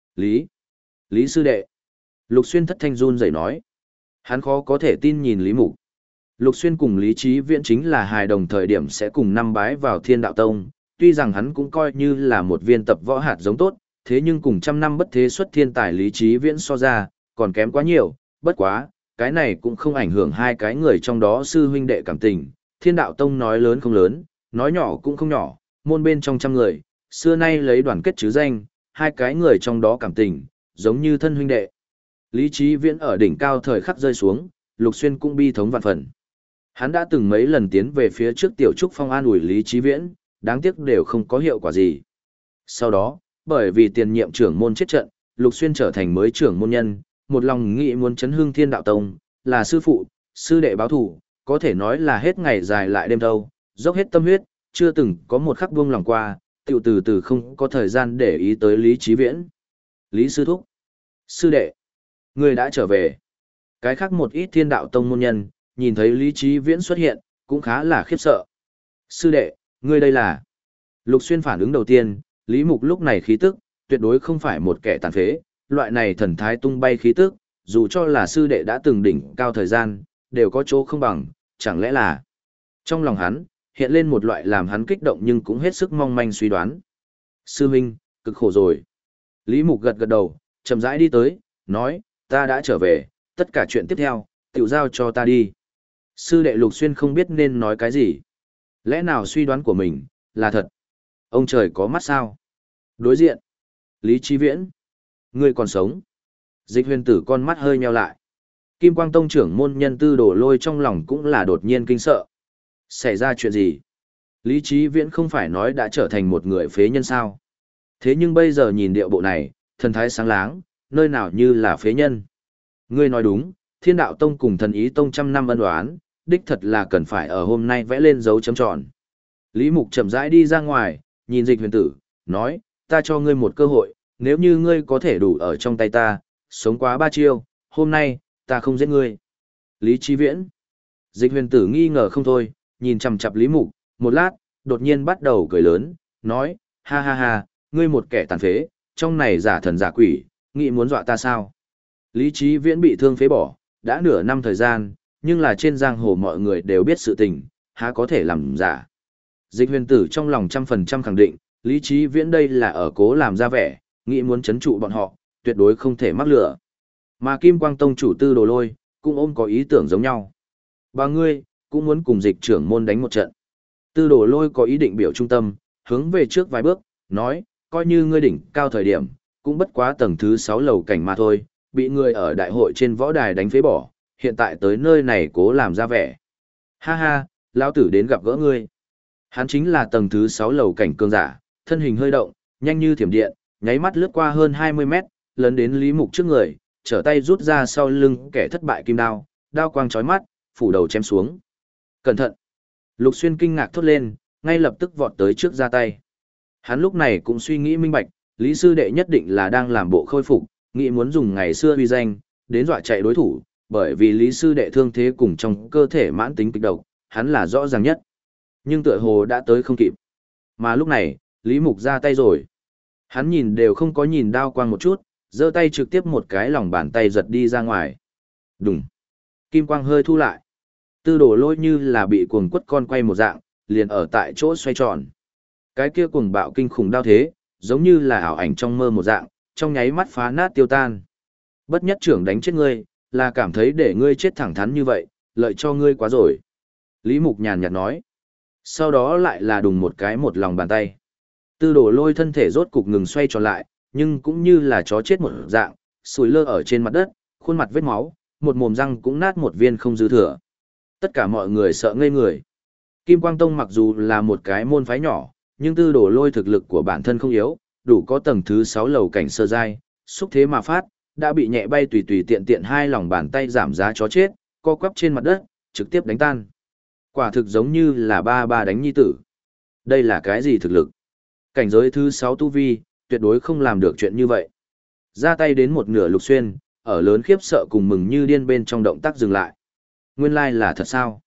Lý sư đệ. Lục Xuyên thất thanh run rẩy nói. Hắn khó có thể tin nhìn Lý Mục. Lục Xuyên cùng Lý Chí Viễn chính là hài đồng thời điểm sẽ cùng năm bái vào Thiên Đạo Tông, tuy rằng hắn cũng coi như là một viên tập võ hạt giống tốt, thế nhưng cùng trăm năm bất thế xuất thiên tài Lý Chí Viễn so ra, còn kém quá nhiều, bất quá, cái này cũng không ảnh hưởng hai cái người trong đó sư huynh đệ cảm tình. Thiên Đạo Tông nói lớn không lớn, nói nhỏ cũng không nhỏ, môn bên trong trăm người, xưa nay lấy đoàn kết chứ danh, hai cái người trong đó cảm tình, giống như thân huynh đệ. Lý Chí Viễn ở đỉnh cao thời khắc rơi xuống, Lục Xuyên cũng bi thống vạn phần. Hắn đã từng mấy lần tiến về phía trước Tiểu Trúc Phong an ủi Lý Chí Viễn, đáng tiếc đều không có hiệu quả gì. Sau đó, bởi vì tiền nhiệm trưởng môn chết trận, Lục Xuyên trở thành mới trưởng môn nhân, một lòng nghĩ muốn chấn hương Thiên Đạo Tông, là sư phụ, sư đệ báo thủ, có thể nói là hết ngày dài lại đêm thâu, dốc hết tâm huyết, chưa từng có một khắc buông lòng qua, tiểu từ từ không có thời gian để ý tới Lý Chí Viễn. Lý sư thúc, sư đệ, người đã trở về. Cái khác một ít Thiên Đạo Tông môn nhân, nhìn thấy Lý Chí Viễn xuất hiện, cũng khá là khiếp sợ. Sư đệ, ngươi đây là... Lục Xuyên phản ứng đầu tiên, Lý Mục lúc này khí tức, tuyệt đối không phải một kẻ tàn phế, loại này thần thái tung bay khí tức, dù cho là sư đệ đã từng đỉnh cao thời gian, đều có chỗ không bằng, chẳng lẽ là... Trong lòng hắn, hiện lên một loại làm hắn kích động nhưng cũng hết sức mong manh suy đoán. Sư huynh, cực khổ rồi. Lý Mục gật gật đầu, chậm rãi đi tới, nói, ta đã trở về, tất cả chuyện tiếp theo, tiểu giao cho ta đi. Sư đệ Lục Xuyên không biết nên nói cái gì. Lẽ nào suy đoán của mình, là thật? Ông trời có mắt sao? Đối diện. Lý Chí Viễn. Ngươi còn sống. Dịch huyền tử con mắt hơi nheo lại. Kim Quang Tông trưởng môn nhân Tư Đồ Lôi trong lòng cũng là đột nhiên kinh sợ. Xảy ra chuyện gì? Lý Chí Viễn không phải nói đã trở thành một người phế nhân sao? Thế nhưng bây giờ nhìn điệu bộ này, thần thái sáng láng, nơi nào như là phế nhân. Ngươi nói đúng, Thiên Đạo Tông cùng Thần Ý Tông trăm năm ân oán, đích thật là cần phải ở hôm nay vẽ lên dấu chấm tròn. Lý Mục chậm rãi đi ra ngoài, nhìn Dịch huyền tử, nói, ta cho ngươi một cơ hội, nếu như ngươi có thể đủ ở trong tay ta, sống quá 3 chiêu, hôm nay, ta không giết ngươi. Lý Chí Viễn. Dịch huyền tử nghi ngờ không thôi, nhìn chằm chằm Lý Mục, một lát, đột nhiên bắt đầu cười lớn, nói, ha ha ha, ngươi một kẻ tàn phế, trong này giả thần giả quỷ, nghĩ muốn dọa ta sao? Lý Chí Viễn bị thương phế bỏ, đã nửa năm thời gian, nhưng là trên giang hồ mọi người đều biết sự tình, há có thể làm giả. Dịch huyền tử trong lòng 100% khẳng định, Lý Chí Viễn đây là ở cố làm ra vẻ, nghĩ muốn chấn trụ bọn họ, tuyệt đối không thể mắc lửa. Mà Kim Quang Tông chủ Tư Đồ Lôi, cũng ôm có ý tưởng giống nhau. Ba ngươi, cũng muốn cùng dịch trưởng môn đánh một trận. Tư Đồ Lôi có ý định biểu trung tâm, hướng về trước vài bước, nói, coi như ngươi đỉnh cao thời điểm, cũng bất quá tầng thứ 6 lầu cảnh mà thôi, bị ngươi ở đại hội trên võ đài đánh phế bỏ, hiện tại tới nơi này cố làm ra vẻ. Ha ha, lão tử đến gặp gỡ ngươi. Hắn chính là tầng thứ 6 lầu cảnh cường giả, thân hình hơi động, nhanh như thiểm điện, nháy mắt lướt qua hơn 20 mét, lớn đến Lý Mục trước người, trở tay rút ra sau lưng kẻ thất bại kim đao, đao quang chói mắt, phủ đầu chém xuống. Cẩn thận! Lục Xuyên kinh ngạc thốt lên, ngay lập tức vọt tới trước ra tay. Hắn lúc này cũng suy nghĩ minh bạch, Lý sư đệ nhất định là đang làm bộ khôi phục, nghĩ muốn dùng ngày xưa uy danh, đến dọa chạy đối thủ, bởi vì Lý sư đệ thương thế cùng trong cơ thể mãn tính kịch độc, hắn là rõ ràng nhất. Nhưng tựa hồ đã tới không kịp. Mà lúc này, Lý Mục ra tay rồi. Hắn nhìn đều không có nhìn đao quang một chút, giơ tay trực tiếp một cái lòng bàn tay giật đi ra ngoài. Đùng. Kim quang hơi thu lại. Tư Đồ Lôi như là bị cuồng quất con quay một dạng, liền ở tại chỗ xoay tròn. Cái kia cuồng bạo kinh khủng đao thế, giống như là ảo ảnh trong mơ một dạng, trong nháy mắt phá nát tiêu tan. Bất nhất trưởng đánh chết ngươi, là cảm thấy để ngươi chết thẳng thắn như vậy, lợi cho ngươi quá rồi. Lý Mục nhàn nhạt nói. Sau đó lại là đùng một cái một lòng bàn tay. Tư Đồ Lôi thân thể rốt cục ngừng xoay tròn lại, nhưng cũng như là chó chết một dạng, sùi lơ ở trên mặt đất, khuôn mặt vết máu, một mồm răng cũng nát một viên không dư thừa. Tất cả mọi người sợ ngây người. Kim Quang Tông mặc dù là một cái môn phái nhỏ, nhưng Tư Đồ Lôi thực lực của bản thân không yếu, đủ có tầng thứ 6 lầu cảnh sơ giai, xúc thế mà phát, đã bị nhẹ bay tùy tùy tiện tiện hai lòng bàn tay giảm giá chó chết, co quắp trên mặt đất, trực tiếp đánh tan. Quả thực giống như là ba ba đánh nhi tử. Đây là cái gì thực lực? Cảnh giới thứ 6 tu vi, tuyệt đối không làm được chuyện như vậy. Ra tay đến một nửa Lục Xuyên, ở lớn khiếp sợ cùng mừng như điên bên trong động tác dừng lại. Nguyên lai là thật sao?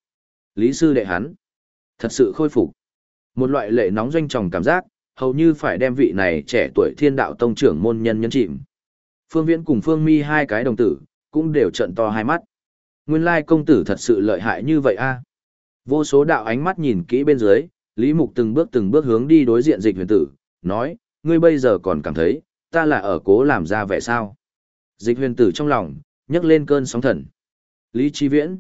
Lý sư đệ hắn, thật sự khôi phục. Một loại lệ nóng doanh tròng cảm giác, hầu như phải đem vị này trẻ tuổi Thiên Đạo Tông trưởng môn nhân nhấn chìm. Phương Viễn cùng Phương Mi hai cái đồng tử, cũng đều trợn to hai mắt. Nguyên lai công tử thật sự lợi hại như vậy a. Vô số đạo ánh mắt nhìn kỹ bên dưới, Lý Mục từng bước hướng đi đối diện Dịch Huyền Tử, nói, ngươi bây giờ còn cảm thấy, ta là ở cố làm ra vẻ sao. Dịch Huyền Tử trong lòng, nhấc lên cơn sóng thần. Lý Chí Viễn,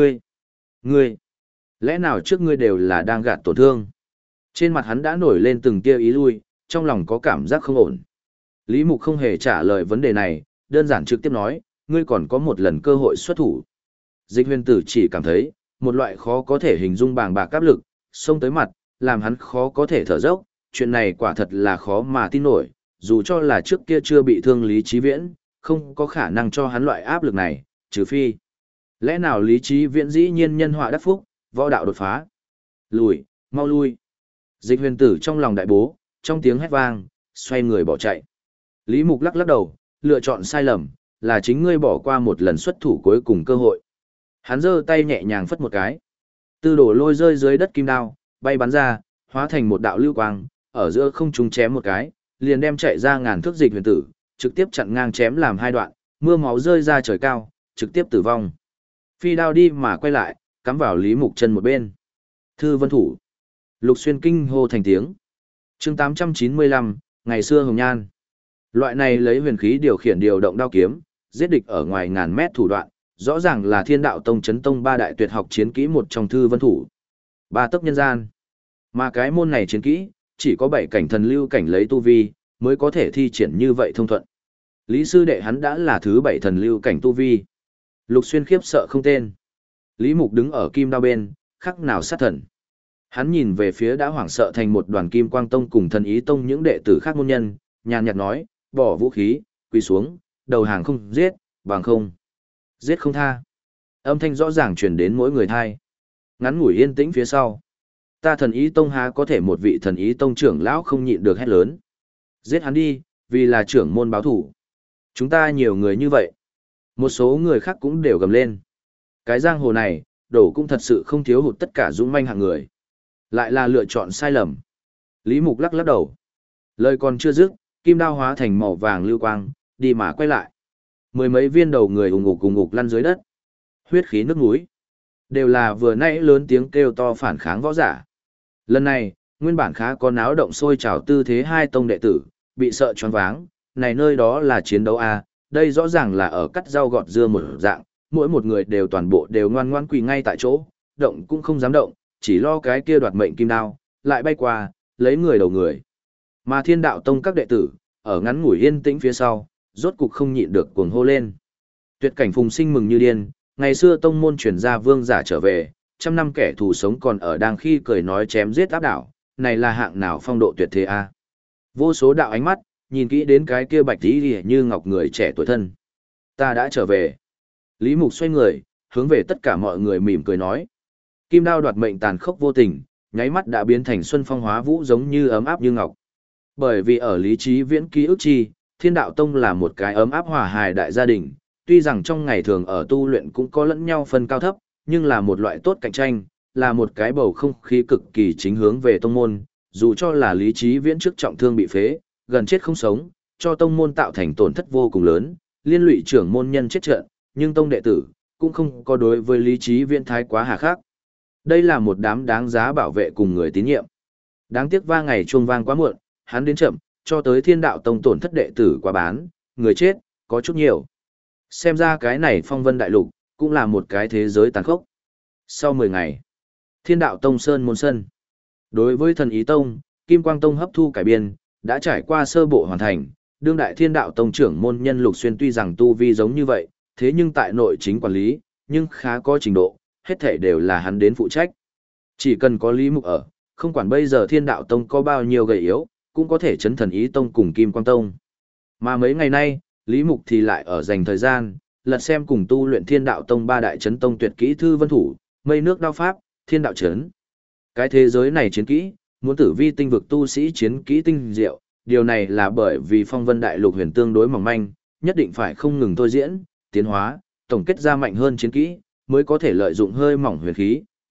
ngươi, lẽ nào trước ngươi đều là đang gạt tổn thương? Trên mặt hắn đã nổi lên từng tia ý lui, trong lòng có cảm giác không ổn. Lý Mục không hề trả lời vấn đề này, đơn giản trực tiếp nói, ngươi còn có một lần cơ hội xuất thủ. Dịch Huyền Tử chỉ cảm thấy, một loại khó có thể hình dung bàng bạc áp lực, xông tới mặt, làm hắn khó có thể thở dốc, chuyện này quả thật là khó mà tin nổi, dù cho là trước kia chưa bị thương Lý Chí Viễn, không có khả năng cho hắn loại áp lực này, trừ phi. Lẽ nào Lý Chí Viễn dĩ nhiên nhân họa đắc phúc, võ đạo đột phá? Lùi, mau lui. Dịch Huyền Tử trong lòng đại bố, trong tiếng hét vang, xoay người bỏ chạy. Lý Mục lắc lắc đầu, lựa chọn sai lầm, là chính ngươi bỏ qua một lần xuất thủ cuối cùng cơ hội. Hắn giơ tay nhẹ nhàng phất một cái. Tư đổ lôi rơi dưới đất kim đao, bay bắn ra, hóa thành một đạo lưu quang, ở giữa không trung chém một cái, liền đem chạy ra ngàn thước Dịch Huyền Tử, trực tiếp chặn ngang chém làm hai đoạn, mưa máu rơi ra trời cao, trực tiếp tử vong. Phi đao đi mà quay lại, cắm vào Lý Mục chân một bên. Thư Vân Thủ. Lục Xuyên kinh hô thành tiếng. Chương 895, ngày xưa hồng nhan. Loại này lấy huyền khí điều khiển điều động đao kiếm, giết địch ở ngoài ngàn mét thủ đoạn, rõ ràng là Thiên Đạo Tông chấn tông ba đại tuyệt học chiến kỹ một trong Thư Vân Thủ. Ba tấc nhân gian. Mà cái môn này chiến kỹ, chỉ có 7 cảnh thần lưu cảnh lấy tu vi, mới có thể thi triển như vậy thông thuận. Lý sư đệ hắn đã là thứ 7 thần lưu cảnh tu vi. Lục Xuyên khiếp sợ không tên. Lý Mục đứng ở kim đao bên, khắc nào sát thần. Hắn nhìn về phía đã hoảng sợ thành một đoàn Kim Quang Tông cùng Thần Ý Tông những đệ tử khác môn nhân, nhàn nhạt nói, bỏ vũ khí, quỳ xuống, đầu hàng không giết, bằng không. Giết không tha. Âm thanh rõ ràng truyền đến mỗi người thai. Ngắn ngủi yên tĩnh phía sau. Ta Thần Ý Tông há có thể một vị Thần Ý Tông trưởng lão không nhịn được hét lớn. Giết hắn đi, vì là trưởng môn báo thủ. Chúng ta nhiều người như vậy. Một số người khác cũng đều gầm lên. Cái giang hồ này, đổ cũng thật sự không thiếu hụt tất cả dũng manh hạng người. Lại là lựa chọn sai lầm. Lý Mục lắc lắc đầu. Lời còn chưa dứt, kim đao hóa thành màu vàng lưu quang, đi mà quay lại. Mười mấy viên đầu người ùng ục lăn dưới đất. Huyết khí nước mũi. Đều là vừa nãy lớn tiếng kêu to phản kháng võ giả. Lần này, nguyên bản khá có náo động sôi trào tư thế hai tông đệ tử, bị sợ choáng váng. Này nơi đó là chiến đấu à, đây rõ ràng là ở cắt rau gọt dưa một dạng, mỗi một người đều toàn bộ đều ngoan ngoãn quỳ ngay tại chỗ, động cũng không dám động, chỉ lo cái kia đoạt mệnh kim đao, lại bay qua, lấy người đầu người. Mà Thiên Đạo Tông các đệ tử, ở ngắn ngủi yên tĩnh phía sau, rốt cục không nhịn được cuồng hô lên. Tuyệt cảnh Phùng Sinh mừng như điên, ngày xưa tông môn truyền ra vương giả trở về, trăm năm kẻ thù sống còn ở đang khi cười nói chém giết áp đảo, này là hạng nào phong độ tuyệt thế a. Vô số đạo ánh mắt, nhìn kỹ đến cái kia bạch tí như ngọc người trẻ tuổi thân. Ta đã trở về. Lý Mục xoay người, hướng về tất cả mọi người mỉm cười nói. Kim đao đoạt mệnh tàn khốc vô tình, nháy mắt đã biến thành xuân phong hóa vũ giống như ấm áp như ngọc. Bởi vì ở Lý Chí Viễn ký ức chi, Thiên Đạo Tông là một cái ấm áp hòa hài đại gia đình, tuy rằng trong ngày thường ở tu luyện cũng có lẫn nhau phân cao thấp, nhưng là một loại tốt cạnh tranh, là một cái bầu không khí cực kỳ chính hướng về tông môn, dù cho là Lý Chí Viễn trước trọng thương bị phế, gần chết không sống, cho tông môn tạo thành tổn thất vô cùng lớn, liên lụy trưởng môn nhân chết trận, nhưng tông đệ tử cũng không có đối với Lý Chí Viễn thái quá hà khắc. Đây là một đám đáng giá bảo vệ cùng người tín nhiệm. Đáng tiếc ngày chuông vang quá muộn, hắn đến chậm, cho tới Thiên Đạo Tông tổn thất đệ tử quá bán, người chết, có chút nhiều. Xem ra cái này phong vân đại lục, cũng là một cái thế giới tàn khốc. Sau 10 ngày, Thiên Đạo Tông Sơn môn sân. Đối với Thần Ý Tông, Kim Quang Tông hấp thu cải biên, đã trải qua sơ bộ hoàn thành, đương đại Thiên Đạo Tông trưởng môn nhân Lục Xuyên tuy rằng tu vi giống như vậy, thế nhưng tại nội chính quản lý, nhưng khá có trình độ, hết thảy đều là hắn đến phụ trách. Chỉ cần có Lý Mục ở, không quản bây giờ Thiên Đạo Tông có bao nhiêu gầy yếu, cũng có thể chấn Thần Ý Tông cùng Kim Quang Tông. Mà mấy ngày nay, Lý Mục thì lại ở dành thời gian, lật xem cùng tu luyện Thiên Đạo Tông ba đại chấn tông tuyệt kỹ Thư Vân Thủ, Mây Nước Đao Pháp, Thiên Đạo Chấn. Cái thế giới này chiến kỹ, muốn tử vi tinh vực tu sĩ chiến kỹ tinh diệu, điều này là bởi vì phong vân đại lục huyền tương đối mỏng manh, nhất định phải không ngừng thôi diễn, tiến hóa, tổng kết ra mạnh hơn chiến kỹ, mới có thể lợi dụng hơi mỏng huyền khí,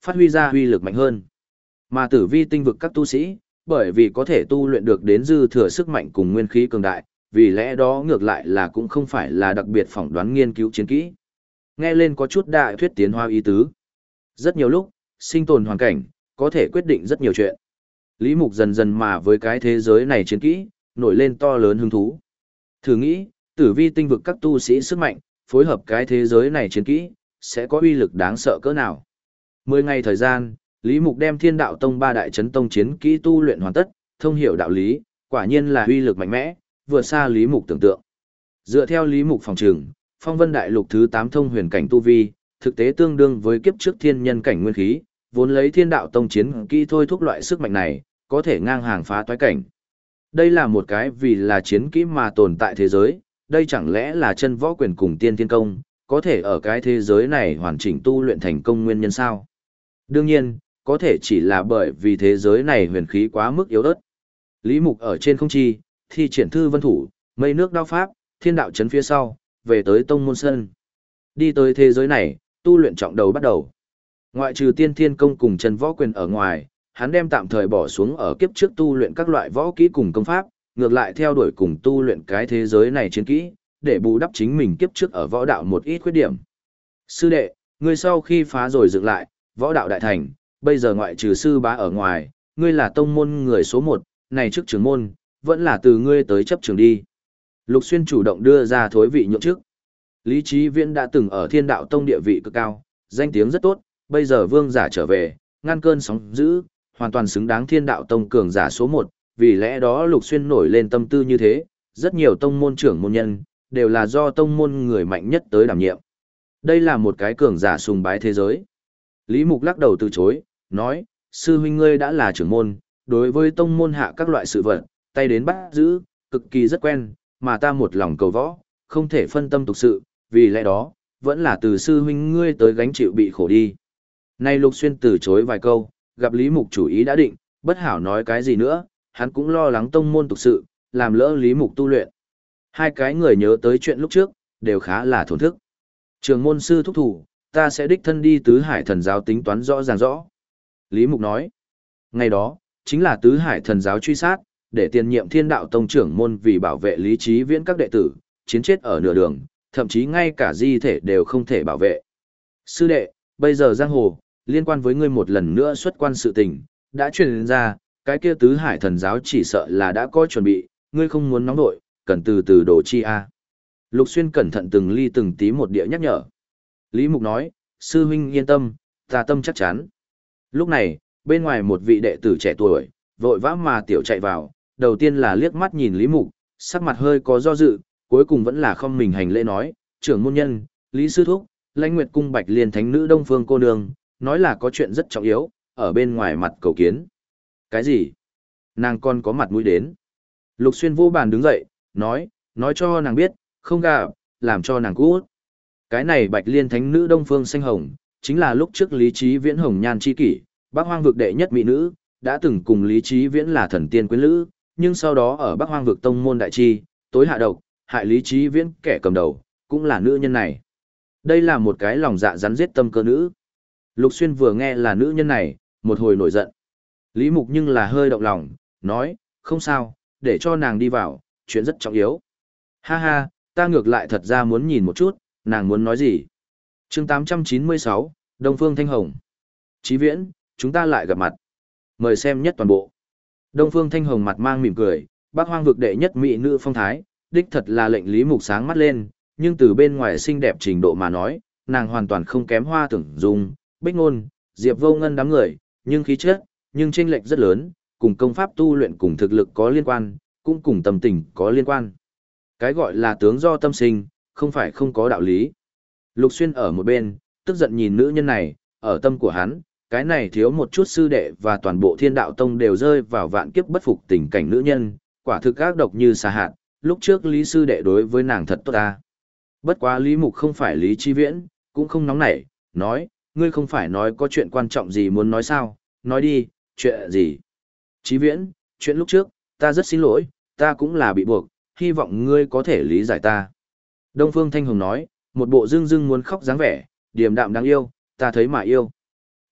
phát huy ra huy lực mạnh hơn. Mà tử vi tinh vực các tu sĩ, bởi vì có thể tu luyện được đến dư thừa sức mạnh cùng nguyên khí cường đại, vì lẽ đó ngược lại là cũng không phải là đặc biệt phỏng đoán nghiên cứu chiến kỹ. Nghe lên có chút đại thuyết tiến hóa ý tứ. Rất nhiều lúc, sinh tồn hoàn cảnh, có thể quyết định rất nhiều chuyện. Lý Mục dần dần mà với cái thế giới này chiến kỹ, nổi lên to lớn hứng thú. Thử nghĩ, tử vi tinh vực các tu sĩ sức mạnh, phối hợp cái thế giới này chiến kỹ, sẽ có uy lực đáng sợ cỡ nào. 10 ngày thời gian, Lý Mục đem Thiên Đạo Tông 3 đại chấn tông chiến kỹ tu luyện hoàn tất, thông hiểu đạo lý, quả nhiên là uy lực mạnh mẽ, vượt xa Lý Mục tưởng tượng. Dựa theo Lý Mục phòng trừng, Phong Vân Đại Lục thứ 8 thông huyền cảnh tu vi, thực tế tương đương với kiếp trước thiên nhân cảnh nguyên khí, vốn lấy Thiên Đạo Tông chiến kỹ thôi thúc loại sức mạnh này, có thể ngang hàng phá toái cảnh. Đây là một cái vì là chiến kỹ mà tồn tại thế giới, đây chẳng lẽ là chân võ quyền cùng tiên thiên công, có thể ở cái thế giới này hoàn chỉnh tu luyện thành công nguyên nhân sao? Đương nhiên, có thể chỉ là bởi vì thế giới này huyền khí quá mức yếu ớt. Lý Mục ở trên không chi, thi triển thư vân thủ, mây nước đao pháp, thiên đạo chấn phía sau, về tới tông môn sân. Đi tới thế giới này, tu luyện trọng đầu bắt đầu. Ngoại trừ tiên thiên công cùng chân võ quyền ở ngoài, hắn đem tạm thời bỏ xuống ở kiếp trước tu luyện các loại võ kỹ cùng công pháp, ngược lại theo đuổi cùng tu luyện cái thế giới này chiến kỹ, để bù đắp chính mình kiếp trước ở võ đạo một ít khuyết điểm. Sư đệ, ngươi sau khi phá rồi dựng lại, võ đạo đại thành, bây giờ ngoại trừ sư bá ở ngoài, ngươi là tông môn người số 1, này trước trưởng môn, vẫn là từ ngươi tới chấp trường đi. Lục Xuyên chủ động đưa ra thối vị nhượng chức. Lý Chí Viễn đã từng ở Thiên Đạo Tông địa vị cực cao, danh tiếng rất tốt, bây giờ vương giả trở về, ngăn cơn sóng dữ, hoàn toàn xứng đáng Thiên Đạo Tông cường giả số 1, vì lẽ đó Lục Xuyên nổi lên tâm tư như thế, rất nhiều tông môn trưởng môn nhân, đều là do tông môn người mạnh nhất tới đảm nhiệm. Đây là một cái cường giả sùng bái thế giới. Lý Mục lắc đầu từ chối, nói, sư huynh ngươi đã là trưởng môn, đối với tông môn hạ các loại sự vật, tay đến bắt giữ, cực kỳ rất quen, mà ta một lòng cầu võ, không thể phân tâm tục sự, vì lẽ đó, vẫn là từ sư huynh ngươi tới gánh chịu bị khổ đi. Nay Lục Xuyên từ chối vài câu, gặp Lý Mục chủ ý đã định, bất hảo nói cái gì nữa, hắn cũng lo lắng tông môn tục sự, làm lỡ Lý Mục tu luyện. Hai cái người nhớ tới chuyện lúc trước, đều khá là thổn thức. Trường môn sư thúc thủ, ta sẽ đích thân đi Tứ Hải Thần Giáo tính toán rõ ràng rõ. Lý Mục nói, ngày đó, chính là Tứ Hải Thần Giáo truy sát, để tiền nhiệm Thiên Đạo Tông trưởng môn vì bảo vệ Lý Chí Viễn các đệ tử, chiến chết ở nửa đường, thậm chí ngay cả di thể đều không thể bảo vệ. Sư đệ, bây giờ giang hồ, liên quan với ngươi một lần nữa xuất quan sự tình, đã truyền ra, cái kia Tứ Hải Thần Giáo chỉ sợ là đã có chuẩn bị, ngươi không muốn nóng nội, cần từ từ đổ chi a. Lục Xuyên cẩn thận từng ly từng tí một địa nhắc nhở. Lý Mục nói, sư huynh yên tâm, ta tâm chắc chắn. Lúc này, bên ngoài một vị đệ tử trẻ tuổi, vội vã mà tiểu chạy vào, đầu tiên là liếc mắt nhìn Lý Mục, sắc mặt hơi có do dự, cuối cùng vẫn là không mình hành lễ nói, trưởng môn nhân, Lý Sư Thúc, Lãnh Nguyệt Cung Bạch Liên Thánh Nữ Đông Phương cô nương, nói là có chuyện rất trọng yếu, ở bên ngoài mặt cầu kiến. Cái gì? Nàng còn có mặt mũi đến. Lục Xuyên vô bàn đứng dậy, nói cho nàng biết, không gặp, làm cho nàng cút. Cái này Bạch Liên Thánh Nữ Đông Phương Xanh Hồng, chính là lúc trước Lý Chí Viễn hồng nhan chi kỷ, Bắc Hoang vực đệ nhất mỹ nữ, đã từng cùng Lý Chí Viễn là thần tiên quyến lữ, nhưng sau đó ở Bắc Hoang vực tông môn đại chi, tối hạ độc, hại Lý Chí Viễn kẻ cầm đầu, cũng là nữ nhân này. Đây là một cái lòng dạ rắn giết tâm cơ nữ. Lục Xuyên vừa nghe là nữ nhân này, một hồi nổi giận. Lý Mục nhưng là hơi động lòng, nói, không sao, để cho nàng đi vào, chuyện rất trọng yếu. Ha ha, ta ngược lại thật ra muốn nhìn một chút, nàng muốn nói gì. Chương 896, Đông Phương Thanh Hồng. Chí Viễn, chúng ta lại gặp mặt. Mời xem nhất toàn bộ. Đông Phương Thanh Hồng mặt mang mỉm cười, Bắc Hoang vực đệ nhất mỹ nữ phong thái, đích thật là lệnh Lý Mục sáng mắt lên, nhưng từ bên ngoài xinh đẹp trình độ mà nói, nàng hoàn toàn không kém Hoa Tưởng Dung, Bích Ngôn, Diệp Vô Ngân đám người, nhưng khí chất, nhưng chênh lệch rất lớn, cùng công pháp tu luyện cùng thực lực có liên quan, cũng cùng tâm tình có liên quan. Cái gọi là tướng do tâm sinh, không phải không có đạo lý. Lục Xuyên ở một bên, tức giận nhìn nữ nhân này, ở tâm của hắn, cái này thiếu một chút sư đệ và toàn bộ Thiên Đạo Tông đều rơi vào vạn kiếp bất phục tình cảnh nữ nhân, quả thực ác độc như xà hạn, lúc trước Lý sư đệ đối với nàng thật tốt ta. Bất quá Lý Mục không phải Lý Chí Viễn, cũng không nóng nảy, nói, ngươi không phải nói có chuyện quan trọng gì muốn nói sao, nói đi, chuyện gì. Chí Viễn, chuyện lúc trước, ta rất xin lỗi, ta cũng là bị buộc, hy vọng ngươi có thể lý giải ta. Đông Phương Thanh Hồng nói, một bộ dưng dưng muốn khóc dáng vẻ, điềm đạm đáng yêu, ta thấy mà yêu.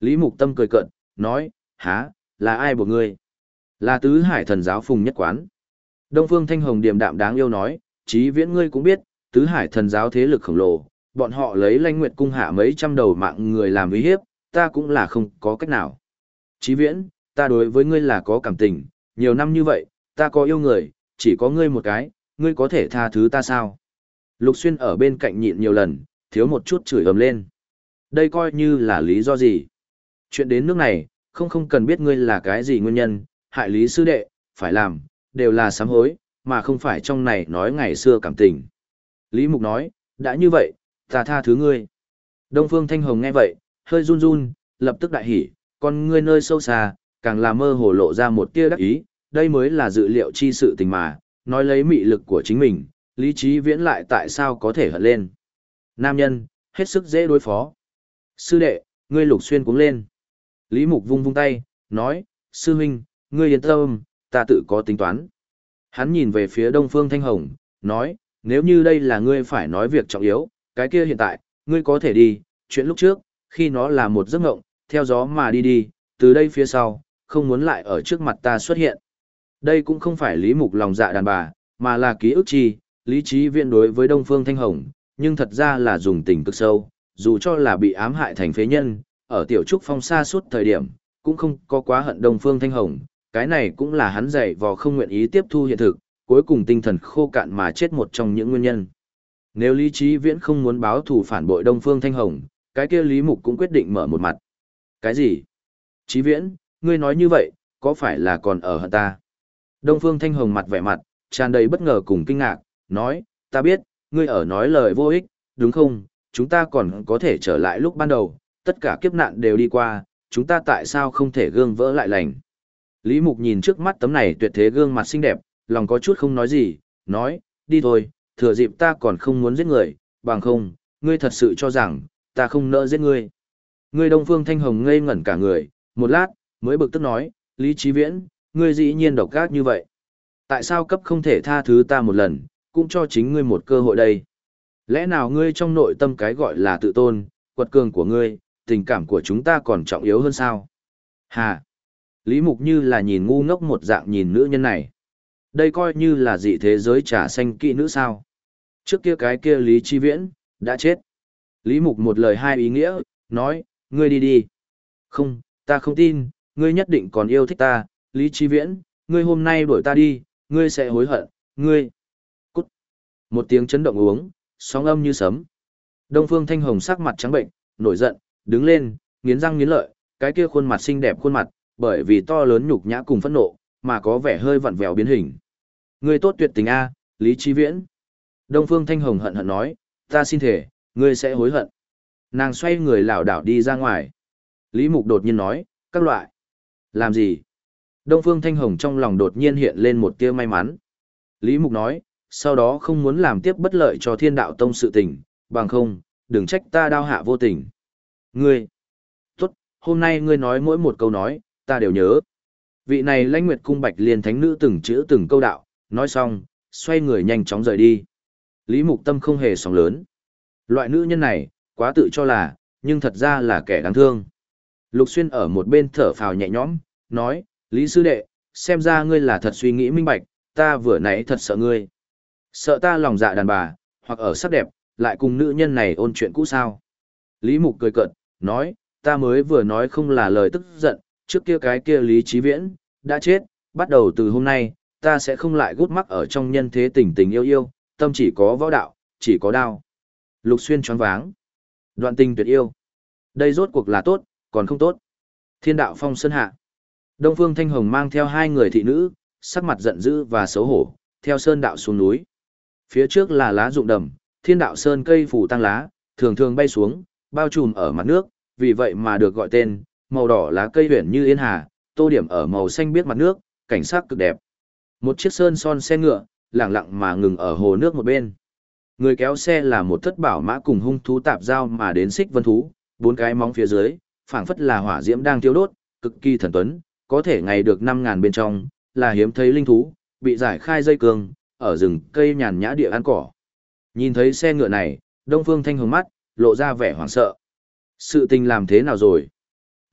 Lý Mục Tâm cười cợt, nói, há, là ai buộc ngươi? Là Tứ Hải Thần Giáo Phùng Nhất Quán. Đông Phương Thanh Hồng điềm đạm đáng yêu nói, Chí Viễn ngươi cũng biết, Tứ Hải Thần Giáo thế lực khổng lồ, bọn họ lấy Lãnh Nguyệt cung hạ mấy trăm đầu mạng người làm uy hiếp, ta cũng là không có cách nào. Chí Viễn, ta đối với ngươi là có cảm tình, nhiều năm như vậy, ta có yêu người, chỉ có ngươi một cái, ngươi có thể tha thứ ta sao? Lục Xuyên ở bên cạnh nhịn nhiều lần, thiếu một chút chửi ầm lên. Đây coi như là lý do gì? Chuyện đến nước này, không cần biết ngươi là cái gì nguyên nhân, hại Lý sư đệ, phải làm, đều là sám hối, mà không phải trong này nói ngày xưa cảm tình. Lý Mục nói, đã như vậy, ta tha thứ ngươi. Đông Phương Thanh Hồng nghe vậy, hơi run run, lập tức đại hỉ, con ngươi nơi sâu xa, càng là mơ hồ lộ ra một tia đắc ý, đây mới là dự liệu chi sự tình mà, nói lấy mị lực của chính mình, Lý Chí Viễn lại tại sao có thể hận lên. Nam nhân, hết sức dễ đối phó. Sư đệ, ngươi Lục Xuyên cuống lên. Lý Mục vung vung tay, nói, sư huynh, ngươi yên tâm, ta tự có tính toán. Hắn nhìn về phía Đông Phương Thanh Hồng, nói, nếu như đây là ngươi phải nói việc trọng yếu, cái kia hiện tại, ngươi có thể đi, chuyện lúc trước, khi nó là một giấc ngộng, theo gió mà đi đi, từ đây phía sau, không muốn lại ở trước mặt ta xuất hiện. Đây cũng không phải Lý Mục lòng dạ đàn bà, mà là ký ức chi, Lý Chí Viễn đối với Đông Phương Thanh Hồng, nhưng thật ra là dùng tình cực sâu, dù cho là bị ám hại thành phế nhân, ở Tiểu Trúc Phong xa suốt thời điểm, cũng không có quá hận Đông Phương Thanh Hồng, cái này cũng là hắn dạy vò không nguyện ý tiếp thu hiện thực, cuối cùng tinh thần khô cạn mà chết một trong những nguyên nhân. Nếu Lý Chí Viễn không muốn báo thù phản bội Đông Phương Thanh Hồng, cái kia Lý Mục cũng quyết định mở một mặt. Cái gì? Chí Viễn, ngươi nói như vậy, có phải là còn ở hận ta? Đông Phương Thanh Hồng mặt vẻ mặt, tràn đầy bất ngờ cùng kinh ngạc, nói, ta biết, ngươi ở nói lời vô ích, đúng không? Chúng ta còn có thể trở lại lúc ban đầu, tất cả kiếp nạn đều đi qua, chúng ta tại sao không thể gương vỡ lại lành? Lý Mục nhìn trước mắt tấm này tuyệt thế gương mặt xinh đẹp, lòng có chút không nói gì, nói, đi thôi, thừa dịp ta còn không muốn giết người, bằng không, ngươi thật sự cho rằng, ta không nỡ giết ngươi. Ngươi Đông Phương Thanh Hồng ngây ngẩn cả người, một lát, mới bực tức nói, Lý Chí Viễn, ngươi dĩ nhiên độc ác như vậy. Tại sao cấp không thể tha thứ ta một lần, cũng cho chính ngươi một cơ hội đây? Lẽ nào ngươi trong nội tâm cái gọi là tự tôn, quật cường của ngươi, tình cảm của chúng ta còn trọng yếu hơn sao? Hà! Lý Mục như là nhìn ngu ngốc một dạng nhìn nữ nhân này. Đây coi như là dị thế giới trà xanh kỵ nữ sao? Trước kia cái kia Lý Chí Viễn, đã chết. Lý Mục một lời hai ý nghĩa, nói, ngươi đi đi. Không, ta không tin, ngươi nhất định còn yêu thích ta, Lý Chí Viễn, ngươi hôm nay đuổi ta đi, ngươi sẽ hối hận, ngươi. Cút. Một tiếng chấn động uống, sóng âm như sấm. Đông Phương Thanh Hồng sắc mặt trắng bệnh, nổi giận, đứng lên, nghiến răng nghiến lợi, cái kia khuôn mặt xinh đẹp khuôn mặt, bởi vì to lớn nhục nhã cùng phẫn nộ, mà có vẻ hơi vặn vẹo biến hình. Ngươi tốt tuyệt tình a, Lý Chí Viễn. Đông Phương Thanh Hồng hận hận nói, ta xin thể, ngươi sẽ hối hận. Nàng xoay người lảo đảo đi ra ngoài. Lý Mục đột nhiên nói, các loại. Làm gì? Đông Phương Thanh Hồng trong lòng đột nhiên hiện lên một tia may mắn. Lý Mục nói, sau đó không muốn làm tiếp bất lợi cho Thiên Đạo Tông sự tình, bằng không, đừng trách ta đao hạ vô tình. Ngươi, tốt, hôm nay ngươi nói mỗi một câu nói, ta đều nhớ. Vị này Lãnh Nguyệt cung Bạch Liên thánh nữ từng chữ từng câu đạo, nói xong, xoay người nhanh chóng rời đi. Lý Mục tâm không hề sóng lớn. Loại nữ nhân này, quá tự cho là, nhưng thật ra là kẻ đáng thương. Lục Xuyên ở một bên thở phào nhẹ nhõm, nói, Lý sư đệ, xem ra ngươi là thật suy nghĩ minh bạch, ta vừa nãy thật sợ ngươi. Sợ ta lòng dạ đàn bà, hoặc ở sắc đẹp, lại cùng nữ nhân này ôn chuyện cũ sao. Lý Mục cười cợt, nói, ta mới vừa nói không là lời tức giận, trước kia cái kia Lý Chí Viễn, đã chết, bắt đầu từ hôm nay, ta sẽ không lại gút mắc ở trong nhân thế tình tình yêu yêu, tâm chỉ có võ đạo, chỉ có đao. Lục Xuyên choáng váng. Đoạn tình tuyệt yêu. Đây rốt cuộc là tốt, còn không tốt. Thiên Đạo Phong sơn hạ. Đông Phương Thanh Hồng mang theo hai người thị nữ, sắc mặt giận dữ và xấu hổ, theo sơn đạo xuống núi. Phía trước là lá rụng đầm, Thiên Đạo Sơn cây phủ tăng lá, thường thường bay xuống, bao trùm ở mặt nước, vì vậy mà được gọi tên, màu đỏ lá cây huyền như yên hà, tô điểm ở màu xanh biếc mặt nước, cảnh sắc cực đẹp. Một chiếc sơn son xe ngựa, lẳng lặng mà ngừng ở hồ nước một bên. Người kéo xe là một thất bảo mã cùng hung thú tạp giao mà đến xích vân thú, bốn cái móng phía dưới, phảng phất là hỏa diễm đang thiêu đốt, cực kỳ thần tuấn, có thể ngày được 5.000 bên trong, là hiếm thấy linh thú, bị giải khai dây cương, ở rừng cây nhàn nhã địa ăn cỏ. Nhìn thấy xe ngựa này, Đông Phương Thanh Hồng mắt, lộ ra vẻ hoảng sợ. Sự tình làm thế nào rồi?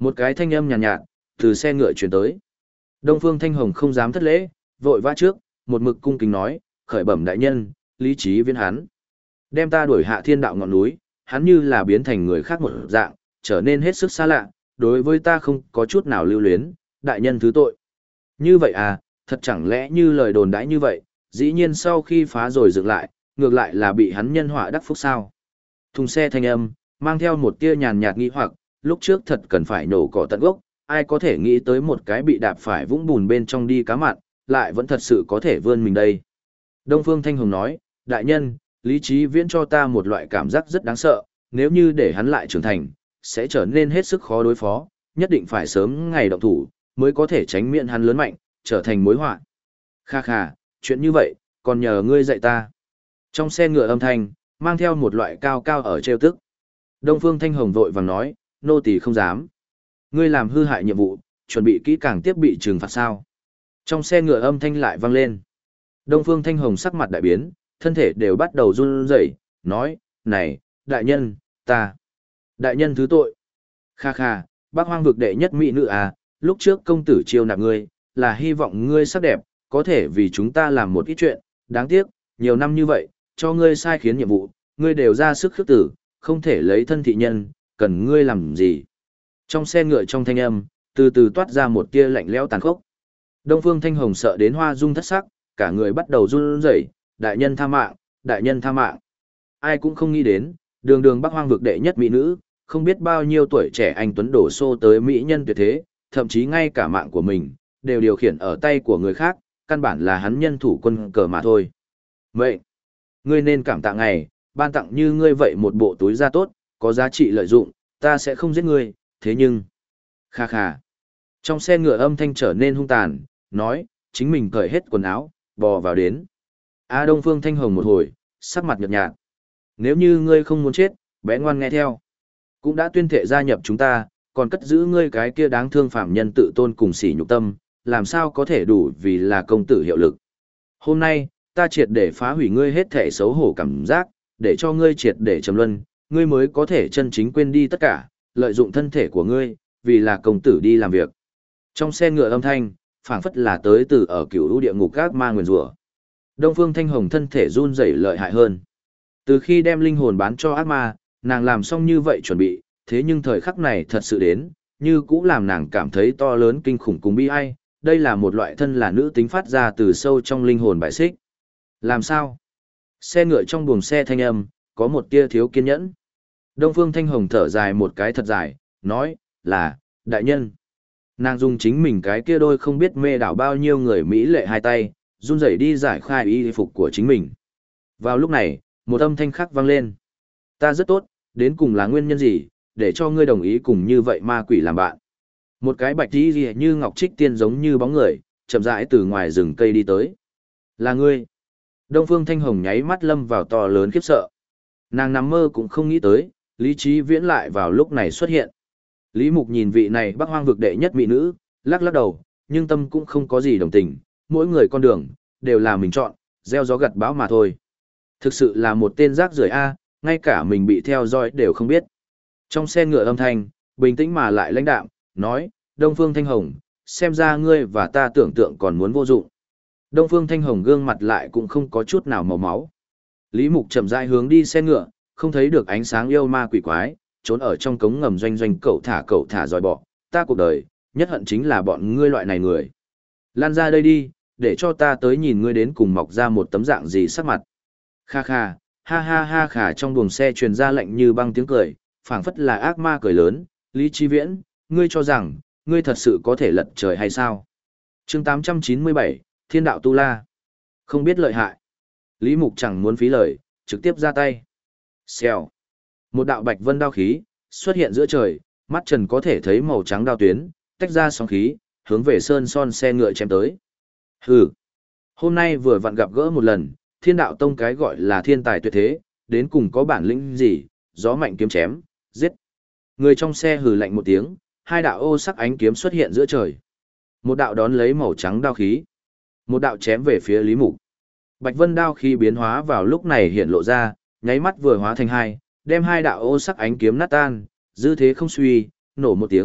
Một cái thanh âm nhàn nhạt, từ xe ngựa chuyển tới. Đông Phương Thanh Hồng không dám thất lễ, vội vã trước, một mực cung kính nói, khởi bẩm đại nhân, lý trí viễn hắn. Đem ta đuổi hạ thiên đạo ngọn núi, hắn như là biến thành người khác một dạng, trở nên hết sức xa lạ, đối với ta không có chút nào lưu luyến, đại nhân thứ tội. Như vậy à, thật chẳng lẽ như lời đồn đãi như vậy, dĩ nhiên sau khi phá rồi dựng lại, ngược lại là bị hắn nhân họa đắc phúc sao. Thùng xe thanh âm, mang theo một tia nhàn nhạt nghi hoặc, lúc trước thật cần phải nổ cỏ tận gốc, ai có thể nghĩ tới một cái bị đạp phải vũng bùn bên trong đi cá mặn, lại vẫn thật sự có thể vươn mình đây. Đông Phương Thanh Hồng nói, đại nhân, lý trí viễn cho ta một loại cảm giác rất đáng sợ, nếu như để hắn lại trưởng thành, sẽ trở nên hết sức khó đối phó, nhất định phải sớm ngày động thủ, mới có thể tránh miệng hắn lớn mạnh, trở thành mối họa. Kha kha, chuyện như vậy, còn nhờ ngươi dạy ta. Trong xe ngựa âm thanh, mang theo một loại cao cao ở trêu tức. Đông Phương Thanh Hồng vội vàng nói, nô tỳ không dám. Ngươi làm hư hại nhiệm vụ, chuẩn bị kỹ càng tiếp bị trừng phạt sao. Trong xe ngựa âm thanh lại vang lên. Đông Phương Thanh Hồng sắc mặt đại biến, thân thể đều bắt đầu run rẩy, nói, này, đại nhân, ta. Đại nhân thứ tội. Kha kha, Bắc Hoang vực đệ nhất mỹ nữ à, lúc trước công tử chiêu nạp ngươi, là hy vọng ngươi sắc đẹp, có thể vì chúng ta làm một ít chuyện, đáng tiếc, nhiều năm như vậy, cho ngươi sai khiến nhiệm vụ, ngươi đều ra sức khước tử, không thể lấy thân thị nhân, cần ngươi làm gì. Trong xe ngựa trong thanh âm, từ từ toát ra một tia lạnh lẽo tàn khốc. Đông Phương Thanh Hồng sợ đến hoa dung thất sắc, cả người bắt đầu run rẩy, đại nhân tha mạng, đại nhân tha mạng. Ai cũng không nghĩ đến, đường đường Bắc Hoang vực đệ nhất mỹ nữ, không biết bao nhiêu tuổi trẻ anh tuấn đổ xô tới mỹ nhân tuyệt thế, thậm chí ngay cả mạng của mình, đều điều khiển ở tay của người khác, căn bản là hắn nhân thủ quân cờ mà thôi. Vậy, ngươi nên cảm tạ ngày, ban tặng như ngươi vậy một bộ túi da tốt, có giá trị lợi dụng, ta sẽ không giết ngươi, thế nhưng... Kha kha. Trong xe ngựa âm thanh trở nên hung tàn, nói, chính mình cởi hết quần áo, bò vào đến. A Đông Phương Thanh Hồng một hồi, sắc mặt nhợt nhạt. Nếu như ngươi không muốn chết, bé ngoan nghe theo. Cũng đã tuyên thệ gia nhập chúng ta, còn cất giữ ngươi cái kia đáng thương phạm nhân tự tôn cùng sỉ nhục tâm, làm sao có thể đủ vì là công tử hiệu lực. Hôm nay, ta triệt để phá hủy ngươi hết thể xấu hổ cảm giác, để cho ngươi triệt để trầm luân, ngươi mới có thể chân chính quên đi tất cả, lợi dụng thân thể của ngươi, vì là công tử đi làm việc. Trong xe ngựa âm thanh, phảng phất là tới từ ở cửu lũ địa ngục các ma nguyền rủa. Đông Phương Thanh Hồng thân thể run rẩy lợi hại hơn. Từ khi đem linh hồn bán cho ác ma, nàng làm xong như vậy chuẩn bị, thế nhưng thời khắc này thật sự đến, như cũ làm nàng cảm thấy to lớn kinh khủng cùng bi ai, đây là một loại thân là nữ tính phát ra từ sâu trong linh hồn bại xích. Làm sao? Xe ngựa trong buồng xe thanh âm, có một tia thiếu kiên nhẫn. Đông Phương Thanh Hồng thở dài một cái thật dài, nói, là, đại nhân. Nàng dùng chính mình cái kia đôi không biết mê đảo bao nhiêu người Mỹ lệ hai tay, run rẩy đi giải khai y phục của chính mình. Vào lúc này, một âm thanh khác vang lên. Ta rất tốt, đến cùng là nguyên nhân gì, để cho ngươi đồng ý cùng như vậy ma quỷ làm bạn. Một cái bạch tí gì như ngọc trích tiên giống như bóng người, chậm rãi từ ngoài rừng cây đi tới. Là ngươi. Đông Phương Thanh Hồng nháy mắt lâm vào to lớn khiếp sợ. Nàng nằm mơ cũng không nghĩ tới, Lý Trí Viễn lại vào lúc này xuất hiện. Lý Mục nhìn vị này Bắc Hoang vực đệ nhất mỹ nữ, lắc lắc đầu, nhưng tâm cũng không có gì đồng tình, mỗi người con đường, đều là mình chọn, gieo gió gặt bão mà thôi. Thực sự là một tên rác rưởi A, ngay cả mình bị theo dõi đều không biết. Trong xe ngựa âm thanh, bình tĩnh mà lại lãnh đạm, nói, Đông Phương Thanh Hồng, xem ra ngươi và ta tưởng tượng còn muốn vô dụng. Đông Phương Thanh Hồng gương mặt lại cũng không có chút nào màu máu. Lý Mục chậm rãi hướng đi xe ngựa, không thấy được ánh sáng yêu ma quỷ quái, trốn ở trong cống ngầm doanh doanh cậu thả dòi bỏ, ta cuộc đời, nhất hận chính là bọn ngươi loại này người. Lan ra đây đi, để cho ta tới nhìn ngươi đến cùng mọc ra một tấm dạng gì sắc mặt. Kha kha, ha ha ha khả trong buồng xe truyền ra lạnh như băng tiếng cười, phảng phất là ác ma cười lớn, Lý Chi Viễn, ngươi cho rằng, ngươi thật sự có thể lật trời hay sao? Chương 897, Thiên đạo tu la. Không biết lợi hại. Lý Mục chẳng muốn phí lời, trực tiếp ra tay. Xèo. Một đạo bạch vân đao khí, xuất hiện giữa trời, mắt trần có thể thấy màu trắng đao tuyến, tách ra sóng khí, hướng về sơn son xe ngựa chém tới. Hừ. Hôm nay vừa vặn gặp gỡ một lần, Thiên đạo tông cái gọi là thiên tài tuyệt thế, đến cùng có bản lĩnh gì, gió mạnh kiếm chém, giết. Người trong xe hừ lạnh một tiếng, hai đạo ô sắc ánh kiếm xuất hiện giữa trời. Một đạo đón lấy màu trắng đao khí, một đạo chém về phía Lý Mục. Bạch vân đao khí biến hóa vào lúc này hiện lộ ra, nháy mắt vừa hóa thành hai, đem hai đạo ô sắc ánh kiếm nát tan, dư thế không suy, nổ một tiếng,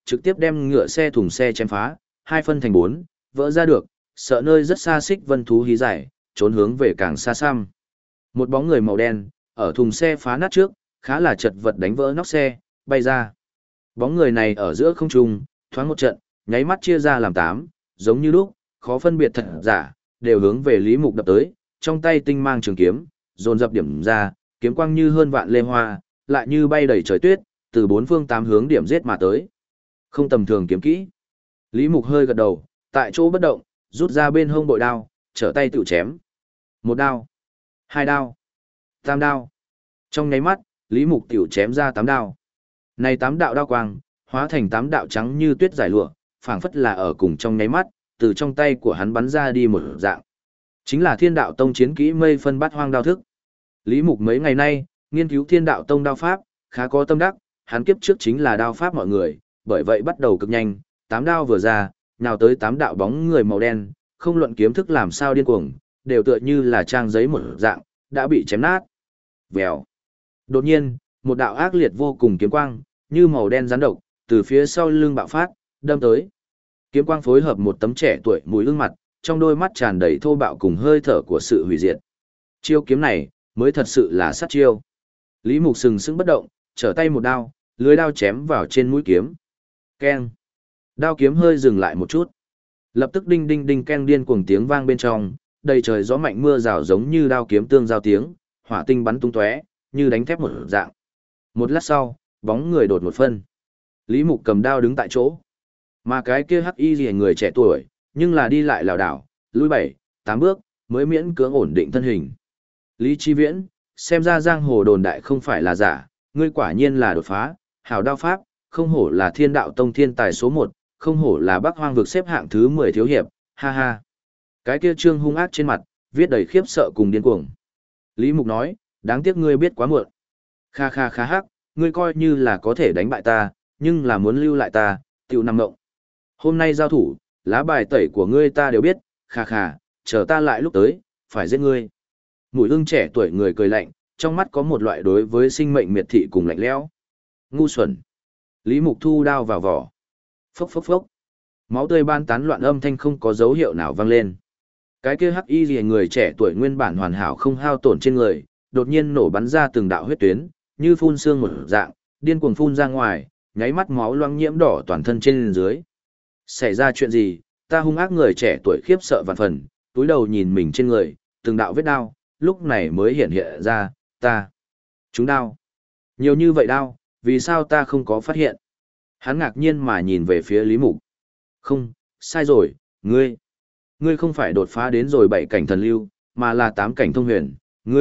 trực tiếp đem ngựa xe thùng xe chém phá, hai phân thành bốn, vỡ ra được, sợ nơi rất xa xích vân thú hí giải, trốn hướng về càng xa xăm. Một bóng người màu đen, ở thùng xe phá nát trước, khá là chật vật đánh vỡ nóc xe, bay ra. Bóng người này ở giữa không trung, thoáng một trận, nháy mắt chia ra làm 8, giống như lúc, khó phân biệt thật giả, đều hướng về Lý Mục đập tới, trong tay tinh mang trường kiếm, dồn dập điểm ra, kiếm quang như hơn vạn lê hoa, lại như bay đầy trời tuyết, từ bốn phương tám hướng điểm giết mà tới. Không tầm thường kiếm kỹ. Lý Mục hơi gật đầu, tại chỗ bất động, rút ra bên hông bội đao, trở tay tự chém. Một đao, hai đao, tam đao. Trong nháy mắt, Lý Mục tiểu chém ra 8 đao. Này 8 đạo đao quang, hóa thành 8 đạo trắng như tuyết giải lụa, phảng phất là ở cùng trong nháy mắt, từ trong tay của hắn bắn ra đi một dạng. Chính là Thiên Đạo Tông chiến kỹ mây phân bát hoang đao thức. Lý Mục mấy ngày nay, nghiên cứu Thiên Đạo Tông đao pháp, khá có tâm đắc, hắn kiếp trước chính là đao pháp mọi người, bởi vậy bắt đầu cực nhanh, 8 đao vừa ra, nhào tới 8 đạo bóng người màu đen, không luận kiếm thức làm sao điên cuồng, đều tựa như là trang giấy một dạng, đã bị chém nát. Vèo. Đột nhiên, một đạo ác liệt vô cùng kiếm quang, như màu đen rắn độc, từ phía sau lưng bạo phát, đâm tới. Kiếm quang phối hợp một tấm trẻ tuổi mũi ương mặt, trong đôi mắt tràn đầy thô bạo cùng hơi thở của sự hủy diệt. Chiêu kiếm này, mới thật sự là sát chiêu. Lý Mục sừng sững bất động, trở tay một đao, lưới đao chém vào trên mũi kiếm. Keng. Đao kiếm hơi dừng lại một chút. Lập tức đinh đinh đinh keng điên cuồng tiếng vang bên trong, đầy trời gió mạnh mưa rào giống như đao kiếm tương giao tiếng, hỏa tinh bắn tung tóe, như đánh thép một dạng. Một lát sau, bóng người đột một phân. Lý Mục cầm đao đứng tại chỗ. Mà cái kia hắc y rìa người trẻ tuổi, nhưng là đi lại lảo đảo, lùi 7, 8 bước, mới miễn cưỡng ổn định thân hình. Lý Chi Viễn, xem ra giang hồ đồn đại không phải là giả, ngươi quả nhiên là đột phá, hảo đao pháp, không hổ là Thiên Đạo Tông thiên tài số 1, không hổ là Bắc Hoang vực xếp hạng thứ 10 thiếu hiệp, ha ha. Cái kia trương hung ác trên mặt, viết đầy khiếp sợ cùng điên cuồng. Lý Mục nói, đáng tiếc ngươi biết quá muộn. Kha kha khá hắc, ngươi coi như là có thể đánh bại ta, nhưng là muốn lưu lại ta, tiểu nằm ngộng. Hôm nay giao thủ, lá bài tẩy của ngươi ta đều biết, kha kha, chờ ta lại lúc tới, phải giết ngươi. Mùi ưng trẻ tuổi người cười lạnh, trong mắt có một loại đối với sinh mệnh miệt thị cùng lạnh lẽo. Ngu xuẩn. Lý Mục thu đao vào vỏ. Phốc phốc phốc. Máu tươi ban tán loạn âm thanh không có dấu hiệu nào vang lên. Cái kia hắc y rìa người trẻ tuổi nguyên bản hoàn hảo không hao tổn trên người, đột nhiên nổ bắn ra từng đạo huyết tuyến, như phun sương một dạng, điên cuồng phun ra ngoài, nháy mắt máu loang nhiễm đỏ toàn thân trên dưới. Xảy ra chuyện gì? Ta hung ác người trẻ tuổi khiếp sợ vạn phần, túi đầu nhìn mình trên người, từng đạo vết đao, lúc này mới hiện hiện ra, ta. Chúng đao. Nhiều như vậy đao, vì sao ta không có phát hiện? Hắn ngạc nhiên mà nhìn về phía Lý Mục. Không, sai rồi, ngươi không phải đột phá đến rồi 7 cảnh thần lưu, mà là 8 cảnh thông huyền,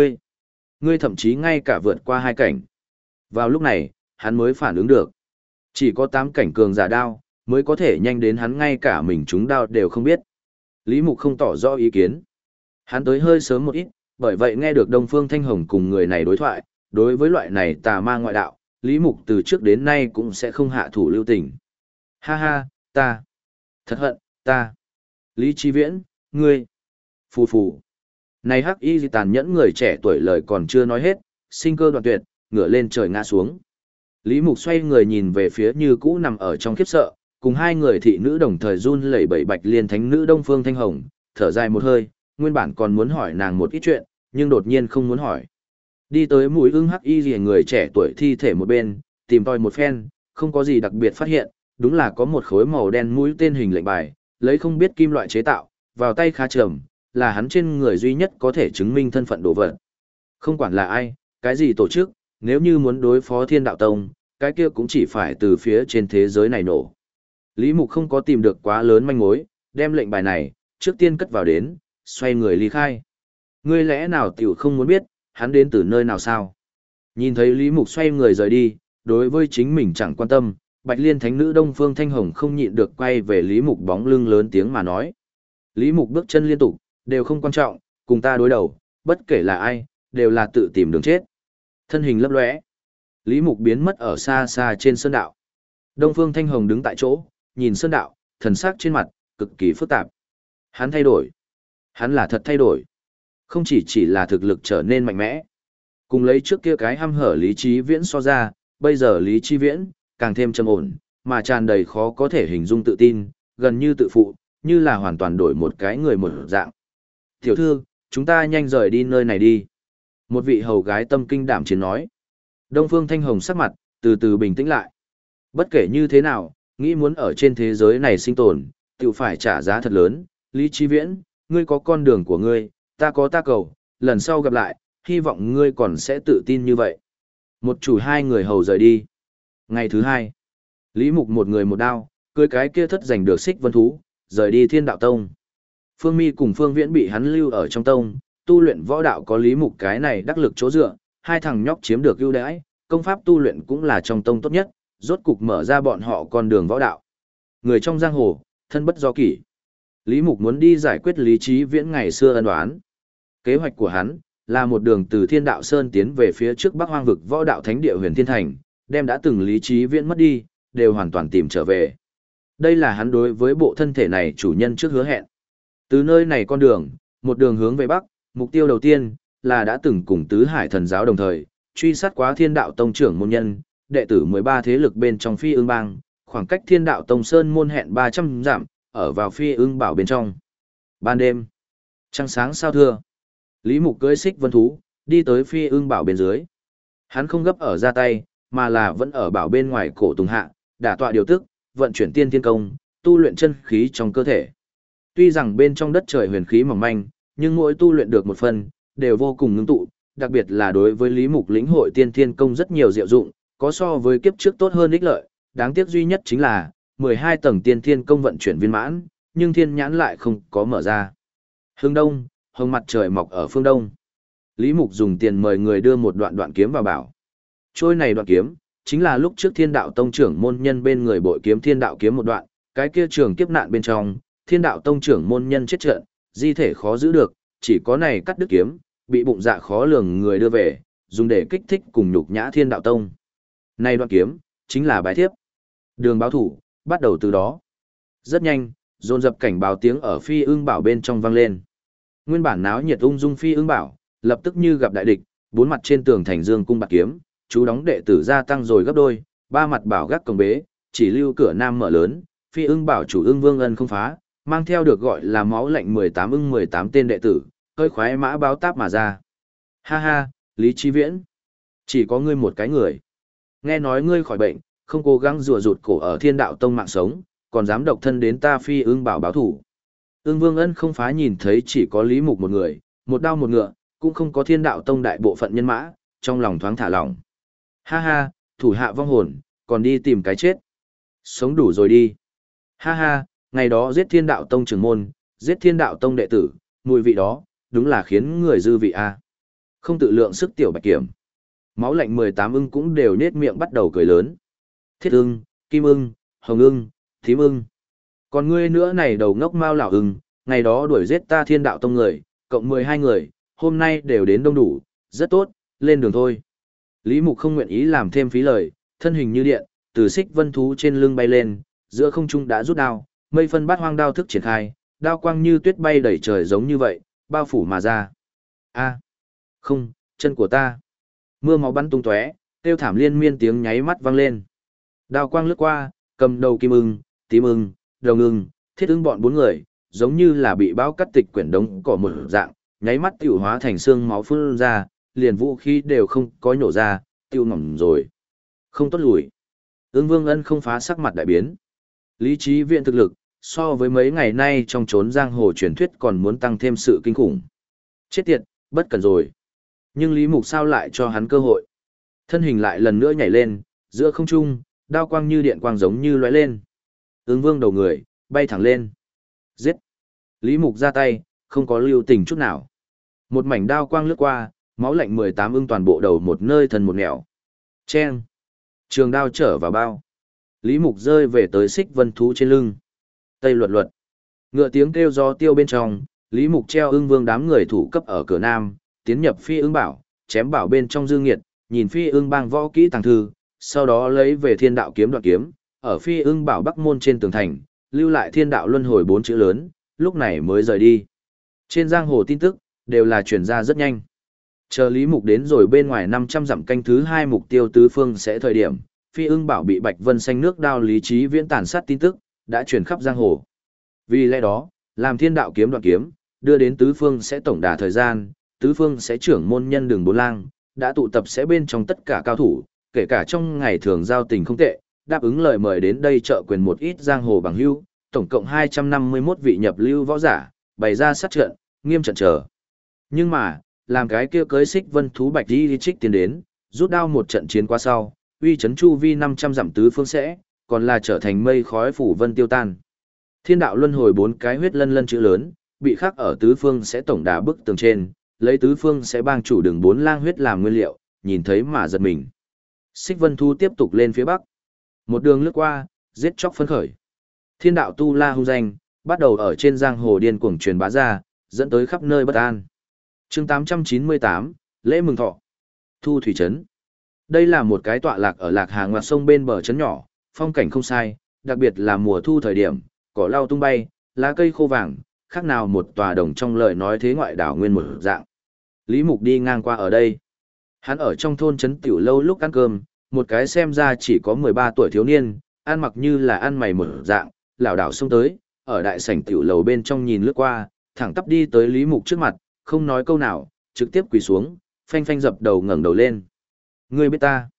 ngươi thậm chí ngay cả vượt qua 2 cảnh. Vào lúc này, hắn mới phản ứng được. Chỉ có 8 cảnh cường giả đao, mới có thể nhanh đến hắn ngay cả mình chúng đao đều không biết. Lý Mục không tỏ rõ ý kiến. Hắn tới hơi sớm một ít, bởi vậy nghe được Đông Phương Thanh Hồng cùng người này đối thoại, đối với loại này tà ma ngoại đạo, Lý Mục từ trước đến nay cũng sẽ không hạ thủ lưu tình. Ha ha, ta. Thật hận, ta. Lý Chi Viễn, ngươi. Phù phù. Này hắc y tàn nhẫn người trẻ tuổi lời còn chưa nói hết, sinh cơ đoạn tuyệt, ngửa lên trời ngã xuống. Lý Mục xoay người nhìn về phía như cũ nằm ở trong khiếp sợ, cùng hai người thị nữ đồng thời run lẩy bẩy bạch liên thánh nữ Đông Phương Thanh Hồng, thở dài một hơi, nguyên bản còn muốn hỏi nàng một ít chuyện, nhưng đột nhiên không muốn hỏi. Đi tới mũi ưng hắc y rìa người trẻ tuổi thi thể một bên, tìm tòi một phen, không có gì đặc biệt phát hiện, đúng là có một khối màu đen mũi tên hình lệnh bài, lấy không biết kim loại chế tạo, vào tay khá trầm, là hắn trên người duy nhất có thể chứng minh thân phận đồ vật. Không quản là ai, cái gì tổ chức, nếu như muốn đối phó Thiên Đạo Tông, cái kia cũng chỉ phải từ phía trên thế giới này nổ. Lý Mục không có tìm được quá lớn manh mối, đem lệnh bài này, trước tiên cất vào đến, xoay người ly khai. Ngươi lẽ nào tiểu không muốn biết, hắn đến từ nơi nào sao? Nhìn thấy Lý Mục xoay người rời đi, đối với chính mình chẳng quan tâm, Bạch Liên Thánh Nữ Đông Phương Thanh Hồng không nhịn được quay về Lý Mục bóng lưng lớn tiếng mà nói. Lý Mục bước chân liên tục, đều không quan trọng, cùng ta đối đầu, bất kể là ai, đều là tự tìm đường chết. Thân hình lấp lóe, Lý Mục biến mất ở xa xa trên sơn đạo. Đông Phương Thanh Hồng đứng tại chỗ, nhìn sơn đạo, thần sắc trên mặt, cực kỳ phức tạp. Hắn thay đổi. Hắn là thật thay đổi. Không chỉ là thực lực trở nên mạnh mẽ. Cùng lấy trước kia cái hăm hở Lý Chí Viễn so ra, bây giờ Lý Chí Viễn, càng thêm trầm ổn, mà tràn đầy khó có thể hình dung tự tin, gần như tự phụ, như là hoàn toàn đổi một cái người một dạng. Tiểu thư, chúng ta nhanh rời đi nơi này đi. Một vị hầu gái tâm kinh đảm chiến nói. Đông Phương Thanh Hồng sắc mặt, từ từ bình tĩnh lại. Bất kể như thế nào, nghĩ muốn ở trên thế giới này sinh tồn, tự phải trả giá thật lớn. Lý Chí Viễn, ngươi có con đường của ngươi, ta có ta cầu, lần sau gặp lại, hy vọng ngươi còn sẽ tự tin như vậy. Một chủ hai người hầu rời đi. Ngày thứ hai, Lý Mục một người một đao, cưới cái kia thất giành được xích vân thú, rời đi Thiên Đạo Tông. Phương Mi cùng Phương Viễn bị hắn lưu ở trong tông, tu luyện võ đạo có Lý Mục cái này đắc lực chỗ dựa, hai thằng nhóc chiếm được ưu đãi, công pháp tu luyện cũng là trong tông tốt nhất, rốt cục mở ra bọn họ con đường võ đạo. Người trong giang hồ, thân bất do kỷ. Lý Mục muốn đi giải quyết Lý Chí Viễn ngày xưa ân oán. Kế hoạch của hắn là một đường từ Thiên Đạo Sơn tiến về phía trước Bắc Hoang vực võ đạo thánh địa Huyền Thiên Thành, đem đã từng Lý Chí Viễn mất đi, đều hoàn toàn tìm trở về. Đây là hắn đối với bộ thân thể này chủ nhân trước hứa hẹn. Từ nơi này con đường, một đường hướng về Bắc, mục tiêu đầu tiên là đã từng cùng Tứ Hải Thần Giáo đồng thời, truy sát quá Thiên Đạo Tông trưởng môn nhân, đệ tử 13 thế lực bên trong Phi Ưng Bang, khoảng cách Thiên Đạo Tông Sơn môn hẹn 300 dặm, ở vào Phi Ưng Bảo bên trong. Ban đêm, trăng sáng sao thưa, Lý Mục cưỡi xích vân thú, đi tới Phi Ưng Bảo bên dưới. Hắn không gấp ở ra tay, mà là vẫn ở bảo bên ngoài cổ tùng hạ, đả tọa điều tức, vận chuyển tiên thiên công, tu luyện chân khí trong cơ thể. Tuy rằng bên trong đất trời huyền khí mỏng manh, nhưng mỗi tu luyện được một phần, đều vô cùng ngưng tụ, đặc biệt là đối với Lý Mục lĩnh hội tiên thiên công rất nhiều diệu dụng, có so với kiếp trước tốt hơn ích lợi, đáng tiếc duy nhất chính là 12 tầng tiên thiên công vận chuyển viên mãn, nhưng thiên nhãn lại không có mở ra. Hướng đông, hồng mặt trời mọc ở phương đông. Lý Mục dùng tiền mời người đưa một đoạn kiếm vào bảo. Trôi này đoạn kiếm, chính là lúc trước Thiên Đạo Tông trưởng môn nhân bên người bội kiếm Thiên Đạo kiếm một đoạn, cái kia trường kiếp nạn bên trong, Thiên Đạo Tông trưởng môn nhân chết trận, di thể khó giữ được, chỉ có này cắt đứt kiếm, bị bụng dạ khó lường người đưa về, dùng để kích thích cùng nhục nhã Thiên Đạo Tông. Này đoạn kiếm, chính là bài thiếp. Đường báo thủ, bắt đầu từ đó. Rất nhanh, dồn dập cảnh báo tiếng ở Phi Ưng Bảo bên trong vang lên. Nguyên bản náo nhiệt ung dung Phi Ưng Bảo, lập tức như gặp đại địch, bốn mặt trên tường thành dương cung bạc kiếm, chú đóng đệ tử gia tăng rồi gấp đôi, ba mặt bảo gác cổng bế, chỉ lưu cửa nam mở lớn, Phi Ưng Bảo chủ Ưng Vương Ân không phá, mang theo được gọi là máu lạnh 18 ưng 18 tên đệ tử, hơi khoái mã báo táp mà ra. Ha ha, Lý Chí Viễn, chỉ có ngươi một cái người. Nghe nói ngươi khỏi bệnh, không cố gắng rùa rụt cổ ở Thiên Đạo Tông mạng sống, còn dám độc thân đến ta Phi Ưng Bảo báo thủ. Ưng Vương Ân không phá nhìn thấy chỉ có Lý Mục một người, một đao một ngựa, cũng không có Thiên Đạo Tông đại bộ phận nhân mã, trong lòng thoáng thả lỏng. Ha ha, thủ hạ vong hồn, còn đi tìm cái chết. Sống đủ rồi đi. Ha ha, ngày đó giết Thiên Đạo Tông trưởng môn, giết Thiên Đạo Tông đệ tử, mùi vị đó, đúng là khiến người dư vị a. Không tự lượng sức tiểu bạch kiểm. Máu lạnh 18 ưng cũng đều nhếch miệng bắt đầu cười lớn. Thiết ưng, kim ưng, hồng ưng, thím ưng. Còn ngươi nữa này đầu ngốc mao lão ưng, ngày đó đuổi giết ta Thiên Đạo Tông người, cộng 12 người, hôm nay đều đến đông đủ, rất tốt, lên đường thôi. Lý Mục không nguyện ý làm thêm phí lời, thân hình như điện, từ xích vân thú trên lưng bay lên, giữa không trung đã rút đao, mây phân bát hoang đao thức triển khai, đao quang như tuyết bay đầy trời giống như vậy, bao phủ mà ra. A, không, chân của ta. Mưa máu bắn tung tóe, kêu thảm liên miên tiếng nháy mắt vang lên. Đao quang lướt qua, cầm đầu kim ưng, tím ưng, đồng ưng, thiết ưng bọn bốn người, giống như là bị bão cắt tịch quyển đống cỏ một dạng, nháy mắt tiểu hóa thành xương máu phun ra, liền vũ khí đều không có nhổ ra, tiêu ngỏm rồi. Không tốt lùi. Ưng Vương Ân không phá sắc mặt đại biến. Lý Chí Viễn thực lực, so với mấy ngày nay trong chốn giang hồ truyền thuyết còn muốn tăng thêm sự kinh khủng. Chết tiệt, bất cần rồi. Nhưng Lý Mục sao lại cho hắn cơ hội. Thân hình lại lần nữa nhảy lên, giữa không trung, đao quang như điện quang giống như lóe lên. Ưng Vương đầu người, bay thẳng lên. Giết. Lý Mục ra tay, không có lưu tình chút nào. Một mảnh đao quang lướt qua, máu lạnh 18 ưng toàn bộ đầu một nơi thần một nẻo. Chen. Trường đao trở vào bao. Lý Mục rơi về tới xích vân thú trên lưng. Tây luật luật. Ngựa tiếng kêu gió tiêu bên trong, Lý Mục treo Ưng Vương đám người thủ cấp ở cửa nam, tiến nhập Phi Ưng Bảo, chém bảo bên trong Dương Nghiệt, nhìn Phi Ưng Bang võ kỹ tàng thư, sau đó lấy về Thiên Đạo kiếm đoạn kiếm, ở Phi Ưng Bảo Bắc môn trên tường thành, lưu lại Thiên Đạo luân hồi 4 chữ lớn, lúc này mới rời đi. Trên giang hồ tin tức đều là truyền ra rất nhanh. Chờ Lý Mục đến rồi bên ngoài 500 dặm canh thứ 2 mục tiêu tứ phương sẽ thời điểm, Phi ưng bảo bị Bạch Vân xanh nước đao Lý Chí Viễn tàn sát tin tức, đã truyền khắp giang hồ. Vì lẽ đó, làm thiên đạo kiếm đoạn kiếm, đưa đến tứ phương sẽ tổng đà thời gian, tứ phương sẽ trưởng môn nhân đường bốn lang, đã tụ tập sẽ bên trong tất cả cao thủ, kể cả trong ngày thường giao tình không tệ, đáp ứng lời mời đến đây trợ quyền một ít giang hồ bằng hữu, tổng cộng 251 vị nhập lưu võ giả, bày ra sát trận, nghiêm trận chờ. Nhưng mà, làm cái kia cưới xích vân thú bạch đi trích tiến đến, rút đao một trận chiến qua sau, uy chấn chu vi 500 dặm tứ phương sẽ, còn là trở thành mây khói phủ vân tiêu tan. Thiên đạo luân hồi 4 cái huyết lân lân chữ lớn, bị khắc ở tứ phương sẽ tổng đà bức tường trên, lấy tứ phương sẽ bang chủ đường 4 lang huyết làm nguyên liệu, nhìn thấy mà giật mình. Xích vân thú tiếp tục lên phía bắc. Một đường lướt qua, giết chóc phấn khởi. Thiên đạo tu la hung danh, bắt đầu ở trên giang hồ điên cuồng truyền bá ra, dẫn tới khắp nơi bất an. Chương 898, lễ mừng thọ. Thu thủy trấn. Đây là một cái tọa lạc ở Lạc Hà ngoặt sông bên bờ trấn nhỏ, phong cảnh không sai, đặc biệt là mùa thu thời điểm, cỏ lau tung bay, lá cây khô vàng, khác nào một tòa đồng trong lời nói thế ngoại đảo nguyên một dạng. Lý Mục đi ngang qua ở đây. Hắn ở trong thôn trấn tiểu lâu lúc ăn cơm, một cái xem ra chỉ có 13 tuổi thiếu niên, ăn mặc như là ăn mày một dạng, lảo đảo xông tới, ở đại sảnh tiểu lầu bên trong nhìn lướt qua, thẳng tắp đi tới Lý Mục trước mặt, không nói câu nào, trực tiếp quỳ xuống, phanh phanh dập đầu ngẩng đầu lên. Ngươi biết ta?